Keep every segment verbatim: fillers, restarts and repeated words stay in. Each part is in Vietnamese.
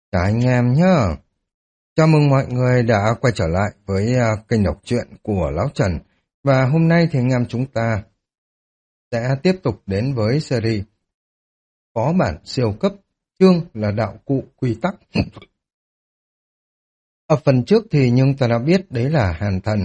Cả anh em nhá. Chào mừng mọi người đã quay trở lại với à, kênh đọc truyện của Lão Trần. Và hôm nay thì anh em chúng ta sẽ tiếp tục đến với series Phó bản siêu cấp, chương là đạo cụ quy tắc. Ở phần trước thì nhưng ta đã biết đấy là Hàn Thần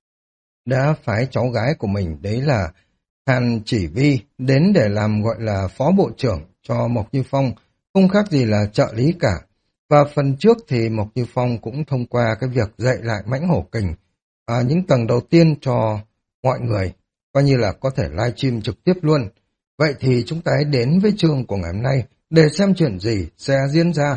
đã phái cháu gái của mình, đấy là Hàn Chỉ Vi, đến để làm gọi là phó bộ trưởng cho Mộc Như Phong, không khác gì là trợ lý cả. Và phần trước thì Mộc Như Phong cũng thông qua cái việc dạy lại mãnh hổ kình à, những tầng đầu tiên cho mọi người, coi như là có thể livestream trực tiếp luôn. Vậy thì chúng ta hãy đến với chương của ngày hôm nay để xem chuyện gì sẽ diễn ra.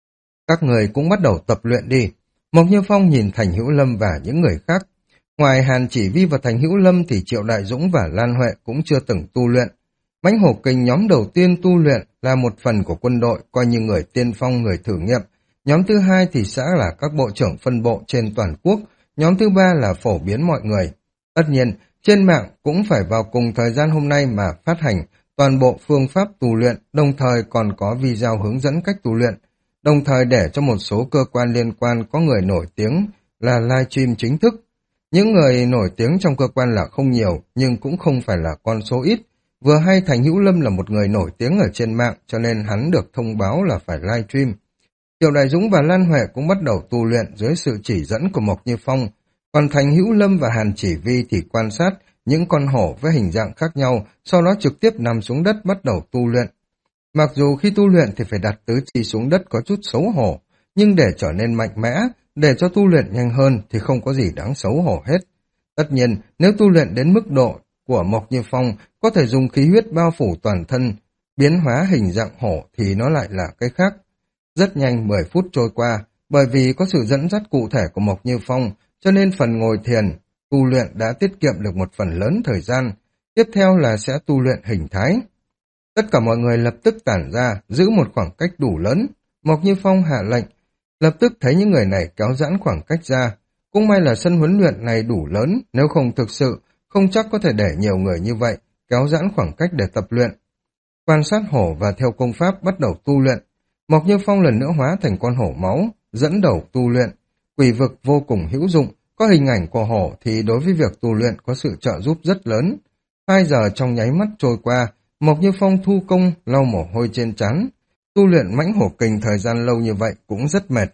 Các người cũng bắt đầu tập luyện đi. Mộc Như Phong nhìn Thành Hữu Lâm và những người khác. Ngoài Hàn Chỉ Vi và Thành Hữu Lâm thì Triệu Đại Dũng và Lan Huệ cũng chưa từng tu luyện. Mãnh hổ kình nhóm đầu tiên tu luyện là một phần của quân đội, coi như người tiên phong, người thử nghiệm. Nhóm thứ hai thì sẽ là các bộ trưởng phân bộ trên toàn quốc. Nhóm thứ ba là phổ biến mọi người. Tất nhiên, trên mạng cũng phải vào cùng thời gian hôm nay mà phát hành toàn bộ phương pháp tu luyện, đồng thời còn có video hướng dẫn cách tu luyện. Đồng thời để cho một số cơ quan liên quan có người nổi tiếng là livestream chính thức. Những người nổi tiếng trong cơ quan là không nhiều, nhưng cũng không phải là con số ít. Vừa hay Thành Hữu Lâm là một người nổi tiếng ở trên mạng, cho nên hắn được thông báo là phải livestream. Triệu Đại Dũng và Lan Huệ cũng bắt đầu tu luyện dưới sự chỉ dẫn của Mộc Như Phong, còn Thành Hữu Lâm và Hàn Chỉ Vi thì quan sát những con hổ với hình dạng khác nhau, sau đó trực tiếp nằm xuống đất bắt đầu tu luyện. Mặc dù khi tu luyện thì phải đặt tứ chi xuống đất có chút xấu hổ, nhưng để trở nên mạnh mẽ, để cho tu luyện nhanh hơn thì không có gì đáng xấu hổ hết. Tất nhiên, nếu tu luyện đến mức độ của Mộc Như Phong có thể dùng khí huyết bao phủ toàn thân, biến hóa hình dạng hổ thì nó lại là cái khác. Rất nhanh mười phút trôi qua, bởi vì có sự dẫn dắt cụ thể của Mộc Như Phong, cho nên phần ngồi thiền, tu luyện đã tiết kiệm được một phần lớn thời gian. Tiếp theo là sẽ tu luyện hình thái. Tất cả mọi người lập tức tản ra, giữ một khoảng cách đủ lớn. Mộc Như Phong hạ lệnh, lập tức thấy những người này kéo giãn khoảng cách ra. Cũng may là sân huấn luyện này đủ lớn, nếu không thực sự, không chắc có thể để nhiều người như vậy, kéo giãn khoảng cách để tập luyện. Quan sát hổ và theo công pháp bắt đầu tu luyện. Mộc Như Phong lần nữa hóa thành con hổ máu, dẫn đầu tu luyện. Quỷ vực vô cùng hữu dụng, có hình ảnh của hổ thì đối với việc tu luyện có sự trợ giúp rất lớn. Hai giờ trong nháy mắt trôi qua, Mộc Như Phong thu công, lau mồ hôi trên trán. Tu luyện mãnh hổ kình thời gian lâu như vậy cũng rất mệt.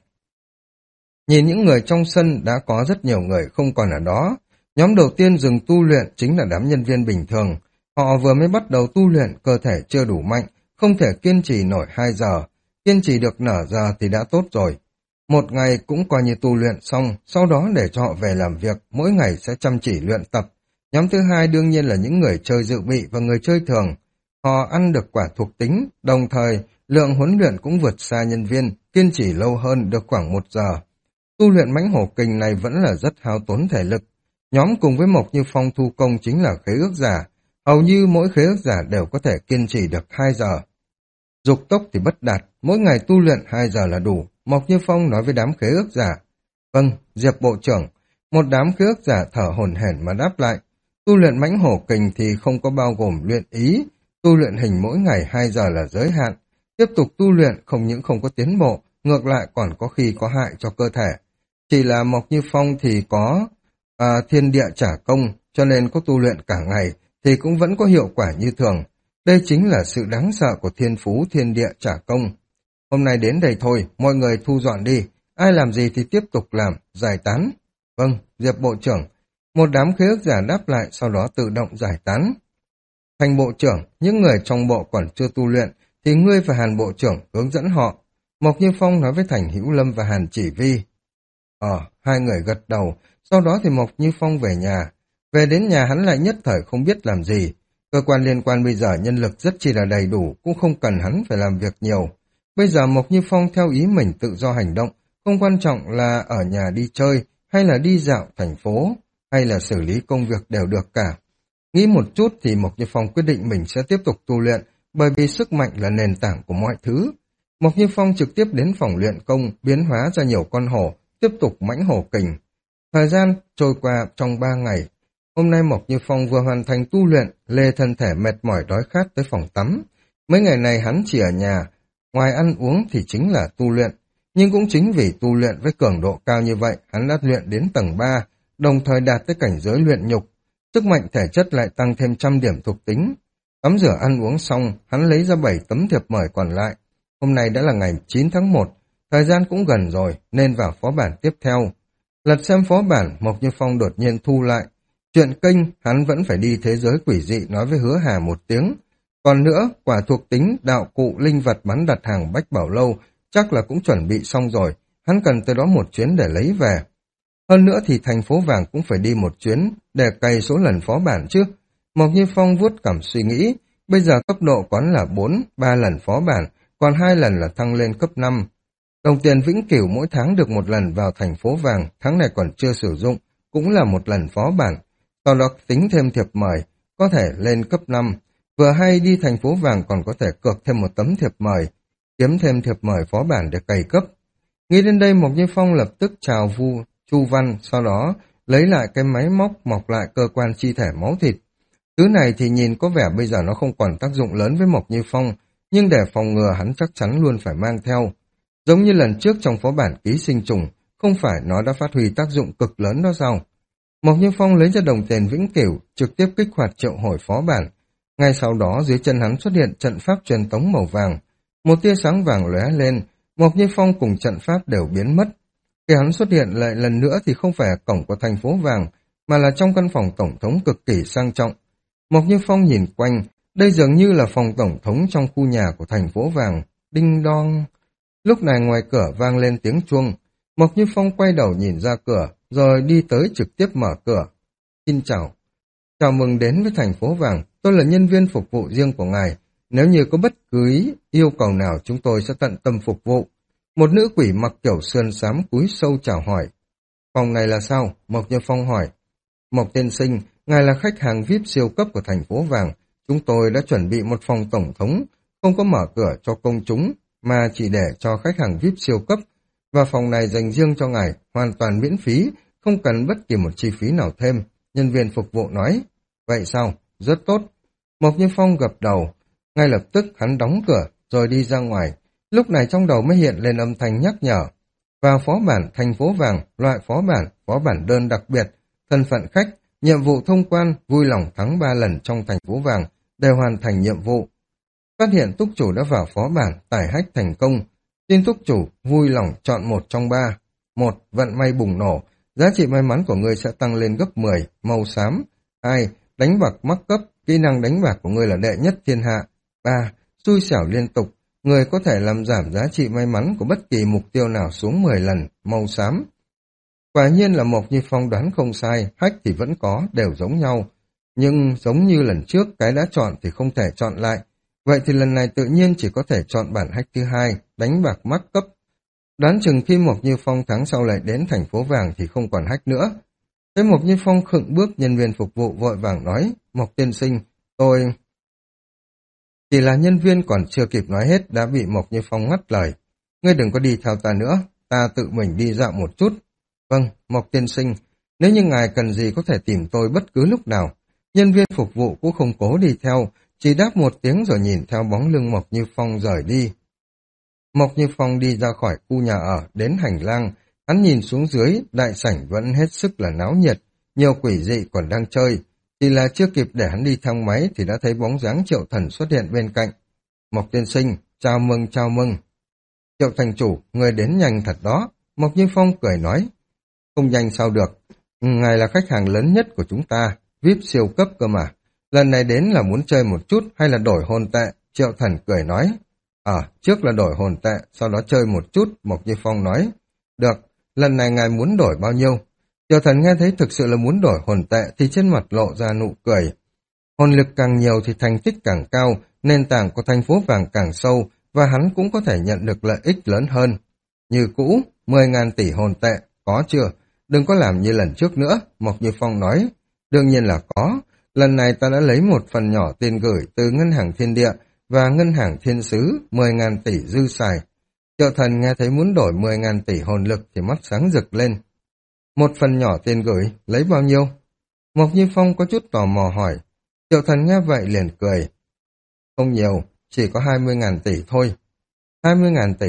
Nhìn những người trong sân đã có rất nhiều người không còn ở đó. Nhóm đầu tiên dừng tu luyện chính là đám nhân viên bình thường. Họ vừa mới bắt đầu tu luyện, cơ thể chưa đủ mạnh, không thể kiên trì nổi hai giờ. Kiên trì được nửa giờ thì đã tốt rồi. Một ngày cũng coi như tu luyện xong, sau đó để cho họ về làm việc, mỗi ngày sẽ chăm chỉ luyện tập. Nhóm thứ hai đương nhiên là những người chơi dự bị và người chơi thường. Họ ăn được quả thuộc tính, đồng thời lượng huấn luyện cũng vượt xa nhân viên, kiên trì lâu hơn được khoảng một giờ. Tu luyện mãnh hổ kình này vẫn là rất hao tốn thể lực. Nhóm cùng với Mộc Như Phong thu công chính là khế ước giả. Hầu như mỗi khế ước giả đều có thể kiên trì được hai giờ. Dục tốc thì bất đạt, mỗi ngày tu luyện hai giờ là đủ. Mộc Như Phong nói với đám khế ước giả. Vâng, Diệp Bộ trưởng. Một đám khế ước giả thở hổn hển mà đáp lại. Tu luyện mãnh hổ kình thì không có bao gồm luyện ý. Tu luyện hình mỗi ngày hai giờ là giới hạn. Tiếp tục tu luyện không những không có tiến bộ, ngược lại còn có khi có hại cho cơ thể. Chỉ là Mộc Như Phong thì có à, thiên địa trả công, cho nên có tu luyện cả ngày thì cũng vẫn có hiệu quả như thường. Đây chính là sự đáng sợ của thiên phú thiên địa trả công. Hôm nay đến đây thôi, mọi người thu dọn đi. Ai làm gì thì tiếp tục làm, giải tán. Vâng, Diệp Bộ trưởng. Một đám khế ước giả đáp lại, sau đó tự động giải tán. Thành Bộ trưởng, những người trong bộ còn chưa tu luyện, thì ngươi và Hàn Bộ trưởng hướng dẫn họ. Mộc Như Phong nói với Thành Hữu Lâm và Hàn Chỉ Vi. Ờ, hai người gật đầu, sau đó thì Mộc Như Phong về nhà. Về đến nhà hắn lại nhất thời không biết làm gì. Cơ quan liên quan bây giờ nhân lực rất chi là đầy đủ, cũng không cần hắn phải làm việc nhiều. Bây giờ Mộc Như Phong theo ý mình tự do hành động, không quan trọng là ở nhà đi chơi, hay là đi dạo thành phố, hay là xử lý công việc đều được cả. Nghĩ một chút thì Mộc Như Phong quyết định mình sẽ tiếp tục tu luyện, bởi vì sức mạnh là nền tảng của mọi thứ. Mộc Như Phong trực tiếp đến phòng luyện công, biến hóa ra nhiều con hổ, tiếp tục mãnh hổ kình. Thời gian trôi qua trong ba ngày. Hôm nay Mộc Như Phong vừa hoàn thành tu luyện, lê thân thể mệt mỏi đói khát tới phòng tắm. Mấy ngày này hắn chỉ ở nhà, ngoài ăn uống thì chính là tu luyện. Nhưng cũng chính vì tu luyện với cường độ cao như vậy, hắn đã luyện đến tầng ba, đồng thời đạt tới cảnh giới luyện nhục. Sức mạnh thể chất lại tăng thêm trăm điểm thuộc tính. Tắm rửa ăn uống xong, hắn lấy ra bảy tấm thiệp mời còn lại. Hôm nay đã là ngày chín tháng một, thời gian cũng gần rồi, nên vào phó bản tiếp theo. Lật xem phó bản, Mộc Như Phong đột nhiên thu lại. Chuyện kênh, hắn vẫn phải đi thế giới quỷ dị nói với Hứa Hà một tiếng. Còn nữa, quả thuộc tính, đạo cụ, linh vật bắn đặt hàng Bách Bảo Lâu, chắc là cũng chuẩn bị xong rồi, hắn cần tới đó một chuyến để lấy về. Hơn nữa thì thành phố vàng cũng phải đi một chuyến, để cày số lần phó bản chứ. Mộc Như Phong vuốt cằm suy nghĩ, bây giờ cấp độ quán là bốn, ba lần phó bản, còn hai lần là thăng lên cấp năm. Đồng tiền vĩnh cửu mỗi tháng được một lần vào thành phố vàng, tháng này còn chưa sử dụng, cũng là một lần phó bản. Sau đó tính thêm thiệp mời, có thể lên cấp năm. Vừa hay đi thành phố vàng còn có thể cược thêm một tấm thiệp mời, kiếm thêm thiệp mời phó bản để cày cấp. Nghĩ đến đây Mộc Như Phong lập tức chào Vu Chu Văn, sau đó lấy lại cái máy móc mọc lại cơ quan chi thể máu thịt. Thứ này thì nhìn có vẻ bây giờ nó không còn tác dụng lớn với Mộc Như Phong, nhưng để phòng ngừa hắn chắc chắn luôn phải mang theo. Giống như lần trước trong phó bản ký sinh trùng, không phải nó đã phát huy tác dụng cực lớn đó sao? Mộc Như Phong lấy ra đồng tiền vĩnh cửu, trực tiếp kích hoạt triệu hồi phó bản. Ngay sau đó dưới chân hắn xuất hiện trận pháp truyền tống màu vàng. Một tia sáng vàng lóe lên, Mộc Như Phong cùng trận pháp đều biến mất. Khi hắn xuất hiện lại lần nữa thì không phải ở cổng của thành phố vàng, mà là trong căn phòng tổng thống cực kỳ sang trọng. Mộc Như Phong nhìn quanh, đây dường như là phòng tổng thống trong khu nhà của thành phố vàng. Đinh đong. Lúc này ngoài cửa vang lên tiếng chuông. Mộc Như Phong quay đầu nhìn ra cửa, rồi đi tới trực tiếp mở cửa. Xin chào. Chào mừng đến với thành phố vàng, tôi là nhân viên phục vụ riêng của ngài. Nếu như có bất cứ yêu cầu nào chúng tôi sẽ tận tâm phục vụ. Một nữ quỷ mặc kiểu sườn xám cúi sâu chào hỏi. Phòng này là sao? Mộc Như Phong hỏi. Mộc tiên sinh, ngài là khách hàng vi ai pi siêu cấp của thành phố vàng. Chúng tôi đã chuẩn bị một phòng tổng thống, không có mở cửa cho công chúng, mà chỉ để cho khách hàng vi ai pi siêu cấp. Và phòng này dành riêng cho ngài, hoàn toàn miễn phí, không cần bất kỳ một chi phí nào thêm. Nhân viên phục vụ nói. Vậy sao? Rất tốt. Mộc Như Phong gật đầu. Ngay lập tức hắn đóng cửa, rồi đi ra ngoài. Lúc này trong đầu mới hiện lên âm thanh nhắc nhở. Vào phó bản thành phố vàng, loại phó bản, phó bản đơn đặc biệt, thân phận khách, nhiệm vụ thông quan, vui lòng thắng ba lần trong thành phố vàng, đều hoàn thành nhiệm vụ. Phát hiện túc chủ đã vào phó bản, tải hách thành công. Tin túc chủ, vui lòng chọn một trong ba. Một, vận may bùng nổ, giá trị may mắn của ngươi sẽ tăng lên gấp mười, màu xám. Hai, đánh bạc mắc cấp, kỹ năng đánh bạc của ngươi là đệ nhất thiên hạ. Ba, xui xẻo liên tục, người có thể làm giảm giá trị may mắn của bất kỳ mục tiêu nào xuống mười lần, màu xám. Quả nhiên là Mộc Như Phong đoán không sai, hách thì vẫn có, đều giống nhau. Nhưng giống như lần trước, cái đã chọn thì không thể chọn lại. Vậy thì lần này tự nhiên chỉ có thể chọn bản hách thứ hai, đánh bạc mắc cấp. Đoán chừng khi Mộc Như Phong tháng sau lại đến thành phố vàng thì không còn hách nữa. Thế Mộc Như Phong khựng bước, nhân viên phục vụ vội vàng nói, Mộc tiên sinh, tôi... Chỉ là nhân viên còn chưa kịp nói hết đã bị Mộc Như Phong ngắt lời. Ngươi đừng có đi theo ta nữa, ta tự mình đi dạo một chút. Vâng, Mộc tiên sinh, nếu như ngài cần gì có thể tìm tôi bất cứ lúc nào. Nhân viên phục vụ cũng không cố đi theo, chỉ đáp một tiếng rồi nhìn theo bóng lưng Mộc Như Phong rời đi. Mộc Như Phong đi ra khỏi khu nhà ở, đến hành lang, hắn nhìn xuống dưới, đại sảnh vẫn hết sức là náo nhiệt, nhiều quỷ dị còn đang chơi. Chỉ là chưa kịp để hắn đi thang máy thì đã thấy bóng dáng Triệu Thần xuất hiện bên cạnh. Mộc tiên sinh, chào mừng, chào mừng. Triệu thành chủ, người đến nhanh thật đó. Mộc Như Phong cười nói. Không nhanh sao được, ngài là khách hàng lớn nhất của chúng ta, vi ai pi siêu cấp cơ mà. Lần này đến là muốn chơi một chút hay là đổi hồn tệ? Triệu Thần cười nói. Ờ, à, trước là đổi hồn tệ, sau đó chơi một chút, Mộc Như Phong nói. Được, lần này ngài muốn đổi bao nhiêu? Triệu Thần nghe thấy thực sự là muốn đổi hồn tệ thì trên mặt lộ ra nụ cười. Hồn lực càng nhiều thì thành tích càng cao, nền tảng của thành phố vàng càng sâu và hắn cũng có thể nhận được lợi ích lớn hơn. Như cũ, mười ngàn tỷ hồn tệ, có chưa? Đừng có làm như lần trước nữa, Mộc Như Phong nói. Đương nhiên là có, lần này ta đã lấy một phần nhỏ tiền gửi từ ngân hàng thiên địa và ngân hàng thiên sứ, mười ngàn tỷ dư xài. Triệu Thần nghe thấy muốn đổi mười ngàn tỷ hồn lực thì mắt sáng rực lên. Một phần nhỏ tiền gửi, lấy bao nhiêu? Mộc Như Phong có chút tò mò hỏi. Triệu Thần nghe vậy liền cười. Không nhiều, chỉ có hai mươi ngàn tỷ thôi. hai mươi ngàn tỷ,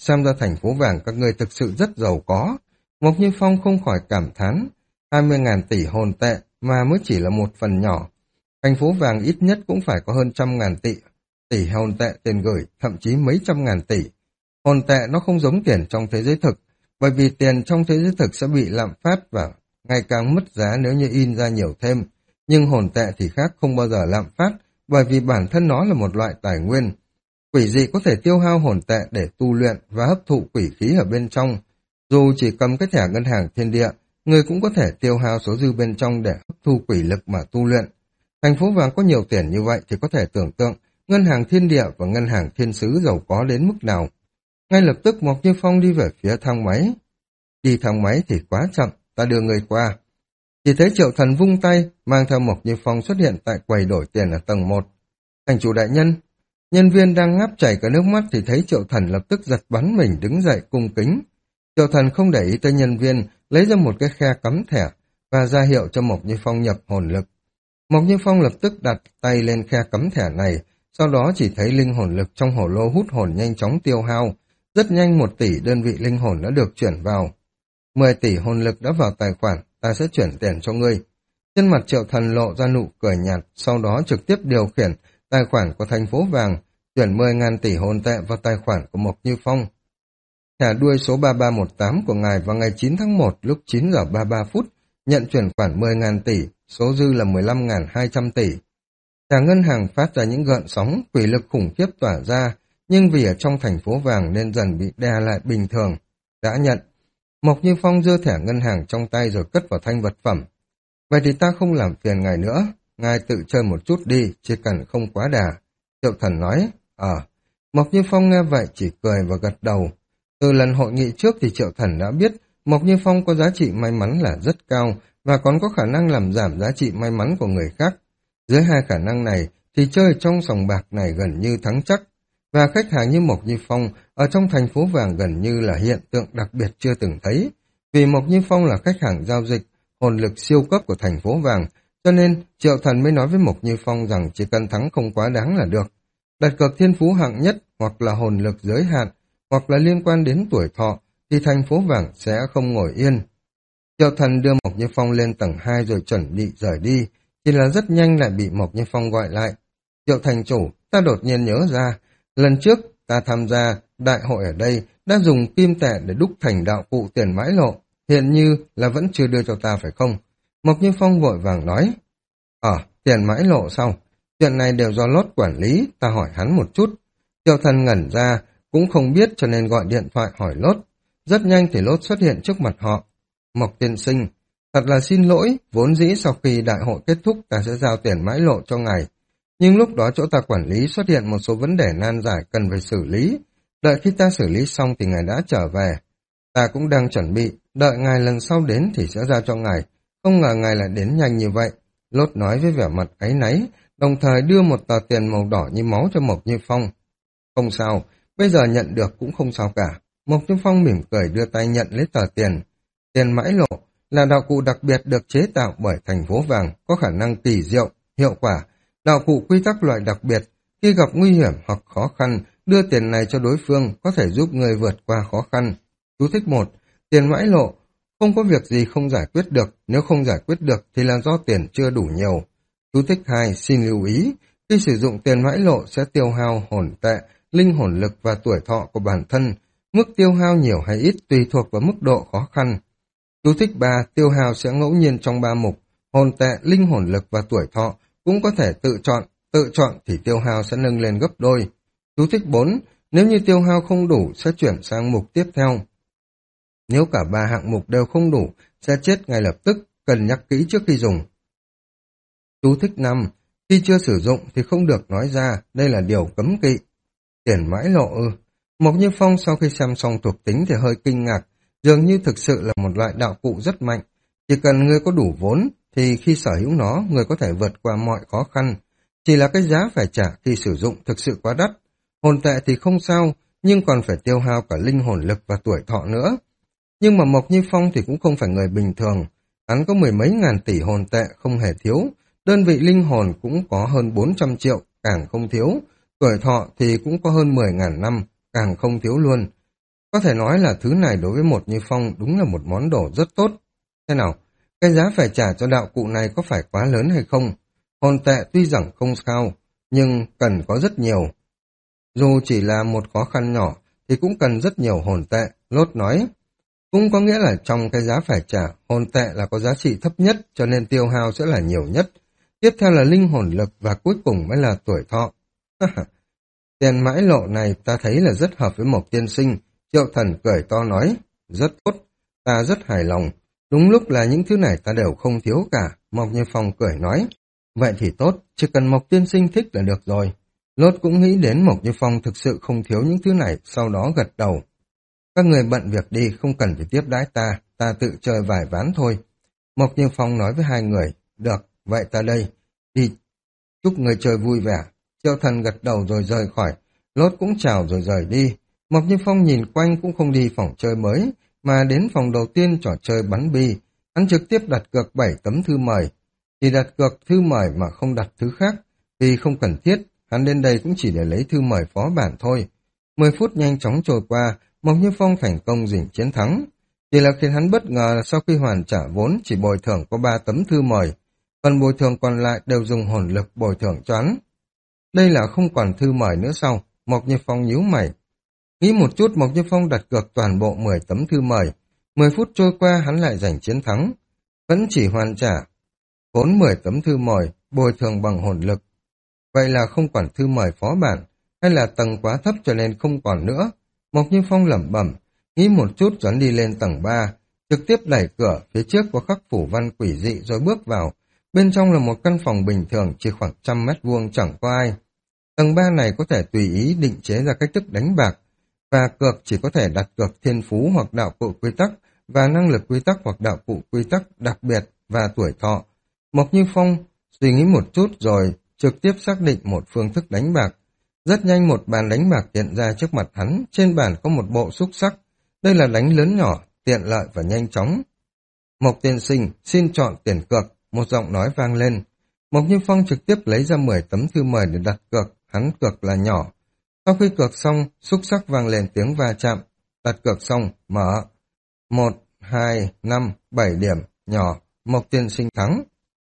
xem ra thành phố vàng các ngươi thực sự rất giàu có. Mộc Như Phong không khỏi cảm thán, hai mươi ngàn tỷ hồn tệ mà mới chỉ là một phần nhỏ. Thành phố vàng ít nhất cũng phải có hơn trăm ngàn tỷ, tỷ hồn tệ tiền gửi, thậm chí mấy trăm ngàn tỷ. Hồn tệ nó không giống tiền trong thế giới thực, bởi vì tiền trong thế giới thực sẽ bị lạm phát và ngày càng mất giá nếu như in ra nhiều thêm. Nhưng hồn tệ thì khác, không bao giờ lạm phát, bởi vì bản thân nó là một loại tài nguyên. Quỷ dị có thể tiêu hao hồn tệ để tu luyện và hấp thụ quỷ khí ở bên trong. Dù chỉ cầm cái thẻ ngân hàng thiên địa, người cũng có thể tiêu hao số dư bên trong để hấp thu quỷ lực mà tu luyện. Thành phố vàng có nhiều tiền như vậy thì có thể tưởng tượng ngân hàng thiên địa và ngân hàng thiên sứ giàu có đến mức nào. Ngay lập tức Mộc Như Phong đi về phía thang máy. Đi thang máy thì quá chậm, ta đưa người qua. Chỉ thấy Triệu Thần vung tay, mang theo Mộc Như Phong xuất hiện tại quầy đổi tiền ở tầng một. Thành chủ đại nhân, nhân viên đang ngáp chảy cả nước mắt thì thấy Triệu Thần lập tức giật bắn mình đứng dậy cung kính. Triệu Thần không để ý tới nhân viên, lấy ra một cái khe cắm thẻ và ra hiệu cho Mộc Như Phong nhập hồn lực. Mộc Như Phong lập tức đặt tay lên khe cắm thẻ này, sau đó chỉ thấy linh hồn lực trong hồ lô hút hồn nhanh chóng tiêu hao. Rất nhanh một tỷ đơn vị linh hồn đã được chuyển vào. Mười tỷ hồn lực đã vào tài khoản, ta sẽ chuyển tiền cho ngươi. Trên mặt Triệu Thần lộ ra nụ cười nhạt, sau đó trực tiếp điều khiển tài khoản của thành phố vàng, chuyển mười ngàn tỷ hồn tệ vào tài khoản của Mộc Như Phong. Thẻ đuôi số ba ba một tám của ngài vào ngày chín tháng một lúc chín giờ ba mươi ba phút, nhận chuyển khoản mười ngàn tỷ, số dư là mười lăm nghìn hai trăm tỷ. Thẻ ngân hàng phát ra những gợn sóng, quỷ lực khủng khiếp tỏa ra, nhưng vì ở trong thành phố vàng nên dần bị đè lại bình thường. Đã nhận. Mộc Như Phong giơ thẻ ngân hàng trong tay rồi cất vào thanh vật phẩm. Vậy thì ta không làm phiền ngài nữa, ngài tự chơi một chút đi, chỉ cần không quá đà. Triệu Thần nói, ờ. Mộc Như Phong nghe vậy chỉ cười và gật đầu. Từ lần hội nghị trước thì Triệu Thần đã biết Mộc Như Phong có giá trị may mắn là rất cao và còn có khả năng làm giảm giá trị may mắn của người khác. Dưới hai khả năng này thì chơi trong sòng bạc này gần như thắng chắc. Và khách hàng như Mộc Như Phong ở trong thành phố vàng gần như là hiện tượng đặc biệt chưa từng thấy. Vì Mộc Như Phong là khách hàng giao dịch hồn lực siêu cấp của thành phố vàng, cho nên Triệu Thần mới nói với Mộc Như Phong rằng chỉ cần thắng không quá đáng là được. Đặt cược thiên phú hạng nhất hoặc là hồn lực giới hạn hoặc là liên quan đến tuổi thọ thì thành phố vàng sẽ không ngồi yên. Triệu Thần đưa Mộc Như Phong lên tầng hai rồi chuẩn bị rời đi, chỉ là rất nhanh lại bị Mộc Như Phong gọi lại. Triệu thành chủ, ta đột nhiên nhớ ra, lần trước ta tham gia đại hội ở đây đã dùng kim tệ để đúc thành đạo cụ tiền mãi lộ, hiện như là vẫn chưa đưa cho ta phải không? Mộc Như Phong vội vàng nói, ờ, tiền mãi lộ sao? Chuyện này đều do Lốt quản lý, ta hỏi hắn một chút. Triệu Thần ngẩn ra, cũng không biết cho nên gọi điện thoại hỏi Lốt. Rất nhanh thì Lốt xuất hiện trước mặt họ. Mộc tiên sinh, thật là xin lỗi, vốn dĩ sau khi đại hội kết thúc ta sẽ giao tiền mãi lộ cho ngài. Nhưng lúc đó chỗ ta quản lý xuất hiện một số vấn đề nan giải cần phải xử lý. Đợi khi ta xử lý xong thì ngài đã trở về. Ta cũng đang chuẩn bị, đợi ngài lần sau đến thì sẽ giao cho ngài. Không ngờ ngài lại đến nhanh như vậy. Lốt nói với vẻ mặt áy náy, đồng thời đưa một tờ tiền màu đỏ như máu cho Mộc Như Phong. Không sao, bây giờ nhận được cũng không sao cả. Mộc Như Phong mỉm cười đưa tay nhận lấy tờ tiền. Tiền mãi lộ là đạo cụ đặc biệt được chế tạo bởi thành phố vàng, có khả năng kỳ diệu, hiệu quả. Đạo cụ quy tắc loại đặc biệt, khi gặp nguy hiểm hoặc khó khăn, đưa tiền này cho đối phương có thể giúp người vượt qua khó khăn. Chú thích một, tiền mãi lộ, không có việc gì không giải quyết được, nếu không giải quyết được thì là do tiền chưa đủ nhiều. Chú thích hai, xin lưu ý, khi sử dụng tiền mãi lộ sẽ tiêu hao hồn tệ, linh hồn lực và tuổi thọ của bản thân. Mức tiêu hao nhiều hay ít tùy thuộc vào mức độ khó khăn. Chú thích ba, tiêu hao sẽ ngẫu nhiên trong ba mục, hồn tệ, linh hồn lực và tuổi thọ cũng có thể tự chọn, tự chọn thì tiêu hao sẽ nâng lên gấp đôi. Chú thích bốn, nếu như tiêu hao không đủ sẽ chuyển sang mục tiếp theo. Nếu cả ba hạng mục đều không đủ, sẽ chết ngay lập tức, cần nhắc kỹ trước khi dùng. Chú thích năm, khi chưa sử dụng thì không được nói ra, đây là điều cấm kỵ. Tiền mãi lộ ư. Mộc Như Phong sau khi xem xong thuộc tính thì hơi kinh ngạc, dường như thực sự là một loại đạo cụ rất mạnh. Chỉ cần người có đủ vốn, thì khi sở hữu nó, người có thể vượt qua mọi khó khăn. Chỉ là cái giá phải trả khi sử dụng thực sự quá đắt. Hồn tệ thì không sao, nhưng còn phải tiêu hao cả linh hồn lực và tuổi thọ nữa. Nhưng mà Mộc Như Phong thì cũng không phải người bình thường. Hắn có mười mấy ngàn tỷ hồn tệ không hề thiếu. Đơn vị linh hồn cũng có hơn bốn trăm triệu, càng không thiếu. Tuổi thọ thì cũng có hơn mười ngàn năm, càng không thiếu luôn. Có thể nói là thứ này đối với một như Phong đúng là một món đồ rất tốt. Thế nào, cái giá phải trả cho đạo cụ này có phải quá lớn hay không? Hồn tệ tuy rằng không cao, nhưng cần có rất nhiều. Dù chỉ là một khó khăn nhỏ, thì cũng cần rất nhiều hồn tệ, Lốt nói. Cũng có nghĩa là trong cái giá phải trả, hồn tệ là có giá trị thấp nhất, cho nên tiêu hao sẽ là nhiều nhất. Tiếp theo là linh hồn lực và cuối cùng mới là tuổi thọ. Tiền mãi lộ này ta thấy là rất hợp với Mộc tiên sinh. Triệu Thần cười to nói, rất tốt, ta rất hài lòng. Đúng lúc là những thứ này ta đều không thiếu cả. Mộc Như Phong cười nói, vậy thì tốt, chỉ cần Mộc tiên sinh thích là được rồi. Lốt cũng nghĩ đến Mộc Như Phong thực sự không thiếu những thứ này, sau đó gật đầu. Các người bận việc đi, không cần phải tiếp đãi ta, ta tự chơi vài ván thôi. Mộc Như Phong nói với hai người, được, vậy ta đây, đi, chúc người chơi vui vẻ. Triệu Thần gật đầu rồi rời khỏi, Lốt cũng chào rồi rời đi. Mộc Như Phong nhìn quanh cũng không đi phòng chơi mới, mà đến phòng đầu tiên trò chơi bắn bi. Hắn trực tiếp đặt cược bảy tấm thư mời. Chỉ đặt cược thư mời mà không đặt thứ khác, vì không cần thiết, hắn đến đây cũng chỉ để lấy thư mời phó bản thôi. Mười phút nhanh chóng trôi qua, Mộc Như Phong thành công giành chiến thắng. Chỉ là khiến hắn bất ngờ là sau khi hoàn trả vốn chỉ bồi thường có ba tấm thư mời, phần bồi thường còn lại đều dùng hồn lực bồi thường cho hắn. Đây là không còn thư mời nữa sao? Mộc Như Phong nhíu mày. Nghĩ một chút, Mộc Như Phong đặt cược toàn bộ mười tấm thư mời. Mười phút trôi qua hắn lại giành chiến thắng. Vẫn chỉ hoàn trả vốn mười tấm thư mời, bồi thường bằng hồn lực. Vậy là không còn thư mời phó bản, hay là tầng quá thấp cho nên không còn nữa? Mộc Như Phong lẩm bẩm, nghĩ một chút rồi đi lên tầng ba, trực tiếp đẩy cửa, phía trước có khắc phủ văn quỷ dị rồi bước vào. Bên trong là một căn phòng bình thường chỉ khoảng trăm mét vuông chẳng có ai. Tầng ba này có thể tùy ý định chế ra cách thức đánh bạc, và cược chỉ có thể đặt cược thiên phú hoặc đạo cụ quy tắc, và năng lực quy tắc hoặc đạo cụ quy tắc đặc biệt và tuổi thọ. Mộc Như Phong suy nghĩ một chút rồi trực tiếp xác định một phương thức đánh bạc. Rất nhanh một bàn đánh bạc hiện ra trước mặt hắn, trên bàn có một bộ xúc sắc. Đây là đánh lớn nhỏ, tiện lợi và nhanh chóng. Mộc tiên sinh, xin chọn tiền cược, một giọng nói vang lên. Mộc Như Phong trực tiếp lấy ra mười tấm thư mời để đặt cược, hắn cược là nhỏ. Sau khi cược xong, xúc sắc vang lên tiếng va chạm. Đặt cược xong, mở. Một, hai, năm, bảy điểm, nhỏ, Mộc tiên sinh thắng.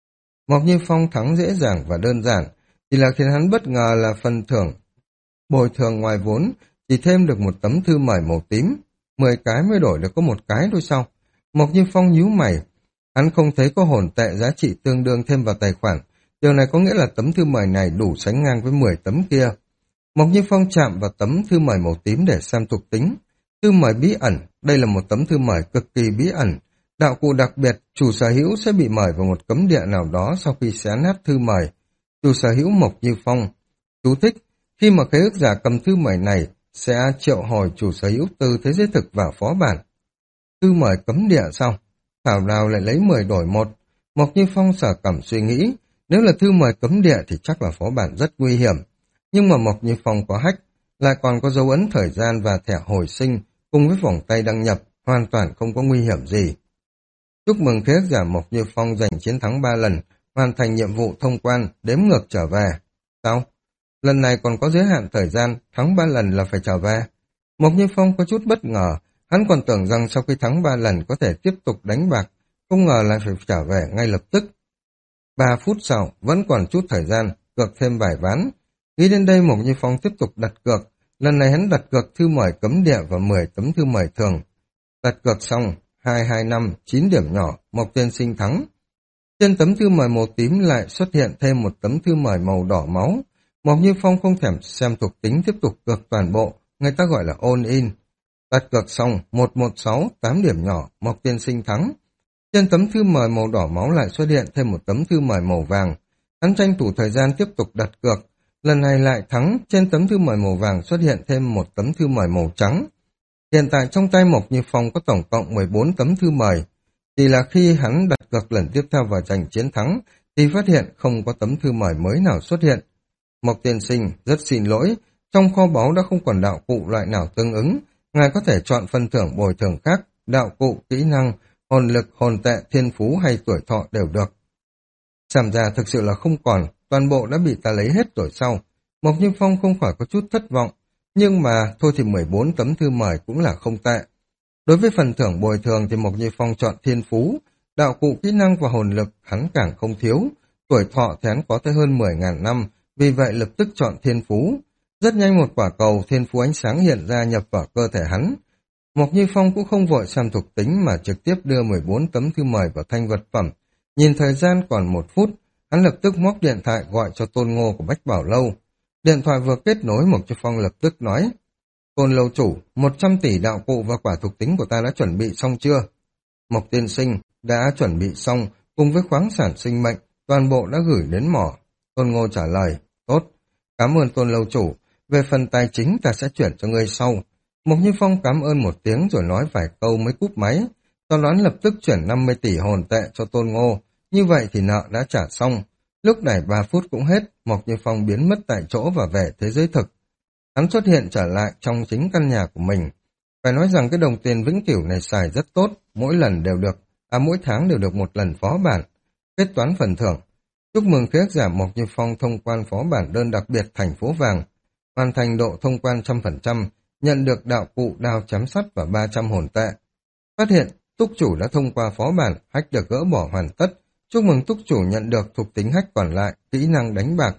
Mộc Như Phong thắng dễ dàng và đơn giản, chỉ là khiến hắn bất ngờ là phần thưởng bồi thường ngoài vốn chỉ thêm được một tấm thư mời màu tím. Mười cái mới đổi được có một cái thôi sao? Mộc Như Phong nhíu mày. Hắn không thấy có hồn tệ giá trị tương đương thêm vào tài khoản. Điều này có nghĩa là tấm thư mời này đủ sánh ngang với mười tấm kia. Mộc Như Phong chạm vào tấm thư mời màu tím để xem thuộc tính. Thư mời bí ẩn, đây là một tấm thư mời cực kỳ bí ẩn. Đạo cụ đặc biệt, chủ sở hữu sẽ bị mời vào một cấm địa nào đó sau khi xé nát thư mời. Chủ sở hữu Mộc Như Phong. Chú thích, khi mà khế ước giả cầm thư mời này, sẽ triệu hồi chủ sở hữu từ thế giới thực vào phó bản. Thư mời cấm địa sao? Thảo nào lại lấy mười đổi một. Mộc Như Phong sở cảm suy nghĩ, nếu là thư mời cấm địa thì chắc là phó bản rất nguy hiểm. Nhưng mà Mộc Như Phong có hack, lại còn có dấu ấn thời gian và thẻ hồi sinh, cùng với vòng tay đăng nhập, hoàn toàn không có nguy hiểm gì. Chúc mừng khế ước giả Mộc Như Phong giành chiến thắng ba lần, hoàn thành nhiệm vụ thông quan, đếm ngược trở về. Sao? Lần này còn có giới hạn thời gian, thắng ba lần là phải trở về. Mộc Như Phong có chút bất ngờ, hắn còn tưởng rằng sau khi thắng ba lần có thể tiếp tục đánh bạc, không ngờ lại phải trở về ngay lập tức. Ba phút sau, vẫn còn chút thời gian, cược thêm vài ván. Nghĩ đến đây Mộc Như Phong tiếp tục đặt cược, lần này hắn đặt cược thư mời cấm địa và mười tấm thư mời thường. Đặt cược xong, hai hai năm, chín điểm nhỏ, Mộc tiên sinh thắng. Trên tấm thư mời màu tím lại xuất hiện thêm một tấm thư mời màu đỏ máu. Mộc Như Phong không thèm xem thuộc tính tiếp tục cược toàn bộ, người ta gọi là all in. Đặt cược xong, một một sáu, tám điểm nhỏ, Mộc tiên sinh thắng. Trên tấm thư mời màu đỏ máu lại xuất hiện thêm một tấm thư mời màu vàng. Hắn tranh thủ thời gian tiếp tục đặt cược, lần này lại thắng, trên tấm thư mời màu vàng xuất hiện thêm một tấm thư mời màu trắng. Hiện tại trong tay Mộc Như Phong có tổng cộng mười bốn tấm thư mời. Chỉ là khi hắn đặt cược lần tiếp theo và giành chiến thắng, thì phát hiện không có tấm thư mời mới nào xuất hiện. Mộc tiên sinh, rất xin lỗi, trong kho báu đã không còn đạo cụ loại nào tương ứng, ngài có thể chọn phần thưởng bồi thường khác, đạo cụ, kỹ năng, hồn lực, hồn tệ, thiên phú hay tuổi thọ đều được. Xem ra thực sự là không còn, toàn bộ đã bị ta lấy hết rồi sau. Mộc Như Phong không khỏi có chút thất vọng, Nhưng mà thôi thì mười bốn tấm thư mời cũng là không tệ. Đối với phần thưởng bồi thường thì Mộc Như Phong chọn thiên phú, đạo cụ kỹ năng và hồn lực hắn càng không thiếu, tuổi thọ thì hắn có tới hơn mười ngàn năm, vì vậy lập tức chọn thiên phú. Rất nhanh một quả cầu thiên phú ánh sáng hiện ra nhập vào cơ thể hắn. Mộc Như Phong cũng không vội xem thuộc tính mà trực tiếp đưa mười bốn tấm thư mời vào thanh vật phẩm. Nhìn thời gian còn một phút, hắn lập tức móc điện thoại gọi cho Tôn Ngô của Bách Bảo Lâu. Điện thoại vừa kết nối, Mộc Như Phong lập tức nói: Tôn lâu chủ, một trăm tỷ đạo cụ và quả thuộc tính của ta đã chuẩn bị xong chưa? Mộc tiên sinh, đã chuẩn bị xong, cùng với khoáng sản sinh mệnh, toàn bộ đã gửi đến mỏ. Tôn Ngô trả lời: Tốt, cảm ơn Tôn lâu chủ, về phần tài chính ta sẽ chuyển cho ngươi sau. Mộc Như Phong cảm ơn một tiếng rồi nói vài câu mới cúp máy, sau đó lập tức chuyển năm mươi tỷ hồn tệ cho Tôn Ngô, như vậy thì nợ đã trả xong. Lúc này ba phút cũng hết, Mộc Như Phong biến mất tại chỗ và về thế giới thực. Hắn xuất hiện trở lại trong chính căn nhà của mình. Phải nói rằng cái đồng tiền vĩnh cửu này xài rất tốt, mỗi lần đều được, à mỗi tháng đều được một lần phó bản. Kết toán phần thưởng. Chúc mừng phía giả Mộc Như Phong thông quan phó bản đơn đặc biệt thành phố vàng. Hoàn thành độ thông quan trăm phần trăm, nhận được đạo cụ đao chém sắt và ba trăm hồn tệ. Phát hiện, túc chủ đã thông qua phó bản, hack được gỡ bỏ hoàn tất. Chúc mừng túc chủ nhận được thuộc tính hack còn lại, kỹ năng đánh bạc.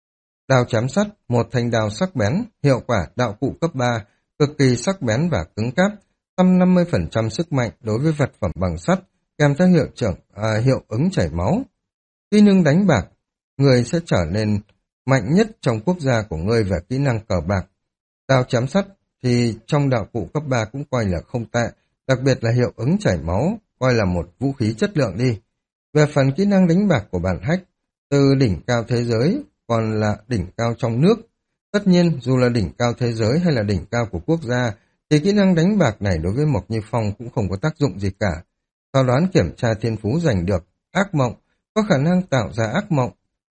Đao chém sắt, một thanh đao sắc bén, hiệu quả đạo cụ cấp ba, cực kỳ sắc bén và cứng cáp, một trăm năm mươi phần trăm sức mạnh đối với vật phẩm bằng sắt, kèm theo hiệu trưởng à, hiệu ứng chảy máu. Kỹ năng đánh bạc, người sẽ trở nên mạnh nhất trong quốc gia của ngươi về kỹ năng cờ bạc. Đao chém sắt thì trong đạo cụ cấp ba cũng coi là không tệ, đặc biệt là hiệu ứng chảy máu, coi là một vũ khí chất lượng đi. Về phần kỹ năng đánh bạc của bản hack, từ đỉnh cao thế giới còn là đỉnh cao trong nước. Tất nhiên, dù là đỉnh cao thế giới hay là đỉnh cao của quốc gia, thì kỹ năng đánh bạc này đối với Mộc Như Phong cũng không có tác dụng gì cả. Sau đoán kiểm tra thiên phú giành được, ác mộng, có khả năng tạo ra ác mộng.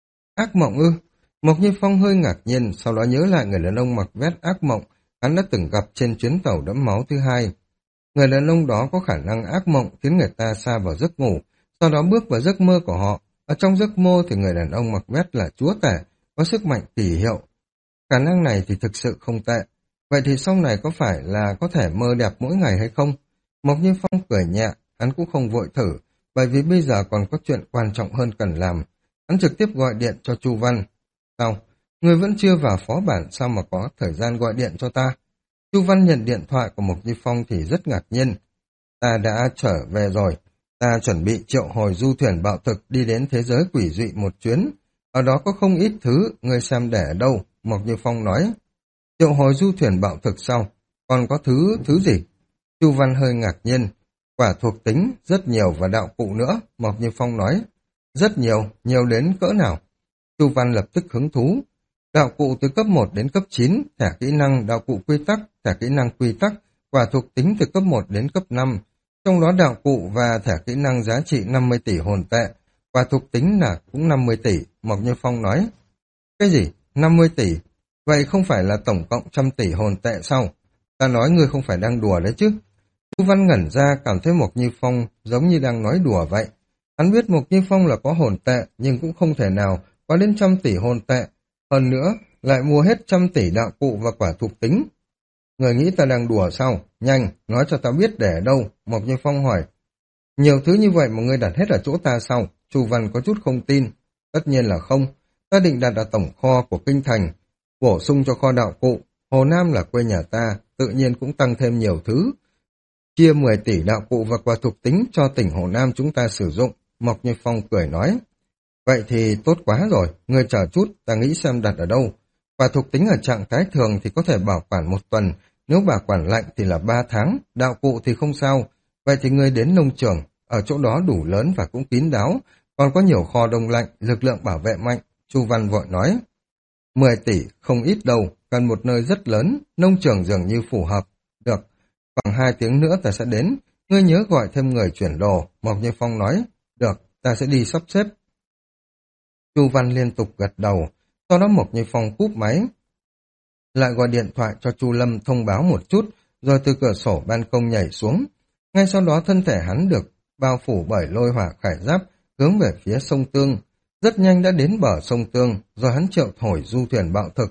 Ác mộng ư? Mộc Như Phong hơi ngạc nhiên, sau đó nhớ lại người đàn ông mặc vest ác mộng, hắn đã từng gặp trên chuyến tàu đẫm máu thứ hai. Người đàn ông đó có khả năng ác mộng khiến người ta sa vào giấc ngủ, sau đó bước vào giấc mơ của họ. Ở trong giấc mơ thì người đàn ông mặc vest là chúa tể, có sức mạnh kỳ hiệu. Khả năng này thì thực sự không tệ. Vậy thì sau này có phải là có thể mơ đẹp mỗi ngày hay không? Mộc Như Phong cười nhẹ, hắn cũng không vội thử, bởi vì bây giờ còn có chuyện quan trọng hơn cần làm. Hắn trực tiếp gọi điện cho Chu Văn. Sao? Người vẫn chưa vào phó bản, sao mà có thời gian gọi điện cho ta? Chu Văn nhận điện thoại của Mộc Như Phong thì rất ngạc nhiên. Ta đã trở về rồi. Ta chuẩn bị triệu hồi du thuyền bạo thực đi đến thế giới quỷ dị một chuyến. Ở đó có không ít thứ, người xem để ở đâu? Mộc Như Phong nói. Triệu hồi du thuyền bạo thực sau, còn có thứ, thứ gì? Chu Văn hơi ngạc nhiên. Quả thuộc tính, rất nhiều và đạo cụ nữa, Mộc Như Phong nói. Rất nhiều, nhiều đến cỡ nào? Chu Văn lập tức hứng thú. Đạo cụ từ cấp một đến cấp chín, thẻ kỹ năng, đạo cụ quy tắc, thẻ kỹ năng quy tắc, quả thuộc tính từ cấp một đến cấp năm. Trong đó đạo cụ và thẻ kỹ năng giá trị năm mươi tỷ hồn tệ, quả thuộc tính là cũng năm mươi tỷ, Mộc Như Phong nói. Cái gì? năm mươi tỷ? Vậy không phải là tổng cộng trăm tỷ hồn tệ sao? Ta nói ngươi không phải đang đùa đấy chứ? Chu Văn ngẩn ra cảm thấy Mộc Như Phong giống như đang nói đùa vậy. Hắn biết Mộc Như Phong là có hồn tệ, nhưng cũng không thể nào có đến trăm tỷ hồn tệ. Hơn nữa, lại mua hết trăm tỷ đạo cụ và quả thuộc tính. Người nghĩ ta đang đùa sao? Nhanh, nói cho ta biết để ở đâu, Mộc Như Phong hỏi. Nhiều thứ như vậy mà ngươi đặt hết ở chỗ ta sao? Chu Văn có chút không tin. Tất nhiên là không. Ta định đặt ở tổng kho của kinh thành, bổ sung cho kho đạo cụ. Hồ Nam là quê nhà ta, tự nhiên cũng tăng thêm nhiều thứ. Chia mười tỷ đạo cụ và quả thuộc tính cho tỉnh Hồ Nam chúng ta sử dụng, Mộc Như Phong cười nói. Vậy thì tốt quá rồi, ngươi chờ chút, ta nghĩ xem đặt ở đâu. Quả thuộc tính ở trạng thái thường thì có thể bảo quản một tuần, nếu bảo quản lạnh thì là ba tháng, đạo cụ thì không sao. Vậy thì ngươi đến nông trường, ở chỗ đó đủ lớn và cũng kín đáo, còn có nhiều kho đông lạnh, lực lượng bảo vệ mạnh, Chu Văn vội nói. mười tỷ, không ít đâu, cần một nơi rất lớn, nông trường dường như phù hợp. Được, khoảng hai tiếng nữa ta sẽ đến, ngươi nhớ gọi thêm người chuyển đồ, Mộc Như Phong nói. Được, ta sẽ đi sắp xếp. Chu Văn liên tục gật đầu, sau đó Mộc Như Phong cúp máy. Lại gọi điện thoại cho Chu Lâm thông báo một chút, rồi từ cửa sổ ban công nhảy xuống. Ngay sau đó thân thể hắn được bao phủ bởi lôi hỏa khải giáp, hướng về phía sông Tương. Rất nhanh đã đến bờ sông Tương, rồi hắn triệu thổi du thuyền bạo thực.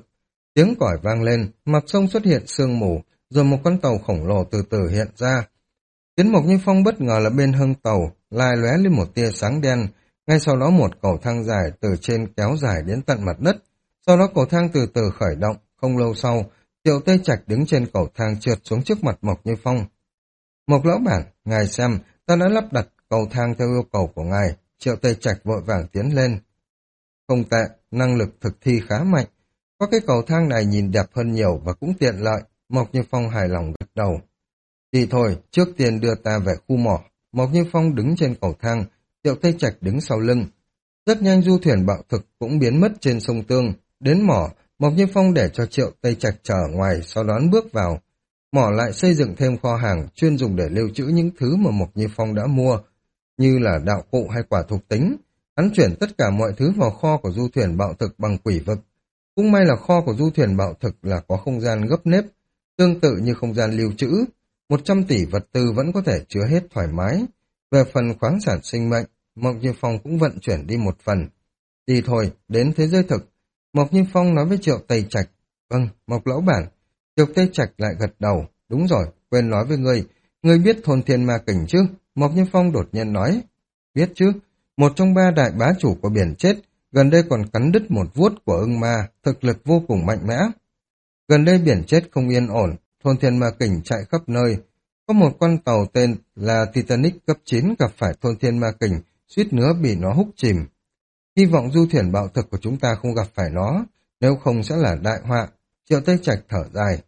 Tiếng còi vang lên, mặt sông xuất hiện sương mù, rồi một con tàu khổng lồ từ từ hiện ra. Khiến Mộc Như Phong bất ngờ là bên hông tàu, lai lóe lên một tia sáng đen, ngay sau đó một cầu thang dài từ trên kéo dài đến tận mặt đất. Sau đó cầu thang từ từ khởi động, không lâu sau, Triệu Tây Trạch đứng trên cầu thang trượt xuống trước mặt Mộc Như Phong. Mộc lão bản, ngài xem, ta đã lắp đặt cầu thang theo yêu cầu của ngài. Triệu Tây Trạch vội vàng tiến lên. Không tệ, năng lực thực thi khá mạnh. Có cái cầu thang này nhìn đẹp hơn nhiều và cũng tiện lợi. Mộc Như Phong hài lòng gật đầu. Thì thôi, trước tiên đưa ta về khu mỏ. Mộc Như Phong đứng trên cầu thang, Triệu Tây Trạch đứng sau lưng. Rất nhanh du thuyền bạo thực cũng biến mất trên sông Tương. Đến mỏ, Mộc Như Phong để cho Triệu Tây Trạch chờ ở ngoài, sau đó bước vào. Mỏ lại xây dựng thêm kho hàng chuyên dùng để lưu trữ những thứ mà Mộc Như Phong đã mua, như là đạo cụ hay quả thuộc tính. Hắn chuyển tất cả mọi thứ vào kho của du thuyền bạo thực bằng quỷ vực. Cũng may là kho của du thuyền bạo thực là có không gian gấp nếp, tương tự như không gian lưu trữ. một trăm tỷ vật tư vẫn có thể chứa hết thoải mái. Về phần khoáng sản sinh mệnh, Mộc Như Phong cũng vận chuyển đi một phần. Đi thôi, đến thế giới thực. Mộc Như Phong nói với Triệu Tây Trạch. Vâng, Mộc lão bản. Triệu Tây Trạch lại gật đầu. Đúng rồi, quên nói với ngươi. Ngươi biết thôn Thiên Ma Kình chứ? Mộc Như Phong đột nhiên nói. Biết chứ, một trong ba đại bá chủ của biển chết, gần đây còn cắn đứt một vuốt của ưng ma, thực lực vô cùng mạnh mẽ. Gần đây biển chết không yên ổn, thôn Thiên Ma Kình chạy khắp nơi. Có một con tàu tên là Titanic cấp chín gặp phải thôn Thiên Ma Kình, suýt nữa bị nó húc chìm. Hy vọng du thuyền bạo thực của chúng ta không gặp phải nó, nếu không sẽ là đại họa. Triệu Tây Trạch thở dài.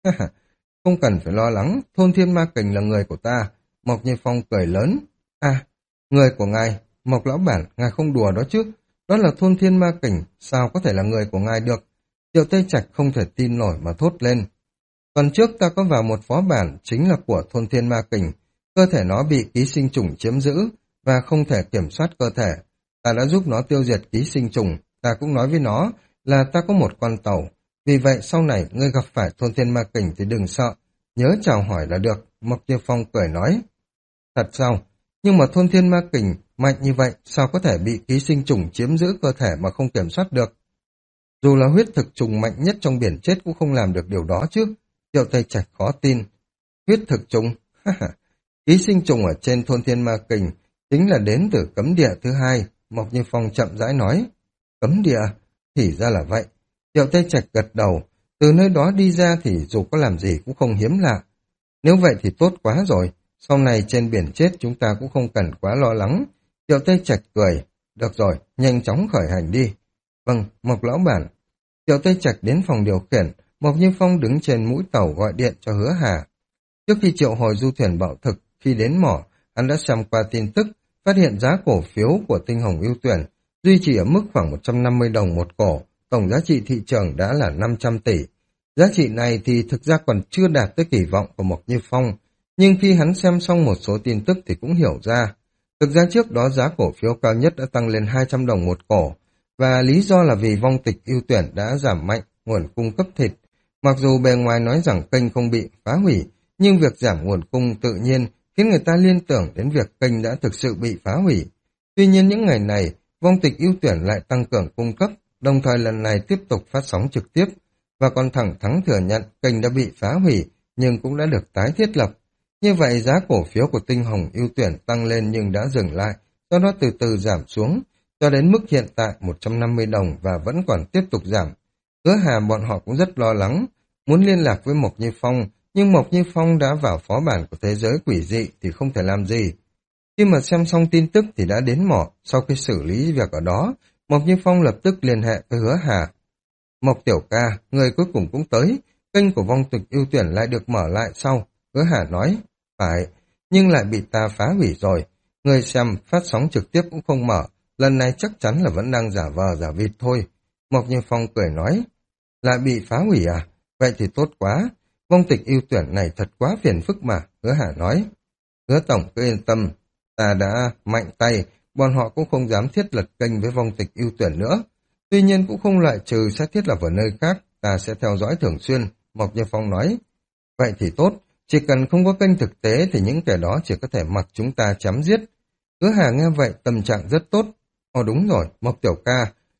Không cần phải lo lắng, thôn Thiên Ma Kình là người của ta. Mộc Như Phong cười lớn. À, người của ngài, Mộc lão bản, ngài không đùa đó chứ. Đó là thôn Thiên Ma Kình, sao có thể là người của ngài được? Triệu Tây Trạch không thể tin nổi mà thốt lên. Tuần trước ta có vào một phó bản chính là của thôn Thiên Ma Kình, cơ thể nó bị ký sinh trùng chiếm giữ và không thể kiểm soát cơ thể. Ta đã giúp nó tiêu diệt ký sinh trùng, ta cũng nói với nó là ta có một con tàu. Vì vậy sau này ngươi gặp phải thôn Thiên Ma Kình thì đừng sợ, nhớ chào hỏi là được. Mộc Như Phong cười nói. Thật sao? Nhưng mà thôn Thiên Ma Kình mạnh như vậy sao có thể bị ký sinh trùng chiếm giữ cơ thể mà không kiểm soát được? Dù là huyết thực trùng mạnh nhất trong biển chết cũng không làm được điều đó chứ. Triệu Tây Trạch khó tin. Huyết thực trùng? Ký sinh trùng ở trên thôn Thiên Ma Kình chính là đến từ cấm địa thứ hai. Mộc Như Phong chậm rãi nói. Cấm địa? Thì ra là vậy. Triệu Tây Trạch gật đầu. Từ nơi đó đi ra thì dù có làm gì cũng không hiếm lạ. Nếu vậy thì tốt quá rồi. Sau này trên biển chết chúng ta cũng không cần quá lo lắng. Triệu Tây Trạch cười. Được rồi, nhanh chóng khởi hành đi. Vâng, Mộc lão bản. Triệu Tây Trạch đến phòng điều khiển. Mộc Như Phong đứng trên mũi tàu gọi điện cho Hứa Hà. Trước khi triệu hồi du thuyền bạo thực, khi đến mỏ, hắn đã xem qua tin tức, phát hiện giá cổ phiếu của Tinh Hồng ưu tuyển duy trì ở mức khoảng một trăm năm mươi đồng một cổ, tổng giá trị thị trường đã là năm trăm tỷ. Giá trị này thì thực ra còn chưa đạt tới kỳ vọng của Mộc Như Phong, nhưng khi hắn xem xong một số tin tức thì cũng hiểu ra. Thực ra trước đó giá cổ phiếu cao nhất đã tăng lên hai trăm đồng một cổ, và lý do là vì vong tịch ưu tuyển đã giảm mạnh nguồn cung cấp thịt. Mặc dù bề ngoài nói rằng kênh không bị phá hủy, nhưng việc giảm nguồn cung tự nhiên khiến người ta liên tưởng đến việc kênh đã thực sự bị phá hủy. Tuy nhiên những ngày này, vong tịch ưu tuyển lại tăng cường cung cấp, đồng thời lần này tiếp tục phát sóng trực tiếp, và còn thẳng thắn thừa nhận kênh đã bị phá hủy, nhưng cũng đã được tái thiết lập. Như vậy giá cổ phiếu của Tinh Hồng ưu tuyển tăng lên nhưng đã dừng lại, sau đó từ từ giảm xuống, cho đến mức hiện tại một trăm năm mươi đồng và vẫn còn tiếp tục giảm. Hứa Hà bọn họ cũng rất lo lắng, muốn liên lạc với Mộc Như Phong, nhưng Mộc Như Phong đã vào phó bản của thế giới quỷ dị thì không thể làm gì. Khi mà xem xong tin tức thì đã đến mỏ, sau khi xử lý việc ở đó, Mộc Như Phong lập tức liên hệ với Hứa Hà. Mộc tiểu ca, người cuối cùng cũng tới, kênh của vong tịch ưu tuyển lại được mở lại sau. Hứa Hà nói, phải, nhưng lại bị ta phá hủy rồi. Người xem phát sóng trực tiếp cũng không mở, lần này chắc chắn là vẫn đang giả vờ giả vịt thôi. Mộc Như Phong cười nói, lại bị phá hủy à? Vậy thì tốt quá, vong tịch ưu tuyển này thật quá phiền phức mà. Hứa Hà nói, Hứa tổng cứ yên tâm, ta đã mạnh tay, bọn họ cũng không dám thiết lập kênh với vong tịch ưu tuyển nữa. Tuy nhiên cũng không loại trừ sẽ thiết lập ở nơi khác, ta sẽ theo dõi thường xuyên. Mộc Như Phong nói, vậy thì tốt, chỉ cần không có kênh thực tế thì những kẻ đó chỉ có thể mặc chúng ta chém giết. Hứa Hà nghe vậy tâm trạng rất tốt. Ồ đúng rồi, Mộc tiểu ca,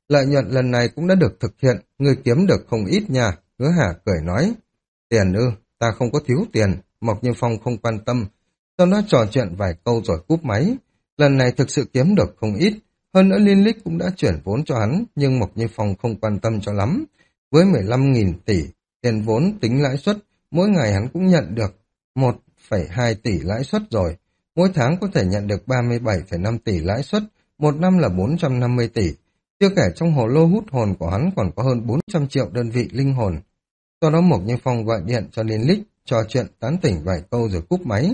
Lợi nhuận lần này cũng đã được thực hiện, ngươi kiếm được không ít nha, Hứa Hà cười nói. Tiền ư, ta không có thiếu tiền, Mộc Như Phong không quan tâm. Sau đó trò chuyện vài câu rồi cúp máy. Lần này thực sự kiếm được không ít, hơn nữa Liên Lích cũng đã chuyển vốn cho hắn, nhưng Mộc Như Phong không quan tâm cho lắm. Với mười lăm nghìn tỷ, tiền vốn tính lãi suất, mỗi ngày hắn cũng nhận được một phẩy hai tỷ lãi suất rồi. Mỗi tháng có thể nhận được ba mươi bảy phẩy năm tỷ lãi suất, một năm là bốn trăm năm mươi tỷ. Chưa kể trong hồ lô hút hồn của hắn còn có hơn bốn trăm triệu đơn vị linh hồn. Sau đó Mộc Như Phong gọi điện cho Liên Lích, trò chuyện tán tỉnh vài câu rồi cúp máy.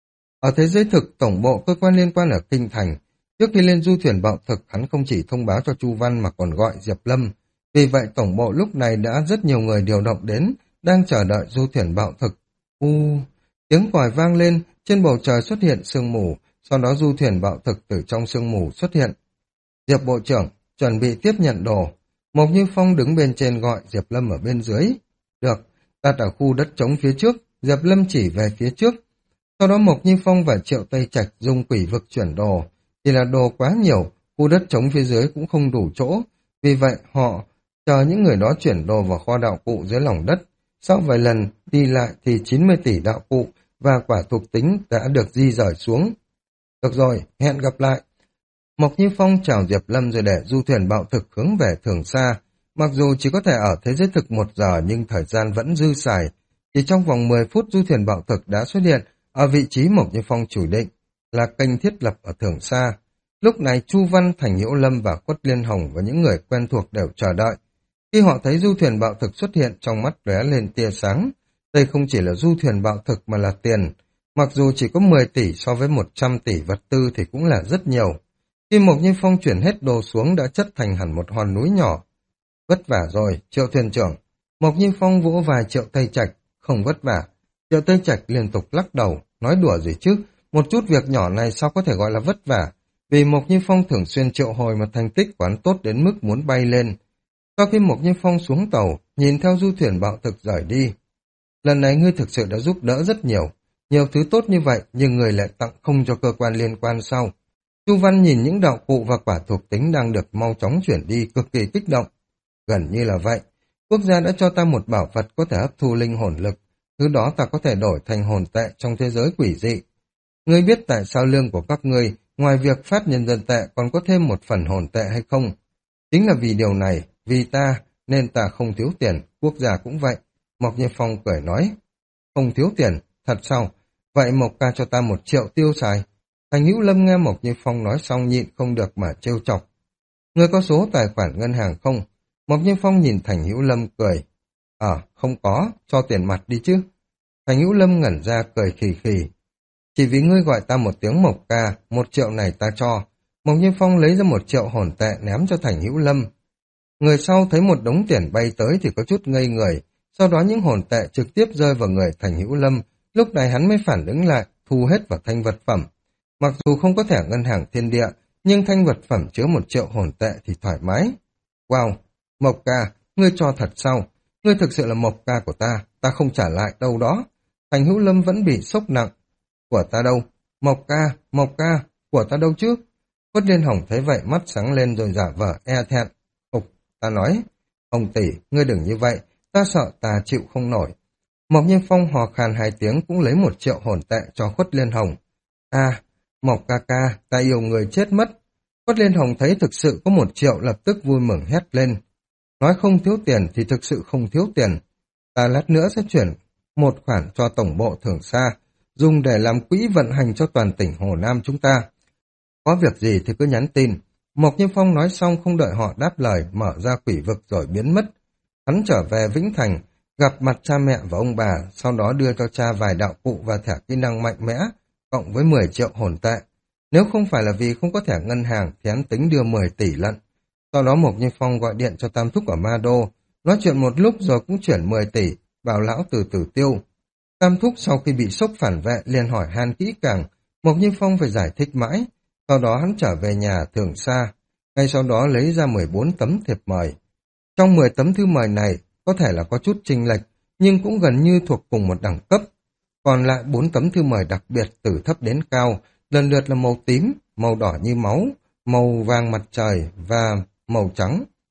Ở thế giới thực, tổng bộ cơ quan liên quan ở Kinh Thành, trước khi lên du thuyền bạo thực, hắn không chỉ thông báo cho Chu Văn mà còn gọi Diệp Lâm. Vì vậy tổng bộ lúc này đã rất nhiều người điều động đến, đang chờ đợi du thuyền bạo thực. U, tiếng còi vang lên, trên bầu trời xuất hiện sương mù, sau đó du thuyền bạo thực từ trong sương mù xuất hiện. Diệp Bộ trưởng, chuẩn bị tiếp nhận đồ. Mộc Như Phong đứng bên trên gọi Diệp Lâm ở bên dưới. Được, đặt ở khu đất trống phía trước, Diệp Lâm chỉ về phía trước. Sau đó Mộc Như Phong và Triệu Tây Trạch dùng quỷ vực chuyển đồ. Chỉ là đồ quá nhiều, khu đất trống phía dưới cũng không đủ chỗ. Vì vậy họ chờ những người đó chuyển đồ vào kho đạo cụ dưới lòng đất. Sau vài lần đi lại thì chín mươi tỷ đạo cụ và quả thuộc tính đã được di rời xuống. Được rồi, hẹn gặp lại. Mộc Như Phong chào Diệp Lâm rồi để du thuyền bạo thực hướng về Thường Sa. Mặc dù chỉ có thể ở thế giới thực một giờ nhưng thời gian vẫn dư xài. Chỉ trong vòng mười phút du thuyền bạo thực đã xuất hiện ở vị trí Mộc Như Phong chủ định, là kênh thiết lập ở Thường Sa. Lúc này Chu Văn, Thành Hữu Lâm và Quất Liên Hồng và những người quen thuộc đều chờ đợi. Khi họ thấy du thuyền bạo thực xuất hiện, trong mắt lóe lên tia sáng. Đây không chỉ là du thuyền bạo thực mà là tiền. Mặc dù chỉ có mười tỷ so với một trăm tỷ vật tư thì cũng là rất nhiều. Khi Mộc Như Phong chuyển hết đồ xuống đã chất thành hẳn một hòn núi nhỏ. Vất vả rồi, Triệu thuyền trưởng. Mộc Như Phong vỗ vai Triệu Tây Trạch. Không vất vả. Triệu Tây Trạch liên tục lắc đầu, nói đùa gì chứ. Một chút việc nhỏ này sao có thể gọi là vất vả. Vì Mộc Như Phong thường xuyên triệu hồi một thành tích quán tốt đến mức muốn bay lên. Sau khi Mộc Như Phong xuống tàu, nhìn theo du thuyền bạo thực rời đi. Lần này ngươi thực sự đã giúp đỡ rất nhiều. Nhiều thứ tốt như vậy nhưng người lại tặng không cho cơ quan liên quan sau. Chu Văn nhìn những đạo cụ và quả thuộc tính đang được mau chóng chuyển đi cực kỳ kích động. Gần như là vậy. Quốc gia đã cho ta một bảo vật có thể hấp thu linh hồn lực. Thứ đó ta có thể đổi thành hồn tệ trong thế giới quỷ dị. Ngươi biết tại sao lương của các ngươi, ngoài việc phát nhân dân tệ còn có thêm một phần hồn tệ hay không? Chính là vì điều này, vì ta, nên ta không thiếu tiền, quốc gia cũng vậy. Mộc Như Phong cười nói. Không thiếu tiền, thật sao? Vậy Mộc ca cho ta một triệu tiêu xài. Thành Hữu Lâm nghe Mộc Như Phong nói xong nhịn không được mà trêu chọc. Ngươi có số tài khoản ngân hàng không? Mộc Như Phong nhìn Thành Hữu Lâm cười. Ờ, à, không có, cho tiền mặt đi chứ. Thành Hữu Lâm ngẩn ra cười khì khì. Chỉ vì ngươi gọi ta một tiếng Mộc ca, một triệu này ta cho. Mộc Như Phong lấy ra một triệu hồn tệ ném cho Thành Hữu Lâm. Người sau thấy một đống tiền bay tới thì có chút ngây người. Sau đó những hồn tệ trực tiếp rơi vào người Thành Hữu Lâm. Lúc này hắn mới phản ứng lại, thu hết vào thanh vật phẩm. Mặc dù không có thẻ ngân hàng thiên địa, nhưng thanh vật phẩm chứa một triệu hồn tệ thì thoải mái. Wow, Mộc ca, ngươi cho thật sao? Ngươi thực sự là Mộc ca của ta, ta không trả lại đâu đó. Thành Hữu Lâm vẫn bị sốc nặng. Của ta đâu? Mộc ca, Mộc ca, của ta đâu chứ? Quất Liên Hồng thấy vậy mắt sáng lên rồi giả vờ e thẹn. Ục, ta nói, ông tỷ, ngươi đừng như vậy, ta sợ ta chịu không nổi. Mộc Như Phong hò khan hai tiếng cũng lấy một triệu hồn tệ cho Quất Liên Hồng. À, Mộc ca ca, ta yêu người chết mất. Quất Liên Hồng thấy thực sự có một triệu lập tức vui mừng hét lên. Nói không thiếu tiền thì thực sự không thiếu tiền. Ta lát nữa sẽ chuyển một khoản cho tổng bộ Thường Sa, dùng để làm quỹ vận hành cho toàn tỉnh Hồ Nam chúng ta. Có việc gì thì cứ nhắn tin. Mộc Như Phong nói xong không đợi họ đáp lời, mở ra quỷ vực rồi biến mất. Hắn trở về Vĩnh Thành, gặp mặt cha mẹ và ông bà, sau đó đưa cho cha vài đạo cụ và thẻ kỹ năng mạnh mẽ, cộng với mười triệu hồn tệ. Nếu không phải là vì không có thẻ ngân hàng thì hắn tính đưa mười tỷ lận. Sau đó Mộc Như Phong gọi điện cho Tam Thúc ở Ma Đô, nói chuyện một lúc rồi cũng chuyển mười tỷ, bảo lão từ từ tiêu. Tam Thúc sau khi bị sốc phản vệ liền hỏi han kỹ càng, Mộc Như Phong phải giải thích mãi. Sau đó hắn trở về nhà Thường Sa, ngay sau đó lấy ra mười bốn tấm thiệp mời. Trong mười tấm thư mời này có thể là có chút chênh lệch, nhưng cũng gần như thuộc cùng một đẳng cấp. Còn lại bốn tấm thư mời đặc biệt từ thấp đến cao, lần lượt là màu tím, màu đỏ như máu, màu vàng mặt trời và màu trắng,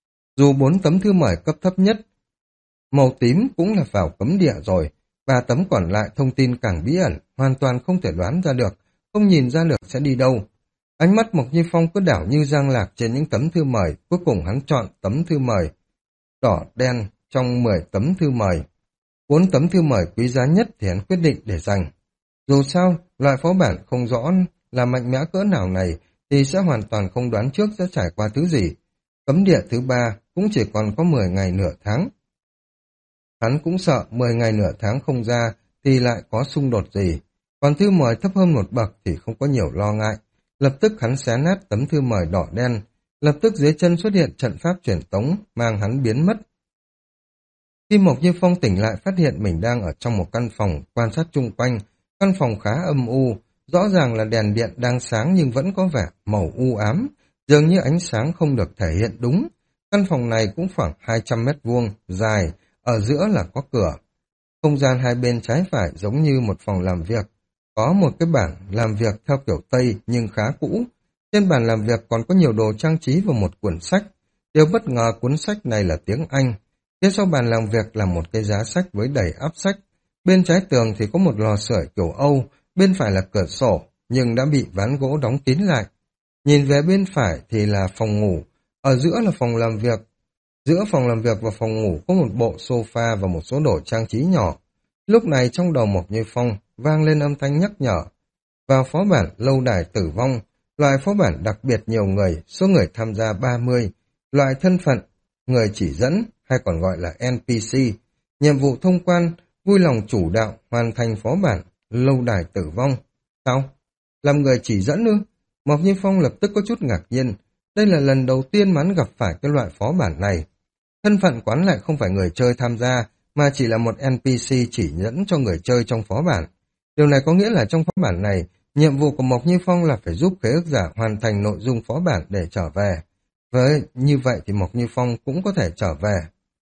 Dù bốn tấm thư mời cấp thấp nhất, màu tím cũng là vào cấm địa rồi, và tấm còn lại thông tin càng bí ẩn, hoàn toàn không thể đoán ra được, không nhìn ra được sẽ đi đâu. Ánh mắt Mộc Như Phong cứ đảo như giang lạc trên những tấm thư mời, cuối cùng hắn chọn tấm thư mời đỏ đen trong mười tấm thư mời. Bốn tấm thư mời quý giá nhất thì hắn quyết định để dành. Dù sao, loại phó bản không rõ là mạnh mẽ cỡ nào này thì sẽ hoàn toàn không đoán trước sẽ trải qua thứ gì. Cấm địa thứ ba cũng chỉ còn có mười ngày nửa tháng. Hắn cũng sợ mười ngày nửa tháng không ra thì lại có xung đột gì. Còn thư mời thấp hơn một bậc thì không có nhiều lo ngại. Lập tức hắn xé nát tấm thư mời đỏ đen. Lập tức dưới chân xuất hiện trận pháp truyền tống mang hắn biến mất. Khi Mộc Như Phong tỉnh lại phát hiện mình đang ở trong một căn phòng quan sát chung quanh. Căn phòng khá âm u, rõ ràng là đèn điện đang sáng nhưng vẫn có vẻ màu u ám, dường như ánh sáng không được thể hiện đúng. Căn phòng này cũng khoảng hai trăm mét vuông, dài, ở giữa là có cửa. Không gian hai bên trái phải giống như một phòng làm việc. Có một cái bảng làm việc theo kiểu Tây nhưng khá cũ. Trên bàn làm việc còn có nhiều đồ trang trí và một cuốn sách. Điều bất ngờ cuốn sách này là tiếng Anh. Phía sau bàn làm việc là một cái giá sách với đầy áp sách. Bên trái tường thì có một lò sưởi kiểu Âu, bên phải là cửa sổ, nhưng đã bị ván gỗ đóng kín lại. Nhìn về bên phải thì là phòng ngủ, ở giữa là phòng làm việc. Giữa phòng làm việc và phòng ngủ có một bộ sofa và một số đồ trang trí nhỏ. Lúc này trong đầu Mộc Như Phong vang lên âm thanh nhắc nhở. Vào phó bản lâu đài tử vong, loại phó bản đặc biệt nhiều người, số người tham gia ba mươi, loại thân phận, người chỉ dẫn hay còn gọi là en pê xê, nhiệm vụ thông quan, vui lòng chủ đạo hoàn thành phó bản lâu đài tử vong. Sao? Làm người chỉ dẫn ư? Mộc Như Phong lập tức có chút ngạc nhiên. Đây là lần đầu tiên hắn gặp phải cái loại phó bản này. Thân phận quán lại không phải người chơi tham gia, mà chỉ là một en pê xê chỉ dẫn cho người chơi trong phó bản. Điều này có nghĩa là trong phó bản này, nhiệm vụ của Mộc Như Phong là phải giúp khế ước giả hoàn thành nội dung phó bản để trở về. Với như vậy thì Mộc Như Phong cũng có thể trở về.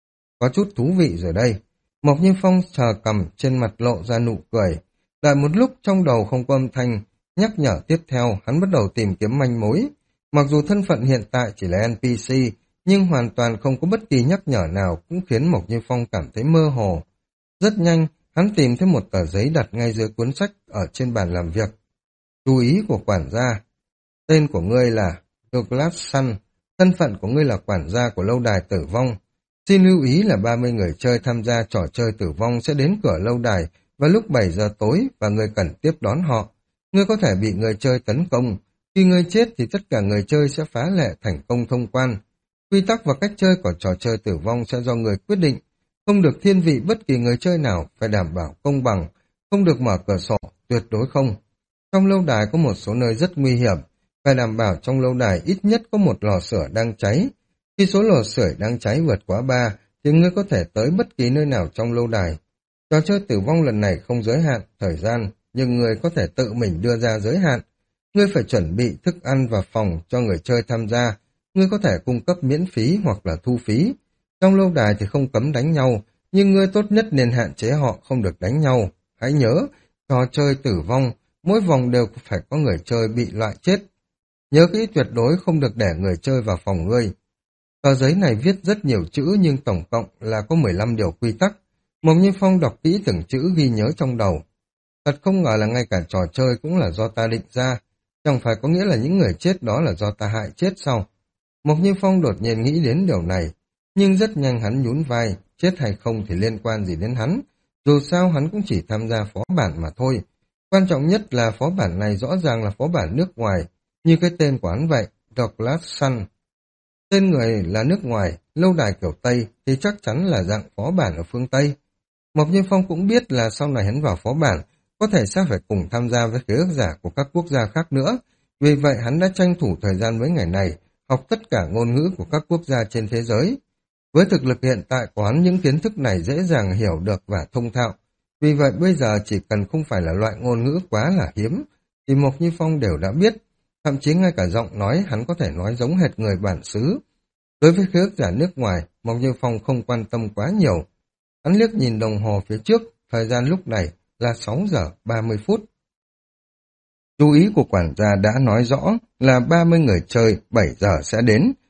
Có chút thú vị rồi đây. Mộc Như Phong sờ cằm trên mặt lộ ra nụ cười. Đợi một lúc trong đầu không có âm thanh, nhắc nhở tiếp theo, hắn bắt đầu tìm kiếm manh mối. Mặc dù thân phận hiện tại chỉ là en pê xê, nhưng hoàn toàn không có bất kỳ nhắc nhở nào cũng khiến Mộc Như Phong cảm thấy mơ hồ. Rất nhanh, hắn tìm thấy một tờ giấy đặt ngay dưới cuốn sách ở trên bàn làm việc. Chú ý của quản gia. Tên của ngươi là Douglas Sun, thân phận của ngươi là quản gia của lâu đài tử vong. Xin lưu ý là ba mươi người chơi tham gia trò chơi tử vong sẽ đến cửa lâu đài vào lúc bảy giờ tối và ngươi cần tiếp đón họ. Ngươi có thể bị người chơi tấn công. Khi ngươi chết thì tất cả người chơi sẽ phá lệ thành công thông quan. Quy tắc và cách chơi của trò chơi tử vong sẽ do người quyết định. Không được thiên vị bất kỳ người chơi nào, phải đảm bảo công bằng. Không được mở cửa sổ, tuyệt đối không. Trong lâu đài có một số nơi rất nguy hiểm. Phải đảm bảo trong lâu đài ít nhất có một lò sưởi đang cháy. Khi số lò sưởi đang cháy vượt quá ba, thì ngươi có thể tới bất kỳ nơi nào trong lâu đài. Trò chơi tử vong lần này không giới hạn thời gian, nhưng ngươi có thể tự mình đưa ra giới hạn. Ngươi phải chuẩn bị thức ăn và phòng cho người chơi tham gia. Ngươi có thể cung cấp miễn phí hoặc là thu phí. Trong lâu đài thì không cấm đánh nhau, nhưng ngươi tốt nhất nên hạn chế họ không được đánh nhau. Hãy nhớ, trò chơi tử vong, mỗi vòng đều phải có người chơi bị loại chết. Nhớ kỹ tuyệt đối không được để người chơi vào phòng ngươi. Tờ giấy này viết rất nhiều chữ nhưng tổng cộng là có mười lăm điều quy tắc. Mộc Như Phong đọc kỹ từng chữ ghi nhớ trong đầu. Thật không ngờ là ngay cả trò chơi cũng là do ta định ra. Chẳng phải có nghĩa là những người chết đó là do ta hại chết sao? Mộc Như Phong đột nhiên nghĩ đến điều này. Nhưng rất nhanh hắn nhún vai, chết hay không thì liên quan gì đến hắn. Dù sao hắn cũng chỉ tham gia phó bản mà thôi. Quan trọng nhất là phó bản này rõ ràng là phó bản nước ngoài, như cái tên của hắn vậy, Douglas Sun. Tên người là nước ngoài, lâu đài kiểu Tây thì chắc chắn là dạng phó bản ở phương Tây. Mộc Như Phong cũng biết là sau này hắn vào phó bản, có thể sẽ phải cùng tham gia với khế ước giả của các quốc gia khác nữa. Vì vậy hắn đã tranh thủ thời gian mấy ngày này, học tất cả ngôn ngữ của các quốc gia trên thế giới. Với thực lực hiện tại của hắn, những kiến thức này dễ dàng hiểu được và thông thạo. Vì vậy bây giờ chỉ cần không phải là loại ngôn ngữ quá là hiếm, thì Mộc Như Phong đều đã biết. Thậm chí ngay cả giọng nói hắn có thể nói giống hệt người bản xứ. Đối với khế ước giả nước ngoài, Mộc Như Phong không quan tâm quá nhiều. Hắn liếc nhìn đồng hồ phía trước, thời gian lúc này là sáu giờ ba mươi phút. Chú ý của quản gia đã nói rõ là ba mươi người chơi bảy giờ sẽ đến,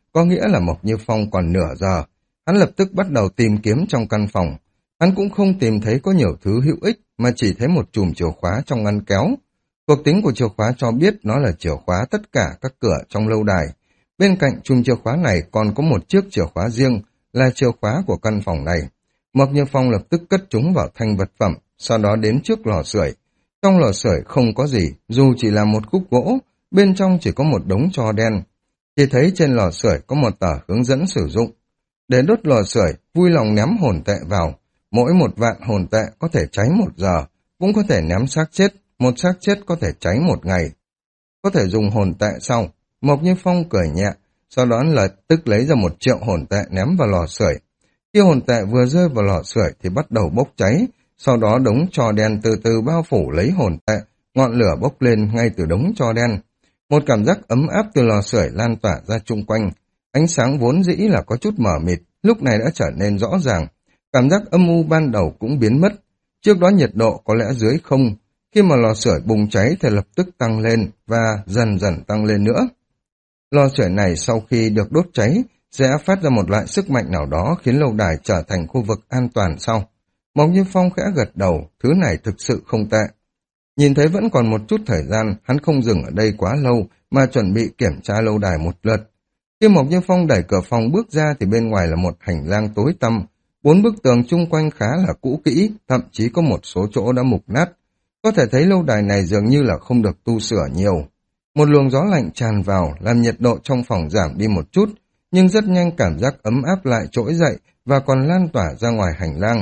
có nghĩa là Mộc Như Phong còn nửa giờ. Hắn lập tức bắt đầu tìm kiếm trong căn phòng. Hắn cũng không tìm thấy có nhiều thứ hữu ích, mà chỉ thấy một chùm chìa khóa trong ngăn kéo. Thuộc tính của chìa khóa cho biết nó là chìa khóa tất cả các cửa trong lâu đài. Bên cạnh chùm chìa khóa này còn có một chiếc chìa khóa riêng, là chìa khóa của căn phòng này. Mộc Như Phong lập tức cất chúng vào thanh vật phẩm, sau đó đến trước lò sưởi. Trong lò sưởi không có gì, dù chỉ là một khúc gỗ, bên trong chỉ có một đống tro đen. Chỉ thấy trên lò sưởi có một tờ hướng dẫn sử dụng. Để đốt lò sưởi, vui lòng ném hồn tệ vào. Mỗi một vạn hồn tệ có thể cháy một giờ, cũng có thể ném xác chết, một xác chết có thể cháy một ngày. Có thể dùng hồn tệ sau. Mộc Như Phong cười nhẹ, sau đó lập tức lấy ra một triệu hồn tệ ném vào lò sưởi. Khi hồn tệ vừa rơi vào lò sưởi thì bắt đầu bốc cháy, sau đó đống tro đen từ từ bao phủ lấy hồn tệ, ngọn lửa bốc lên ngay từ đống tro đen. Một cảm giác ấm áp từ lò sưởi lan tỏa ra chung quanh. Ánh sáng vốn dĩ là có chút mờ mịt, lúc này đã trở nên rõ ràng. Cảm giác âm u ban đầu cũng biến mất. Trước đó nhiệt độ có lẽ dưới không. Khi mà lò sưởi bùng cháy thì lập tức tăng lên và dần dần tăng lên nữa. Lò sưởi này sau khi được đốt cháy sẽ phát ra một loại sức mạnh nào đó khiến lâu đài trở thành khu vực an toàn sau. Mộc Như Phong khẽ gật đầu, thứ này thực sự không tệ. Nhìn thấy vẫn còn một chút thời gian, hắn không dừng ở đây quá lâu mà chuẩn bị kiểm tra lâu đài một lượt. Khi Mộc Như Phong đẩy cửa phòng bước ra thì bên ngoài là một hành lang tối tăm. Bốn bức tường chung quanh khá là cũ kỹ, thậm chí có một số chỗ đã mục nát. Có thể thấy lâu đài này dường như là không được tu sửa nhiều. Một luồng gió lạnh tràn vào làm nhiệt độ trong phòng giảm đi một chút, nhưng rất nhanh cảm giác ấm áp lại trỗi dậy và còn lan tỏa ra ngoài hành lang.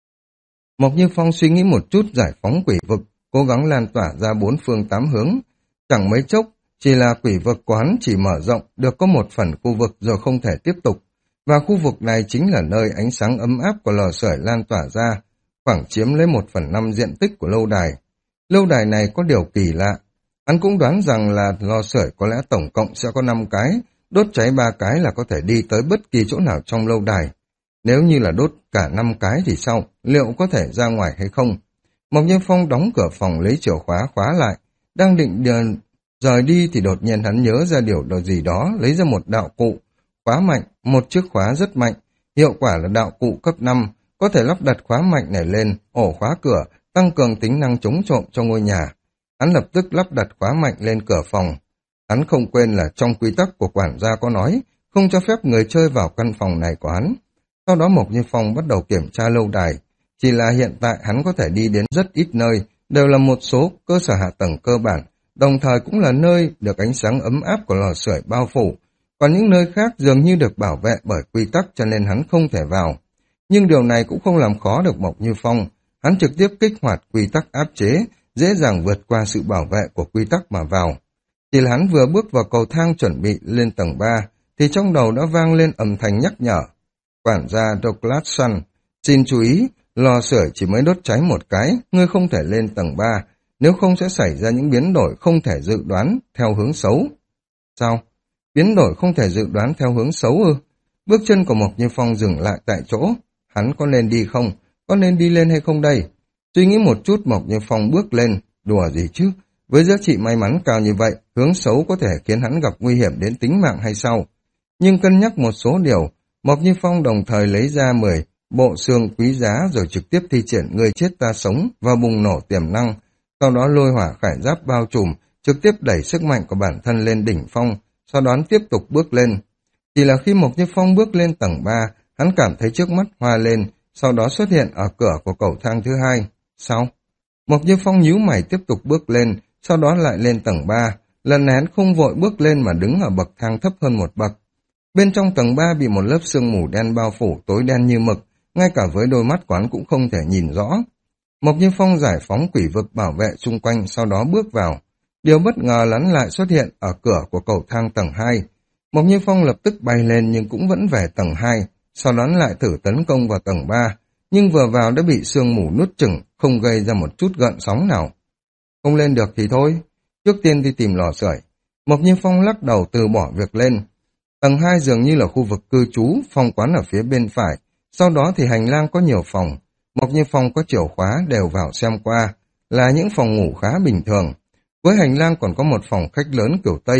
Mộc Như Phong suy nghĩ một chút giải phóng quỷ vực, cố gắng lan tỏa ra bốn phương tám hướng. Chẳng mấy chốc, chỉ là quỷ vực quán chỉ mở rộng được có một phần khu vực rồi không thể tiếp tục. Và khu vực này chính là nơi ánh sáng ấm áp của lò sưởi lan tỏa ra, khoảng chiếm lấy một phần năm diện tích của lâu đài. Lâu đài này có điều kỳ lạ. Hắn cũng đoán rằng là lò sưởi có lẽ tổng cộng sẽ có năm cái, đốt cháy ba cái là có thể đi tới bất kỳ chỗ nào trong lâu đài. Nếu như là đốt cả năm cái thì sao, liệu có thể ra ngoài hay không? Mộc Như Phong đóng cửa phòng lấy chìa khóa khóa lại, đang định rời đi thì đột nhiên hắn nhớ ra điều đồ gì đó, lấy ra một đạo cụ, khóa mạnh, một chiếc khóa rất mạnh, hiệu quả là đạo cụ cấp năm, có thể lắp đặt khóa mạnh này lên, ổ khóa cửa, tăng cường tính năng chống trộm cho ngôi nhà. Hắn lập tức lắp đặt khóa mạnh lên cửa phòng. Hắn không quên là trong quy tắc của quản gia có nói, không cho phép người chơi vào căn phòng này của hắn. Sau đó Mộc Như Phong bắt đầu kiểm tra lâu đài. Chỉ là hiện tại hắn có thể đi đến rất ít nơi, đều là một số cơ sở hạ tầng cơ bản, đồng thời cũng là nơi được ánh sáng ấm áp của lò sưởi bao phủ. Còn những nơi khác dường như được bảo vệ bởi quy tắc cho nên hắn không thể vào. Nhưng điều này cũng không làm khó được Mộc Như Phong. Hắn trực tiếp kích hoạt quy tắc áp chế, dễ dàng vượt qua sự bảo vệ của quy tắc mà vào. Chỉ là hắn vừa bước vào cầu thang chuẩn bị lên tầng ba, thì trong đầu đã vang lên âm thanh nhắc nhở. Quản gia Douglas Sun, xin chú ý, lò sưởi chỉ mới đốt cháy một cái, ngươi không thể lên tầng ba, nếu không sẽ xảy ra những biến đổi không thể dự đoán theo hướng xấu. Sao? Biến đổi không thể dự đoán theo hướng xấu ư? Bước chân của Mộc Như Phong dừng lại tại chỗ. Hắn có nên đi không? Có nên đi lên hay không đây? Suy nghĩ một chút Mộc Như Phong bước lên. Đùa gì chứ? Với giá trị may mắn cao như vậy, hướng xấu có thể khiến hắn gặp nguy hiểm đến tính mạng hay sao? Nhưng cân nhắc một số điều, Mộc Như Phong đồng thời lấy ra mười bộ xương quý giá rồi trực tiếp thi triển người chết ta sống và bùng nổ tiềm năng. Sau đó lôi hỏa khải giáp bao trùm, trực tiếp đẩy sức mạnh của bản thân lên đỉnh phong, sau đó tiếp tục bước lên. Chỉ là khi Mộc Như Phong bước lên tầng ba, hắn cảm thấy trước mắt hoa lên, sau đó xuất hiện ở cửa của cầu thang thứ hai. Sao? Mộc Như Phong nhíu mày tiếp tục bước lên, sau đó lại lên tầng ba. Lần này hắn không vội bước lên mà đứng ở bậc thang thấp hơn một bậc. Bên trong tầng ba bị một lớp sương mù đen bao phủ tối đen như mực, ngay cả với đôi mắt quán cũng không thể nhìn rõ. Mộc Như Phong giải phóng quỷ vực bảo vệ xung quanh, sau đó bước vào. Điều bất ngờ lắn lại xuất hiện ở cửa của cầu thang tầng hai. Mộc Như Phong lập tức bay lên nhưng cũng vẫn về tầng hai, sau đó lại thử tấn công vào tầng ba, nhưng vừa vào đã bị sương mù nuốt chửng, không gây ra một chút gợn sóng nào. Không lên được thì thôi, trước tiên đi tìm lò sưởi. Mộc Như Phong lắc đầu từ bỏ việc lên. Tầng hai dường như là khu vực cư trú, phòng quán ở phía bên phải, sau đó thì hành lang có nhiều phòng. Mộc Như Phong có chìa khóa đều vào xem qua, là những phòng ngủ khá bình thường. Với hành lang còn có một phòng khách lớn kiểu Tây,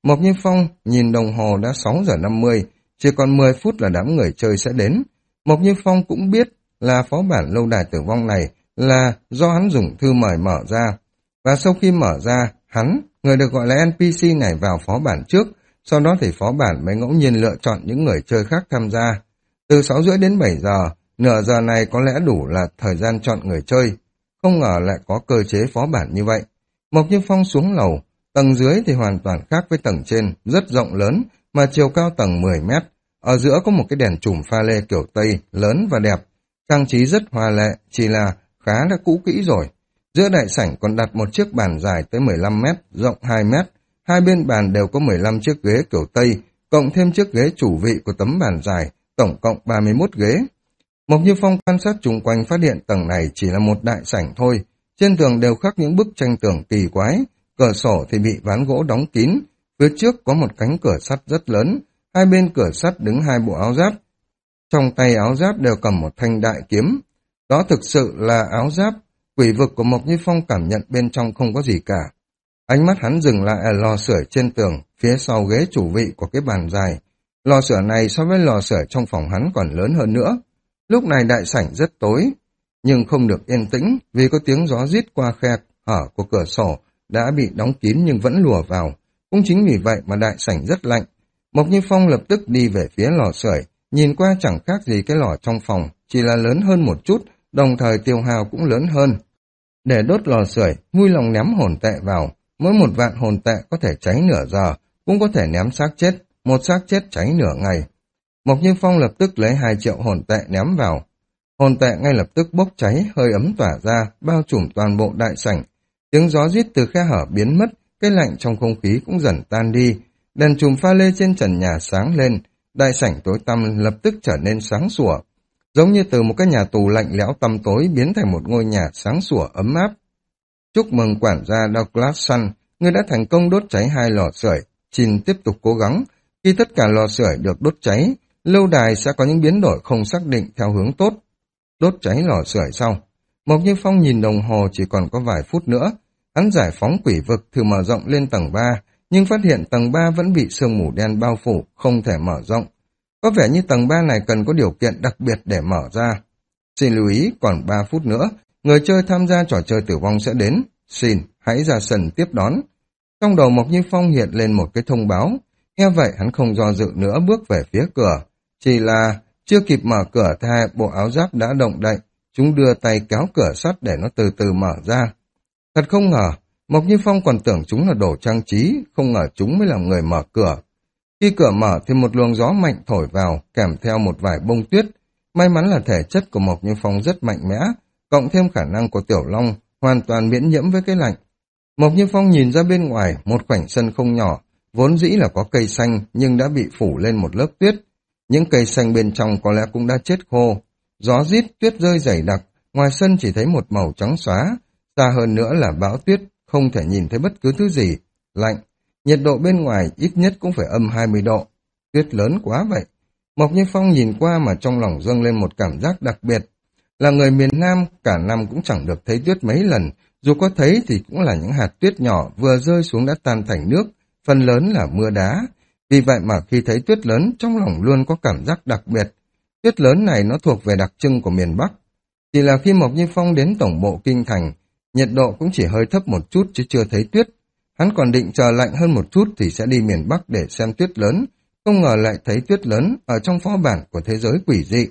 Mộc Như Phong nhìn đồng hồ đã sáu giờ năm mươi, chỉ còn mười phút là đám người chơi sẽ đến. Mộc Như Phong cũng biết là phó bản lâu đài tử vong này là do hắn dùng thư mời mở ra. Và sau khi mở ra, hắn, người được gọi là en pê xê này vào phó bản trước, sau đó thì phó bản mới ngẫu nhiên lựa chọn những người chơi khác tham gia. Từ sáu rưỡi đến bảy giờ, nửa giờ này có lẽ đủ là thời gian chọn người chơi. Không ngờ lại có cơ chế phó bản như vậy. Mộc Như Phong xuống lầu, tầng dưới thì hoàn toàn khác với tầng trên, rất rộng lớn, mà chiều cao tầng mười mét. Ở giữa có một cái đèn chùm pha lê kiểu Tây, lớn và đẹp. Trang trí rất hoa lệ, chỉ là khá đã cũ kỹ rồi. Giữa đại sảnh còn đặt một chiếc bàn dài tới mười lăm mét, rộng hai mét. Hai bên bàn đều có mười lăm chiếc ghế kiểu Tây, cộng thêm chiếc ghế chủ vị của tấm bàn dài, tổng cộng ba mươi mốt ghế. Mộc Như Phong quan sát chung quanh phát hiện tầng này chỉ là một đại sảnh thôi. Trên tường đều khắc những bức tranh tường kỳ quái, cửa sổ thì bị ván gỗ đóng kín. Phía trước có một cánh cửa sắt rất lớn, hai bên cửa sắt đứng hai bộ áo giáp. Trong tay áo giáp đều cầm một thanh đại kiếm. Đó thực sự là áo giáp. Quỷ vực của Mộc Như Phong cảm nhận bên trong không có gì cả. Ánh mắt hắn dừng lại ở lò sưởi trên tường, phía sau ghế chủ vị của cái bàn dài. Lò sưởi này so với lò sưởi trong phòng hắn còn lớn hơn nữa. Lúc này đại sảnh rất tối, nhưng không được yên tĩnh vì có tiếng gió rít qua khe hở của cửa sổ đã bị đóng kín nhưng vẫn lùa vào. Cũng chính vì vậy mà đại sảnh rất lạnh. Mộc Như Phong lập tức đi về phía lò sưởi, nhìn qua chẳng khác gì cái lò trong phòng, chỉ là lớn hơn một chút, đồng thời tiêu hao cũng lớn hơn. Để đốt lò sưởi, vui lòng ném hồn tệ vào, mỗi một vạn hồn tệ có thể cháy nửa giờ, cũng có thể ném xác chết, một xác chết cháy nửa ngày. Mộc Như Phong lập tức lấy hai triệu hồn tệ ném vào. Hồn tệ ngay lập tức bốc cháy, hơi ấm tỏa ra, bao trùm toàn bộ đại sảnh. Tiếng gió rít từ khe hở biến mất, cái lạnh trong không khí cũng dần tan đi. Đèn chùm pha lê trên trần nhà sáng lên, đại sảnh tối tăm lập tức trở nên sáng sủa. Giống như từ một cái nhà tù lạnh lẽo tăm tối biến thành một ngôi nhà sáng sủa ấm áp. Chúc mừng quản gia Douglas Sun, người đã thành công đốt cháy hai lò sưởi. Xin tiếp tục cố gắng. Khi tất cả lò sưởi được đốt cháy, lâu đài sẽ có những biến đổi không xác định theo hướng tốt. Đốt cháy lò sưởi xong, Mộc Như Phong nhìn đồng hồ chỉ còn có vài phút nữa. Hắn giải phóng quỷ vực thử mở rộng lên tầng ba, nhưng phát hiện tầng ba vẫn bị sương mù đen bao phủ, không thể mở rộng. Có vẻ như tầng ba này cần có điều kiện đặc biệt để mở ra. Xin lưu ý, còn ba phút nữa, người chơi tham gia trò chơi tử vong sẽ đến. Xin, hãy ra sân tiếp đón. Trong đầu Mộc Như Phong hiện lên một cái thông báo. Nghe vậy hắn không do dự nữa bước về phía cửa. Chỉ là chưa kịp mở cửa thì hai bộ áo giáp đã động đậy. Chúng đưa tay kéo cửa sắt để nó từ từ mở ra. Thật không ngờ, Mộc Như Phong còn tưởng chúng là đồ trang trí, không ngờ chúng mới là người mở cửa. Khi cửa mở thì một luồng gió mạnh thổi vào, kèm theo một vài bông tuyết. May mắn là thể chất của Mộc Như Phong rất mạnh mẽ, cộng thêm khả năng của Tiểu Long, hoàn toàn miễn nhiễm với cái lạnh. Mộc Như Phong nhìn ra bên ngoài, một khoảnh sân không nhỏ, vốn dĩ là có cây xanh nhưng đã bị phủ lên một lớp tuyết. Những cây xanh bên trong có lẽ cũng đã chết khô. Gió rít, tuyết rơi dày đặc, ngoài sân chỉ thấy một màu trắng xóa. Xa hơn nữa là bão tuyết, không thể nhìn thấy bất cứ thứ gì. Lạnh, nhiệt độ bên ngoài ít nhất cũng phải âm hai mươi độ. Tuyết lớn quá vậy. Mộc Như Phong nhìn qua mà trong lòng dâng lên một cảm giác đặc biệt. Là người miền Nam, cả năm cũng chẳng được thấy tuyết mấy lần, dù có thấy thì cũng là những hạt tuyết nhỏ vừa rơi xuống đã tan thành nước, phần lớn là mưa đá. Vì vậy mà khi thấy tuyết lớn, trong lòng luôn có cảm giác đặc biệt. Tuyết lớn này nó thuộc về đặc trưng của miền Bắc. Chỉ là khi Mộc Như Phong đến tổng bộ kinh thành, nhiệt độ cũng chỉ hơi thấp một chút chứ chưa thấy tuyết. Hắn còn định chờ lạnh hơn một chút thì sẽ đi miền Bắc để xem tuyết lớn, không ngờ lại thấy tuyết lớn ở trong phó bản của thế giới quỷ dị.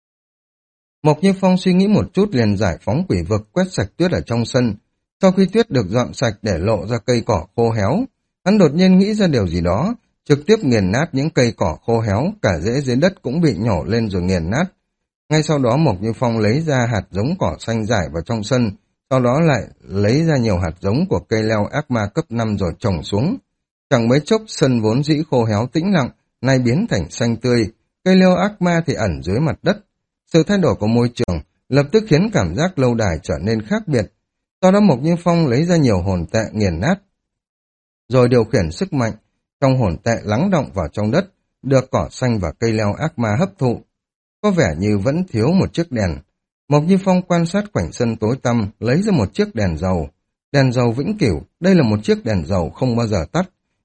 Mộc Như Phong suy nghĩ một chút liền giải phóng quỷ vực quét sạch tuyết ở trong sân. Sau khi tuyết được dọn sạch để lộ ra cây cỏ khô héo, hắn đột nhiên nghĩ ra điều gì đó, trực tiếp nghiền nát những cây cỏ khô héo, cả rễ dưới đất cũng bị nhổ lên rồi nghiền nát. Ngay sau đó Mộc Như Phong lấy ra hạt giống cỏ xanh rải vào trong sân, sau đó lại lấy ra nhiều hạt giống của cây leo ác ma cấp năm rồi trồng xuống. Chẳng mấy chốc sân vốn dĩ khô héo tĩnh lặng, nay biến thành xanh tươi, cây leo ác ma thì ẩn dưới mặt đất. Sự thay đổi của môi trường lập tức khiến cảm giác lâu đài trở nên khác biệt. Sau đó Mộc Như Phong lấy ra nhiều hồn tệ nghiền nát, rồi điều khiển sức mạnh trong hồn tệ lắng động vào trong đất, được cỏ xanh và cây leo ác ma hấp thụ. Có vẻ như vẫn thiếu một chiếc đèn. Mộc Như Phong quan sát khoảnh sân tối tăm, lấy ra một chiếc đèn dầu. Đèn dầu vĩnh cửu, đây là một chiếc đèn dầu không bao giờ tắt.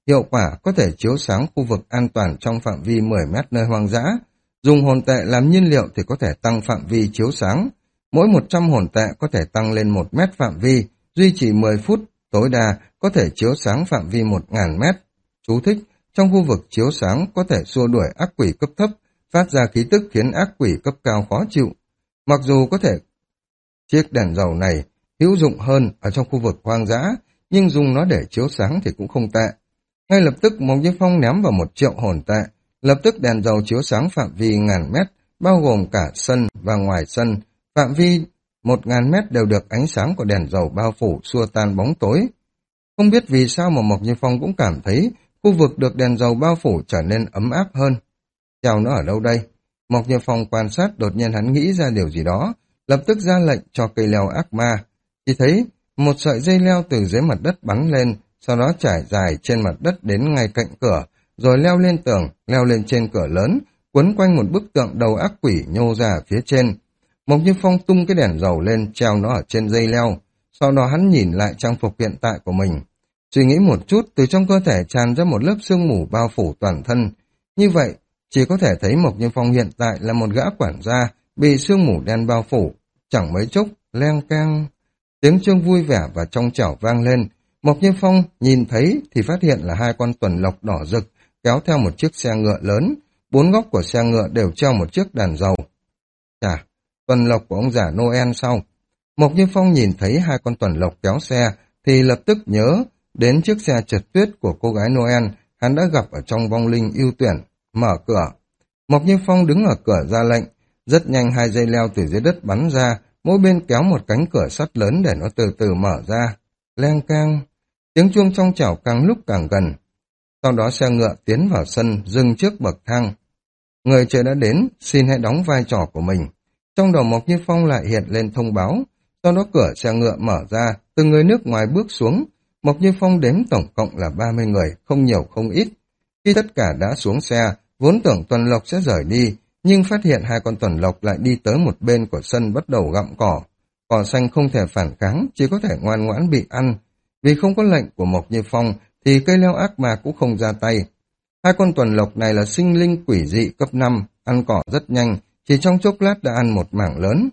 hiệu quả có thể chiếu sáng khu vực an toàn trong phạm vi mười mét nơi hoang dã. Dùng hồn tệ làm nhiên liệu thì có thể tăng phạm vi chiếu sáng. Mỗi một trăm hồn tệ có thể tăng lên một mét phạm vi, duy trì mười phút, tối đa có thể chiếu sáng phạm vi một nghìn mét. Chú thích, trong khu vực chiếu sáng có thể xua đuổi ác quỷ cấp thấp, phát ra khí tức khiến ác quỷ cấp cao khó chịu. Mặc dù có thể chiếc đèn dầu này hữu dụng hơn ở trong khu vực hoang dã, nhưng dùng nó để chiếu sáng thì cũng không tệ. Ngay lập tức Mộc Như Phong ném vào một triệu hồn tệ, lập tức đèn dầu chiếu sáng phạm vi ngàn mét, bao gồm cả sân và ngoài sân. Phạm vi một ngàn mét đều được ánh sáng của đèn dầu bao phủ xua tan bóng tối. Không biết vì sao mà Mộc Như Phong cũng cảm thấy khu vực được đèn dầu bao phủ trở nên ấm áp hơn. Treo nó ở đâu đây? Mộc Như Phong quan sát, đột nhiên hắn nghĩ ra điều gì đó, lập tức ra lệnh cho cây leo ác ma. Chỉ thấy một sợi dây leo từ dưới mặt đất bắn lên, sau đó trải dài trên mặt đất đến ngay cạnh cửa, rồi leo lên tường, leo lên trên cửa lớn, quấn quanh một bức tượng đầu ác quỷ nhô ra phía trên. Mộc Như Phong tung cái đèn dầu lên, treo nó ở trên dây leo. Sau đó hắn nhìn lại trang phục hiện tại của mình. Suy nghĩ một chút, từ trong cơ thể tràn ra một lớp sương mù bao phủ toàn thân. Như vậy, chỉ có thể thấy Mộc Như Phong hiện tại là một gã quản gia, bị sương mù đen bao phủ. Chẳng mấy chốc, leng keng, tiếng chuông vui vẻ và trong trẻo vang lên. Mộc Như Phong nhìn thấy thì phát hiện là hai con tuần lộc đỏ rực kéo theo một chiếc xe ngựa lớn. Bốn góc của xe ngựa đều treo một chiếc đèn dầu. Chà, tuần lộc của ông già Noel sao? Mộc Như Phong nhìn thấy hai con tuần lộc kéo xe thì lập tức nhớ đến chiếc xe trượt tuyết của cô gái Noel hắn đã gặp ở trong vong linh ưu tuyển. Mở cửa. Mộc Như Phong đứng ở cửa ra lệnh. Rất nhanh hai dây leo từ dưới đất bắn ra, mỗi bên kéo một cánh cửa sắt lớn để nó từ từ mở ra. Leng keng, tiếng chuông trong chảo càng lúc càng gần. Sau đó xe ngựa tiến vào sân, dừng trước bậc thang. Người chơi đã đến, xin hãy đóng vai trò của mình. Trong đầu Mộc Như Phong lại hiện lên thông báo. Sau đó cửa xe ngựa mở ra, từng người nước ngoài bước xuống. Mộc Như Phong đếm tổng cộng là ba mươi người, không nhiều không ít. Khi tất cả đã xuống xe, vốn tưởng tuần lộc sẽ rời đi, nhưng phát hiện hai con tuần lộc lại đi tới một bên của sân bắt đầu gặm cỏ. Cỏ xanh không thể phản kháng, chỉ có thể ngoan ngoãn bị ăn. Vì không có lệnh của Mộc Như Phong, thì cây leo ác ma cũng không ra tay. Hai con tuần lộc này là sinh linh quỷ dị cấp năm, ăn cỏ rất nhanh, chỉ trong chốc lát đã ăn một mảng lớn.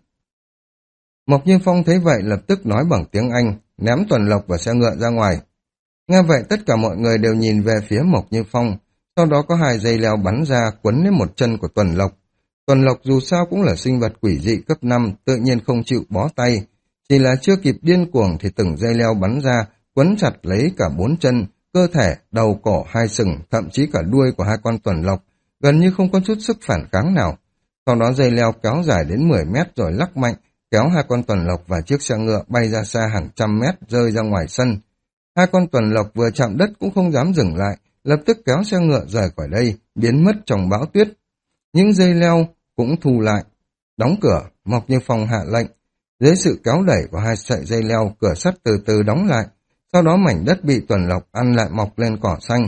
Mộc Như Phong thấy vậy lập tức nói bằng tiếng Anh, ném tuần lộc và xe ngựa ra ngoài. Nghe vậy tất cả mọi người đều nhìn về phía Mộc Như Phong, sau đó có hai dây leo bắn ra quấn lên một chân của tuần lộc. Tuần lộc dù sao cũng là sinh vật quỷ dị cấp năm, tự nhiên không chịu bó tay. Chỉ là chưa kịp điên cuồng thì từng dây leo bắn ra, quấn chặt lấy cả bốn chân, cơ thể, đầu, cổ, hai sừng, thậm chí cả đuôi của hai con tuần lộc, gần như không có chút sức phản kháng nào. Sau đó dây leo kéo dài đến mười mét rồi lắc mạnh, kéo hai con tuần lộc và chiếc xe ngựa bay ra xa hàng trăm mét, rơi ra ngoài sân. Hai con tuần lộc vừa chạm đất cũng không dám dừng lại, lập tức kéo xe ngựa rời khỏi đây, biến mất trong bão tuyết. Những dây leo cũng thu lại. Đóng cửa, Mộc Như Phong hạ lệnh. Dưới sự kéo đẩy của hai sợi dây leo, cửa sắt từ từ đóng lại. Sau đó mảnh đất bị tuần lộc ăn lại mọc lên cỏ xanh.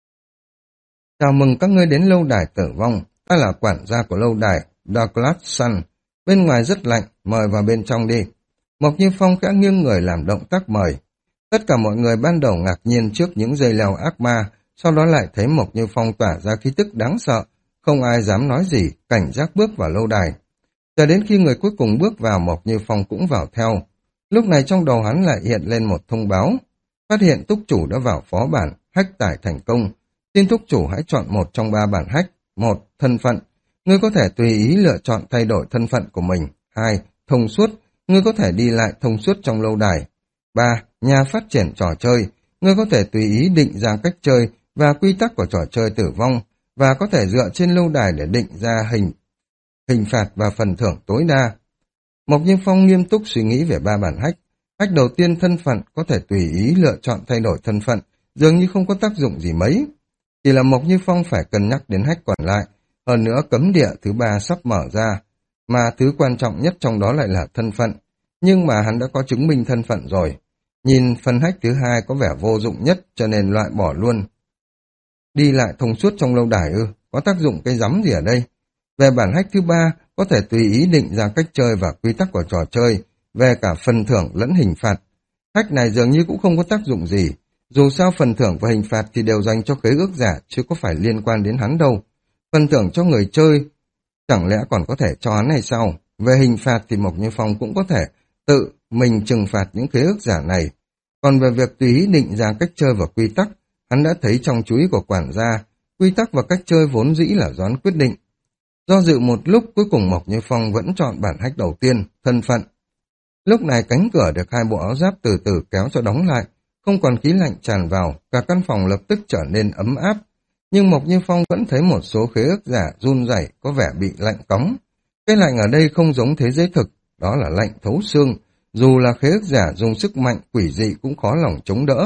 Chào mừng các ngươi đến lâu đài tử vong. Ta là quản gia của lâu đài, Douglas Sun. Bên ngoài rất lạnh, mời vào bên trong đi. Mộc Như Phong khẽ nghiêng người làm động tác mời. Tất cả mọi người ban đầu ngạc nhiên trước những dây leo ác ma, sau đó lại thấy Mộc Như Phong tỏa ra khí tức đáng sợ. Không ai dám nói gì, cảnh giác bước vào lâu đài. Cho đến khi người cuối cùng bước vào, Mộc Như Phong cũng vào theo. Lúc này trong đầu hắn lại hiện lên một thông báo. Phát hiện túc chủ đã vào phó bản, hách tải thành công. Xin túc chủ hãy chọn một trong ba bản hách. Một, thân phận. Ngươi có thể tùy ý lựa chọn thay đổi thân phận của mình. Hai, thông suốt. Ngươi có thể đi lại thông suốt trong lâu đài. Ba, nhà phát triển trò chơi. Ngươi có thể tùy ý định ra cách chơi và quy tắc của trò chơi tử vong, và có thể dựa trên lâu đài để định ra hình hình phạt và phần thưởng tối đa. Mộc Như Phong nghiêm túc suy nghĩ về ba bản hách. Hách đầu tiên, thân phận, có thể tùy ý lựa chọn thay đổi thân phận, dường như không có tác dụng gì mấy. Chỉ là Mộc Như Phong phải cân nhắc đến hách còn lại. Hơn nữa cấm địa thứ ba sắp mở ra, mà thứ quan trọng nhất trong đó lại là thân phận. Nhưng mà hắn đã có chứng minh thân phận rồi. Nhìn phần hách thứ hai có vẻ vô dụng nhất, cho nên loại bỏ luôn. Đi lại thông suốt trong lâu đài ư, có tác dụng cái rắm gì ở đây? Về bản hách thứ ba, có thể tùy ý định ra cách chơi và quy tắc của trò chơi, về cả phần thưởng lẫn hình phạt. Hách này dường như cũng không có tác dụng gì, Dù sao phần thưởng và hình phạt thì đều dành cho khế ước giả chứ có phải liên quan đến hắn đâu. Phần thưởng cho người chơi chẳng lẽ còn có thể cho hắn hay sao? Về hình phạt thì Mộc Như Phong cũng có thể tự mình trừng phạt những khế ước giả này. Còn về việc tùy ý định ra cách chơi và quy tắc, hắn đã thấy trong chú ý của quản gia, quy tắc và cách chơi vốn dĩ là do hắn quyết định. Do dự một lúc, cuối cùng Mộc Như Phong vẫn chọn bản hack đầu tiên, thân phận. Lúc này cánh cửa được hai bộ áo giáp từ từ kéo cho đóng lại, không còn khí lạnh tràn vào, cả căn phòng lập tức trở nên ấm áp. Nhưng Mộc Như Phong vẫn thấy một số khế ước giả run rẩy, có vẻ bị lạnh cóng. Cái lạnh ở đây không giống thế giới thực, đó là lạnh thấu xương, dù là khế ước giả dùng sức mạnh quỷ dị cũng khó lòng chống đỡ.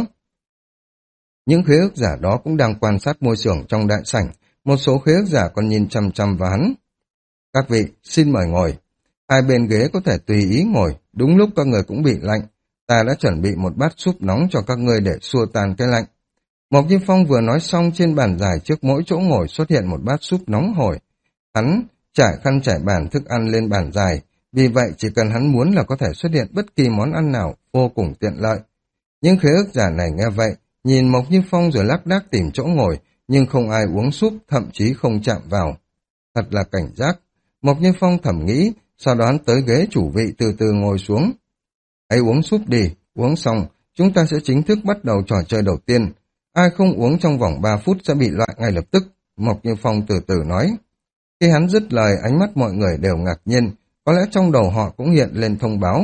Những khế ước giả đó cũng đang quan sát môi trường trong đại sảnh, một số khế ước giả còn nhìn chằm chằm vào hắn. Các vị, xin mời ngồi. Hai bên ghế có thể tùy ý ngồi, đúng lúc các người cũng bị lạnh. Ta đã chuẩn bị một bát súp nóng cho các ngươi để xua tan cái lạnh. Mộc Như Phong vừa nói xong, trên bàn dài trước mỗi chỗ ngồi xuất hiện một bát súp nóng hổi. Hắn trải khăn trải bàn thức ăn lên bàn dài, vì vậy chỉ cần hắn muốn là có thể xuất hiện bất kỳ món ăn nào, vô cùng tiện lợi. Những khế ước giả này nghe vậy, nhìn Mộc Như Phong rồi lác đác tìm chỗ ngồi, nhưng không ai uống súp, thậm chí không chạm vào. Thật là cảnh giác. Mộc Như Phong thầm nghĩ, sau đó hắn tới ghế chủ vị từ từ ngồi xuống. Hãy uống súp đi, uống xong, chúng ta sẽ chính thức bắt đầu trò chơi đầu tiên. Ai không uống trong vòng ba phút sẽ bị loại ngay lập tức, Mộc Như Phong từ từ nói. Khi hắn dứt lời, ánh mắt mọi người đều ngạc nhiên, có lẽ trong đầu họ cũng hiện lên thông báo.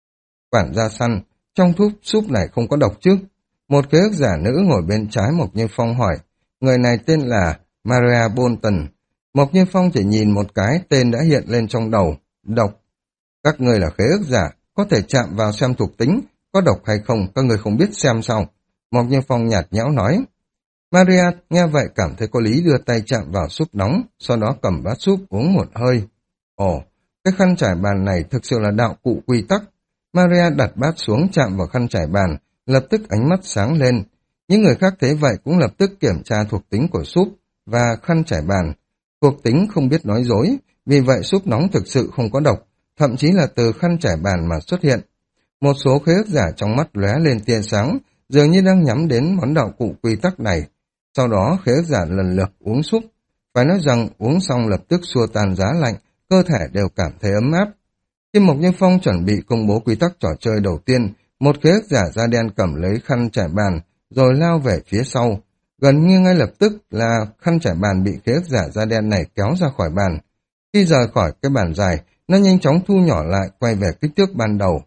Quản gia săn, trong thuốc súp này không có độc chứ? Một khế ước giả nữ ngồi bên trái Mộc Như Phong hỏi, người này tên là Maria Bolton. Mộc Như Phong chỉ nhìn một cái, tên đã hiện lên trong đầu, độc. Các người là khế ước giả, có thể chạm vào xem thuộc tính, có độc hay không, các người không biết xem sao. Mộc Như Phong nhạt nhẽo nói. Maria nghe vậy cảm thấy có lý, đưa tay chạm vào súp nóng, sau đó cầm bát súp uống một hơi. Ồ, cái khăn trải bàn này thực sự là đạo cụ quy tắc. Maria đặt bát xuống chạm vào khăn trải bàn, lập tức ánh mắt sáng lên. Những người khác thấy vậy cũng lập tức kiểm tra thuộc tính của súp và khăn trải bàn. Thuộc tính không biết nói dối, vì vậy súp nóng thực sự không có độc, thậm chí là từ khăn trải bàn mà xuất hiện. Một số khế ước giả trong mắt lóe lên tia sáng, dường như đang nhắm đến món đạo cụ quy tắc này. Sau đó khế ước giả lần lượt uống súp. Phải nói rằng uống xong lập tức xua tan giá lạnh, cơ thể đều cảm thấy ấm áp. Khi Mộc Như Phong chuẩn bị công bố quy tắc trò chơi đầu tiên, một khế ước giả da đen cầm lấy khăn trải bàn, rồi lao về phía sau. Gần như ngay lập tức là khăn trải bàn bị khế ước giả da đen này kéo ra khỏi bàn. Khi rời khỏi cái bàn dài, nó nhanh chóng thu nhỏ lại, quay về kích thước ban đầu.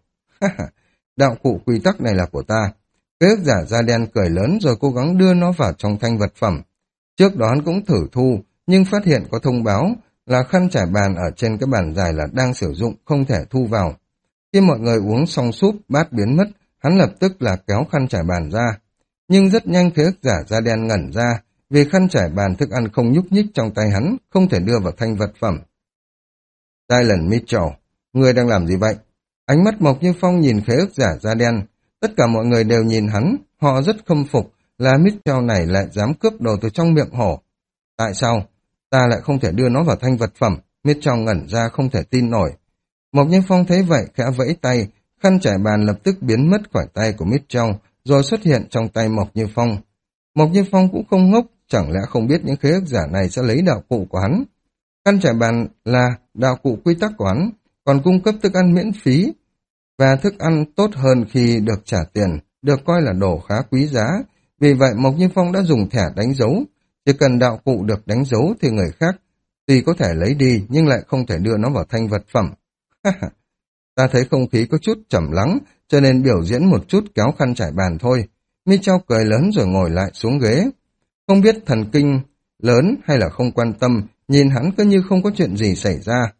Đạo cụ quy tắc này là của ta. Khế ước giả da đen cười lớn rồi cố gắng đưa nó vào trong thanh vật phẩm. Trước đó hắn cũng thử thu, nhưng phát hiện có thông báo là khăn trải bàn ở trên cái bàn dài là đang sử dụng, không thể thu vào. Khi mọi người uống xong súp, bát biến mất, hắn lập tức là kéo khăn trải bàn ra. Nhưng rất nhanh khế ước giả da đen ngẩn ra, vì khăn trải bàn thức ăn không nhúc nhích trong tay hắn, không thể đưa vào thanh vật phẩm. Dylan Mitchell, người đang làm gì vậy? Ánh mắt Mộc Như Phong nhìn khế ước giả da đen, tất cả mọi người đều nhìn hắn, họ rất khâm phục là Mitchell này lại dám cướp đồ từ trong miệng hổ. Tại sao? Ta lại không thể đưa nó vào thanh vật phẩm, Mitchell ngẩn ra không thể tin nổi. Mộc Như Phong thấy vậy khẽ vẫy tay, khăn trải bàn lập tức biến mất khỏi tay của Mitchell, rồi xuất hiện trong tay Mộc Như Phong. Mộc Như Phong cũng không ngốc, chẳng lẽ không biết những khế ước giả này sẽ lấy đạo cụ của hắn. Khăn trải bàn là đạo cụ quy tắc của hắn, còn cung cấp thức ăn miễn phí, và thức ăn tốt hơn khi được trả tiền, được coi là đồ khá quý giá. Vì vậy Mộc Như Phong đã dùng thẻ đánh dấu, chỉ cần đạo cụ được đánh dấu thì người khác tuy có thể lấy đi nhưng lại không thể đưa nó vào thanh vật phẩm. Ta thấy không khí có chút trầm lắng, cho nên biểu diễn một chút kéo khăn trải bàn thôi. Mitchell cười lớn rồi ngồi lại xuống ghế. Không biết thần kinh lớn hay là không quan tâm, nhìn hắn cứ như không có chuyện gì xảy ra.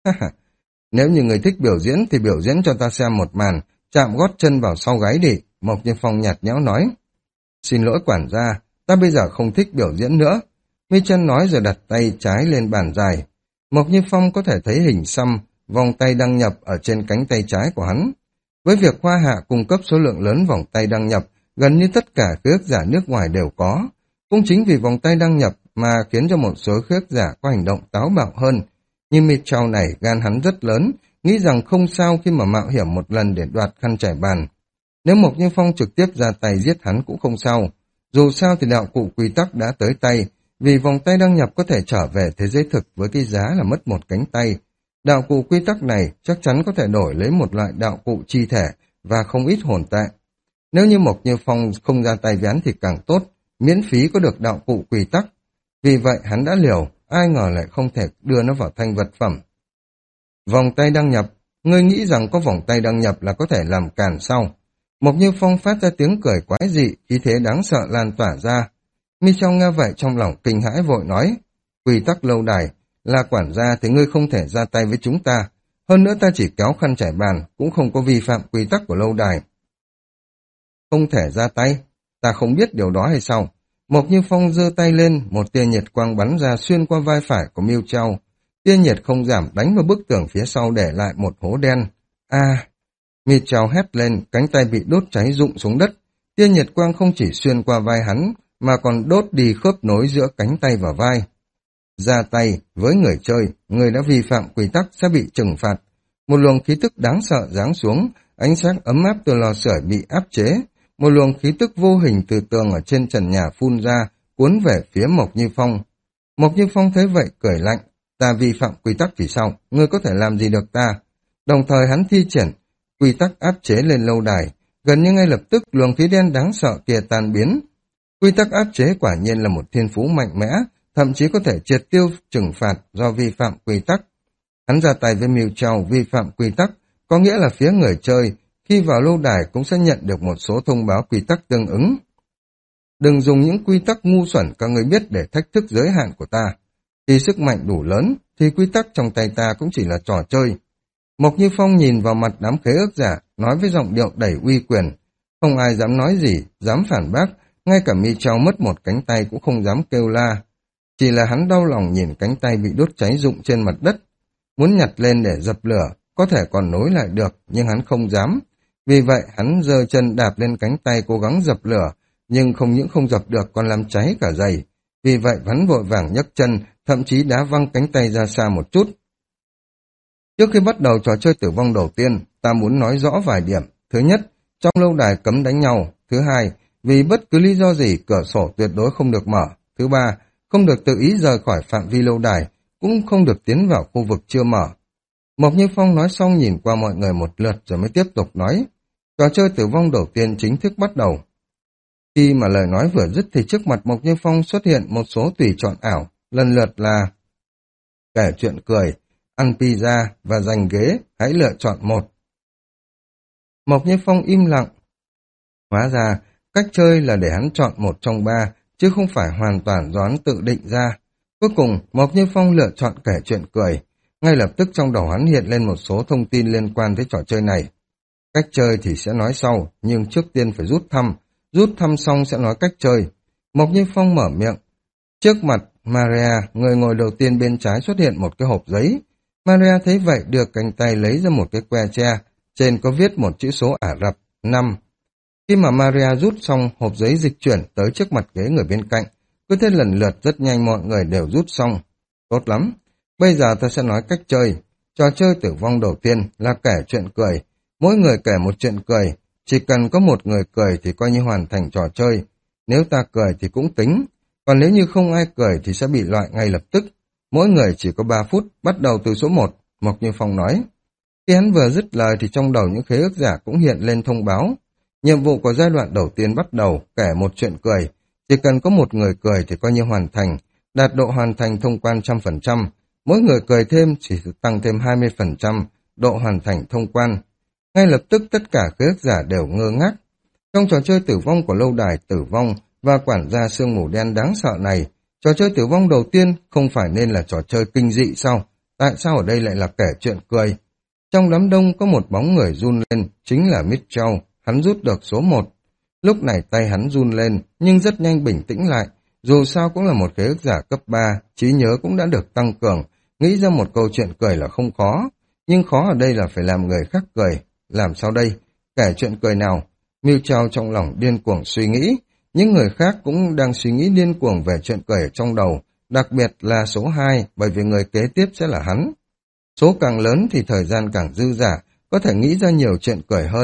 Nếu như người thích biểu diễn thì biểu diễn cho ta xem một màn, chạm gót chân vào sau gáy đi, Mộc Như Phong nhạt nhẽo nói. Xin lỗi quản gia, ta bây giờ không thích biểu diễn nữa. Mitchell nói rồi đặt tay trái lên bàn dài. Mộc Như Phong có thể thấy hình xăm, vòng tay đăng nhập ở trên cánh tay trái của hắn. Với việc Hoa Hạ cung cấp số lượng lớn vòng tay đăng nhập, gần như tất cả khế ước giả nước ngoài đều có. Cũng chính vì vòng tay đăng nhập mà khiến cho một số khế ước giả có hành động táo bạo hơn. Nhưng Mitchell này gan hắn rất lớn, nghĩ rằng không sao khi mà mạo hiểm một lần để đoạt khăn trải bàn. Nếu Mộc Như Phong trực tiếp ra tay giết hắn cũng không sao. Dù sao thì đạo cụ quy tắc đã tới tay, vì vòng tay đăng nhập có thể trở về thế giới thực với cái giá là mất một cánh tay. Đạo cụ quy tắc này chắc chắn có thể đổi lấy một loại đạo cụ chi thể và không ít hồn tệ. Nếu như Mộc Như Phong không ra tay với hắn thì càng tốt, miễn phí có được đạo cụ quy tắc. Vì vậy hắn đã liều, ai ngờ lại không thể đưa nó vào thành vật phẩm. Vòng tay đăng nhập, ngươi nghĩ rằng có vòng tay đăng nhập là có thể làm cản sao? Mộc Như Phong phát ra tiếng cười quái dị, khí thế đáng sợ lan tỏa ra. Mi Châu nghe vậy trong lòng kinh hãi vội nói, quy tắc lâu đài, là quản gia thì ngươi không thể ra tay với chúng ta. Hơn nữa ta chỉ kéo khăn trải bàn, cũng không có vi phạm quy tắc của lâu đài. Không thể ra tay, ta không biết điều đó hay sao? Mộc Như Phong giơ tay lên, một tia nhiệt quang bắn ra xuyên qua vai phải của Miêu Châu. Tia nhiệt không giảm đánh vào bức tường phía sau để lại một hố đen. A! Miêu Châu hét lên, cánh tay bị đốt cháy rụng xuống đất. Tia nhiệt quang không chỉ xuyên qua vai hắn, mà còn đốt đi khớp nối giữa cánh tay và vai. Ra tay với người chơi, người đã vi phạm quy tắc sẽ bị trừng phạt. Một luồng khí tức đáng sợ giáng xuống, ánh sáng ấm áp từ lò sưởi bị áp chế. Một luồng khí tức vô hình từ tường ở trên trần nhà phun ra, cuốn về phía Mộc Như Phong. Mộc Như Phong thấy vậy cười lạnh, ta vi phạm quy tắc thì sao, ngươi có thể làm gì được ta? Đồng thời hắn thi triển quy tắc áp chế lên lâu đài, gần như ngay lập tức luồng khí đen đáng sợ kia tan biến. Quy tắc áp chế quả nhiên là một thiên phú mạnh mẽ, thậm chí có thể triệt tiêu trừng phạt do vi phạm quy tắc. Hắn ra tay với Miêu Châu vi phạm quy tắc, có nghĩa là phía người chơi khi vào lâu đài cũng sẽ nhận được một số thông báo quy tắc tương ứng. Đừng dùng những quy tắc ngu xuẩn các người biết để thách thức giới hạn của ta. Khi sức mạnh đủ lớn, thì quy tắc trong tay ta cũng chỉ là trò chơi. Mộc Như Phong nhìn vào mặt đám khế ước giả, nói với giọng điệu đầy uy quyền. Không ai dám nói gì, dám phản bác, ngay cả Mi Châu mất một cánh tay cũng không dám kêu la. Chỉ là hắn đau lòng nhìn cánh tay bị đốt cháy rụng trên mặt đất. Muốn nhặt lên để dập lửa, có thể còn nối lại được, nhưng hắn không dám. Vì vậy hắn giơ chân đạp lên cánh tay cố gắng dập lửa, nhưng không những không dập được còn làm cháy cả giày. Vì vậy hắn vội vàng nhấc chân, thậm chí đá văng cánh tay ra xa một chút. Trước khi bắt đầu trò chơi tử vong đầu tiên, ta muốn nói rõ vài điểm. Thứ nhất, trong lâu đài cấm đánh nhau. Thứ hai, vì bất cứ lý do gì cửa sổ tuyệt đối không được mở. Thứ ba, không được tự ý rời khỏi phạm vi lâu đài, cũng không được tiến vào khu vực chưa mở. Mộc Như Phong nói xong nhìn qua mọi người một lượt rồi mới tiếp tục nói. Trò chơi tử vong đầu tiên chính thức bắt đầu. Khi mà lời nói vừa dứt thì trước mặt Mộc Như Phong xuất hiện một số tùy chọn ảo, lần lượt là kể chuyện cười, ăn pizza và giành ghế, hãy lựa chọn một. Mộc Như Phong im lặng. Hóa ra, cách chơi là để hắn chọn một trong ba, chứ không phải hoàn toàn do hắn tự định ra. Cuối cùng, Mộc Như Phong lựa chọn kể chuyện cười. Ngay lập tức trong đầu hắn hiện lên một số thông tin liên quan tới trò chơi này. Cách chơi thì sẽ nói sau, nhưng trước tiên phải rút thăm. Rút thăm xong sẽ nói cách chơi. Mộc Như Phong mở miệng. Trước mặt Maria, người ngồi đầu tiên bên trái xuất hiện một cái hộp giấy. Maria thấy vậy đưa cánh tay lấy ra một cái que tre, trên có viết một chữ số Ả Rập, năm. Khi mà Maria rút xong, hộp giấy dịch chuyển tới trước mặt ghế người bên cạnh. Cứ thế lần lượt rất nhanh mọi người đều rút xong. Tốt lắm. Bây giờ ta sẽ nói cách chơi. Trò chơi tử vong đầu tiên là kể chuyện cười. Mỗi người kể một chuyện cười. Chỉ cần có một người cười thì coi như hoàn thành trò chơi. Nếu ta cười thì cũng tính. Còn nếu như không ai cười thì sẽ bị loại ngay lập tức. Mỗi người chỉ có ba phút, bắt đầu từ số một, Mộc Như Phong nói. Khi hắn vừa dứt lời thì trong đầu những khế ước giả cũng hiện lên thông báo. Nhiệm vụ của giai đoạn đầu tiên bắt đầu, kể một chuyện cười. Chỉ cần có một người cười thì coi như hoàn thành. Đạt độ hoàn thành thông quan một trăm phần trăm. Mỗi người cười thêm chỉ tăng thêm hai mươi phần trăm, độ hoàn thành thông quan. Ngay lập tức tất cả khế ước giả đều ngơ ngác. Trong trò chơi tử vong của lâu đài tử vong và quản gia sương mù đen đáng sợ này, trò chơi tử vong đầu tiên không phải nên là trò chơi kinh dị sao? Tại sao ở đây lại là kể chuyện cười? Trong đám đông có một bóng người run lên, chính là Mitchell, hắn rút được số một. Lúc này tay hắn run lên, nhưng rất nhanh bình tĩnh lại. Dù sao cũng là một khế ước giả cấp ba, trí nhớ cũng đã được tăng cường, nghĩ ra một câu chuyện cười là không khó. Nhưng khó ở đây là phải làm người khác cười. Làm sao đây? Kể chuyện cười nào? Mitchell trong lòng điên cuồng suy nghĩ. Những người khác cũng đang suy nghĩ điên cuồng về chuyện cười ở trong đầu, đặc biệt là số hai, bởi vì người kế tiếp sẽ là hắn. Số càng lớn thì thời gian càng dư dả, có thể nghĩ ra nhiều chuyện cười hơn.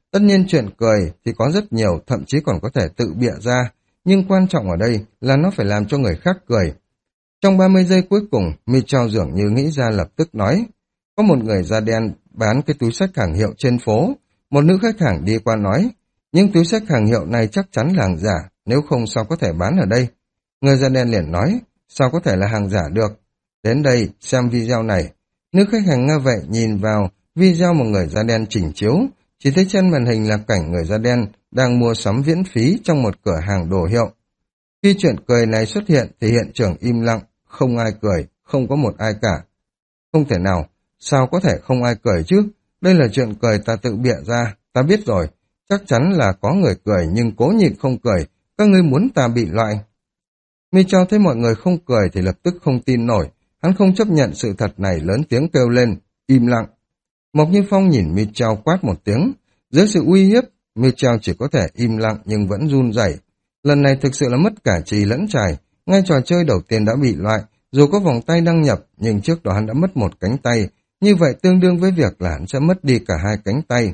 Tất nhiên chuyện cười thì có rất nhiều, thậm chí còn có thể tự bịa ra, nhưng quan trọng ở đây là nó phải làm cho người khác cười. Trong ba mươi giây cuối cùng, Mitchell dường như nghĩ ra lập tức nói, có một người da đen bán cái túi xách hàng hiệu trên phố. Một nữ khách hàng đi qua nói, nhưng túi xách hàng hiệu này chắc chắn là hàng giả, nếu không sao có thể bán ở đây. Người da đen liền nói, sao có thể là hàng giả được? Đến đây, xem video này. Nữ khách hàng nghe vậy nhìn vào video một người da đen chỉnh chiếu, chỉ thấy trên màn hình là cảnh người da đen đang mua sắm viễn phí trong một cửa hàng đồ hiệu. Khi chuyện cười này xuất hiện thì hiện trường im lặng, không ai cười, không có một ai cả. Không thể nào, sao có thể không ai cười chứ? Đây là chuyện cười ta tự bịa ra, ta biết rồi, chắc chắn là có người cười nhưng cố nhịn không cười, các ngươi muốn ta bị loại. Mitchell thấy mọi người không cười thì lập tức không tin nổi, hắn không chấp nhận sự thật này, lớn tiếng kêu lên, im lặng. Mộc Như Phong nhìn Mitchell quát một tiếng, dưới sự uy hiếp, Mitchell chỉ có thể im lặng nhưng vẫn run rẩy. Lần này thực sự là mất cả trì lẫn trải, ngay trò chơi đầu tiên đã bị loại, dù có vòng tay đăng nhập nhưng trước đó hắn đã mất một cánh tay, như vậy tương đương với việc là hắn sẽ mất đi cả hai cánh tay.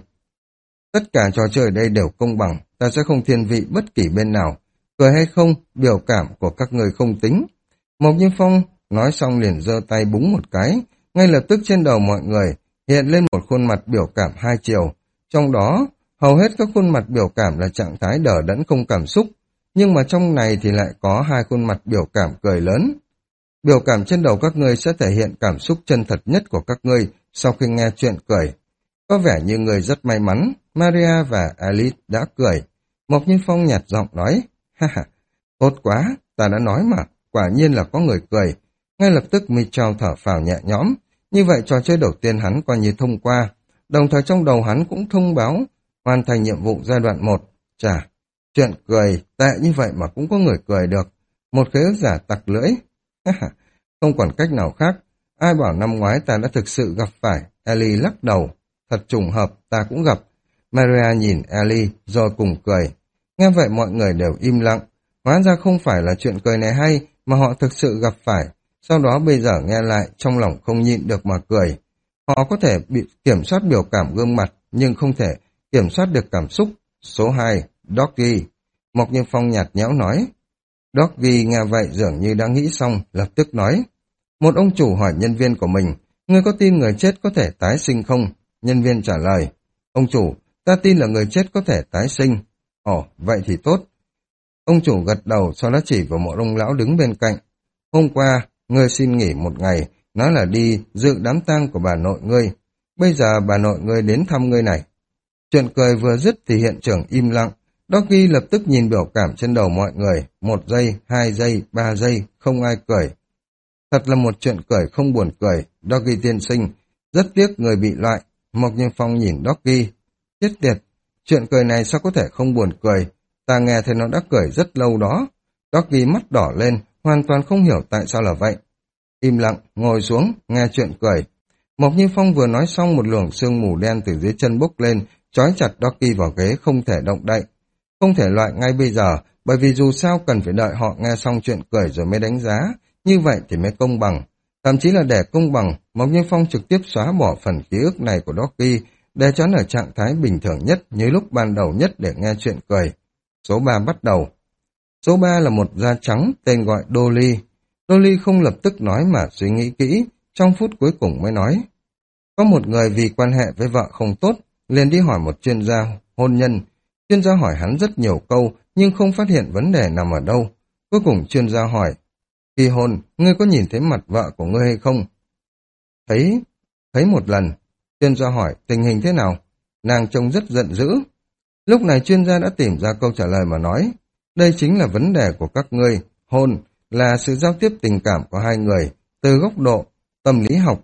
Tất cả trò chơi ở đây đều công bằng, ta sẽ không thiên vị bất kỳ bên nào, cười hay không, biểu cảm của các người không tính. Mộc Như Phong nói xong liền giơ tay búng một cái, ngay lập tức trên đầu mọi người hiện lên một khuôn mặt biểu cảm hai chiều, trong đó hầu hết các khuôn mặt biểu cảm là trạng thái đờ đẫn không cảm xúc, nhưng mà trong này thì lại có hai khuôn mặt biểu cảm cười lớn. Biểu cảm trên đầu các ngươi sẽ thể hiện cảm xúc chân thật nhất của các ngươi sau khi nghe chuyện cười. Có vẻ như người rất may mắn, Maria và Alice đã cười. Mộc Như Phong nhạt giọng nói, ha ha, tốt quá, ta đã nói mà, quả nhiên là có người cười. Ngay lập tức Mitchell thở phào nhẹ nhõm, như vậy trò chơi đầu tiên hắn coi như thông qua, đồng thời trong đầu hắn cũng thông báo hoàn thành nhiệm vụ giai đoạn một. Chà, chuyện cười tệ như vậy mà cũng có người cười được, một khế ước giả tặc lưỡi. Không còn cách nào khác, ai bảo năm ngoái ta đã thực sự gặp phải. Ellie lắc đầu, thật trùng hợp, ta cũng gặp. Maria nhìn Ellie rồi cùng cười. Nghe vậy mọi người đều im lặng, hóa ra không phải là chuyện cười này hay mà họ thực sự gặp phải, sau đó bây giờ nghe lại trong lòng không nhịn được mà cười. Họ có thể bị kiểm soát biểu cảm gương mặt nhưng không thể kiểm soát được cảm xúc. Số hai, Doggy. Mộc Như Phong nhạt nhẽo nói. Doggy nghe vậy dường như đã nghĩ xong, lập tức nói. Một ông chủ hỏi nhân viên của mình, ngươi có tin người chết có thể tái sinh không? Nhân viên trả lời, ông chủ, ta tin là người chết có thể tái sinh. Ồ, vậy thì tốt. Ông chủ gật đầu, sau đó chỉ vào một ông lão đứng bên cạnh. Hôm qua, ngươi xin nghỉ một ngày, nói là đi dự đám tang của bà nội ngươi. Bây giờ bà nội ngươi đến thăm ngươi này. Chuyện cười vừa dứt thì hiện trường im lặng. Doggy lập tức nhìn biểu cảm trên đầu mọi người. Một giây, hai giây, ba giây, không ai cười. Thật là một chuyện cười không buồn cười. Doggy tiên sinh, rất tiếc người bị loại. Mộc Như Phong nhìn Doggy. Chết tiệt, chuyện cười này sao có thể không buồn cười? Ta nghe thấy nó đã cười rất lâu đó. Doggy mắt đỏ lên, hoàn toàn không hiểu tại sao là vậy. Im lặng, ngồi xuống, nghe chuyện cười. Mộc Như Phong vừa nói xong một luồng sương mù đen từ dưới chân bốc lên, trói chặt Doggy vào ghế không thể động đậy. Không thể loại ngay bây giờ, bởi vì dù sao cần phải đợi họ nghe xong chuyện cười rồi mới đánh giá, như vậy thì mới công bằng. Thậm chí là để công bằng, Mộc Như Phong trực tiếp xóa bỏ phần ký ức này của Doggy, để cho nó ở trạng thái bình thường nhất như lúc ban đầu nhất để nghe chuyện cười. Số ba bắt đầu. Số ba là một da trắng tên gọi Dolly. Dolly không lập tức nói mà suy nghĩ kỹ, trong phút cuối cùng mới nói. Có một người vì quan hệ với vợ không tốt, liền đi hỏi một chuyên gia hôn nhân. Chuyên gia hỏi hắn rất nhiều câu, nhưng không phát hiện vấn đề nằm ở đâu. Cuối cùng chuyên gia hỏi, khi hôn, ngươi có nhìn thấy mặt vợ của ngươi hay không? Thấy, thấy một lần. Chuyên gia hỏi, tình hình thế nào? Nàng trông rất giận dữ. Lúc này chuyên gia đã tìm ra câu trả lời mà nói, đây chính là vấn đề của các ngươi. Hôn là sự giao tiếp tình cảm của hai người, từ góc độ tâm lý học.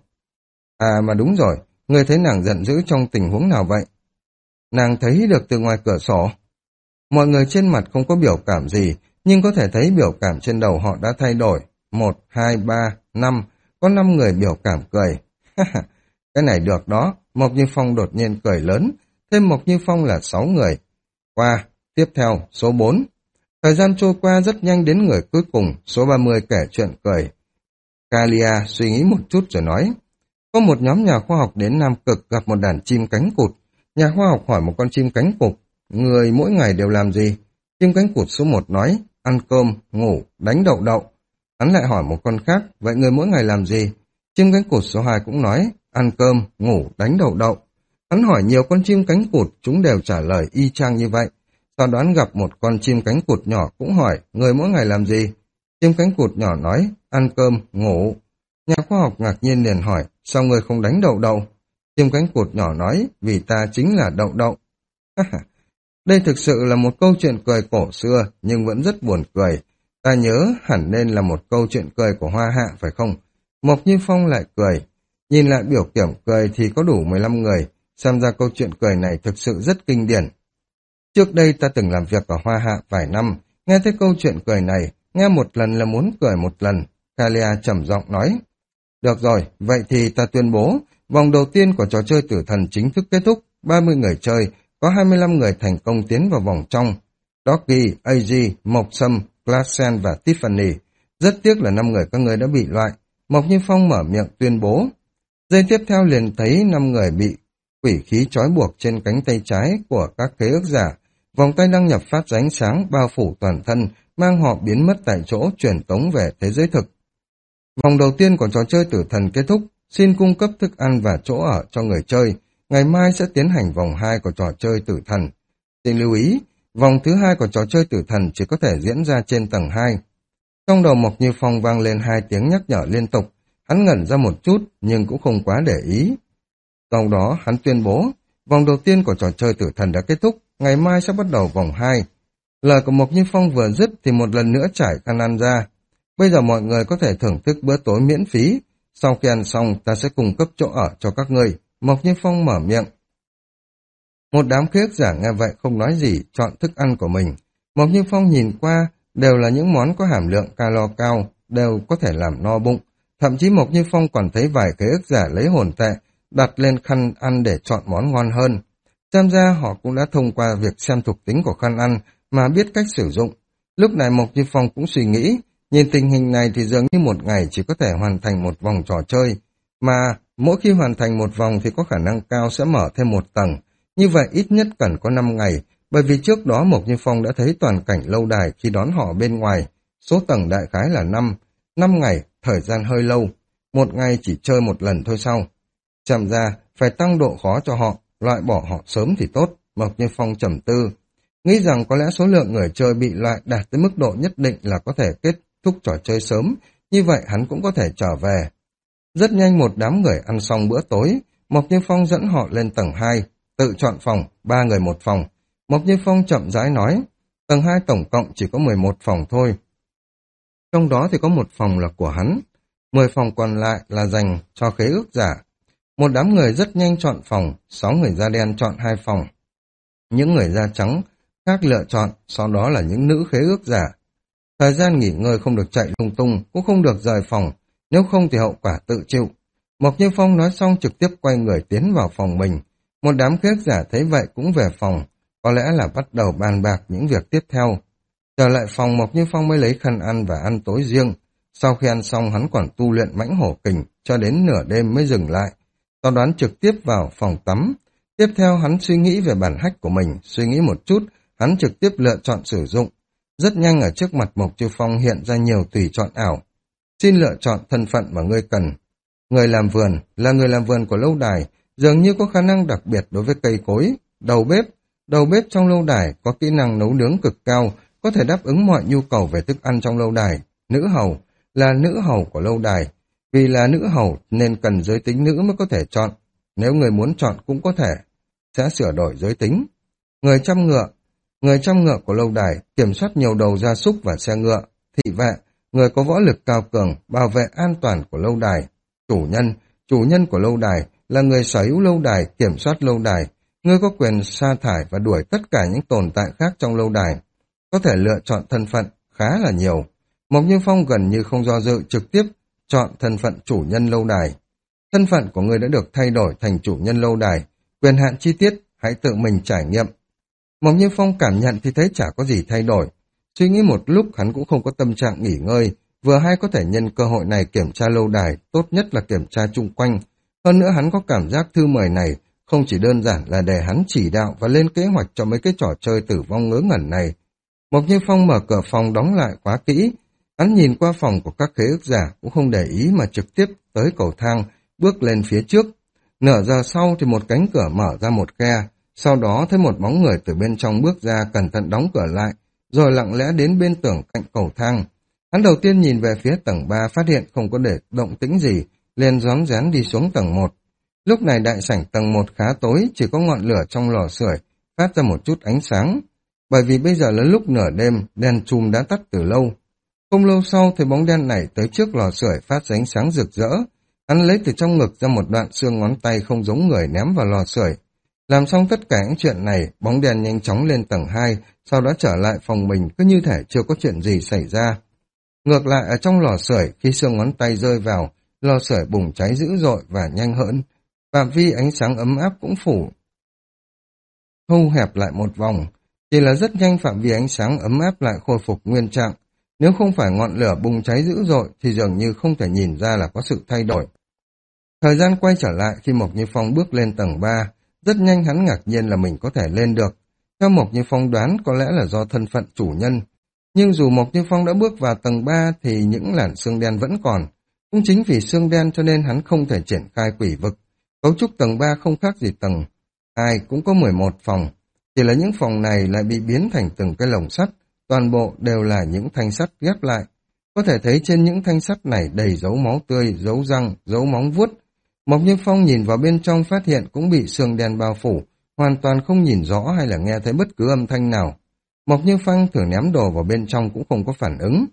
À mà đúng rồi, ngươi thấy nàng giận dữ trong tình huống nào vậy? Nàng thấy được từ ngoài cửa sổ. Mọi người trên mặt không có biểu cảm gì, nhưng có thể thấy biểu cảm trên đầu họ đã thay đổi. Một, hai, ba, năm, có năm người biểu cảm cười. Cái này được đó, Mộc Như Phong đột nhiên cười lớn, thêm Mộc Như Phong là sáu người. Qua, tiếp theo, số bốn. Thời gian trôi qua rất nhanh đến người cuối cùng, số ba mươi kể chuyện cười. Kalia suy nghĩ một chút rồi nói, có một nhóm nhà khoa học đến Nam Cực gặp một đàn chim cánh cụt. Nhà khoa học hỏi một con chim cánh cụt, người mỗi ngày đều làm gì? Chim cánh cụt số một nói, ăn cơm, ngủ, đánh đậu đậu. Hắn lại hỏi một con khác, vậy người mỗi ngày làm gì? Chim cánh cụt số hai cũng nói, ăn cơm, ngủ, đánh đậu đậu. Hắn hỏi nhiều con chim cánh cụt, chúng đều trả lời y chang như vậy. Sau đó hắn gặp một con chim cánh cụt nhỏ cũng hỏi, người mỗi ngày làm gì? Chim cánh cụt nhỏ nói, ăn cơm, ngủ. Nhà khoa học ngạc nhiên liền hỏi, sao người không đánh đậu đậu? Chim cánh cụt nhỏ nói, vì ta chính là đậu đậu. Đây thực sự là một câu chuyện cười cổ xưa, nhưng vẫn rất buồn cười. Ta nhớ hẳn nên là một câu chuyện cười của Hoa Hạ phải không? Mộc Như Phong lại cười. Nhìn lại biểu kiểm cười thì có đủ mười lăm người, xem ra câu chuyện cười này thực sự rất kinh điển. Trước đây ta từng làm việc ở Hoa Hạ vài năm, nghe thấy câu chuyện cười này, nghe một lần là muốn cười một lần. Kalia trầm giọng nói. Được rồi, vậy thì ta tuyên bố, vòng đầu tiên của trò chơi tử thần chính thức kết thúc, ba mươi người chơi, có hai mươi lăm người thành công tiến vào vòng trong. Doggy, a giê, Mộc Sâm, Glassen và Tiffany. Rất tiếc là năm người các người đã bị loại. Mộc Như Phong mở miệng tuyên bố. Giây tiếp theo liền thấy năm người bị quỷ khí trói buộc trên cánh tay trái của các khế ước giả. Vòng tay đăng nhập phát ra ánh sáng bao phủ toàn thân, mang họ biến mất tại chỗ, chuyển tống về thế giới thực. Vòng đầu tiên của trò chơi tử thần kết thúc, xin cung cấp thức ăn và chỗ ở cho người chơi. Ngày mai sẽ tiến hành vòng hai của trò chơi tử thần. Xin lưu ý, vòng thứ hai của trò chơi tử thần chỉ có thể diễn ra trên tầng hai. Trong đầu Mộc Như Phong vang lên hai tiếng nhắc nhở liên tục, hắn ngẩn ra một chút nhưng cũng không quá để ý. Sau đó hắn tuyên bố, vòng đầu tiên của trò chơi tử thần đã kết thúc, ngày mai sẽ bắt đầu vòng hai. Lời của Mộc Như Phong vừa dứt thì một lần nữa trải khăn ăn ra. Bây giờ mọi người có thể thưởng thức bữa tối miễn phí, sau khi ăn xong ta sẽ cung cấp chỗ ở cho các ngươi. Mộc Như Phong mở miệng. Một đám khế ước giả nghe vậy không nói gì, chọn thức ăn của mình. Mộc Như Phong nhìn qua, đều là những món có hàm lượng calo cao, đều có thể làm no bụng. Thậm chí Mộc Như Phong còn thấy vài khế ước giả lấy hồn tệ, đặt lên khăn ăn để chọn món ngon hơn. Xem ra họ cũng đã thông qua việc xem thuộc tính của khăn ăn mà biết cách sử dụng. Lúc này Mộc Như Phong cũng suy nghĩ, nhìn tình hình này thì dường như một ngày chỉ có thể hoàn thành một vòng trò chơi, mà mỗi khi hoàn thành một vòng thì có khả năng cao sẽ mở thêm một tầng. Như vậy ít nhất cần có năm ngày, bởi vì trước đó Mộc Như Phong đã thấy toàn cảnh lâu đài khi đón họ bên ngoài. Số tầng đại khái là năm. năm ngày, thời gian hơi lâu. Một ngày chỉ chơi một lần thôi sau. Xem ra, phải tăng độ khó cho họ, loại bỏ họ sớm thì tốt. Mộc Như Phong trầm tư. Nghĩ rằng có lẽ số lượng người chơi bị loại đạt tới mức độ nhất định là có thể kết thúc trò chơi sớm. Như vậy hắn cũng có thể trở về. Rất nhanh một đám người ăn xong bữa tối, Mộc Như Phong dẫn họ lên tầng hai, tự chọn phòng, ba người một phòng. Mộc Như Phong chậm rãi nói, tầng hai tổng cộng chỉ có mười một phòng thôi. Trong đó thì có một phòng là của hắn, mười phòng còn lại là dành cho khế ước giả. Một đám người rất nhanh chọn phòng, sáu người da đen chọn hai phòng. Những người da trắng khác lựa chọn, sau đó là những nữ khế ước giả. Thời gian nghỉ ngơi không được chạy lung tung, cũng không được rời phòng, nếu không thì hậu quả tự chịu. Mộc Như Phong nói xong trực tiếp quay người tiến vào phòng mình. Một đám khế ước giả thấy vậy cũng về phòng, có lẽ là bắt đầu bàn bạc những việc tiếp theo. Trở lại phòng Mộc Như Phong mới lấy khăn ăn và ăn tối riêng. Sau khi ăn xong hắn còn tu luyện mãnh hổ kình, cho đến nửa đêm mới dừng lại. Sau đó trực tiếp vào phòng tắm. Tiếp theo hắn suy nghĩ về bản hách của mình, suy nghĩ một chút, hắn trực tiếp lựa chọn sử dụng. Rất nhanh ở trước mặt Mộc Như Phong hiện ra nhiều tùy chọn ảo. Xin lựa chọn thân phận mà ngươi cần. Người làm vườn là người làm vườn của lâu đài, dường như có khả năng đặc biệt đối với cây cối. Đầu bếp, đầu bếp trong lâu đài có kỹ năng nấu nướng cực cao, có thể đáp ứng mọi nhu cầu về thức ăn trong lâu đài. Nữ hầu là nữ hầu của lâu đài, vì là nữ hầu nên cần giới tính nữ mới có thể chọn. Nếu người muốn chọn cũng có thể, sẽ sửa đổi giới tính. Người chăm ngựa, người chăm ngựa của lâu đài kiểm soát nhiều đầu gia súc và xe ngựa. Thị vệ, người có võ lực cao cường, bảo vệ an toàn của lâu đài. Chủ nhân, chủ nhân của lâu đài là người sở hữu lâu đài, kiểm soát lâu đài. Ngươi có quyền sa thải và đuổi tất cả những tồn tại khác trong lâu đài. Có thể lựa chọn thân phận khá là nhiều. Mộc Như Phong gần như không do dự trực tiếp chọn thân phận chủ nhân lâu đài. Thân phận của ngươi đã được thay đổi thành chủ nhân lâu đài. Quyền hạn chi tiết, hãy tự mình trải nghiệm. Mộc Như Phong cảm nhận thì thấy chả có gì thay đổi. Suy nghĩ một lúc hắn cũng không có tâm trạng nghỉ ngơi, vừa hay có thể nhân cơ hội này kiểm tra lâu đài, tốt nhất là kiểm tra chung quanh. Hơn nữa hắn có cảm giác thư mời này không chỉ đơn giản là để hắn chỉ đạo và lên kế hoạch cho mấy cái trò chơi tử vong ngớ ngẩn này. Mộc Như Phong mở cửa phòng đóng lại khóa kỹ. Hắn nhìn qua phòng của các khế ước giả cũng không để ý mà trực tiếp tới cầu thang, bước lên phía trước. Nửa giờ sau thì một cánh cửa mở ra một khe, sau đó thấy một bóng người từ bên trong bước ra cẩn thận đóng cửa lại, rồi lặng lẽ đến bên tường cạnh cầu thang. Hắn đầu tiên nhìn về phía tầng ba phát hiện không có để động tĩnh gì, liền rón rén đi xuống tầng một. Lúc này đại sảnh tầng một khá tối, chỉ có ngọn lửa trong lò sưởi phát ra một chút ánh sáng. Bởi vì bây giờ là lúc nửa đêm, đèn chùm đã tắt từ lâu. Không lâu sau thì bóng đen này tới trước lò sưởi phát ra ánh sáng rực rỡ. Hắn lấy từ trong ngực ra một đoạn xương ngón tay không giống người ném vào lò sưởi. Làm xong tất cả những chuyện này, bóng đèn nhanh chóng lên tầng hai, sau đó trở lại phòng mình cứ như thể chưa có chuyện gì xảy ra. Ngược lại ở trong lò sưởi, khi xương ngón tay rơi vào, lò sưởi bùng cháy dữ dội và nhanh hơn. Phạm vi ánh sáng ấm áp cũng phủ thu hẹp lại một vòng. Chỉ là rất nhanh phạm vi ánh sáng ấm áp lại khôi phục nguyên trạng. Nếu không phải ngọn lửa bùng cháy dữ dội thì dường như không thể nhìn ra là có sự thay đổi. Thời gian quay trở lại khi Mộc Như Phong bước lên tầng ba, rất nhanh hắn ngạc nhiên là mình có thể lên được. Theo Mộc Như Phong đoán có lẽ là do thân phận chủ nhân. Nhưng dù Mộc Như Phong đã bước vào tầng ba thì những làn xương đen vẫn còn. Cũng chính vì xương đen cho nên hắn không thể triển khai quỷ vực. Cấu trúc tầng ba không khác gì tầng hai, cũng có mười một phòng. Chỉ là những phòng này lại bị biến thành từng cái lồng sắt, toàn bộ đều là những thanh sắt ghép lại. Có thể thấy trên những thanh sắt này đầy dấu máu tươi, dấu răng, dấu móng vuốt. Mộc Như Phong nhìn vào bên trong phát hiện cũng bị xương đen bao phủ, hoàn toàn không nhìn rõ hay là nghe thấy bất cứ âm thanh nào. Mộc Như Phong thử ném đồ vào bên trong cũng không có phản ứng.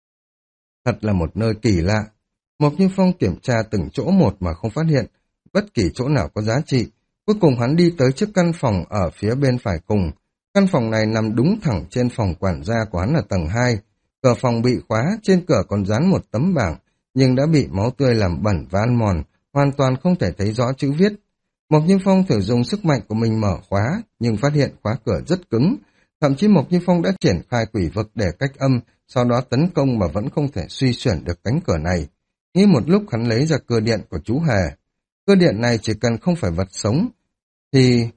Thật là một nơi kỳ lạ. Mộc Như Phong kiểm tra từng chỗ một mà không phát hiện bất kỳ chỗ nào có giá trị. Cuối cùng hắn đi tới trước căn phòng ở phía bên phải cùng. Căn phòng này nằm đúng thẳng trên phòng quản gia của hắn ở tầng hai. Cửa phòng bị khóa, trên cửa còn dán một tấm bảng, nhưng đã bị máu tươi làm bẩn và ăn mòn, hoàn toàn không thể thấy rõ chữ viết. Mộc Như Phong thử dùng sức mạnh của mình mở khóa, nhưng phát hiện khóa cửa rất cứng. Thậm chí Mộc Như Phong đã triển khai quỷ vực để cách âm, sau đó tấn công mà vẫn không thể suy chuyển được cánh cửa này. Nghĩ một lúc hắn lấy ra cưa điện của chú Hề. Cưa điện này chỉ cần không phải vật sống, thì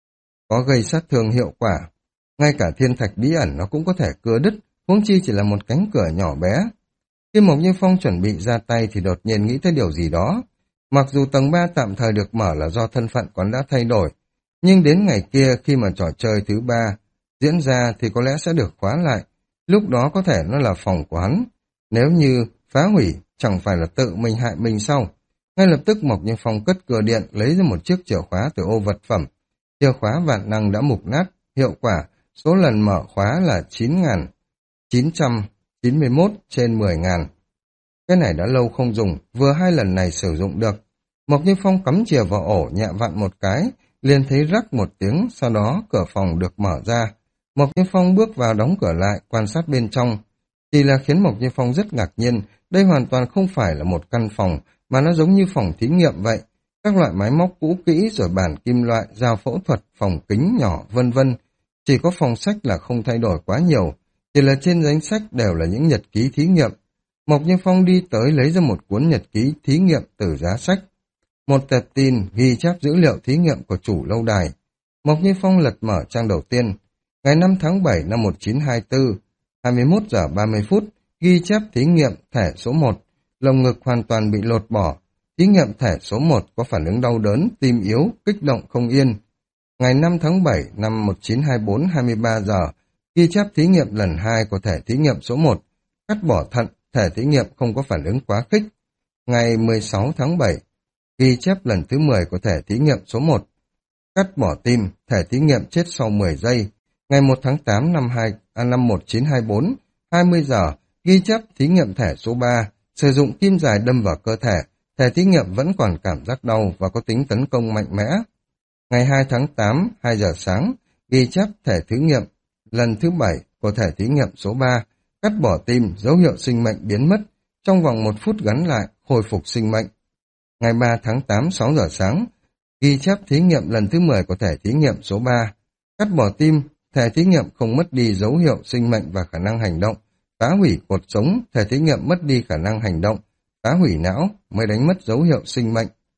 có gây sát thương hiệu quả. Ngay cả thiên thạch bí ẩn nó cũng có thể cưa đứt, huống chi chỉ là một cánh cửa nhỏ bé. Khi Mộc Như Phong chuẩn bị ra tay thì đột nhiên nghĩ tới điều gì đó. Mặc dù tầng ba tạm thời được mở là do thân phận quán đã thay đổi, nhưng đến ngày kia khi mà trò chơi thứ ba diễn ra thì có lẽ sẽ được khóa lại. Lúc đó có thể nó là phòng của hắn. Nếu như phá hủy, chẳng phải là tự mình hại mình sao? Ngay lập tức Mộc Như Phong cất cửa điện lấy ra một chiếc chìa khóa từ ô vật phẩm. Chìa khóa vạn năng đã mục nát, hiệu quả số lần mở khóa là chín nghìn chín trăm chín mươi mốt trên mười nghìn. Cái này đã lâu không dùng, vừa hai lần này sử dụng được. Mộc Như Phong cắm chìa vào ổ nhẹ vặn một cái, liền thấy rắc một tiếng, sau đó cửa phòng được mở ra. Mộc Như Phong bước vào đóng cửa lại, quan sát bên trong. Chỉ là khiến Mộc Như Phong rất ngạc nhiên, đây hoàn toàn không phải là một căn phòng, mà nó giống như phòng thí nghiệm vậy. Các loại máy móc cũ kỹ rồi bàn kim loại, dao phẫu thuật, phòng kính nhỏ, vân vân. Chỉ có phòng sách là không thay đổi quá nhiều, chỉ là trên danh sách đều là những nhật ký thí nghiệm. Mộc Như Phong đi tới lấy ra một cuốn nhật ký thí nghiệm từ giá sách. Một tệp tin ghi chép dữ liệu thí nghiệm của chủ lâu đài. Mộc Như Phong lật mở trang đầu tiên. Ngày năm tháng bảy năm một nghìn chín trăm hai mươi tư, hai mươi mốt giờ ba mươi phút, ghi chép thí nghiệm thẻ số một. Lồng ngực hoàn toàn bị lột bỏ. Thí nghiệm thẻ số một có phản ứng đau đớn, tim yếu, kích động không yên. Ngày năm tháng bảy năm một nghìn chín trăm hai mươi bốn, hai mươi ba giờ, ghi chép thí nghiệm lần hai của thẻ thí nghiệm số một. Cắt bỏ thận, thẻ thí nghiệm không có phản ứng quá khích. Ngày mười sáu tháng bảy, ghi chép lần thứ mười của thẻ thí nghiệm số một. Cắt bỏ tim, thẻ thí nghiệm chết sau mười giây. Ngày một tháng tám năm, hai, à, năm một nghìn chín trăm hai mươi bốn, hai mươi giờ, ghi chép thí nghiệm thẻ số ba. Sử dụng kim dài đâm vào cơ thể, thẻ thí nghiệm vẫn còn cảm giác đau và có tính tấn công mạnh mẽ. Ngày hai tháng tám, hai giờ sáng, ghi chép thẻ thí nghiệm lần thứ bảy của thẻ thí nghiệm số ba. Cắt bỏ tim, dấu hiệu sinh mệnh biến mất, trong vòng một phút gắn lại, hồi phục sinh mệnh. Ngày ba tháng tám, sáu giờ sáng, ghi chép thí nghiệm lần thứ mười của thẻ thí nghiệm số ba. Cắt bỏ tim, thẻ thí nghiệm không mất đi dấu hiệu sinh mệnh và khả năng hành động. Phá hủy cột sống, thẻ thí nghiệm mất đi khả năng hành động. Phá hủy não mới đánh mất dấu hiệu sinh mệnh.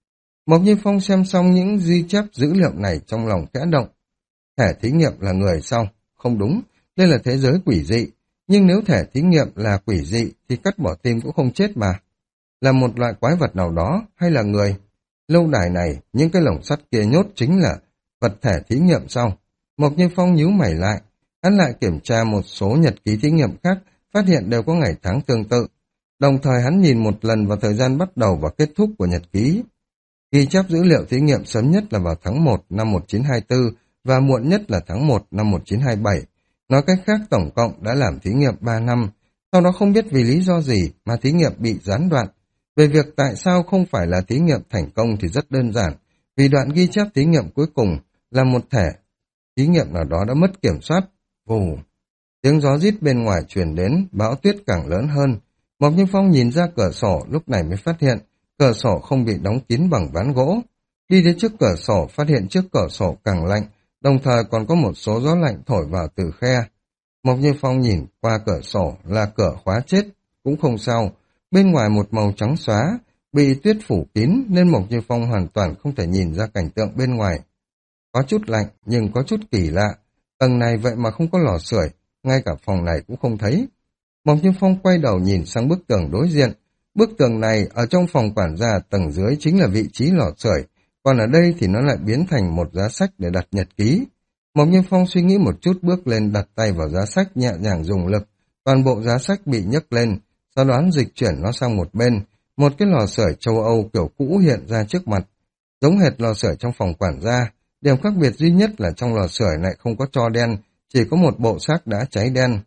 Mộc Như Phong xem xong những ghi chép dữ liệu này trong lòng khẽ động. Thẻ thí nghiệm là người sao? Không đúng, đây là thế giới quỷ dị. Nhưng nếu thẻ thí nghiệm là quỷ dị thì cắt bỏ tim cũng không chết mà. Là một loại quái vật nào đó hay là người? Lâu đài này, những cái lồng sắt kia nhốt chính là vật thể thí nghiệm sao? Mộc Như Phong nhíu mày lại. Hắn lại kiểm tra một số nhật ký thí nghiệm khác, phát hiện đều có ngày tháng tương tự. Đồng thời hắn nhìn một lần vào thời gian bắt đầu và kết thúc của nhật ký. Ghi chép dữ liệu thí nghiệm sớm nhất là vào tháng một năm một nghìn chín trăm hai mươi tư và muộn nhất là tháng một năm một nghìn chín trăm hai mươi bảy. Nói cách khác tổng cộng đã làm thí nghiệm ba năm, sau đó không biết vì lý do gì mà thí nghiệm bị gián đoạn. Về việc tại sao không phải là thí nghiệm thành công thì rất đơn giản, vì đoạn ghi chép thí nghiệm cuối cùng là một thẻ thí nghiệm nào đó đã mất kiểm soát. Vù! Tiếng gió rít bên ngoài truyền đến, bão tuyết càng lớn hơn. Mộc Như Phong nhìn ra cửa sổ, lúc này mới phát hiện cửa sổ không bị đóng kín bằng ván gỗ. Đi đến trước cửa sổ, phát hiện trước cửa sổ càng lạnh, đồng thời còn có một số gió lạnh thổi vào từ khe. Mộc Như Phong nhìn qua cửa sổ là cửa khóa chết, cũng không sao. Bên ngoài một màu trắng xóa, bị tuyết phủ kín nên Mộc Như Phong hoàn toàn không thể nhìn ra cảnh tượng bên ngoài. Có chút lạnh nhưng có chút kỳ lạ. Tầng này vậy mà không có lò sưởi, ngay cả phòng này cũng không thấy. Mộc Như Phong quay đầu nhìn sang bức tường đối diện. Bức tường này ở trong phòng quản gia tầng dưới chính là vị trí lò sưởi, còn ở đây thì nó lại biến thành một giá sách để đặt nhật ký. Mộc Như Phong suy nghĩ một chút bước lên đặt tay vào giá sách nhẹ nhàng dùng lực, toàn bộ giá sách bị nhấc lên, sau đó dịch chuyển nó sang một bên, một cái lò sưởi châu Âu kiểu cũ hiện ra trước mặt. Giống hệt lò sưởi trong phòng quản gia, điểm khác biệt duy nhất là trong lò sưởi lại không có tro đen, chỉ có một bộ xác đã cháy đen.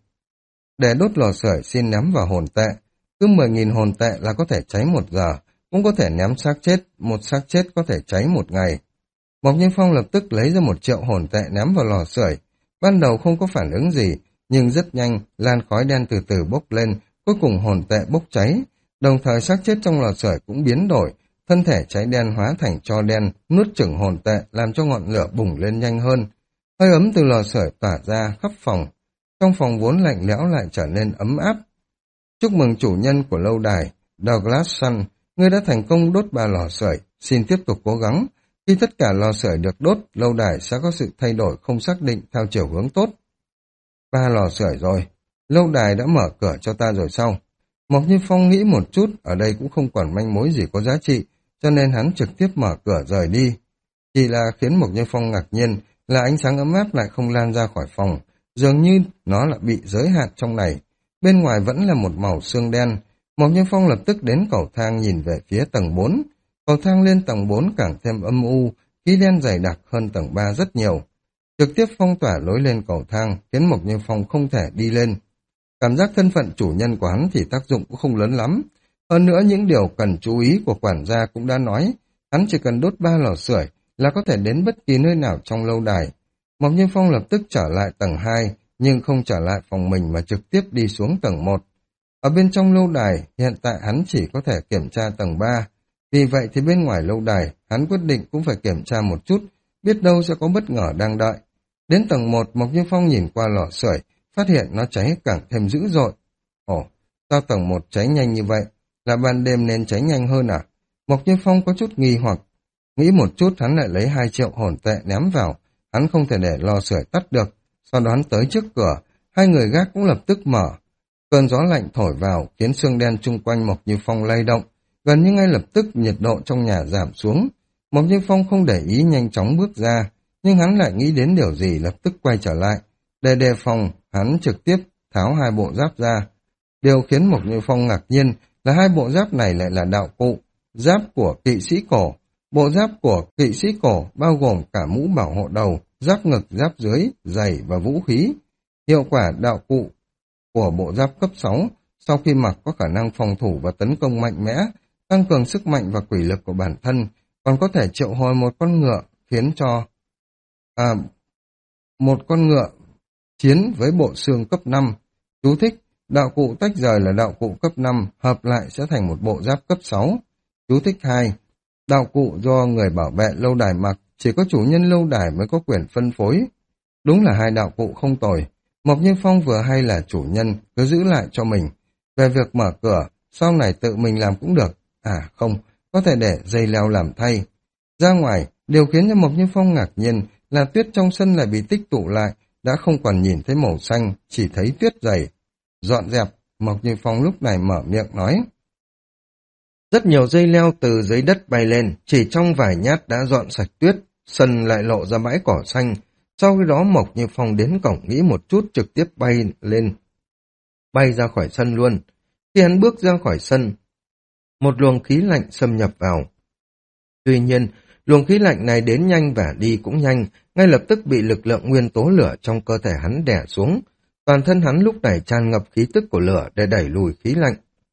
Để đốt lò sưởi xin ném vào hồn tệ, cứ mười nghìn hồn tệ là có thể cháy một giờ, cũng có thể ném xác chết, một xác chết có thể cháy một ngày. Mộc Như Phong lập tức lấy ra một triệu hồn tệ ném vào lò sưởi. Ban đầu không có phản ứng gì, nhưng rất nhanh, làn khói đen từ từ bốc lên, cuối cùng hồn tệ bốc cháy. Đồng thời xác chết trong lò sưởi cũng biến đổi, thân thể cháy đen hóa thành tro đen, nuốt chửng hồn tệ, làm cho ngọn lửa bùng lên nhanh hơn. Hơi ấm từ lò sưởi tỏa ra khắp phòng. Trong phòng vốn lạnh lẽo lại trở nên ấm áp. Chúc mừng chủ nhân của lâu đài, Douglas Sun, ngươi đã thành công đốt ba lò sưởi, xin tiếp tục cố gắng. Khi tất cả lò sưởi được đốt, lâu đài sẽ có sự thay đổi không xác định theo chiều hướng tốt. Ba lò sưởi rồi, lâu đài đã mở cửa cho ta rồi sao? Mộc Như Phong nghĩ một chút, ở đây cũng không còn manh mối gì có giá trị, cho nên hắn trực tiếp mở cửa rời đi. Chỉ là khiến Mộc Như Phong ngạc nhiên là ánh sáng ấm áp lại không lan ra khỏi phòng, dường như nó lại bị giới hạn trong này. Bên ngoài vẫn là một màu xương đen. Mộc Như Phong lập tức đến cầu thang nhìn về phía tầng bốn. Cầu thang lên tầng bốn càng thêm âm u, khí đen dày đặc hơn tầng ba rất nhiều. Trực tiếp phong tỏa lối lên cầu thang, khiến Mộc Như Phong không thể đi lên. Cảm giác thân phận chủ nhân của hắn thì tác dụng cũng không lớn lắm. Hơn nữa những điều cần chú ý của quản gia cũng đã nói, hắn chỉ cần đốt ba lò sưởi là có thể đến bất kỳ nơi nào trong lâu đài. Mộc Như Phong lập tức trở lại tầng hai, nhưng không trở lại phòng mình mà trực tiếp đi xuống tầng một. Ở bên trong lâu đài, hiện tại hắn chỉ có thể kiểm tra tầng ba. Vì vậy thì bên ngoài lâu đài, hắn quyết định cũng phải kiểm tra một chút, biết đâu sẽ có bất ngờ đang đợi. Đến tầng một, Mộc Như Phong nhìn qua lò sưởi, phát hiện nó cháy càng thêm dữ dội. Ồ, sao tầng một cháy nhanh như vậy? Là ban đêm nên cháy nhanh hơn à? Mộc Như Phong có chút nghi hoặc. Nghĩ một chút hắn lại lấy hai triệu hồn tệ ném vào, hắn không thể để lò sưởi tắt được. Sau đó hắn tới trước cửa, hai người gác cũng lập tức mở. Cơn gió lạnh thổi vào, khiến xương đen chung quanh Mộc Như Phong lay động. Gần như ngay lập tức nhiệt độ trong nhà giảm xuống. Mộc Như Phong không để ý nhanh chóng bước ra, nhưng hắn lại nghĩ đến điều gì lập tức quay trở lại. Để đề phòng, hắn trực tiếp tháo hai bộ giáp ra. Điều khiến Mộc Như Phong ngạc nhiên là hai bộ giáp này lại là đạo cụ, giáp của kỵ sĩ cổ. Bộ giáp của kỵ sĩ cổ bao gồm cả mũ bảo hộ đầu, giáp ngực, giáp dưới, giày và vũ khí. Hiệu quả đạo cụ của bộ giáp cấp sáu sau khi mặc có khả năng phòng thủ và tấn công mạnh mẽ, tăng cường sức mạnh và quỷ lực của bản thân, còn có thể triệu hồi một con ngựa khiến cho à, một con ngựa chiến với bộ xương cấp năm. Chú thích: đạo cụ tách rời là đạo cụ cấp năm, hợp lại sẽ thành một bộ giáp cấp sáu. Chú thích hai: đạo cụ do người bảo vệ lâu đài mặc, chỉ có chủ nhân lâu đài mới có quyền phân phối. Đúng là hai đạo cụ không tồi. Mộc Như Phong vừa hay là chủ nhân, cứ giữ lại cho mình. Về việc mở cửa, sau này tự mình làm cũng được. À không, có thể để dây leo làm thay. Ra ngoài, điều khiến cho Mộc Như Phong ngạc nhiên là tuyết trong sân lại bị tích tụ lại, đã không còn nhìn thấy màu xanh, chỉ thấy tuyết dày. Dọn dẹp, Mộc Như Phong lúc này mở miệng nói. Rất nhiều dây leo từ dưới đất bay lên, chỉ trong vài nhát đã dọn sạch tuyết, sân lại lộ ra bãi cỏ xanh. Sau khi đó Mộc Như Phong đến cổng nghĩ một chút trực tiếp bay lên, bay ra khỏi sân luôn. Khi hắn bước ra khỏi sân, một luồng khí lạnh xâm nhập vào. Tuy nhiên, luồng khí lạnh này đến nhanh và đi cũng nhanh, ngay lập tức bị lực lượng nguyên tố lửa trong cơ thể hắn đè xuống. Toàn thân hắn lúc này tràn ngập khí tức của lửa để đẩy lùi khí lạnh.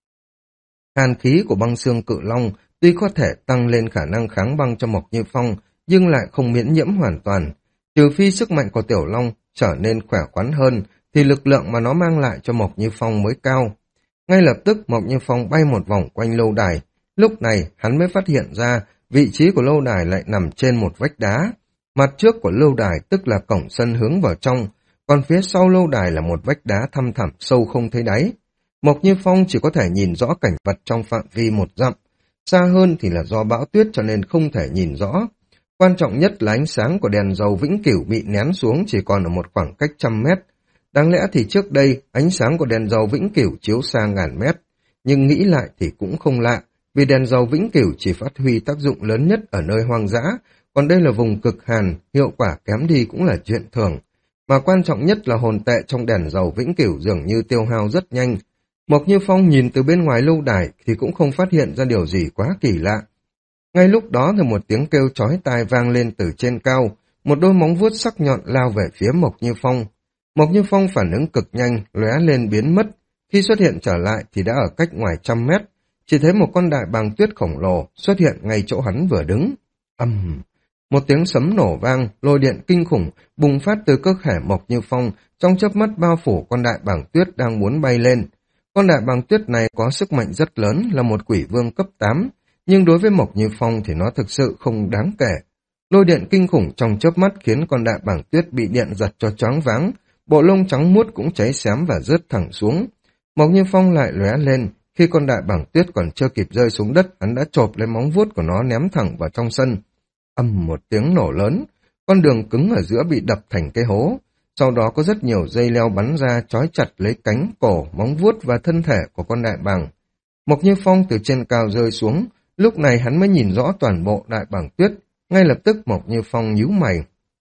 Hàn khí của băng xương cự long tuy có thể tăng lên khả năng kháng băng cho Mộc Như Phong, nhưng lại không miễn nhiễm hoàn toàn. Trừ phi sức mạnh của tiểu long trở nên khỏe khoắn hơn, thì lực lượng mà nó mang lại cho Mộc Như Phong mới cao. Ngay lập tức Mộc Như Phong bay một vòng quanh lâu đài. Lúc này hắn mới phát hiện ra vị trí của lâu đài lại nằm trên một vách đá. Mặt trước của lâu đài tức là cổng sân hướng vào trong, còn phía sau lâu đài là một vách đá thăm thẳm sâu không thấy đáy. Mộc Như Phong chỉ có thể nhìn rõ cảnh vật trong phạm vi một dặm, xa hơn thì là do bão tuyết cho nên không thể nhìn rõ. Quan trọng nhất là ánh sáng của đèn dầu vĩnh cửu bị nén xuống chỉ còn ở một khoảng cách trăm mét. Đáng lẽ thì trước đây ánh sáng của đèn dầu vĩnh cửu chiếu xa ngàn mét, nhưng nghĩ lại thì cũng không lạ, vì đèn dầu vĩnh cửu chỉ phát huy tác dụng lớn nhất ở nơi hoang dã, còn đây là vùng cực hàn, hiệu quả kém đi cũng là chuyện thường. Mà quan trọng nhất là hồn tệ trong đèn dầu vĩnh cửu dường như tiêu hao rất nhanh. Mộc Như Phong nhìn từ bên ngoài lâu đài thì cũng không phát hiện ra điều gì quá kỳ lạ. Ngay lúc đó thì một tiếng kêu chói tai vang lên từ trên cao, một đôi móng vuốt sắc nhọn lao về phía Mộc Như Phong. Mộc Như Phong phản ứng cực nhanh, lóe lên biến mất. Khi xuất hiện trở lại thì đã ở cách ngoài trăm mét, chỉ thấy một con đại bàng tuyết khổng lồ xuất hiện ngay chỗ hắn vừa đứng. Ầm, um, một tiếng sấm nổ vang, lôi điện kinh khủng bùng phát từ cơ thể Mộc Như Phong, trong chớp mắt bao phủ con đại bàng tuyết đang muốn bay lên. Con đại bàng tuyết này có sức mạnh rất lớn, là một quỷ vương cấp tám, nhưng đối với Mộc Như Phong thì nó thực sự không đáng kể. Lôi điện kinh khủng trong chớp mắt khiến con đại bàng tuyết bị điện giật cho choáng váng, bộ lông trắng muốt cũng cháy xém và rớt thẳng xuống. Mộc Như Phong lại lóe lên, khi con đại bàng tuyết còn chưa kịp rơi xuống đất, hắn đã chộp lấy móng vuốt của nó ném thẳng vào trong sân. Ầm một tiếng nổ lớn, con đường cứng ở giữa bị đập thành cái hố. Sau đó có rất nhiều dây leo bắn ra trói chặt lấy cánh, cổ, móng vuốt và thân thể của con đại bàng. Mộc Như Phong từ trên cao rơi xuống, lúc này hắn mới nhìn rõ toàn bộ đại bàng tuyết. Ngay lập tức Mộc Như Phong nhíu mày.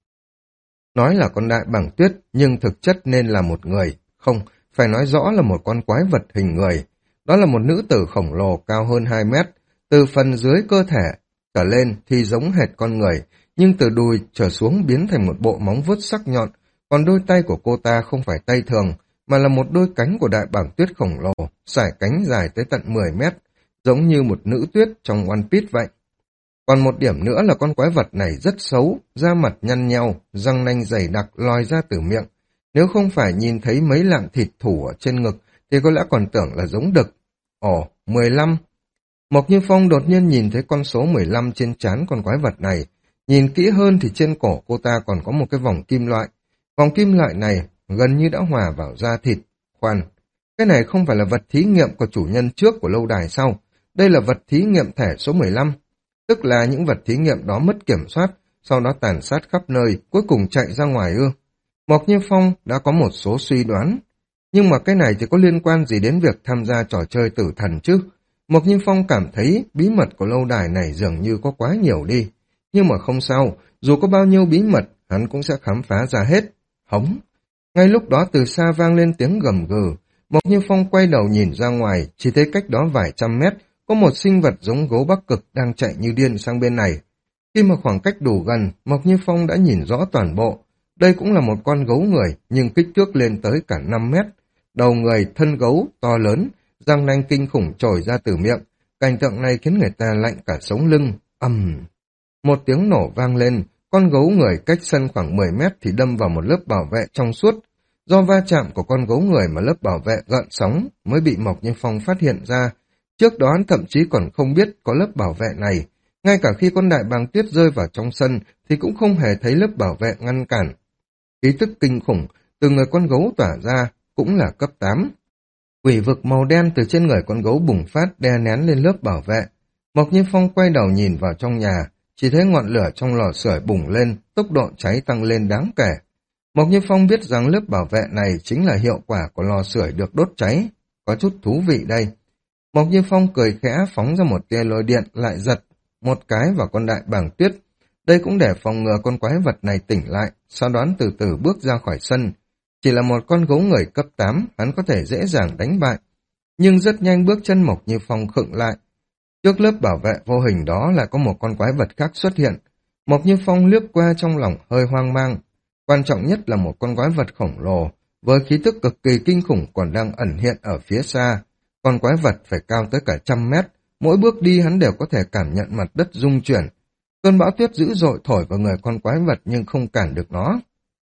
Nói là con đại bàng tuyết, nhưng thực chất nên là một người. Không, phải nói rõ là một con quái vật hình người. Đó là một nữ tử khổng lồ cao hơn hai mét. Từ phần dưới cơ thể trở lên thì giống hệt con người, nhưng từ đùi trở xuống biến thành một bộ móng vuốt sắc nhọn. Còn đôi tay của cô ta không phải tay thường, mà là một đôi cánh của đại bàng tuyết khổng lồ, sải cánh dài tới tận mười mét, giống như một nữ tuyết trong One Piece vậy. Còn một điểm nữa là con quái vật này rất xấu, da mặt nhăn nheo, răng nanh dày đặc lòi ra từ miệng. Nếu không phải nhìn thấy mấy lạng thịt thủ ở trên ngực, thì có lẽ còn tưởng là giống đực. Ồ, mười lăm. Mộc Như Phong đột nhiên nhìn thấy con số mười lăm trên trán con quái vật này. Nhìn kỹ hơn thì trên cổ cô ta còn có một cái vòng kim loại. Vòng kim loại này gần như đã hòa vào da thịt. Khoan, cái này không phải là vật thí nghiệm của chủ nhân trước của lâu đài sao? Đây là vật thí nghiệm thể số mười lăm. Tức là những vật thí nghiệm đó mất kiểm soát, sau đó tàn sát khắp nơi, cuối cùng chạy ra ngoài ư. Mộc Như Phong đã có một số suy đoán. Nhưng mà cái này thì có liên quan gì đến việc tham gia trò chơi tử thần chứ? Mộc Như Phong cảm thấy bí mật của lâu đài này dường như có quá nhiều đi. Nhưng mà không sao, dù có bao nhiêu bí mật, hắn cũng sẽ khám phá ra hết. Hống! Ngay lúc đó từ xa vang lên tiếng gầm gừ. Mộc Như Phong quay đầu nhìn ra ngoài, chỉ thấy cách đó vài trăm mét, có một sinh vật giống gấu Bắc Cực đang chạy như điên sang bên này. Khi mà khoảng cách đủ gần, Mộc Như Phong đã nhìn rõ toàn bộ. Đây cũng là một con gấu người, nhưng kích thước lên tới cả năm mét. Đầu người, thân gấu, to lớn, răng nanh kinh khủng trồi ra từ miệng. Cảnh tượng này khiến người ta lạnh cả sống lưng. Ầm! Một tiếng nổ vang lên, con gấu người cách sân khoảng mười mét thì đâm vào một lớp bảo vệ trong suốt. Do va chạm của con gấu người mà lớp bảo vệ gợn sóng mới bị Mộc Như Phong phát hiện ra. Trước đó hắn thậm chí còn không biết có lớp bảo vệ này. Ngay cả khi con đại bàng tuyết rơi vào trong sân thì cũng không hề thấy lớp bảo vệ ngăn cản. Khí tức kinh khủng từ người con gấu tỏa ra cũng là cấp tám. Quỷ vực màu đen từ trên người con gấu bùng phát đè nén lên lớp bảo vệ. Mộc Như Phong quay đầu nhìn vào trong nhà, chỉ thấy ngọn lửa trong lò sưởi bùng lên, tốc độ cháy tăng lên đáng kể. Mộc Như Phong biết rằng lớp bảo vệ này chính là hiệu quả của lò sưởi được đốt cháy. Có chút thú vị đây. Mộc Như Phong cười khẽ phóng ra một tia lôi điện lại giật một cái vào con đại bàng tuyết. Đây cũng để phòng ngừa con quái vật này tỉnh lại, sau đó từ từ bước ra khỏi sân. Chỉ là một con gấu người cấp tám, hắn có thể dễ dàng đánh bại. Nhưng rất nhanh bước chân Mộc Như Phong khựng lại. Trước lớp bảo vệ vô hình đó lại có một con quái vật khác xuất hiện. Mộc Như Phong liếc qua trong lòng hơi hoang mang. Quan trọng nhất là một con quái vật khổng lồ, với khí tức cực kỳ kinh khủng còn đang ẩn hiện ở phía xa. Con quái vật phải cao tới cả trăm mét, mỗi bước đi hắn đều có thể cảm nhận mặt đất rung chuyển. Cơn bão tuyết dữ dội thổi vào người con quái vật nhưng không cản được nó.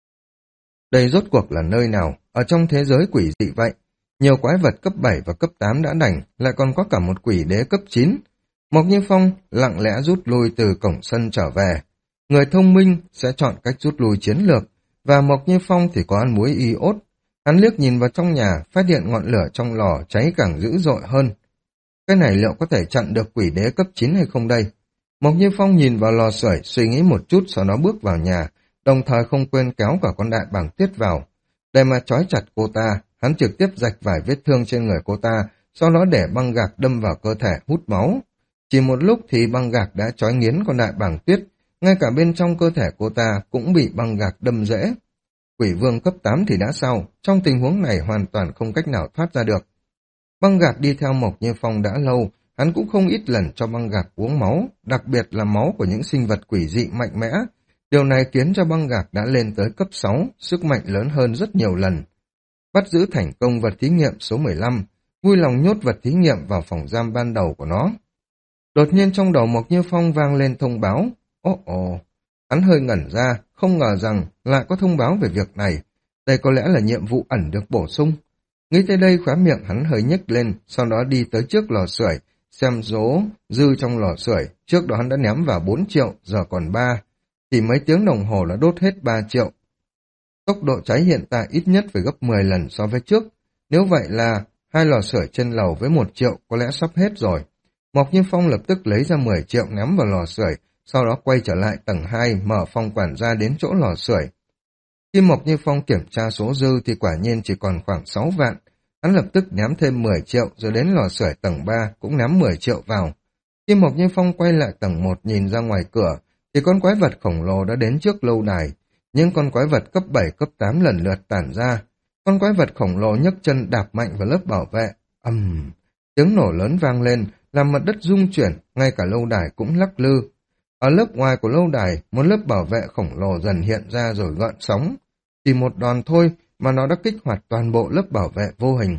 Đây rốt cuộc là nơi nào, ở trong thế giới quỷ dị vậy? Nhiều quái vật cấp bảy và cấp tám đã đành, lại còn có cả một quỷ đế cấp chín. Mộc Như Phong lặng lẽ rút lui từ cổng sân trở về. Người thông minh sẽ chọn cách rút lui chiến lược, và Mộc Như Phong thì có ăn muối iốt. Hắn liếc nhìn vào trong nhà, phát hiện ngọn lửa trong lò cháy càng dữ dội hơn. Cái này liệu có thể chặn được quỷ đế cấp chín hay không đây? Mộc Như Phong nhìn vào lò sưởi, suy nghĩ một chút sau đó bước vào nhà, đồng thời không quên kéo cả con đại bàng tuyết vào. Để mà trói chặt cô ta, hắn trực tiếp rạch vài vết thương trên người cô ta, sau đó để băng gạc đâm vào cơ thể hút máu. Chỉ một lúc thì băng gạc đã trói nghiến con đại bàng tuyết, ngay cả bên trong cơ thể cô ta cũng bị băng gạc đâm rễ. Quỷ vương cấp tám thì đã sao, trong tình huống này hoàn toàn không cách nào thoát ra được. Băng gạc đi theo Mộc Như Phong đã lâu, hắn cũng không ít lần cho băng gạc uống máu, đặc biệt là máu của những sinh vật quỷ dị mạnh mẽ. Điều này khiến cho băng gạc đã lên tới cấp sáu, sức mạnh lớn hơn rất nhiều lần. Bắt giữ thành công vật thí nghiệm số mười lăm, vui lòng nhốt vật thí nghiệm vào phòng giam ban đầu của nó. Đột nhiên trong đầu Mộc Như Phong vang lên thông báo. Ồ ồ, hắn hơi ngẩn ra, không ngờ rằng lại có thông báo về việc này. Đây có lẽ là nhiệm vụ ẩn được bổ sung. Nghĩ tới đây khóe miệng hắn hơi nhếch lên, sau đó đi tới trước lò sưởi, xem số dư trong lò sưởi. Trước đó hắn đã ném vào bốn triệu, giờ còn ba. Chỉ mấy tiếng đồng hồ là đốt hết ba triệu. Tốc độ cháy hiện tại ít nhất phải gấp mười lần so với trước. Nếu vậy là hai lò sưởi trên lầu với một triệu có lẽ sắp hết rồi. Mộc Như Phong lập tức lấy ra mười triệu ném vào lò sưởi, sau đó quay trở lại tầng hai, mở phòng quản gia đến chỗ lò sưởi. Khi Mộc Như Phong kiểm tra số dư thì quả nhiên chỉ còn khoảng sáu vạn. Hắn lập tức ném thêm mười triệu rồi đến lò sưởi tầng ba cũng ném mười triệu vào. Khi Mộc Như Phong quay lại tầng một nhìn ra ngoài cửa thì con quái vật khổng lồ đã đến trước lâu đài. Nhưng con quái vật cấp bảy, cấp tám lần lượt tản ra. Con quái vật khổng lồ nhấc chân đạp mạnh vào lớp bảo vệ. Ầm, um, tiếng nổ lớn vang lên, làm mặt đất rung chuyển, ngay cả lâu đài cũng lắc lư. Ở lớp ngoài của lâu đài, một lớp bảo vệ khổng lồ dần hiện ra rồi gợn sóng. Chỉ một đòn thôi mà nó đã kích hoạt toàn bộ lớp bảo vệ vô hình.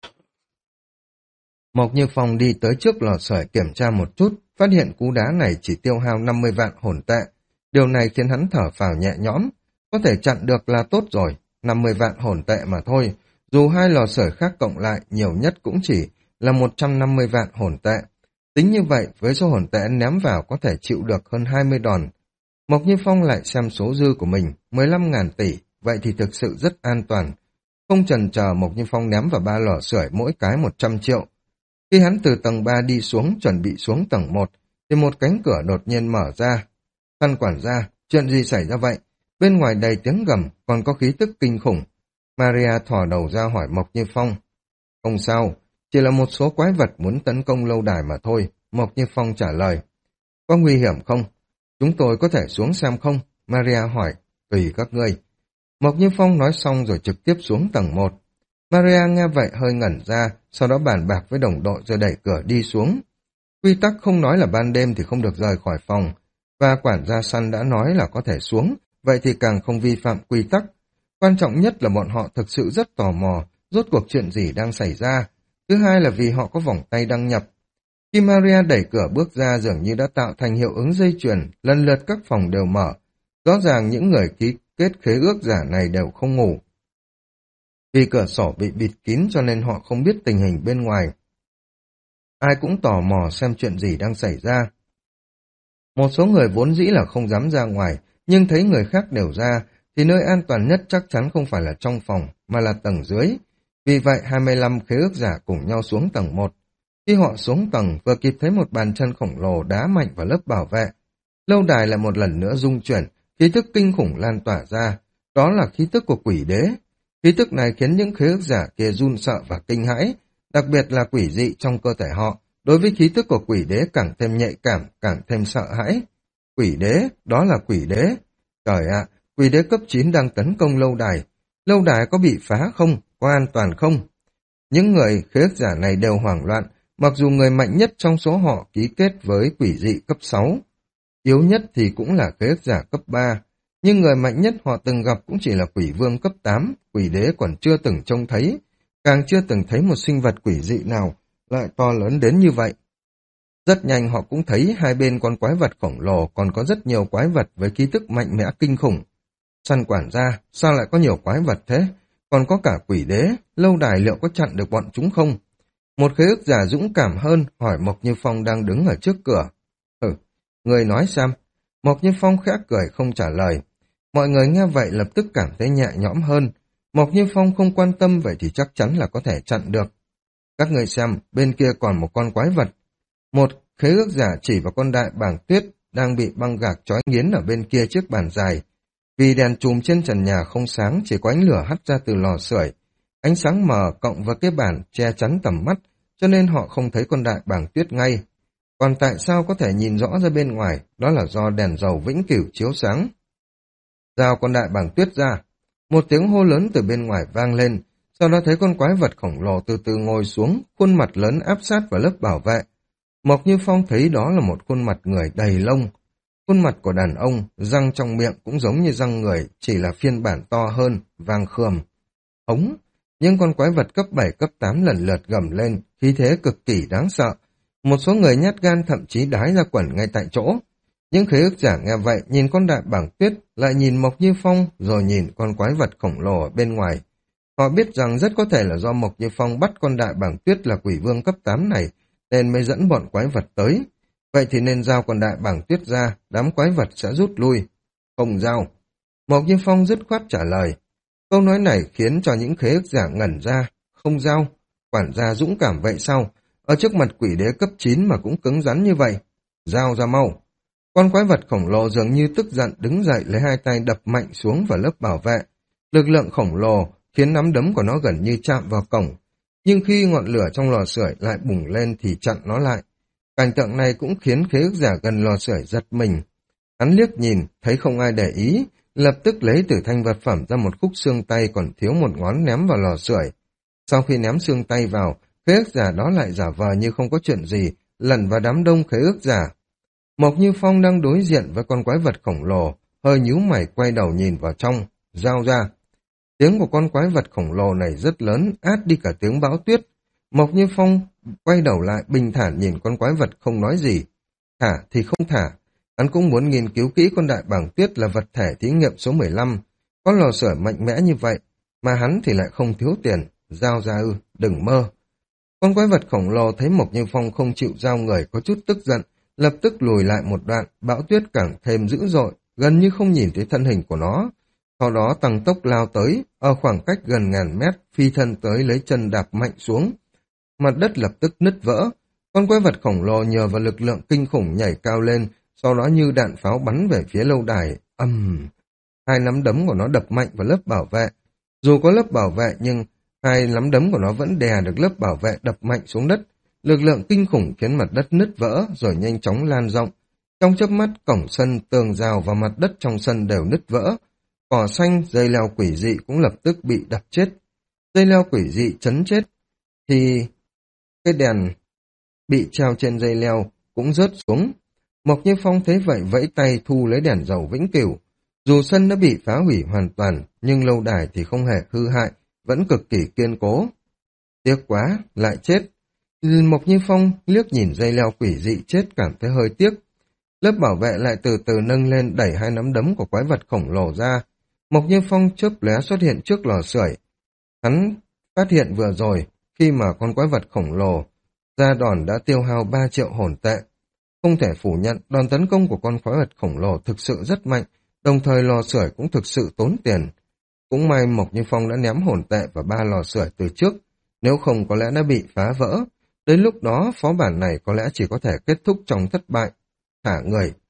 Mộc Như Phong đi tới trước lò sưởi kiểm tra một chút, phát hiện cú đá này chỉ tiêu hao năm mươi vạn hồn tệ. Điều này khiến hắn thở phào nhẹ nhõm. Có thể chặn được là tốt rồi, năm mươi vạn hồn tệ mà thôi. Dù hai lò sưởi khác cộng lại, nhiều nhất cũng chỉ là một trăm năm mươi vạn hồn tệ. Tính như vậy, với số hồn tệ ném vào có thể chịu được hơn hai mươi đòn. Mộc Như Phong lại xem số dư của mình, mười lăm ngàn tỷ, vậy thì thực sự rất an toàn. Không chần chờ, Mộc Như Phong ném vào ba lò sưởi mỗi cái một trăm triệu. Khi hắn từ tầng ba đi xuống, chuẩn bị xuống tầng một, thì một cánh cửa đột nhiên mở ra. Phan quản gia, chuyện gì xảy ra vậy? Bên ngoài đầy tiếng gầm, còn có khí tức kinh khủng. Maria thò đầu ra hỏi Mộc Như Phong. Không sao, chỉ là một số quái vật muốn tấn công lâu đài mà thôi, Mộc Như Phong trả lời. Có nguy hiểm không? Chúng tôi có thể xuống xem không? Maria hỏi. Tùy các ngươi. Mộc Như Phong nói xong rồi trực tiếp xuống tầng một. Maria nghe vậy hơi ngẩn ra, sau đó bàn bạc với đồng đội rồi đẩy cửa đi xuống. Quy tắc không nói là ban đêm thì không được rời khỏi phòng, và quản gia săn đã nói là có thể xuống, vậy thì càng không vi phạm quy tắc. Quan trọng nhất là bọn họ thực sự rất tò mò, rốt cuộc chuyện gì đang xảy ra. Thứ hai là vì họ có vòng tay đăng nhập. Khi Maria đẩy cửa bước ra dường như đã tạo thành hiệu ứng dây chuyền, lần lượt các phòng đều mở. Rõ ràng những người ký kết khế ước giả này đều không ngủ. Vì cửa sổ bị bịt kín cho nên họ không biết tình hình bên ngoài. Ai cũng tò mò xem chuyện gì đang xảy ra. Một số người vốn dĩ là không dám ra ngoài, nhưng thấy người khác đều ra, thì nơi an toàn nhất chắc chắn không phải là trong phòng, mà là tầng dưới. Vì vậy hai mươi lăm khế ước giả cùng nhau xuống tầng một. Khi họ xuống tầng, vừa kịp thấy một bàn chân khổng lồ đá mạnh vào lớp bảo vệ. Lâu đài lại một lần nữa rung chuyển, khí tức kinh khủng lan tỏa ra. Đó là khí tức của quỷ đế. Khí tức này khiến những khế ước giả kia run sợ và kinh hãi, đặc biệt là quỷ dị trong cơ thể họ. Đối với khí tức của quỷ đế càng thêm nhạy cảm, càng thêm sợ hãi. Quỷ đế, đó là quỷ đế. Trời ạ, quỷ đế cấp chín đang tấn công lâu đài. Lâu đài có bị phá không? Có an toàn không? Những người khế ước giả này đều hoảng loạn, mặc dù người mạnh nhất trong số họ ký kết với quỷ dị cấp sáu. Yếu nhất thì cũng là khế ước giả cấp ba. Nhưng người mạnh nhất họ từng gặp cũng chỉ là quỷ vương cấp tám, quỷ đế còn chưa từng trông thấy. Càng chưa từng thấy một sinh vật quỷ dị nào lại to lớn đến như vậy. Rất nhanh họ cũng thấy hai bên con quái vật khổng lồ còn có rất nhiều quái vật với khí tức mạnh mẽ kinh khủng. Săn quản gia, sao lại có nhiều quái vật thế? Còn có cả quỷ đế, lâu đài liệu có chặn được bọn chúng không? Một khế ước giả dũng cảm hơn hỏi Mộc Như Phong đang đứng ở trước cửa. Ừ, người nói xem. Mộc Như Phong khẽ cười không trả lời. Mọi người nghe vậy lập tức cảm thấy nhẹ nhõm hơn. Mộc Như Phong không quan tâm vậy thì chắc chắn là có thể chặn được. Các người xem, bên kia còn một con quái vật. Một khế ước giả chỉ vào con đại bàng tuyết đang bị băng gạc trói nghiến ở bên kia chiếc bàn dài. Vì đèn chùm trên trần nhà không sáng, chỉ có ánh lửa hắt ra từ lò sưởi. Ánh sáng mờ cộng với cái bàn che chắn tầm mắt, cho nên họ không thấy con đại bàng tuyết ngay. Còn tại sao có thể nhìn rõ ra bên ngoài, đó là do đèn dầu vĩnh cửu chiếu sáng. Giao con đại bàng tuyết ra. Một tiếng hô lớn từ bên ngoài vang lên, sau đó thấy con quái vật khổng lồ từ từ ngồi xuống, khuôn mặt lớn áp sát vào lớp bảo vệ. Mộc Như Phong thấy đó là một khuôn mặt người đầy lông. Khuôn mặt của đàn ông, răng trong miệng cũng giống như răng người, chỉ là phiên bản to hơn, vang khườm. Ống, những con quái vật cấp bảy, cấp tám lần lượt gầm lên, khí thế cực kỳ đáng sợ. Một số người nhát gan thậm chí đái ra quần ngay tại chỗ. Những khế ước giả nghe vậy, nhìn con đại bàng tuyết, lại nhìn Mộc Như Phong, rồi nhìn con quái vật khổng lồ ở bên ngoài. Họ biết rằng rất có thể là do Mộc Như Phong bắt con đại bàng tuyết là quỷ vương cấp tám này, nên mới dẫn bọn quái vật tới. Vậy thì nên giao con đại bàng tuyết ra, đám quái vật sẽ rút lui. Không giao. Mộc Như Phong dứt khoát trả lời. Câu nói này khiến cho những khế ước giả ngẩn ra. Không giao. Quản gia dũng cảm vậy sao? Ở trước mặt quỷ đế cấp chín mà cũng cứng rắn như vậy. Giao ra mau. Con quái vật khổng lồ dường như tức giận đứng dậy lấy hai tay đập mạnh xuống vào lớp bảo vệ. Lực lượng khổng lồ khiến nắm đấm của nó gần như chạm vào cổng. Nhưng khi ngọn lửa trong lò sưởi lại bùng lên thì chặn nó lại. Cảnh tượng này cũng khiến khế ước giả gần lò sưởi giật mình. Hắn liếc nhìn, thấy không ai để ý, lập tức lấy từ thanh vật phẩm ra một khúc xương tay còn thiếu một ngón ném vào lò sưởi. Sau khi ném xương tay vào, khế ước giả đó lại giả vờ như không có chuyện gì, lẩn vào đám đông khế ước giả. Mộc Như Phong đang đối diện với con quái vật khổng lồ, hơi nhíu mày quay đầu nhìn vào trong, giao ra. Tiếng của con quái vật khổng lồ này rất lớn, át đi cả tiếng bão tuyết. Mộc Như Phong quay đầu lại bình thản nhìn con quái vật không nói gì. Thả thì không thả. Hắn cũng muốn nghiên cứu kỹ con đại bàng tuyết là vật thể thí nghiệm số mười lăm. Có lò sưởi mạnh mẽ như vậy, mà hắn thì lại không thiếu tiền. Giao ra ư, đừng mơ. Con quái vật khổng lồ thấy Mộc Như Phong không chịu giao người có chút tức giận, lập tức lùi lại một đoạn, bão tuyết càng thêm dữ dội, gần như không nhìn thấy thân hình của nó. Sau đó tăng tốc lao tới, ở khoảng cách gần ngàn mét, phi thân tới lấy chân đạp mạnh xuống. Mặt đất lập tức nứt vỡ. Con quái vật khổng lồ nhờ vào lực lượng kinh khủng nhảy cao lên, sau đó như đạn pháo bắn về phía lâu đài. Ầm! Uhm. Hai nắm đấm của nó đập mạnh vào lớp bảo vệ. Dù có lớp bảo vệ nhưng hai nắm đấm của nó vẫn đè được lớp bảo vệ đập mạnh xuống đất. Lực lượng kinh khủng khiến mặt đất nứt vỡ rồi nhanh chóng lan rộng. Trong chớp mắt, cổng sân, tường rào và mặt đất trong sân đều nứt vỡ. Cỏ xanh, dây leo quỷ dị cũng lập tức bị đập chết. Dây leo quỷ dị chấn chết, thì cái đèn bị treo trên dây leo cũng rớt xuống. Mộc Như Phong thấy vậy vẫy tay thu lấy đèn dầu vĩnh cửu. Dù sân đã bị phá hủy hoàn toàn, nhưng lâu đài thì không hề hư hại, vẫn cực kỳ kiên cố. Tiếc quá, lại chết. Mộc Như Phong liếc nhìn dây leo quỷ dị chết cảm thấy hơi tiếc. Lớp bảo vệ lại từ từ nâng lên đẩy hai nắm đấm của quái vật khổng lồ ra. Mộc Như Phong chớp lóe xuất hiện trước lò sưởi. Hắn phát hiện vừa rồi, khi mà con quái vật khổng lồ ra đòn đã tiêu hao ba triệu hồn tệ. Không thể phủ nhận, đòn tấn công của con quái vật khổng lồ thực sự rất mạnh, đồng thời lò sưởi cũng thực sự tốn tiền. Cũng may Mộc Như Phong đã ném hồn tệ vào ba lò sưởi từ trước, nếu không có lẽ đã bị phá vỡ. Đến lúc đó, phó bản này có lẽ chỉ có thể kết thúc trong thất bại. Thả người,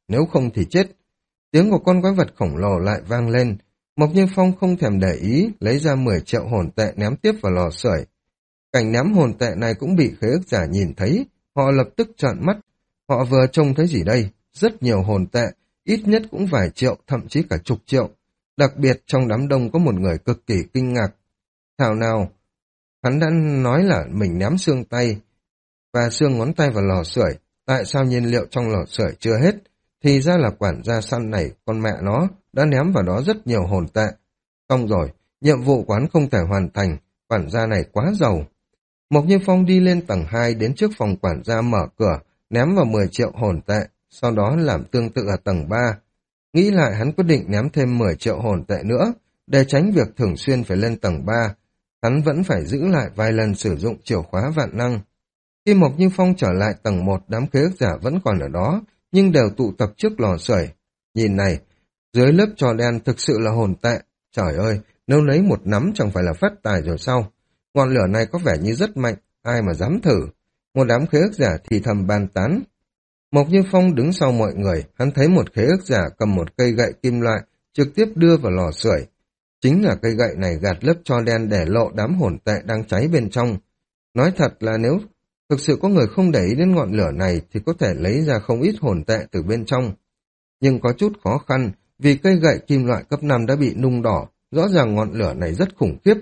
nếu không thì chết. Tiếng của con quái vật khổng lồ lại vang lên. Mộc Như Phong không thèm để ý, lấy ra mười triệu hồn tệ ném tiếp vào lò sưởi. Cảnh ném hồn tệ này cũng bị khế ước giả nhìn thấy, họ lập tức trợn mắt. Họ vừa trông thấy gì đây? Rất nhiều hồn tệ, ít nhất cũng vài triệu, thậm chí cả chục triệu. Đặc biệt trong đám đông có một người cực kỳ kinh ngạc. Thảo nào, hắn đã nói là mình ném xương tay và xương ngón tay vào lò sưởi. Tại sao nhiên liệu trong lò sưởi chưa hết? Thì ra là quản gia săn này, con mẹ nó, đã ném vào đó rất nhiều hồn tệ. Xong rồi, nhiệm vụ quán không thể hoàn thành, quản gia này quá giàu. Mộc Như Phong đi lên tầng hai đến trước phòng quản gia mở cửa, ném vào mười triệu hồn tệ, sau đó làm tương tự ở tầng ba. Nghĩ lại hắn quyết định ném thêm mười triệu hồn tệ nữa, để tránh việc thường xuyên phải lên tầng ba. Hắn vẫn phải giữ lại vài lần sử dụng chìa khóa vạn năng. Khi Mộc Như Phong trở lại tầng một, đám khế ước giả vẫn còn ở đó, nhưng đều tụ tập trước lò sưởi. Nhìn này, dưới lớp trò đen thực sự là hồn tệ. Trời ơi, nếu lấy một nắm chẳng phải là phát tài rồi sao? Ngọn lửa này có vẻ như rất mạnh, ai mà dám thử. Một đám khế ước giả thì thầm bàn tán. Mộc Như Phong đứng sau mọi người, hắn thấy một khế ước giả cầm một cây gậy kim loại, trực tiếp đưa vào lò sưởi. Chính là cây gậy này gạt lớp tro đen để lộ đám hồn tệ đang cháy bên trong. Nói thật là nếu thực sự có người không để ý đến ngọn lửa này thì có thể lấy ra không ít hồn tệ từ bên trong. Nhưng có chút khó khăn, vì cây gậy kim loại cấp năm đã bị nung đỏ, rõ ràng ngọn lửa này rất khủng khiếp.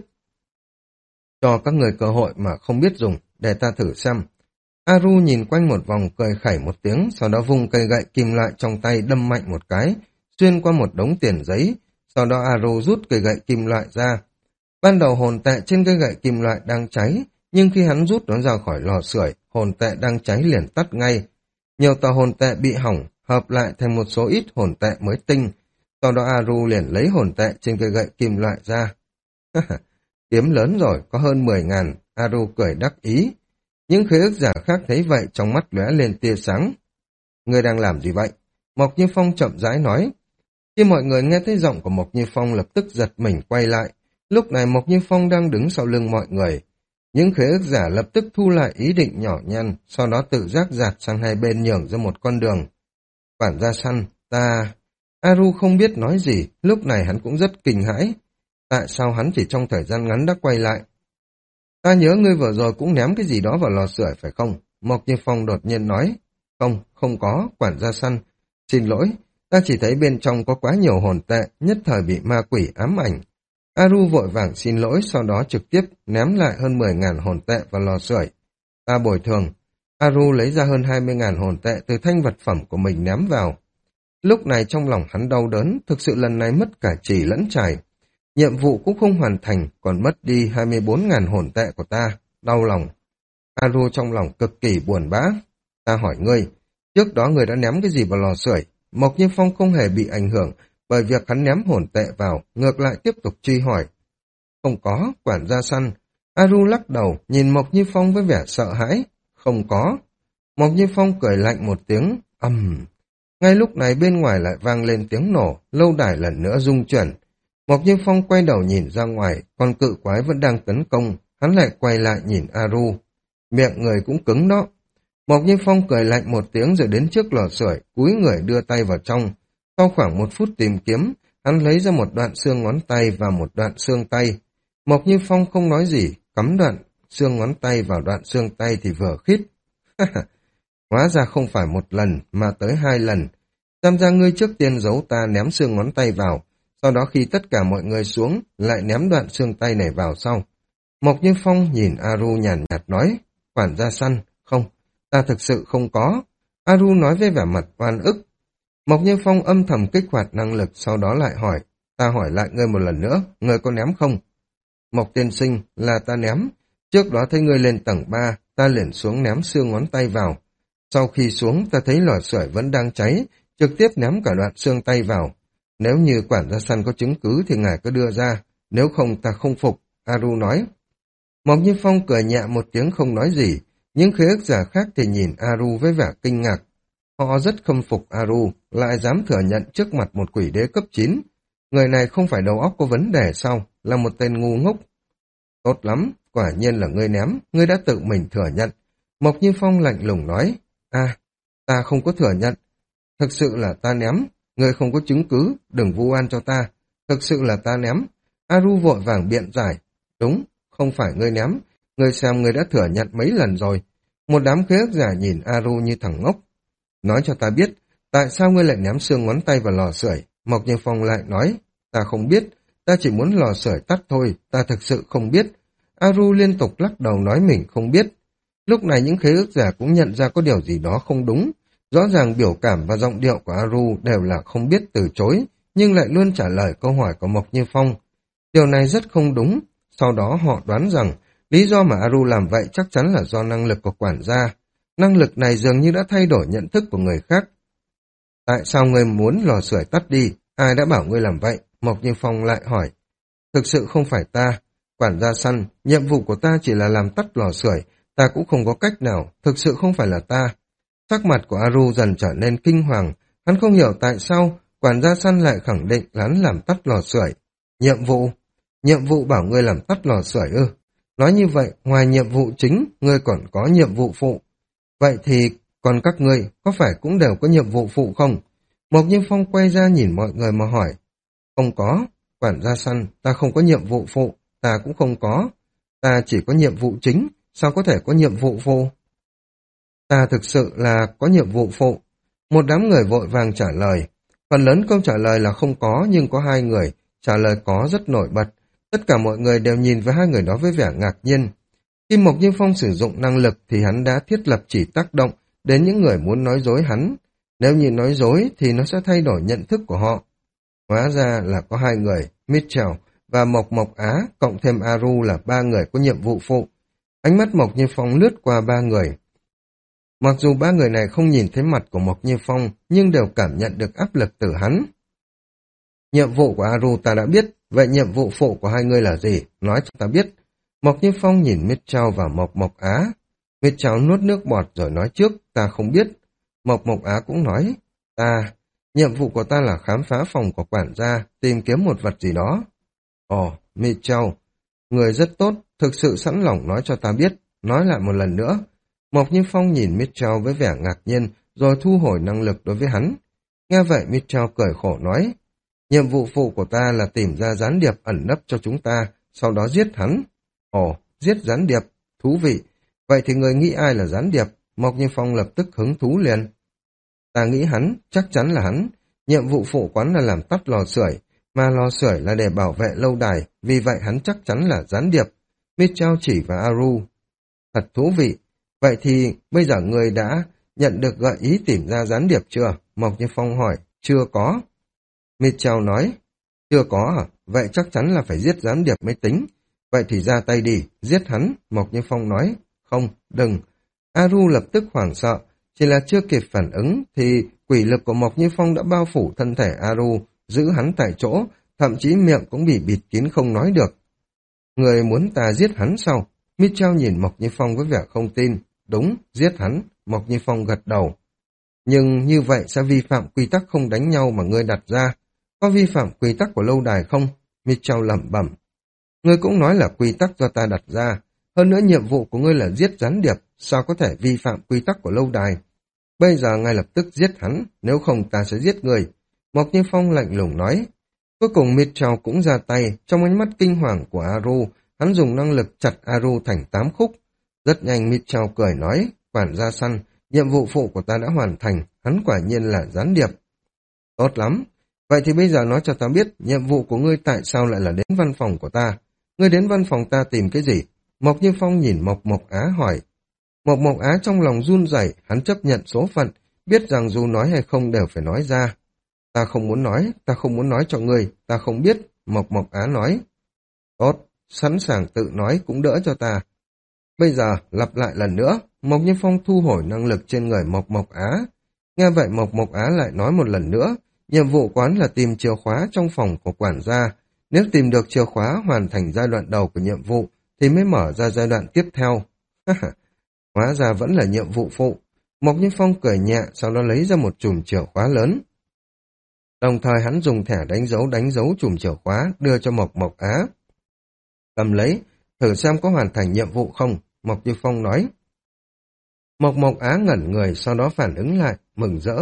Cho các người cơ hội mà không biết dùng, để ta thử xem. Aru nhìn quanh một vòng cười khẩy một tiếng, sau đó vung cây gậy kim loại trong tay đâm mạnh một cái, xuyên qua một đống tiền giấy, sau đó Aru rút cây gậy kim loại ra. Ban đầu hồn tệ trên cây gậy kim loại đang cháy, nhưng khi hắn rút nó ra khỏi lò sưởi, hồn tệ đang cháy liền tắt ngay. Nhiều tờ hồn tệ bị hỏng, hợp lại thành một số ít hồn tệ mới tinh, sau đó Aru liền lấy hồn tệ trên cây gậy kim loại ra. Kiếm lớn rồi, có hơn mười ngàn, Aru cười đắc ý. Những khế ước giả khác thấy vậy trong mắt lóe lên tia sáng. Ngươi đang làm gì vậy? Mộc Như Phong chậm rãi nói. Khi mọi người nghe thấy giọng của Mộc Như Phong lập tức giật mình quay lại. Lúc này Mộc Như Phong đang đứng sau lưng mọi người. Những khế ước giả lập tức thu lại ý định nhỏ nhăn, sau đó tự giác dạt sang hai bên nhường ra một con đường. Quản gia săn, ta... Aru không biết nói gì, lúc này hắn cũng rất kinh hãi. Tại sao hắn chỉ trong thời gian ngắn đã quay lại? Ta nhớ ngươi vừa rồi cũng ném cái gì đó vào lò sưởi phải không? Mộc Như Phong đột nhiên nói. Không, không có, quản gia săn. Xin lỗi, ta chỉ thấy bên trong có quá nhiều hồn tệ, nhất thời bị ma quỷ ám ảnh. Aru vội vàng xin lỗi, sau đó trực tiếp ném lại hơn mười ngàn hồn tệ vào lò sưởi. Ta bồi thường. Aru lấy ra hơn hai mươi ngàn hồn tệ từ thanh vật phẩm của mình ném vào. Lúc này trong lòng hắn đau đớn, thực sự lần này mất cả chì lẫn chài. Nhiệm vụ cũng không hoàn thành, còn mất đi hai mươi bốn ngàn hồn tệ của ta. Đau lòng. Aru trong lòng cực kỳ buồn bã. Ta hỏi ngươi, trước đó ngươi đã ném cái gì vào lò sưởi? Mộc Như Phong không hề bị ảnh hưởng bởi việc hắn ném hồn tệ vào, ngược lại tiếp tục truy hỏi. Không có, quản gia săn. Aru lắc đầu, nhìn Mộc Như Phong với vẻ sợ hãi. Không có. Mộc Như Phong cười lạnh một tiếng, ầm. Uhm. Ngay lúc này bên ngoài lại vang lên tiếng nổ, lâu đài lần nữa rung chuyển. Mộc Như Phong quay đầu nhìn ra ngoài, con cự quái vẫn đang tấn công, hắn lại quay lại nhìn Aru. Miệng người cũng cứng đó. Mộc Như Phong cười lạnh một tiếng rồi đến trước lò sưởi, cúi người đưa tay vào trong. Sau khoảng một phút tìm kiếm, hắn lấy ra một đoạn xương ngón tay và một đoạn xương tay. Mộc Như Phong không nói gì, cắm đoạn xương ngón tay vào đoạn xương tay thì vừa khít. Hóa ra không phải một lần, mà tới hai lần. Xem ra ngươi trước tiên giấu ta ném xương ngón tay vào, sau đó khi tất cả mọi người xuống, lại ném đoạn xương tay này vào sau. Mộc Như Phong nhìn Aru nhàn nhạt nói, quản gia săn, không, ta thực sự không có. Aru nói với vẻ mặt oan ức. Mộc Như Phong âm thầm kích hoạt năng lực, sau đó lại hỏi, ta hỏi lại ngươi một lần nữa, ngươi có ném không? Mộc tiên sinh, là ta ném. Trước đó thấy ngươi lên tầng ba, ta liền xuống ném xương ngón tay vào. Sau khi xuống, ta thấy lò sưởi vẫn đang cháy, trực tiếp ném cả đoạn xương tay vào. Nếu như quản gia săn có chứng cứ thì ngài cứ đưa ra, nếu không ta không phục, Aru nói. Mộc Như Phong cười nhẹ một tiếng không nói gì, những khế ước giả khác thì nhìn Aru với vẻ kinh ngạc. Họ rất khâm phục Aru, lại dám thừa nhận trước mặt một quỷ đế cấp chín. Người này không phải đầu óc có vấn đề sao, là một tên ngu ngốc. Tốt lắm, quả nhiên là ngươi ném, ngươi đã tự mình thừa nhận. Mộc Như Phong lạnh lùng nói, à, ta không có thừa nhận. thực sự là ta ném, ngươi không có chứng cứ, đừng vu oan cho ta, thực sự là ta ném. Aru vội vàng biện giải, đúng, không phải ngươi ném, ngươi xem ngươi đã thừa nhận mấy lần rồi. Một đám khế ước giả nhìn Aru như thằng ngốc. Nói cho ta biết, tại sao ngươi lại ném xương ngón tay vào lò sưởi? Mộc Như Phong lại nói, ta không biết, ta chỉ muốn lò sưởi tắt thôi, ta thực sự không biết. Aru liên tục lắc đầu nói mình không biết. Lúc này những khế ước giả cũng nhận ra có điều gì đó không đúng. Rõ ràng biểu cảm và giọng điệu của Aru đều là không biết từ chối, nhưng lại luôn trả lời câu hỏi của Mộc Như Phong. Điều này rất không đúng. Sau đó họ đoán rằng lý do mà Aru làm vậy chắc chắn là do năng lực của quản gia. Năng lực này dường như đã thay đổi nhận thức của người khác. Tại sao ngươi muốn lò sưởi tắt đi? Ai đã bảo ngươi làm vậy? Mộc Như Phong lại hỏi. Thực sự không phải ta. Quản gia săn, nhiệm vụ của ta chỉ là làm tắt lò sưởi. Ta cũng không có cách nào. Thực sự không phải là ta. Sắc mặt của Aru dần trở nên kinh hoàng. Hắn không hiểu tại sao quản gia săn lại khẳng định là hắn làm tắt lò sưởi. Nhiệm vụ? Nhiệm vụ bảo ngươi làm tắt lò sưởi ư? Nói như vậy, ngoài nhiệm vụ chính, ngươi còn có nhiệm vụ phụ. Vậy thì, còn các ngươi, có phải cũng đều có nhiệm vụ phụ không? Mộc Như Phong quay ra nhìn mọi người mà hỏi. Không có, quản gia săn, ta không có nhiệm vụ phụ, ta cũng không có. Ta chỉ có nhiệm vụ chính, sao có thể có nhiệm vụ phụ? Ta thực sự là có nhiệm vụ phụ. Một đám người vội vàng trả lời. Phần lớn câu trả lời là không có, nhưng có hai người trả lời có rất nổi bật. Tất cả mọi người đều nhìn vào hai người đó với vẻ ngạc nhiên. Khi Mộc Như Phong sử dụng năng lực thì hắn đã thiết lập chỉ tác động đến những người muốn nói dối hắn. Nếu như nói dối thì nó sẽ thay đổi nhận thức của họ. Hóa ra là có hai người, Mitchell và Mộc Mộc Á, cộng thêm Aru là ba người có nhiệm vụ phụ. Ánh mắt Mộc Như Phong lướt qua ba người. Mặc dù ba người này không nhìn thấy mặt của Mộc Như Phong, nhưng đều cảm nhận được áp lực từ hắn. Nhiệm vụ của Aru ta đã biết, vậy nhiệm vụ phụ của hai người là gì? Nói cho ta biết. Mộc Như Phong nhìn Mitchell và Mộc Mộc Á. Mitchell nuốt nước bọt rồi nói trước, ta không biết. Mộc Mộc Á cũng nói, ta, nhiệm vụ của ta là khám phá phòng của quản gia, tìm kiếm một vật gì đó. Ồ, Mitchell, người rất tốt, thực sự sẵn lòng nói cho ta biết, nói lại một lần nữa. Mộc Như Phong nhìn Mitchell với vẻ ngạc nhiên, rồi thu hồi năng lực đối với hắn. Nghe vậy Mitchell cười khổ nói, nhiệm vụ phụ của ta là tìm ra gián điệp ẩn nấp cho chúng ta, sau đó giết hắn. Ồ, giết gián điệp, thú vị. Vậy thì người nghĩ ai là gián điệp? Mộc Như Phong lập tức hứng thú liền. Ta nghĩ hắn, chắc chắn là hắn. Nhiệm vụ phụ quán là làm tắt lò sưởi, mà lò sưởi là để bảo vệ lâu đài, vì vậy hắn chắc chắn là gián điệp. Mitchell chỉ vào Aru. Thật thú vị. Vậy thì bây giờ người đã nhận được gợi ý tìm ra gián điệp chưa? Mộc Như Phong hỏi. Chưa có. Mitchell nói. Chưa có hả? Vậy chắc chắn là phải giết gián điệp mới tính. Vậy thì ra tay đi, giết hắn. Mộc Như Phong nói. Không, đừng. Aru lập tức hoảng sợ. Chỉ là chưa kịp phản ứng thì quỷ lực của Mộc Như Phong đã bao phủ thân thể Aru, giữ hắn tại chỗ, thậm chí miệng cũng bị bịt kín không nói được. Người muốn ta giết hắn sao? Mitchell nhìn Mộc Như Phong với vẻ không tin. Đúng, giết hắn. Mộc Như Phong gật đầu. Nhưng như vậy sẽ vi phạm quy tắc không đánh nhau mà ngươi đặt ra. Có vi phạm quy tắc của lâu đài không? Mitchell lẩm bẩm. Ngươi cũng nói là quy tắc do ta đặt ra. Hơn nữa nhiệm vụ của ngươi là giết gián điệp, sao có thể vi phạm quy tắc của lâu đài? Bây giờ ngay lập tức giết hắn, nếu không ta sẽ giết người. Mộc Như Phong lạnh lùng nói. Cuối cùng Mitchell cũng ra tay, trong ánh mắt kinh hoàng của Aru, hắn dùng năng lực chặt Aru thành tám khúc. Rất nhanh Mitchell cười nói, quản gia săn, nhiệm vụ phụ của ta đã hoàn thành, hắn quả nhiên là gián điệp. Tốt lắm, vậy thì bây giờ nói cho ta biết, nhiệm vụ của ngươi tại sao lại là đến văn phòng của ta? Ngươi đến văn phòng ta tìm cái gì? Mộc Như Phong nhìn Mộc Mộc Á hỏi. Mộc Mộc Á trong lòng run rẩy, hắn chấp nhận số phận, biết rằng dù nói hay không đều phải nói ra. Ta không muốn nói, ta không muốn nói cho ngươi, ta không biết, Mộc Mộc Á nói. Tốt, sẵn sàng tự nói cũng đỡ cho ta. Bây giờ, lặp lại lần nữa, Mộc Như Phong thu hồi năng lực trên người Mộc Mộc Á. Nghe vậy Mộc Mộc Á lại nói một lần nữa, nhiệm vụ quán là tìm chìa khóa trong phòng của quản gia. Nếu tìm được chìa khóa hoàn thành giai đoạn đầu của nhiệm vụ, thì mới mở ra giai đoạn tiếp theo. Hóa ra vẫn là nhiệm vụ phụ. Mộc Như Phong cười nhẹ, sau đó lấy ra một chùm chìa khóa lớn. Đồng thời hắn dùng thẻ đánh dấu đánh dấu chùm chìa khóa, đưa cho Mộc Mộc Á. Cầm lấy, thử xem có hoàn thành nhiệm vụ không, Mộc Như Phong nói. Mộc Mộc Á ngẩn người, sau đó phản ứng lại, mừng rỡ.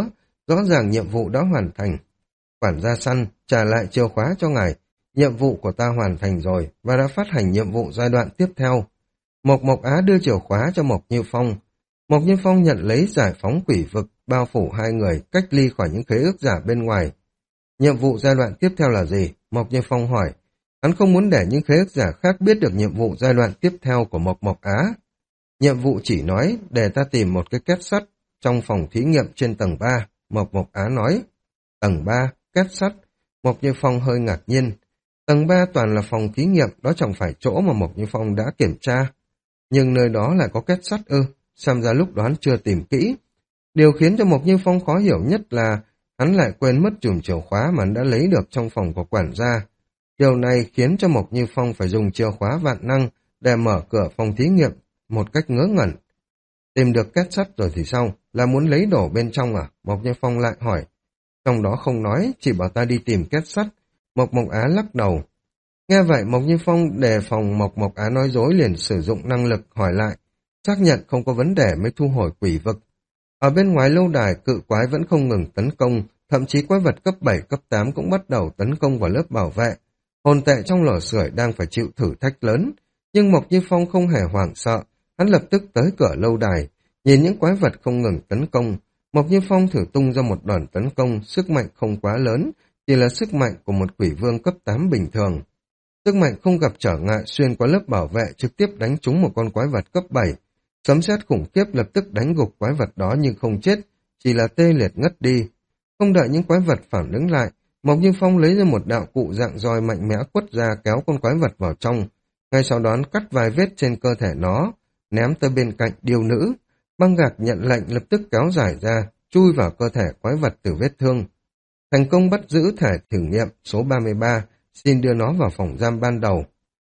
Rõ ràng nhiệm vụ đã hoàn thành. Quản gia săn, trả lại chìa khóa cho ngài. Nhiệm vụ của ta hoàn thành rồi và đã phát hành nhiệm vụ giai đoạn tiếp theo. Mộc Mộc Á đưa chìa khóa cho Mộc Như Phong. Mộc Như Phong nhận lấy giải phóng quỷ vực, bao phủ hai người, cách ly khỏi những khế ước giả bên ngoài. Nhiệm vụ giai đoạn tiếp theo là gì? Mộc Như Phong hỏi. Hắn không muốn để những khế ước giả khác biết được nhiệm vụ giai đoạn tiếp theo của Mộc Mộc Á. Nhiệm vụ chỉ nói để ta tìm một cái két sắt trong phòng thí nghiệm trên tầng ba. Mộc Mộc Á nói. Tầng ba, két sắt. Mộc Như Phong hơi ngạc nhiên. Tầng ba toàn là phòng thí nghiệm, đó chẳng phải chỗ mà Mộc Như Phong đã kiểm tra. Nhưng nơi đó lại có két sắt ư, xem ra lúc đó hắn chưa tìm kỹ. Điều khiến cho Mộc Như Phong khó hiểu nhất là hắn lại quên mất chùm chìa khóa mà hắn đã lấy được trong phòng của quản gia. Điều này khiến cho Mộc Như Phong phải dùng chìa khóa vạn năng để mở cửa phòng thí nghiệm một cách ngớ ngẩn. Tìm được két sắt rồi thì sao? Là muốn lấy đổ bên trong à? Mộc Như Phong lại hỏi. Trong đó không nói, chỉ bảo ta đi tìm két sắt. Mộc Mộc Á lắc đầu. Nghe vậy Mộc Như Phong đề phòng Mộc Mộc Á nói dối liền sử dụng năng lực hỏi lại. Xác nhận không có vấn đề mới thu hồi quỷ vực. Ở bên ngoài lâu đài cự quái vẫn không ngừng tấn công, thậm chí quái vật cấp bảy, cấp tám cũng bắt đầu tấn công vào lớp bảo vệ. Hồn tệ trong lò sưởi đang phải chịu thử thách lớn, nhưng Mộc Như Phong không hề hoảng sợ, hắn lập tức tới cửa lâu đài, nhìn những quái vật không ngừng tấn công. Mộc Như Phong thử tung ra một đòn tấn công, sức mạnh không quá lớn, chỉ là sức mạnh của một quỷ vương cấp tám bình thường. Sức mạnh không gặp trở ngại xuyên qua lớp bảo vệ trực tiếp đánh trúng một con quái vật cấp bảy. Sấm sét khủng khiếp lập tức đánh gục quái vật đó nhưng không chết, chỉ là tê liệt ngất đi. Không đợi những quái vật phản ứng lại, Mộc Như Phong lấy ra một đạo cụ dạng roi mạnh mẽ quất ra kéo con quái vật vào trong. Ngay sau đó cắt vài vết trên cơ thể nó, ném tới bên cạnh điêu nữ. Băng gạc nhận lệnh lập tức kéo dài ra, chui vào cơ thể quái vật từ vết thương. Thành công bắt giữ thẻ thử nghiệm số ba mươi ba, xin đưa nó vào phòng giam ban đầu.